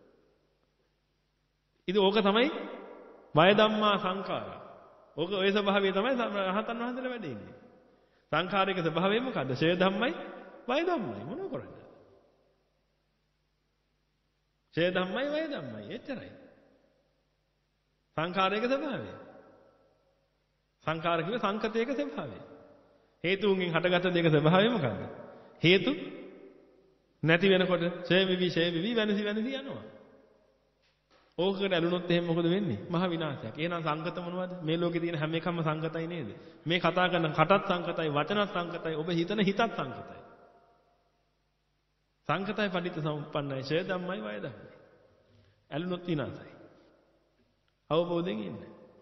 ඉතින් ඕක තමයි වය ධම්මා සංඛාරා. ඕක ඔය ස්වභාවය තමයි රහතන් වහන්සේලා වැඩ ඉන්නේ. සංඛාරික ස්වභාවය මොකද්ද? ෂය ධම්මයි වය ධම්මයි. මොනව කරන්නේ? ෂය ධම්මයි වය ධම්මයි. එච්චරයි. සංඛාරික ස්වභාවය. සංඛාර කිව්වේ සංකතයක ස්වභාවය. හේතුන්ගෙන් හටගත්ත දෙයක ස්වභාවය මොකද්ද? හේතු නැති වෙනකොට ඡය විවි ඡය විවි වෙනසි වෙනසි යනවා. ඕකකට ඇලුනොත් එහෙනම් මොකද වෙන්නේ? මහ විනාශයක්. එහෙනම් සංකත මොනවද? මේ ලෝකේ තියෙන හැම එකක්ම සංකතයි නේද? මේ කතා කරන කටත් සංකතයි, වචනත් සංකතයි, ඔබ හිතන හිතත් සංකතයි. සංකතයි පඬිත සම්පන්නයි, ඡය ධම්මයි වය ධම්මයි. ඇලුනොත් විනාශයි. අවබෝධයෙන් ඉන්න.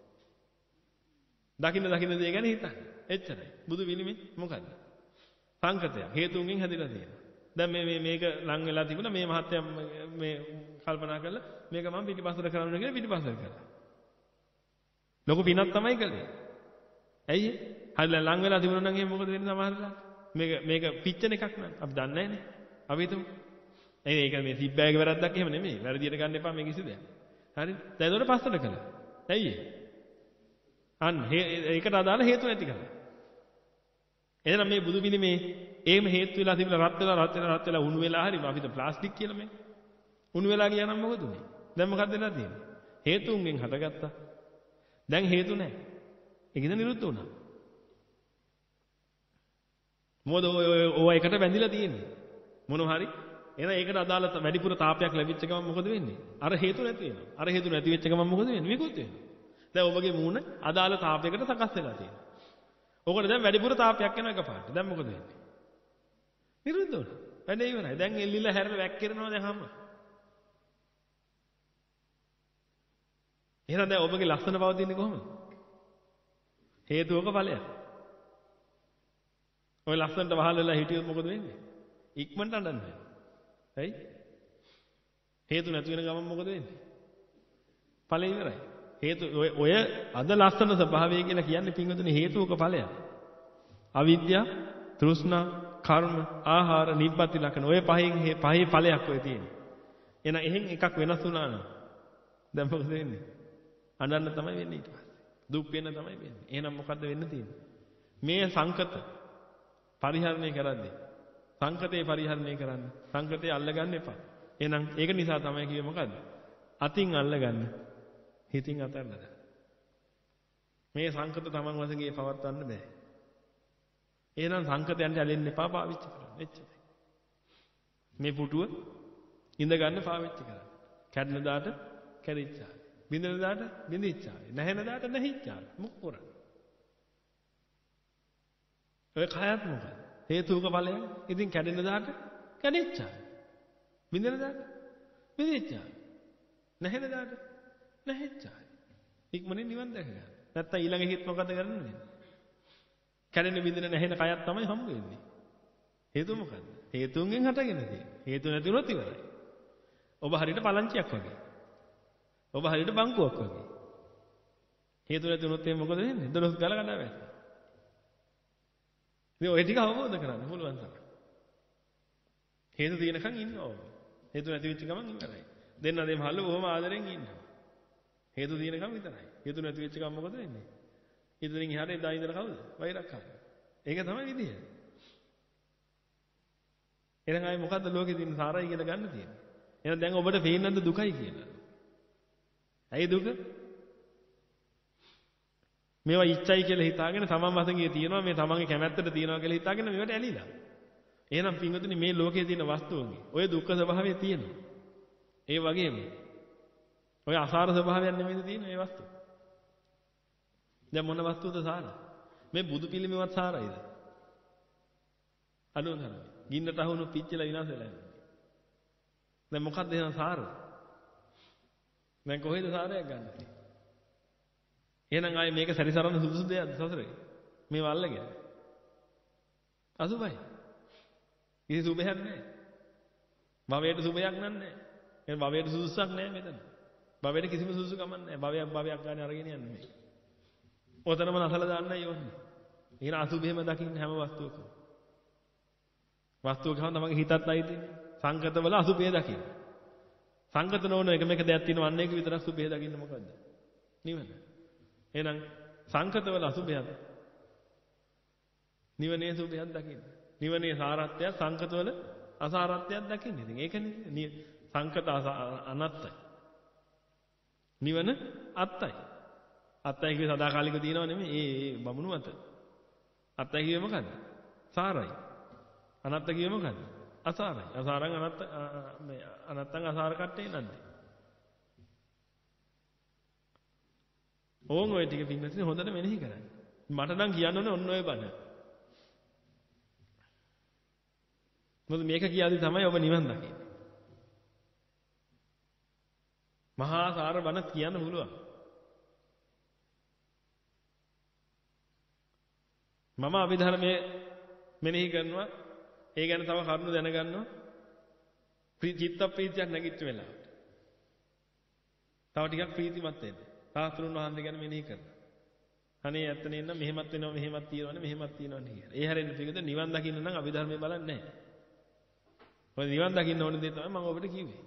දකින්න දකින්න දේ ගැන හිතන්න. එච්චරයි. බුදු විලිමේ මොකද්ද? සංකතය. හේතුන්ගෙන් හැදිලා තියෙනවා. දැන් මේ මේ මේක ලං වෙලා තිබුණා මේ මහත්ය මේ කල්පනා කරලා මේක මම පිටිපස්සට කරන්න කියලා පිටිපස්සට කරා. ලොකු පිනක් තමයි කළේ. ඇයි ඒ? හරිලා ලං වෙලා තිබුණා නම් එහෙනම් මොකද වෙන්නේ සමහරලා? මේක මේක පිච්චෙන එකක් නෑ. අපි දන්නේ නැහැනේ. අපි හිතමු. ඒ ඒක මේ සිබ්බෑගේ වැරද්දක් එහෙම නෙමෙයි. වැරදියට ගන්න එපා මේ කිසි දෙයක්. හරි? දැන් ඒකට පස්සට කළා. ඇයි ඒ? අන්න ඒකට අදාළ හේතු නැති කරලා. එහෙනම් මේ බුදු පිළිමේ එහෙම හේතු වෙලා තිබුණා රත් වෙලා රත් වෙලා රත් වෙලා උණු වෙලා හරි අපිට ප්ලාස්ටික් කියලා මේ. උණු වෙලා ගියා නම් මොකද උනේ? දැන් මොකක්ද වෙලා තියෙන්නේ? හේතුන්ගෙන් හටගත්තා. දැන් හේතු නැහැ. ඒකද නිරුද්ධ වුණා. මොකද ඔය ඔය එකට බැඳිලා තියෙන්නේ. මොනවා හරි. එහෙනම් ඒකට අදාළ වැඩිපුර තාපයක් ලැබිච්ච ගමන් මොකද වෙන්නේ? අර හේතු නැති වෙනවා. අර හේතු නැති වෙච්ච ගමන් මොකද වෙන්නේ? විකුත් වෙනවා. දැන් ඔබගේ මූණ අදාළ තාපයකට සකස් වෙලා තියෙනවා. ඔකට දැන් වැඩිපුර තාපයක් යනවා එකපාරට. දැන් මොකද වෙන්නේ? නිරුද්ධ වුණා. වැඩේ ඉවරයි. දැන් එල්ලිලා හැරලා වැක්කිරනවා දැන් හැම. එහෙනම් දැන් ඔබගේ ලස්සන පවතින්නේ කොහොමද? හේතුවක ඵලයක්. ඔය ලස්සනට වහල් වෙලා හිටියොත් මොකද වෙන්නේ? ඉක්මනට අඬන්නේ. ඇයි? හේතු නැති වෙන ගමන් මොකද වෙන්නේ? ඵලෙ ඉවරයි. හේතු ඔය ඔය අද ලස්සන ස්වභාවය කියලා කියන්නේ පින්වතුනි හේතුවක ඵලයක්. අවිද්‍යාව, තෘෂ්ණා, කර්ම, ආහාර, නිබ්බති ලක්ෂණ ඔය පහෙන් පහේ ඵලයක් ඔය තියෙන්නේ. එහෙනම් එහෙන් එකක් වෙනස් වුණා නම් දැන් මොකද වෙන්නේ? අඬන්න තමයි වෙන්නේ ඊට පස්සේ. දුක් වෙන්න තමයි වෙන්නේ. එහෙනම් මොකද්ද වෙන්න තියෙන්නේ? මේ සංකත පරිහරණය කරද්දී සංකතේ පරිහරණය කරන්න. සංකතේ අල්ලගන්න එපා. එහෙනම් ඒක නිසා තමයි කිව්වේ මොකද්ද? අතින් අල්ලගන්න. හිතින් අතල්ලා දාන්න. මේ සංකත තමන් වශයෙන් පවත්වන්න බෑ. එහෙනම් සංකතයන්ට ඇලෙන්න එපා පාවිච්චි කරන්න. එච්චරයි. මේ පුටුව ඉඳ ගන්න පාවිච්චි කරන්න. කැඩෙන දාට කැඩිච්චා. බිඳෙන දාට බිඳිච්චා. නැහෙන දාට නැහිච්චා. මොකක් කරන්නේ? ඔය කයත් මොකද? හේතුක ඵලයක්. ඉතින් කැඩෙන දාට කැඩිච්චා. බිඳෙන දාට බිඳිච්චා. නැහෙන දාට නැහිච්චා. ඉක්මනින් නිවන් දැක ගන්න. නැත්තම් ඊළඟ හිත මොකද කරන්නේ? කැඩෙන බිඳෙන නැහෙන කයක් තමයි හම්බ වෙන්නේ. හේතුව මොකද්ද? හේතුන්ගෙන් හටගෙන තියෙන්නේ. හේතු නැති වුණොත් ඉවරයි. ඔබ හරියට පලංචියක් වගේ. ඔබ හරියට බංකුවක් වගේ. හේතු නැති වුණොත් එහෙනම් මොකද වෙන්නේ? දොළොස් ගල කඩා වැටෙනවා. ඉතින් ඔය ටික අවබෝධ කරගන්න පුළුවන් තමයි. හේතු තියෙනකන් ඉන්න ඕන. හේතු නැති වෙච්ච ගමන් ඉවරයි. දෙන්න දෙම හල්ල බොහොම ආදරෙන් ඉන්නවා. හේතු තියෙනකන් විතරයි. හේතු නැති වෙච්ච ගමන් මොකද වෙන්නේ? ඉතින් එහාට එදා ඉඳලා කවුද? වෛරක්කාරය. ඒක තමයි විදිය. එහෙනම් ආයේ මොකද්ද ලෝකේ තියෙන සාරයි කියලා ගන්න තියෙන්නේ? එහෙනම් දැන් ඔබට පේන්නද දුකයි කියලා? ඇයි දුක? මේවා ඉච්ඡයි කියලා හිතාගෙන තමන් වශයෙන් තියෙනවා මේ තමන්ගේ කැමැත්තට තියෙනවා කියලා හිතාගෙන මේවට ඇලිලා. එහෙනම් පින්වතුනි මේ ලෝකයේ තියෙන වස්තුන්ගේ ඔය දුක්ඛ ස්වභාවය තියෙනවා. ඒ වගේම ඔය අසාර ස්වභාවයක් නෙමෙයිද තියෙන මේ වස්තු. දැන් මොන වස්තුවද සාර? මේ බුදු පිළිමේවත් සාරයිද? අනුන් හරි. ගින්නට අහුණු පිච්චිලා විනාශ වෙලා යනවා. දැන් මොකක්ද එහෙනම් සාර? දැන් කොහෙද සාරයක් ගන්න? එහෙනම් ආයේ මේක සැරිසරන්න සුදුසු දෙයක්ද සසරේ? මේ වල්ලගෙන. අසුබයි. කිසි සුබයක් නැහැ. භවයට සුබයක් නැහැ. එහෙනම් භවයට සුදුසුක් නැහැ මෙතන. භවයට කිසිම සුදුසුකමක් නැහැ. භවයක් භවයක් ගන්න අරගෙන යන්නේ මේ. ඔතනම නැසලා දාන්නයි යන්නේ. එහෙනම් අසුබෙම දකින්න හැම වස්තුවකම. වස්තුවක ගමන් තමන්ගේ හිතත් අයිතිනේ. සංකතවල අසුබේ දකින්න. සංකත නොවන එක මේක දෙයක් තියෙනවා අන්න ඒක විතරක් සුබේ දකින්න මොකද්ද? නිවන. එහෙනම් සංකතවල අසුබයක් නිවනේ සුබයක් දකින්න. නිවනේ සාරත්වය සංකතවල අසාරත්වයක් දකින්න. ඉතින් ඒකනේ සංකත අනත්තයි. නිවන අත්තයි. අත්තයි කිය සදාකාලිකව තියෙනව නෙමෙයි. ඒ ඒ බමුණු අත. අත්තයි කියේ මොකද්ද? සාරයි. අනත්ත කියේ මොකද්ද? අසාරයි. අසාරං අනත්ත මේ අනත්තං අසාර කට්ටේ නැද්ද? ඕන් ඔය ටික පින්වත්නි හොඳට මෙනෙහි කරන්න. මට නම් කියන්න ඕනේ ඔන්න ඔය බණ. මොකද මේක කියාදී තමයි ඔබ නිවන් දකින්නේ. මහා සාර බණ කියන්න පුළුවන්. මම අභිධර්මයේ මෙනෙහි කරනවා. ඒ ගැන තව කරුණු දැනගන්නවා. චිත්ත ප්‍රීතියක් නැගිට වෙලාවට. තව ටිකක් ප්‍රීතිමත් වෙන්න. සාස්ත්‍රුන් වහන්සේ ගැන මෙනෙහි කරනවා. අනේ ඇත්ත නේ නම් මෙහෙමත් වෙනවා මෙහෙමත් තියෙනවනේ මෙහෙමත් තියෙනවනේ කියලා. ඒ හැරෙන්න පිළිගද නිවන් දකින්න නම් අභිධර්මයේ බලන්නේ නැහැ. ඔය නිවන් දකින්න ඕන දේ තමයි මම ඔබට කිව්වේ.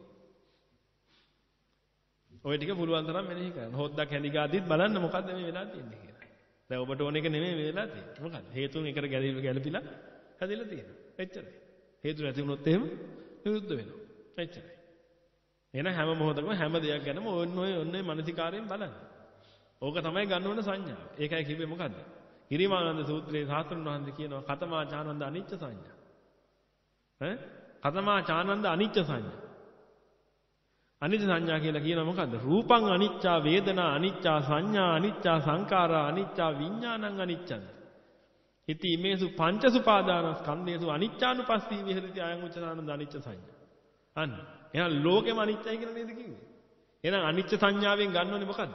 ඔය ටික පුළුවන් තරම් මෙනෙහි කරන්න. හොද්දක් හැඳි ගාදිත් බලන්න මොකද්ද මේ වෙලා තියෙන්නේ කියලා. දැන් ඔබට ඕන එක නෙමෙයි මේ වෙලා තියෙන්නේ. මොකද්ද? හේතුන් එකට ගැලවිලා ගැලපිලා හැදෙලා තියෙනවා. එච්චරයි. හේතු නැති වුණොත් එහෙම විරුද්ධ වෙනවා. එච්චරයි. එහෙනම් හැම මොහොතකම හැම දෙයක් ගැනම ඕන්න ඔය ඔන්නේ මානසිකාරයෙන් බලන්න. ඕක තමයි ගන්න ඕන සංඥාව. ඒකයි කිව්වේ මොකද්ද? ගිරිමානන්ද සූත්‍රයේ සාස්ත්‍රඥ වහන්සේ කියනවා කතමා චානන්ද අනිච්ච සංඥා. ඈ? කතමා චානන්ද අනිච්ච සංඥා. අනිච්ච සංඥා කියලා කියනවා මොකද්ද? රූපං අනිච්චා, වේදනා අනිච්චා, සංඥා අනිච්චා, සංකාරා අනිච්චා, විඥානං අනිච්චං. ඉති මේසු පංච සුපාදානස්කන්ධේසු අනිච්චානුපස්සී විහෙරති අයං උච්චානන්ද අනිච්ච සංඥා. අන්න. එහෙනම් ලෝකෙම අනිච්චයි කියලා නේද කිව්වේ? එහෙනම් අනිච්ච සංඥාවෙන් ගන්න ඕනේ මොකද්ද?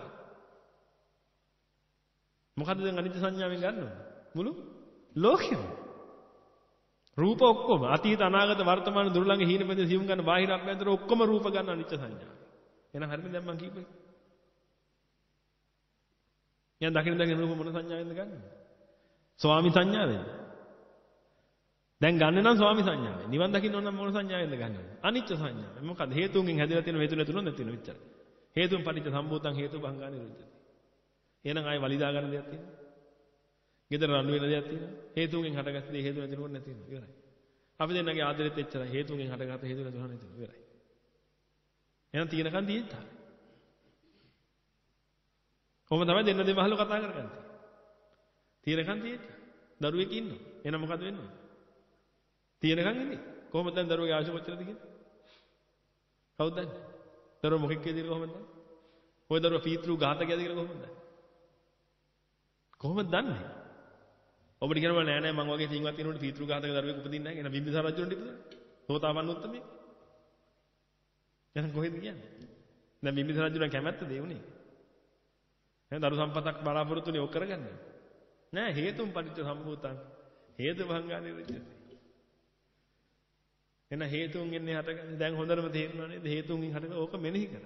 මොකද්ද දැන් අනිච්ච සංඥාවෙන් ගන්න ඕනේ? මුළු ලෝකෙම. රූප ඔක්කොම අතීත අනාගත වර්තමාන දුර්ලංඝ හීනපද සියුම් ගන්න බාහිර අභ්‍යන්තර ඔක්කොම රූප ගන්න අනිච්ච සංඥා. එහෙනම් හරියද දැන් මම කිව්වේ? යන් දකින්න දකින්න රූප මොන සංඥාවෙන්ද ගන්නෙ? ස්වාමි සංඥාවෙන්. දැන් ගන්න නම් ස්වාමි සංඥාවෙන්. නිවන් දකින්න ඕන නම් මොන සංඥාවෙන්ද ගන්න ඕනේ? අනිච්ච සංඥාවෙන්. මොකද හේතුන්ගෙන් හැදලා තියෙන හේතු නැතුනොත් නැති වෙන විතරයි. හේතුන් පටිච්ච සම්භූතං හේතු භංගා නිරුද්ධති. එහෙනම් ආයේ වලිදා ගන්න දෙයක් තියෙනවා. ගෙදර රණ්ඩු වෙන දෙයක් තියෙනවා. හේතුන්ගෙන් හටගත්ත දේ හේතු නැතිනොත් නැති වෙනවා. ඉවරයි. අපි දෙන්නගේ ආදරෙත් එච්චරයි. හේතුන්ගෙන් හටගත්ත හේතු නැතුනොත් නැති වෙනවා. ඉවරයි. එහෙනම් තියෙනකන් තියෙත්තා. කොහොම තමයි දෙන්න දෙමහලු කතා කරගන්නේ. තියෙනකන් තියෙත්තා. දරුවෙක් ඉන්නවා. එහෙනම් මොකද වෙන්නේ? තියෙනකන් ඉන්නේ. කොහොමද දැන් දරුවගේ ආයුෂ කොච්චරද කියන්නේ? කවුද දන්නේ? දරුවා මොකෙක් කියලාද කොහොමද දන්නේ? ඔය දරුවා පීතෘ ඝාතකයද කියලා කොහොමද දන්නේ? කොහොමද දන්නේ? ඔබට කියනවා නෑ නෑ මං වගේ තින්වත් කෙනෙකුට පීතෘ ඝාතක දරුවෙක් උපදින්නේ නැහැ. එහෙනම් බිම්බිසාර රජුන්ට ඉපදුණා. සෝතාපන්න උත්තමේ. එහෙනම් කොහෙද කියන්නේ? දැන් බිම්බිසාර රජුන් කැමැත්තද ඒ උනේ? එහෙනම් දරු සම්පතක් බලාපොරොත්තුනේ ඔක් කරගන්නේ. නෑ හේතුන් පටිච්ච සම්භූතං හේතු භංගා නිරුද්ධති. එන හේතුන්ගෙන් හටගන්නේ දැන් හොඳටම තේරෙනවා නේද? හේතුන්ගෙන් හටගන්න ඕක මෙනෙහි කරා.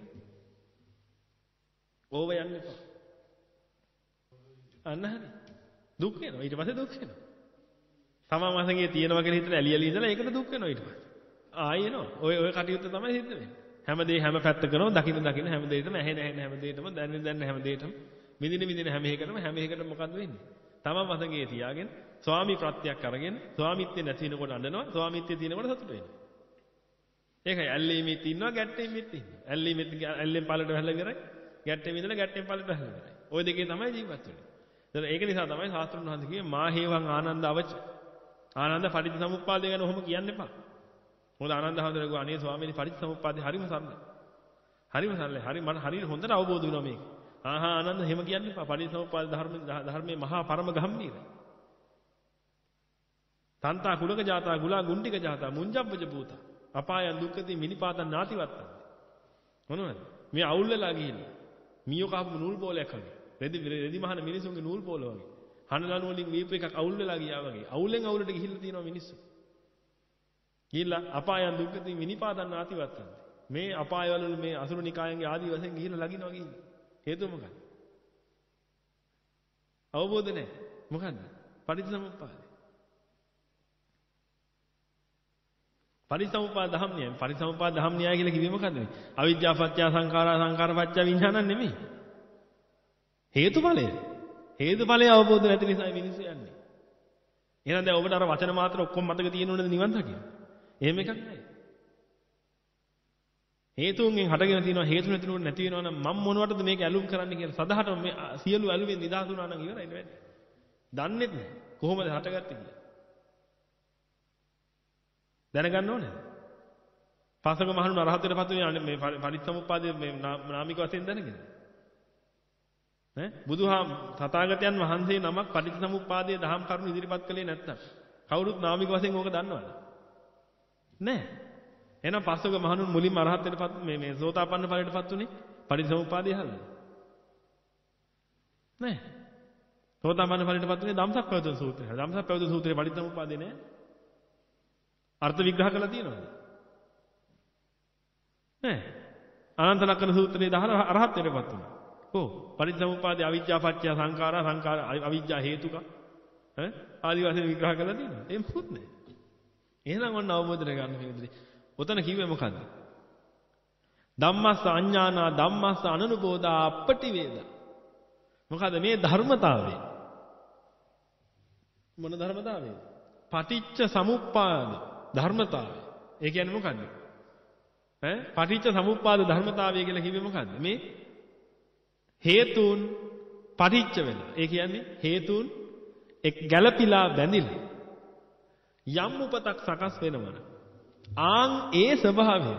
ඕව යන්නේ කොහොමද? අන්න හරි. දුක් වෙනවා. ඊට පස්සේ දුක් වෙනවා. තමන් වශයෙන් තියෙනවා කියලා හිතලා ඇලි ඇලි ඉඳලා ඒකට දුක් වෙනවා ඊට පස්සේ. ආයෙ එනවා. ඔය ඔය කටයුත්ත තමයි සිද්ධ වෙන්නේ. හැමදේ හැම පැත්තකම දකින්න දකින්න හැම දෙයකම ඇහෙන ඇහෙන හැම දෙයකම දැනෙන දැනෙන හැම දෙයකම විඳින විඳින හැම එකකටම හැම එකකටම මොකද්ද වෙන්නේ? තමන් වශයෙන් තියාගෙන ස්වාමි ප්‍රත්‍යක් අරගෙන ස්වාමිත්වය නැති වෙනකොට අඬනවා. ස්වාමිත්වය තියෙනකොට සතුට වෙනවා. ඒකයි ඇල්ලීමෙත් ඉන්නවා ගැට්ටීමෙත් ඉන්නවා. ඇල්ලීමෙත් ඇල්ලෙන් පළට වැහලා ඉවරයි. ගැට්ටේ විඳලා ගැට්ටෙන් ඵලෙට හැරෙනවා. ওই දෙකේ තමයි ජීවත් වෙන්නේ. ඒතර ඒක නිසා තමයි ශාස්ත්‍රඥ වහන්සේ කිව්වේ මා හේවං ආනන්ද අවච. ආනන්ද පටිච්චසමුප්පාදය ගැන ඔහොම කියන්න එපා. මොකද ආනන්ද හඳුනන ගෝ අනේ ස්වාමීනි පටිච්චසමුප්පාදේ හරිම සරලයි. හරිම සරලයි. හරි මට හරියට හොඳට අවබෝධ වෙනවා මේක. ආහා ආනන්ද එහෙම කියන්න එපා. පටිච්චසමුප්පාද ධර්ම ධර්මයේ මහා පරම ගම්භීරයි. තන්තා කුලක ජාතා ගුලා ගුණ්ඩික ජාතා මුංජබ්බජ භූතා. අපායන් දුක්ඛති මිනිපාතන් නාතිවත්තන්. මොනවද? මේ අවුල් වෙලා ගිහිල්ලා. මීයෝ කහපු නූල් බෝලයක් වගේ. රෙදි රෙදි මහන මිනිසුන්ගේ නූල් බෝල වගේ. හනලණු වලින් වීප එකක් අවුල් වෙලා ගියා වගේ. අවුලෙන් අවුලට ගිහිල්ලා තියෙනවා මිනිස්සු. ගිහිල්ලා අපායන් දුක්ඛති මිනිපාතන් නාතිවත්තන්. මේ අපාය වල මේ අසුරු නිකායන්ගේ ආදී වශයෙන් ගිහිල්ලා ලගිනවා කියන්නේ. හේතුව මොකක්ද? අවබෝධ නැහැ. මොකද්ද? පටිච්චසමුප්පාදය. පරිසම්පාද ධම්ම න්‍යාය. පරිසම්පාද ධම්ම න්‍යාය කියලා කිව්වේ මොකද්ද මේ? අවිජ්ජා පත්‍ය සංඛාරා සංඛාර පත්‍ය විඥානං නෙමෙයි. හේතුඵලය. හේතුඵලය අවබෝධ නැති නිසා මිනිස්සු යන්නේ. එහෙනම් දැන් ඔබට අර වචන මාත්‍ර ඔක්කොම මතක තියෙනවනේ නිවන් දකින්න. එහෙම එකක් නැහැ. හේතුන්ගෙන් හටගෙන තියෙනවා හේතු නැතිනොත් නැති වෙනවා නම් මම මොනවටද මේක ඇලුම් කරන්න කියලා සදහට මේ සියලු ඇලුමෙන් නිදහස් වුණා නම් ඉවරයි නේද? දන්නේත් නැහැ. කොහොමද හටගත්තේ කියලා. දැනගන්න ඕනේ. පසක මහණුන් අරහතටපත් වෙන්නේ මේ පරිච්ඡමුප්පාදයේ මේ නාමික වශයෙන් දැනගෙන. ඈ බුදුහාම තථාගතයන් වහන්සේ නමක් පරිච්ඡමුප්පාදයේ දහම් කරුණු ඉදිරිපත් කළේ නැත්නම් කවුරුත් නාමික වශයෙන් ඕක දන්නවද? නැහැ. එහෙනම් පසක මහණුන් මුලින්ම අරහතටපත් මේ මේ සෝතාපන්න ඵලයටපත් උනේ පරිච්ඡමුප්පාදයේ අහලා. නැහැ. සෝතාපන්න ඵලයටපත් උනේ ධම්සක්පවතුන් සූත්‍රය. ධම්සක්පවතුන් සූත්‍රයේ පරිච්ඡමුප්පාදේ නැහැ. අර්ථ විග්‍රහ කරලා තියෙනවද? නෑ. අනන්ත ලක්ෂණ සූත්‍රයේ දහලා අරහත් වෙනපත් උනා. කො පරිච්ඡමුප්පාදේ අවිජ්ජා පත්‍ය සංඛාරා සංඛාර අවිජ්ජා හේතුක ඈ ආදි වශයෙන් විග්‍රහ කරලා තියෙනවා. ඒ මොකුත් නෑ. එහෙනම් ඔන්න අවබෝධ කරගන්න පිළිදෙලි. ඔතන කිව්වේ මොකද්ද? ධම්මස්ස අඤ්ඤානා ධම්මස්ස අනනුබෝධා අපටි වේද. මොකද්ද මේ ධර්මතාවය? මොන ධර්මතාවයද? පටිච්ච සමුප්පාද ධර්මතාවය. ඒ කියන්නේ මොකද්ද? ඈ පටිච්ච සමුප්පාද ධර්මතාවය කියලා කිව්වේ මොකද්ද? මේ හේතුන් පටිච්ච වෙලා. ඒ කියන්නේ හේතුන් එක් ගැළපිලා බැඳිලා යම් උපතක් සකස් වෙනවන. ආන් ඒ ස්වභාවය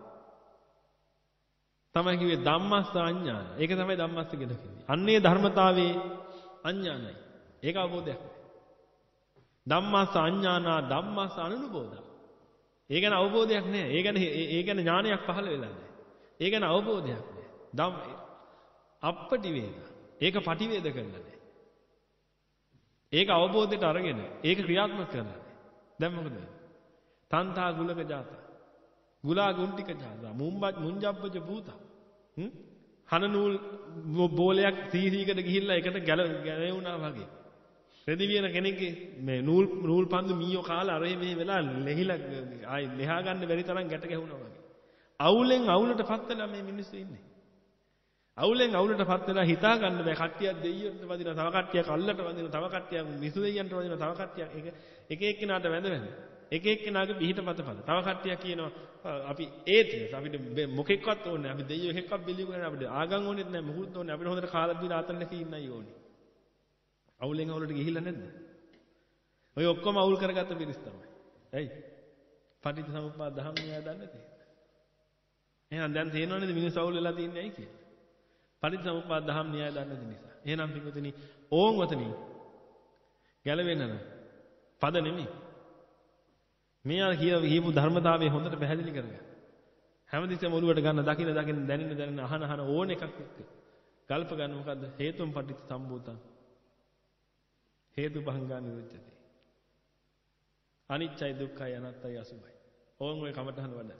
තමයි කිව්වේ ධම්මස්ස අඤ්ඤාන. ඒක තමයි ධම්මස්ස කියලා කියන්නේ. අන්නේ ධර්මතාවයේ අඤ්ඤානයි. ඒක අවබෝධයක්. ධම්මස්ස අඤ්ඤානා ධම්මස්ස අනනුබෝධා. ඒ ගැන අවබෝධයක් නැහැ. ඒ ගැන ඒ ගැන ඥානයක් පහළ වෙලා නැහැ. ඒ ගැන අවබෝධයක් නැහැ. ධම් අපටි වේද. ඒක පටිවේද කරලා නැහැ. ඒක අවබෝධයට අරගෙන ඒක ක්‍රියාත්මක කරලා නැහැ. දැන් මොකද වෙන්නේ? තන්තා ගුලක ජාතා. ගුලා ගුණ්ටික ජාතා. මුම්බත් මුංජබ්බජ භූතා. හ්ම්? හන නූල් බෝලයක් සීසීකට ගිහිල්ලා එකට ගැලවුණා වගේ. රෙදි වියන කෙනෙක්ගේ මේ නූල් නූල් පන්දු මීයෝ කාලා අර මේ වෙලා ලෙහිලා ආයි ලෙහා ගන්න බැරි තරම් ගැට ගැහුණා වගේ. අවුලෙන් අවුලටපත් වෙලා මේ මිනිස්සු ඉන්නේ. අවුලෙන් අවුලටපත් වෙලා හිතා ගන්න බෑ. කට්ටියක් දෙයියන්ට වදිනවා, තව කට්ටියක් අල්ලට වදිනවා, තව කට්ටියක් මිසු දෙයියන්ට වදිනවා, තව කට්ටියක් එක එක එක්කෙනාට වැඳ වැඳ. එක එක්කෙනාගේ පිහිටපත පද. තව කට්ටියක් කියනවා අපි ඒතියස් අපිට මොකෙක්වත් ඕනේ නැහැ. අපි දෙයියෝ එකෙක්වත් බිලියු කරන්නේ අපිට ආගම් ඕනෙත් නැහැ, මොකුත් ඕනේ. අපිට හොඳට කාලා දීලා ආතල් නැති ඉන්නයි ඕනේ. අවුලෙන් අවුලට ගිහිල්ලා නැද්ද? ඔය ඔක්කොම අවුල් කරගත්ත පිරිස් තමයි. ඇයි? පටිච්චසමුප්පාද ධම්ම න්‍යාය දන්නේ නැති. එහෙනම් දැන් තේරෙනවද මිනිස්සු අවුල් වෙලා තියන්නේ ඇයි කියලා? පටිච්චසමුප්පාද ධම්ම න්‍යාය දන්නේ නැති නිසා. එහෙනම් පිටුතුනි ඕන් වතනි ගැලවෙන්න නම් පද නෙමෙයි. මේ ආ කියපු ධර්මතාවය හොඳට පැහැදිලි කරගන්න. හැමතිස්සෙම ඔළුවට ගන්න, දකින්න දකින්න දැනෙන්න දැනෙන්න අහන අහන ඕන එකක් එක්ක ගල්ප ගන්න මොකද්ද? හේතුම් පටිච්ච සම්භූතං හේතු භංගා නිරුද්ධති. අනිච්චයි දුක්ඛයි අනාත්තයි අසුභයි. ඕන් ඔය කමටහන වඩන්න.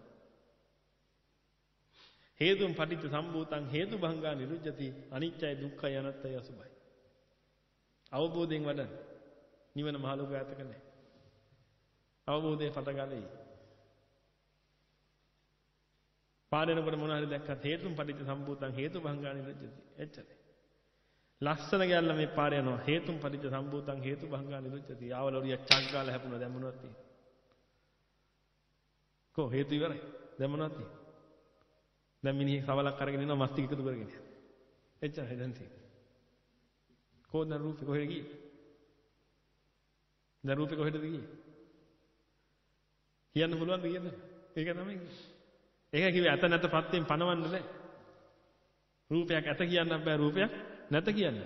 හේතුම් පටිච්ච සම්භූතං හේතු භංගා නිරුද්ධති. අනිච්චයි දුක්ඛයි අනාත්තයි අසුභයි. අවබෝධයෙන් වඩන්න. නිවන මහ ලෝක ඈතක නැහැ. අවබෝධයේ පටගලයි. පාඩනකොට මොන හරි දැක්කත් හේතුම් පටිච්ච සම්භූතං හේතු භංගා නිරුද්ධති. එච්චරයි. ලස්සන ගැල්ල මේ පාරේ යනවා හේතුම් පටිච්ච සම්භූතං හේතු භංගා නිරුද්ධති. ආවල ඔරිය චක් ගාලා හැපුණා. දැන් මොනවද තියෙන්නේ? කො හේතු ඉවරයි. දැන් මොනවද තියෙන්නේ? දැන් මිනිහෙක් සවලක් අරගෙන ඉන්නවා මස් ටික එකතු කරගෙන. එච්චරයි දැන් තියෙන්නේ. කොහොමද රූපේ කොහෙද ගියේ? දැන් රූපේ කොහෙද ගියේ? කියන්න පුළුවන්ද කියන්න? ඒක තමයි. ඒක කිව්වේ අත නැත පත්තෙන් පණවන්න බෑ. රූපයක් ඇත කියන්න බෑ රූපයක් නැත කියන්න.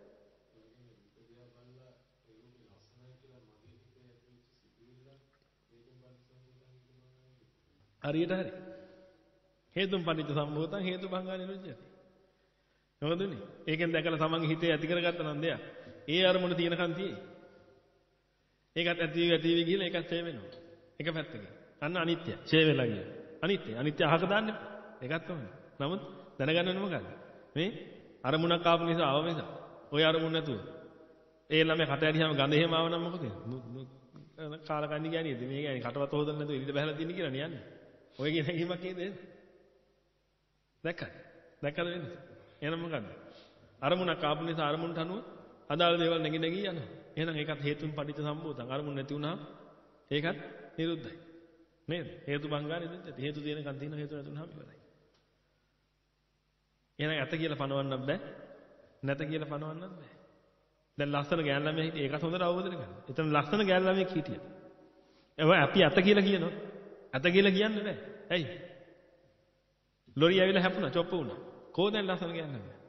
හරියට හරි. හේතුම් පටිච්ච සම්භූතං හේතු භංගා නිරුද්ධති. මොකදනේ? ඒකෙන් දැකලා තමන්ගේ හිතේ ඇති කරගත්ත නම් දෙයක්. ඒ අරමුණ තියෙනකන් තියෙයි. ඒකත් ඇති වෙවි ඇති වෙවි ගිහලා ඒකත් ඡය වෙනවා. එක පැත්තකින්. අන්න අනිත්‍ය. ඡය වෙලා ගියා. අනිත්‍ය. අනිත්‍ය අහක දාන්න එපා. ඒකත් තමයි. නමුත් දැනගන්න ඕනේ මොකද්ද? මේ අරමුණක් ආපු නිසා ආව නිසා. ওই අරමුණ නැතුව. ඒ ළමයා කට ඇරියාම ගඳ එහෙම ආව නම් මොකද? කාලා කන්නේ ගෑනියද? මේ ගෑණි කටවත් හොදන්න නැතුව ඉරිද බහලා තින්නේ කියලා නියන්නේ. ඔය කියන හැඟීමක් නේද? දැක්කද? දැක්කද වෙන්නේ? එහෙනම් මොකද්ද? අරමුණක් ආපු නිසා අරමුණට අනුව අදාළ දේවල් නැగి නැగి යනවා. එහෙනම් ඒකත් හේතුන් පටිච්ච සම්භූතං. අරමුණ නැති වුණාම ඒකත් නිරුද්ධයි. නේද? හේතු භංගා නිරුද්ධයි. හේතු තියෙනකන් තියෙන හේතු නැති වුණාම ඉවරයි. එහෙනම් ඇත කියලා පනවන්නත් බෑ. නැත කියලා පනවන්නත් බෑ. දැන් ලස්සන ගෑන් ළමයා හිටියේ ඒකත් හොඳට අවබෝධ කරගන්න. එතන ලස්සන ගෑන් ළමයෙක් හිටියා. ඒ අපි ඇත කියලා කියනවා. ඇත කියලා කියන්නේ නැහැ. ඇයි? ලොරි ඇවිල්ලා හැපුණා, චොප්ප වුණා. කොහොමද ලස්සන ගෑන් ළමයා?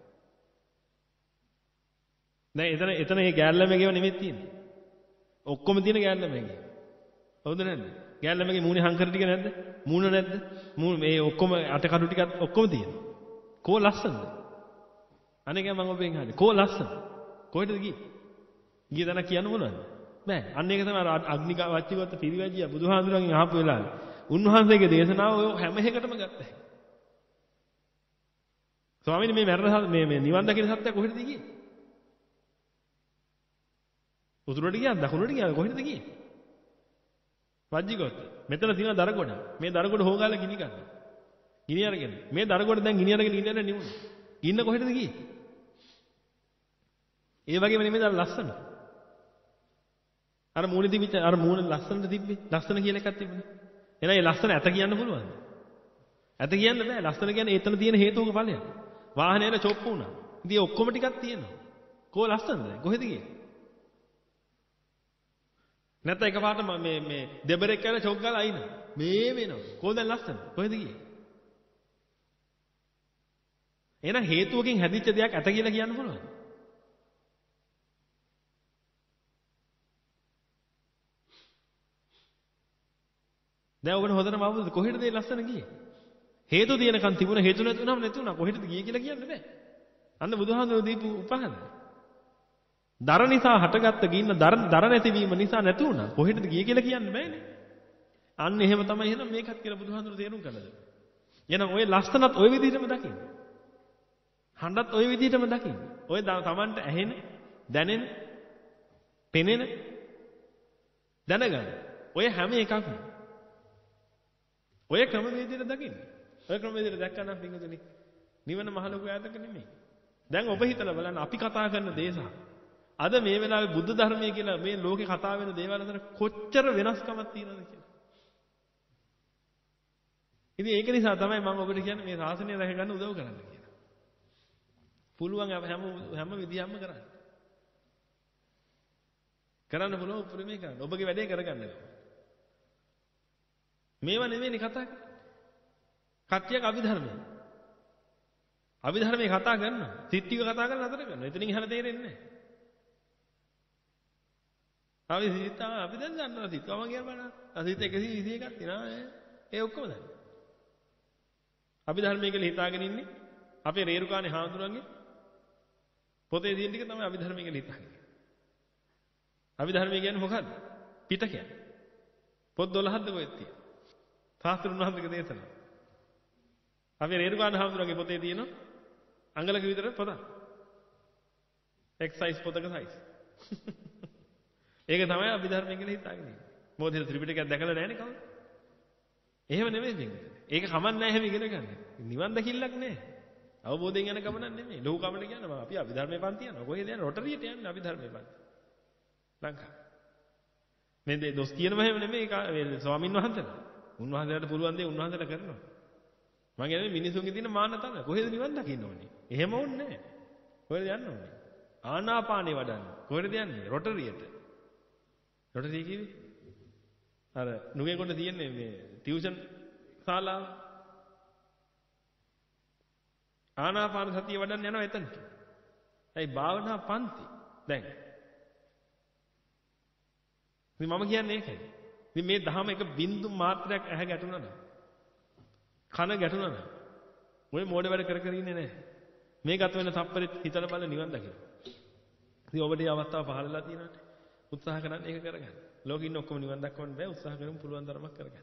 දැන් එතන එතන මේ ගෑන් ළමයාගේව නෙමෙයි තියෙන්නේ. ඔක්කොම තියෙන ගෑන් ළමයාගේ. හවුද නැද්ද? ගෑන් ළමයාගේ මූණේ හංකර ටික නැද්ද? මූණ නැද්ද? මූණ මේ ඔක්කොම අට කඩු ටිකත් ඔක්කොම තියෙනවා. කෝ ලස්සනද? අනේ ගෑ මම ඔබෙන් අහන්නේ. කෝ ලස්සන? කොහෙටද ගියේ? ගිය දණක් කියන්න මොනවද? බෑ. අන්න ඒක තමයි අග්නිකා වච්චිගත පිරිවැජිය බුදුහාඳුරන්ගෙන් අහපු වෙලාවේ. උන්වහන්සේගේ දේශනාව ඔය හැම එකටම ගත්තා. ස්වාමීනි මේ මරණ මේ මේ නිවන් දකින සත්‍ය කොහෙටද ගියේ? උතුරට ගියාද දකුණට ගියාද කොහෙටද ගියේ? වජ්ජිගත. මෙතන තියෙන දරගොඩ. මේ දරගොඩ හොගාලා ගිනි ගන්න. ගිනි අරගෙන. මේ දරගොඩ දැන් ගිනි අරගෙන ගිනි අරගෙන නිවුණා. ගින්න කොහෙටද ගියේ? ඒ වගේම නෙමෙයි අර ලස්සන. අර මූණේ තිබිච්ච අර මූණ ලස්සනට තිබ්බේ. ලස්සන කියලා එකක් තිබුණේ. එහෙනම් ඒ ලස්සන ඇත කියන්න පුළුවන්ද? ඇත කියන්න බෑ. ලස්සන කියන්නේ එතන තියෙන හේතුක ඵලයක්. වාහනේට චොප්පු වුණා. ඉතින් ඔක්කොම ටිකක් තියෙනවා. කොහ ලස්සනද? කොහෙද ගියේ? නැත්නම් එකපාරට මේ මේ දෙබරෙක් කරලා චොක් ගාලා අයින. මේ වෙනවා. කොහොමද ලස්සන? කොහෙද ගියේ? එහෙනම් හේතුවකින් හැදිච්ච දෙයක් ඇත කියලා කියන්න පුළුවන්. දැන් ඔබට හොඳටම අවබෝධද කොහෙටද මේ ලස්සන ගියේ? හේතු තියෙනකන් තිබුණ හේතු නැති වුණාම නැති වුණා. කොහෙටද ගියේ කියලා කියන්න බෑ. අන්න බුදුහාමුදුරුවෝ දීපු උපහාර. දර නිසා හටගත්ත ගින්න දර දර නැතිවීම නිසා නැති වුණා. කොහෙටද ගියේ කියලා කියන්න බෑනේ. අන්න එහෙම තමයි එහෙනම් මේකත් කියලා බුදුහාමුදුරුවෝ තේරුම් කළද? එහෙනම් ඔය ලස්සනත් ඔය විදිහටම දකින්න. හඬත් ඔය විදිහටම දකින්න. ඔය තමන්ට ඇහෙන, දැනෙන, පෙනෙන දැනගන්න. ඔය හැම එකක්ම ඔය ක්‍රම වේදයට දකින්න. ඔය ක්‍රම වේදයට දැක්කනම් පින්වතුනි නිවන මහ ලොකු ඈතක නෙමෙයි. දැන් ඔබ හිතලා බලන්න අපි කතා කරන දේ සහ අද මේ වෙලාවේ බුද්ධ ධර්මයේ කියලා මේ ලෝකේ කතා වෙන දේවල් අතර කොච්චර වෙනස්කමක් තියෙනවද කියලා. ඉතින් ඒක නිසා තමයි මම ඔබට කියන්නේ මේ ශාසනය රැක ගන්න උදව් කරන්න කියලා. පුළුවන් හැම හැම විදිහක්ම කරන්න. කරන්න පුළුවන් උපරිමේ කරන්න. ඔබගේ වැඩේ කරගන්න. මේවා නෙමෙයිනේ කතා කරන්නේ. කට්ටියක් අභිධර්මය. අභිධර්මයේ කතා කරනවා. සිත්තික කතා කරලා නතර කරනවා. එතනින් එහාට තේරෙන්නේ නැහැ. අපි සිත අපි දැන් දන්නවා සිත. මම කියන බලන්න. අසිත එකසිය විසි එකක් තියෙනවා. ඒ ඔක්කොම දන්නවා. අභිධර්මයේ කියලා හිතාගෙන ඉන්නේ අපේ රේරුකානේ හාමුදුරන්ගේ පොතේ තියෙන ටික තමයි අභිධර්මයේ කියලා හිතාගෙන. අභිධර්මයේ කියන්නේ මොකද්ද? පිටකයක්. පොත් දොළහක්ද කොහෙද තියෙන්නේ? ශාස්ත්‍රුන් වහන්සේගේ දේශනා. අපි රේරුකාණ හාමුදුරන්ගේ පොතේ තියෙන අංගලක විතර පොත. එක් සයිස් පොතක සයිස්. ඒක තමයි අභිධර්මය කියලා හිතාගෙන ඉන්නේ. මොකද ත්‍රිපිටකයක් දැකලා නැහැනේ කවුද? එහෙම නෙමෙයි මේක. ඒක කමන්නේ නැහැ එහෙම ඉගෙන ගන්න. නිවන් දකිල්ලක් නැහැ. අවබෝධයෙන් යන ගමනක් නෙමෙයි. ලෝක ගමන කියන්නේ අපි අභිධර්මයේ පන්ති යනවා. කොහෙද යන්නේ? රොටරියට යන්නේ අභිධර්මයේ පන්ති. ලංකාව. මේ දේ දොස් කියනම එහෙම නෙමෙයි මේ ස්වාමින් වහන්සේලා. උන්වහන්සේලාට පුළුවන් දේ උන්වහන්සේලා කරනවා. මම කියන්නේ මිනිසුන්ගේ තියෙන මාන තමයි. කොහෙද නිවන් දකින්න ඕනේ? එහෙම ඕනේ නැහැ. කොහෙද යන්න ඕනේ? ආනාපානේ වඩන්න. කොහෙද යන්නේ? රොටරියට. රොටරිය කිව්වේ? අර නුගේගොඩ තියෙන්නේ මේ ටියුෂන් ශාලාව. ආනාපාන සතිය වඩන්න යනවා එතනට. ඇයි භාවනා පන්ති? දැන්. ඉතින් මම කියන්නේ ඒකයි. ඉතින් මේ දහම එක බින්දු මාත්‍රයක් ඇහැ ගැටුණා නේද? කන ගැටුණා නේද? ඔය මෝඩ වැඩ කර කර ඉන්නේ නැහැ. මේ ගත වෙන තප්පරෙත් හිතලා බලන්න නිවන් දකින්න. ඉතින් ඔබට මේ අවස්ථාව පහළලා තියෙනවානේ. උත්සාහ කරන්න ඒක කරගන්න. ලෝකෙ ඉන්න ඔක්කොම නිවන් දක්වන්න බෑ. උත්සාහ කරමු පුළුවන් තරමක් කරගන්න.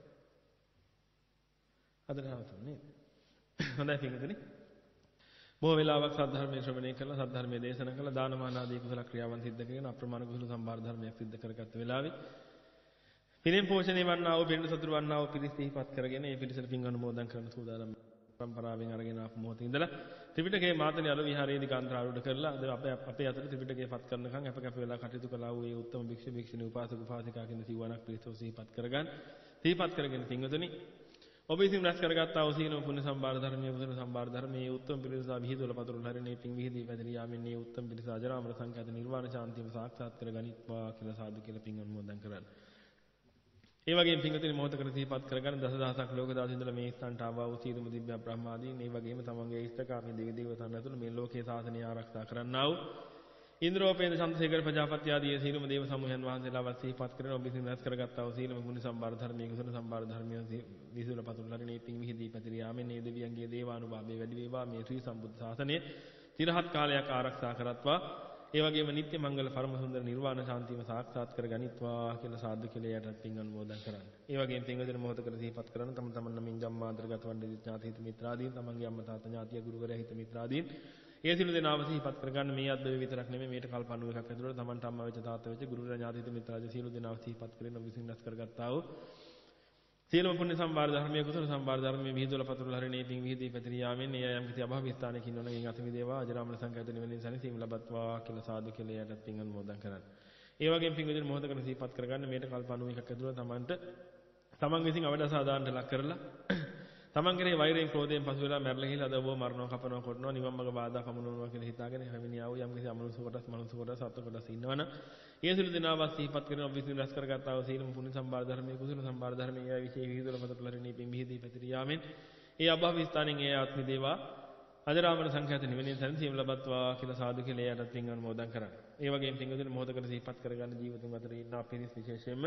අද නවතුනේ. හොඳයි පිටුනේ. බොහෝ වෙලාවක් සද්ධර්මයේ ශ්‍රවණය කළා, සද්ධර්මයේ දේශනා කළා, දානමාන ආදී කුසල ක්‍රියාවන් සිද්ධ කරගෙන අප්‍රමාණ කුසල සම්භාර ධර්මයක් සිද්ධ කරගත්ත වෙලාවේ පිරින් පෝෂණය වන්නා වූ පිරින් සතුරු වන්නා වූ පිරිස් සිහිපත් කරගෙන ඒ පිරිසට පින් අනුමෝදන් කරන සූදානම් පරම්පරාවෙන් අරගෙන ආපු මොහොතේ ඉඳලා ත්‍රිපිටකයේ මාතලේ අලු විහාරයේදී කාන්තාරුඩ කරලා අද අපේ අපේ අතට ත්‍රිපිටකයේ පත් කරනකන් අප කැප වෙලා කටයුතු කළා වූ ඒ උත්තම භික්ෂු භික්ෂුණී උපාසක උපාසිකා කියන සිවණක් පිරිසෝ සිහිපත් කරගන්න සිහිපත් කරගෙන පින්වතුනි ඔබ විසින් රැස් කරගත්තා වූ සීලම පුණ්‍ය සම්භාර ධර්මයේ පුදුන සම්භාර ධර්මයේ උත්තම පිරිස විහිදුවල පතුරුල හරිනේ පින් විහිදී පැතිරී යාමෙන් මේ උත්තම පිරිස අජරාමර සංඛ්‍යාත නිර්වාණ ශාන්තියම සාක්ෂාත් කර ගනිත්වා කියලා සාදු කියලා පින් අනුමෝදන් කරන්න. ඒ වගේම පින්වතුනි මොහොතකට සිහිපත් කරගන්න දසදහසක් ලෝක දාස ඉඳලා මේ ස්ථානට ආවා වූ සීලම දිව්‍ය බ්‍රහ්මාදීන් ඒ වගේම තමන්ගේ ඉෂ්ඨකාමී දෙවි දේවතාවුන් ඇතුළු මේ ලෝකේ ශාසනය ආරක්ෂා කරන්නා වූ ඉන්ද්‍රෝපේන්ද්‍ර චන්ද්‍රසේකර ප්‍රජාපති ආදී සීලම දේව සමූහයන් වහන්සේලාවත් සිහිපත් කරගෙන ඔබ විසින් රැස් කරගත්තා වූ සීලම පුණ්‍ය සම්භාර ධර්මයේ කුසල සම්භාර ධර්මයේ විසුල පතුල් හරිනේ පින් විහිදී පැතිරී යාමෙන් මේ දෙවියන්ගේ දේවානුභාවයේ වැඩි වේවා මේ ශ්‍රී සම්බුද්ධ ශාසනය চিරහත් කාලයක් ආරක්ෂා කරත්වා ඒ වගේම නිත්‍ය මංගල පරම සුන්දර නිර්වාණ ශාන්තියම සාක්ෂාත් කර ගනිත්වා කියලා සාදු කියලා යටත් පින් අනුමෝදන් කරන්න. ඒ වගේම පින්වදින මොහොතකට සිහිපත් කරන තම තමන් නමින් ජම්මාන්තරගත වන්නේ ඥාති හිත මිත්‍රාදීන් තමන්ගේ අම්මා තාත්තා ඥාතිය ගුරුවරයා හිත මිත්‍රාදීන් ඒ සිළු දෙනාව සිහිපත් කරගන්න මේ අද්දවේ විතරක් නෙමෙයි මේට කල්ප අනූ එකක් ඇතුළත තමන්ට අම්මා වෙච්ච තාත්තා වෙච්ච ගුරුවරයා ඥාති හිත මිත්‍රාදී සිළු දෙනාව සිහිපත් කරගෙන විසින් රැස් කරගත්තා වූ සීලම පුණ්‍ය සම්භාර ධර්මයේ කුසල සම්භාර ධර්මයේ විහිදුවල පතුරුල හරිනේ පින් විහිදී පැතිරී යාමෙන් ඒ යම් කිසි අභාව ස්ථානයක ඉන්නවනම් ඒ අතමි දේවා අජරාමර සංඛ්‍යාත නිවෙනින් සැනසීම ලබත්වා කියලා සාදු කියලා යටත් පින් අනුමෝදන් කරන්න. ඒ වගේම පින් විදින මොහොතකට සිහිපත් කරගන්න මේට කල්ප අනූ එකක් ඇතුළත තමන්ට තමන් විසින් අවදසා දාන්න ලක් කරලා තමන් කෙරේ වෛරයෙන් ක්‍රෝධයෙන් පසු වෙලා මැරලා ගිහිල්ලා අද ඔබ මරනවා කපනවා කොටනවා නිවන් මඟ බාධා පමුණවනවා කියලා හිතාගෙන හැමිනියා වූ යම් කිසි අමනුෂ්‍ය කොටස් මනුෂ්‍ය කොටස් සත්ත්ව කොටස් ඉන්නවනම් ඒ සිළු දෙනාවත් සිහිපත් කරගෙන ඔබ විසින් රැස් කරගත්තා වූ සීලම පුණ්‍ය සම්භාර ධර්මයේ කුසල සම්භාර ධර්මයේ ඒ විශේෂ විහිදුවල පතපලරිනේ පින් විහිදී පැතිරී යාමෙන් ඒ අභව ස්ථානෙන් ඒ ආත්මි දේවා අජරාමර සංඛ්‍යාත නිවෙනින් සැනසීම ලබත්වා කියලා සාදු කියලා යටත් පින් අනුමෝදන් කරන්න. ඒ වගේම පින් විදින මොහොතකට සිහිපත් කරගන්න ජීවිතුන් අතර ඉන්න අපිරිස් විශේෂයෙන්ම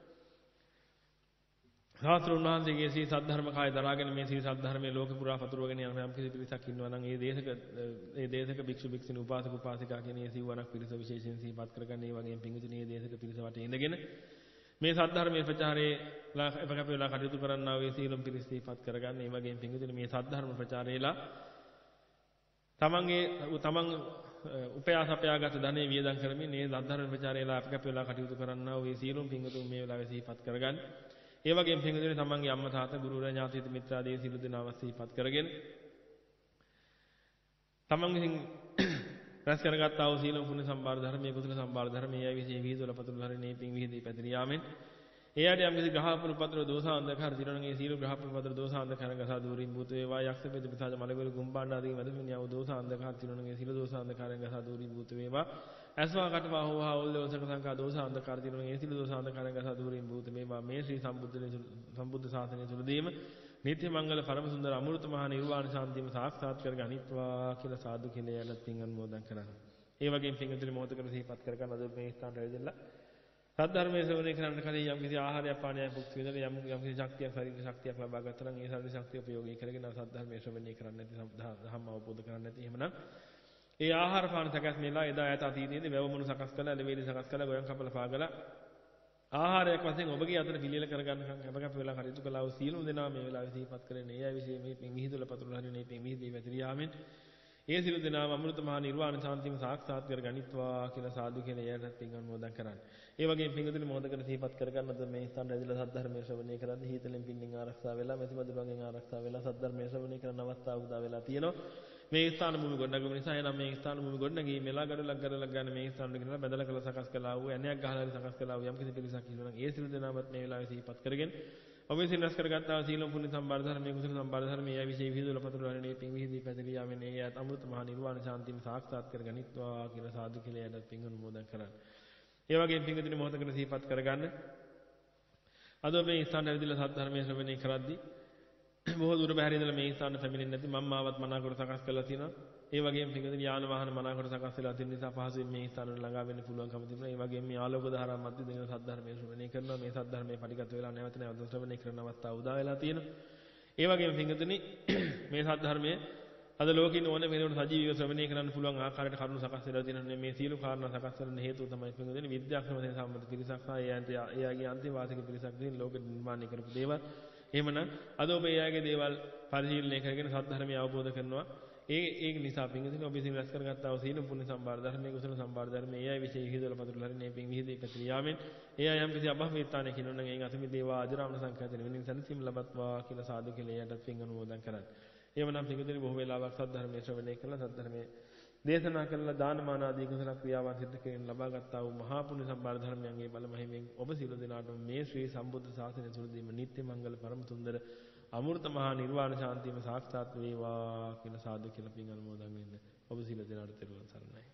සාස්ත්‍රුන් වහන්සේගේ සී සද්ධර්ම කාය දරාගෙන මේ සී සද්ධර්මයේ ලෝක පුරා පතුරවගෙන යන යම් කිසි පිරිසක් ඉන්නවා නම් ඒ දේශක ඒ දේශක භික්ෂු භික්ෂුණී උපාසක උපාසිකා කියන මේ සිවණක් පිරිස විශේෂයෙන් සිහිපත් කරගන්න ඒ වගේම පිංගුතුනි මේ දේශක පිරිස වටේ ඉඳගෙන මේ සද්ධර්මයේ ප්‍රචාරයේ අපකප වෙලා කටයුතු කරන්නා වූ සීලම් පිරිස සිහිපත් කරගන්න ඒ වගේම පිංගුතුනි මේ සද්ධර්ම ප්‍රචාරයේලා තමන්ගේ තමන් උපයාස අපයාගත ධනෙ වියදම් කරමින් මේ සද්ධර්ම ප්‍රචාරයේලා අපකප වෙලා කටයුතු කරන්නා වූ සීලම් පිංගුතුන් මේ වෙලාවේ සිහිපත් කරගන්න ඒ වගේම පින්වතුනි තමන්ගේ අම්මා තාත්තා ගුරුවරයා ඥාති හිත මිත්‍රාදී සිළු දෙනාව සිහිපත් කරගෙන තමන් විසින් රැස් කරගත්තා වූ සීලම පුණ්‍ය සම්භාර ධර්මයේ කුසල සම්භාර ධර්මයේ ඒ විශේෂ විහිදුවල පතුරුල හරිනේ පින් විහිදී පැතිරී යාමෙන් ඒ ආදී යම් කිසි ග්‍රහපුරු පතර දෝසාන්දකාර දිනණගේ සීල ග්‍රහපුරු පතර දෝසාන්දකාර ගසා දූරින් භූත වේවා යක්ෂ පෙද පිසාච මලවල ගුම්බාණ්ඩ ආදී මැදමින් යව දෝසාන්දකාර දිනණගේ සීල දෝසාන්දකාරයන් ගසා දූරින් භූත වේවා අස්වා කටවා හෝවා ඔල්ලෝසක සංකා දෝසාන්දකාර දිනණගේ සීල දෝසාන්දකාරයන් ගසා දූරින් භූත වේවා මේ ශ්‍රී සම්බුද්ධ සම්බුද්ධ ශාසනය තුලදීම නිත්‍ය මංගල පරම සුන්දර අමෘත මහා නිර්වාණ ශාන්තියම සාක්ෂාත් කර ගනිත්වා කියලා සාදු කියලා යලත් පින් අනුමෝදන් කරනවා. ඒ වගේම පින්තුනි මොහොතකට සිහිපත් කර ගන්න අද මේ ස්ථානට ඇවිදලා සද්ධර්මයේ ශ්‍රවණය කරන්න කලින් යම් කිසි ආහාරයක් පානයක් භුක්ති විඳලා යම් යම් කිසි ශක්තියක් ශරීර ශක්තියක් ලබා ගත්තා නම් ඒ ශරීර ශක්තිය උපයෝගී කරගෙන සද්ධර්මයේ ශ්‍රවණය කරන්න නැති ධම්ම අවබෝධ කරන්න නැති එහෙමනම් ඒ ආහාර පාන සකස් මෙලා එදා ඈත අතීතයේදී වැවමුණු සකස් කළා ලෙවේලි සකස් කළා ගොයන් කපල පාගලා ආහාරයක් වශයෙන් ඔබගේ අතට පිළියෙල කරගන්න කැපකැප වෙලා කටයුතු කළා වූ සීලුම දෙනා මේ වෙලාවේ සිහිපත් කරන්නේ ඒ අය විශේෂ මේ මිහිදුල පතුරුල හරිනේ මේ මිහිදී වැතිරී යාමෙන් ඒ සිළු දෙනාම අමෘත මහා නිර්වාණ ශාන්තියම සාක්ෂාත් කර ගනිත්වා කියලා සාදු කියලා එයාට පින් අනුමෝදන් කරන්න. ඒ වගේම පින්වතුනි මොහොතකට සිහිපත් කරගන්නද මේ ස්ථානයේ ඇවිල්ලා සද්ධර්මයේ ශ්‍රවණය කරද්දී හීතලෙන් පින්නින් ආරක්ෂා වෙලා මෙසිමදුලෙන් ආරක්ෂා වෙලා සද්ධර්මයේ ශ්‍රවණය කරන අවස්ථාව උදා වෙලා තියෙනවා. මේ ස්ථාන භූමි ගොඩනගම නිසා එනම් මේ ස්ථාන භූමි ගොඩනගී මෙලා ගඩලක් ගඩලක් ගන්න මේ ස්ථාන වල ගෙනලා බදලා කළ සකස් කළා වූ ඇණයක් ගහලා හරි සකස් කළා වූ යම් කිසි පිරිසක් ඉන්නවා නම් ඒ සිළු දෙනාමත් මේ වෙලාවේ සිහිපත් කරගෙන ඔබ විසින් රැස් කරගත්තා සීලම් පුණ්‍ය සම්බාර ධර්මයේ කුසල සම්බාර ධර්මයේ ආ විශේෂ විහිදුල පතුරු වරණේ පිං විහිදී පැතිරී යාමෙන් ඒ යත් අමෘත මහ නිර්වාණ ශාන්තියම සාක්ෂාත් කර ගනිත්වා කියලා සාදු කියලා යටත් පිං අනුමෝදන් කරන්න. ඒ වගේම පිංගුතුනි මොහොතකට සිහිපත් කරගන්න. අද ඔබ මේ ස්ථාන ඇවිදලා සත්‍ය ධර්මයේ ශ්‍රවණය කරද්දී බොහෝ දුර බැහැර ඉඳලා මේ ස්ථාන පැමිණෙන්නේ නැති මම මාවත් මනාකොට සකස් කරලා තියෙනවා. ඒ වගේම පිංගුතුනි යාන වාහන මනාකොට සකස් වෙලා තියෙන නිසා පහසුවෙන් මේ ස්ථානවල ළඟා වෙන්න පුළුවන්කම තිබුණා. ඒ වගේම මේ ආලෝක ධාරා මැද දෙන සත්‍ය ධර්මයේ ශ්‍රවණය කරනවා. මේ සත්‍ය ධර්මයේ පරිගත වෙලා නැවත නැවත ශ්‍රවණය කරන අවස්ථාව උදා වෙලා තියෙනවා. ඒ වගේම පිංගුතුනි මේ සත්‍ය ධර්මයේ අද ලෝකෙින් ඕන වෙනකොට සජීවීව ශ්‍රවණය කරන්න පුළුවන් ආකාරයට කරුණු සකස් වෙලා තියෙනවා. මේ සීල කාරණා සකස් කරන්න හේතුව තමයි පිංගුතුනි විද්‍යාඥ වශයෙන් සම්මත පිරිසක් සහ එයාගේ අන්තිම වාසික පිරිසක් දෙන ලෝක නිර්මාණය කරපු දේවල්. එහෙමනම් අද ඔබ එයාගේ දේවල් පරිශීලනය කරගෙන සත්‍ය ධර්මය අවබෝධ කරනවා. ඒ ඒක නිසා පිංගුතුනි ඔබ විසින් රැස් කරගත්තා වූ සීල පුණ්‍ය සම්බාර ධර්මයේ කුසල සම්බාර ධර්මයේ එයයි විශේෂ හිදවල පතුරු හරිනේ පිං විහිදී පැතිර යාමෙන් එය යම් කිසි අභව්‍යතාවයක් කියනොත් නම් එයින් අසමි දේවා අජරාමන සංඛ්‍යාතන වෙනින් සනසීම ලබත්වා කියලා සාදු කියලා එයටත් පිං අනුමෝදන් කරන්න. එවනම් පිංගුතුනි බොහෝ වේලාවක් සත්‍ය ධර්මයේ ශ්‍රවණය කළා සත්‍ය ධර්මයේ දේශනා කළා දානමාන ආදී කුසල ක්‍රියාවන් සිදු කරගෙන ලබාගත්තා වූ මහා පුණ්‍ය සම්බාර ධර්මයන්ගේ බල මහිමෙන් ඔබ සියලු දෙනාටම මේ ශ්‍රී සම්බුද්ධ ශාසනය තුළදීම නිත්‍ය මංගල පරම සුන්දර අමෘත මහා නිර්වාණ ශාන්තියම සාක්ෂාත් වේවා කියලා සාදු කියලා පින් අනුමෝදන් වෙන්න ඔබ සියලු දෙනාට තෙරුවන් සරණයි.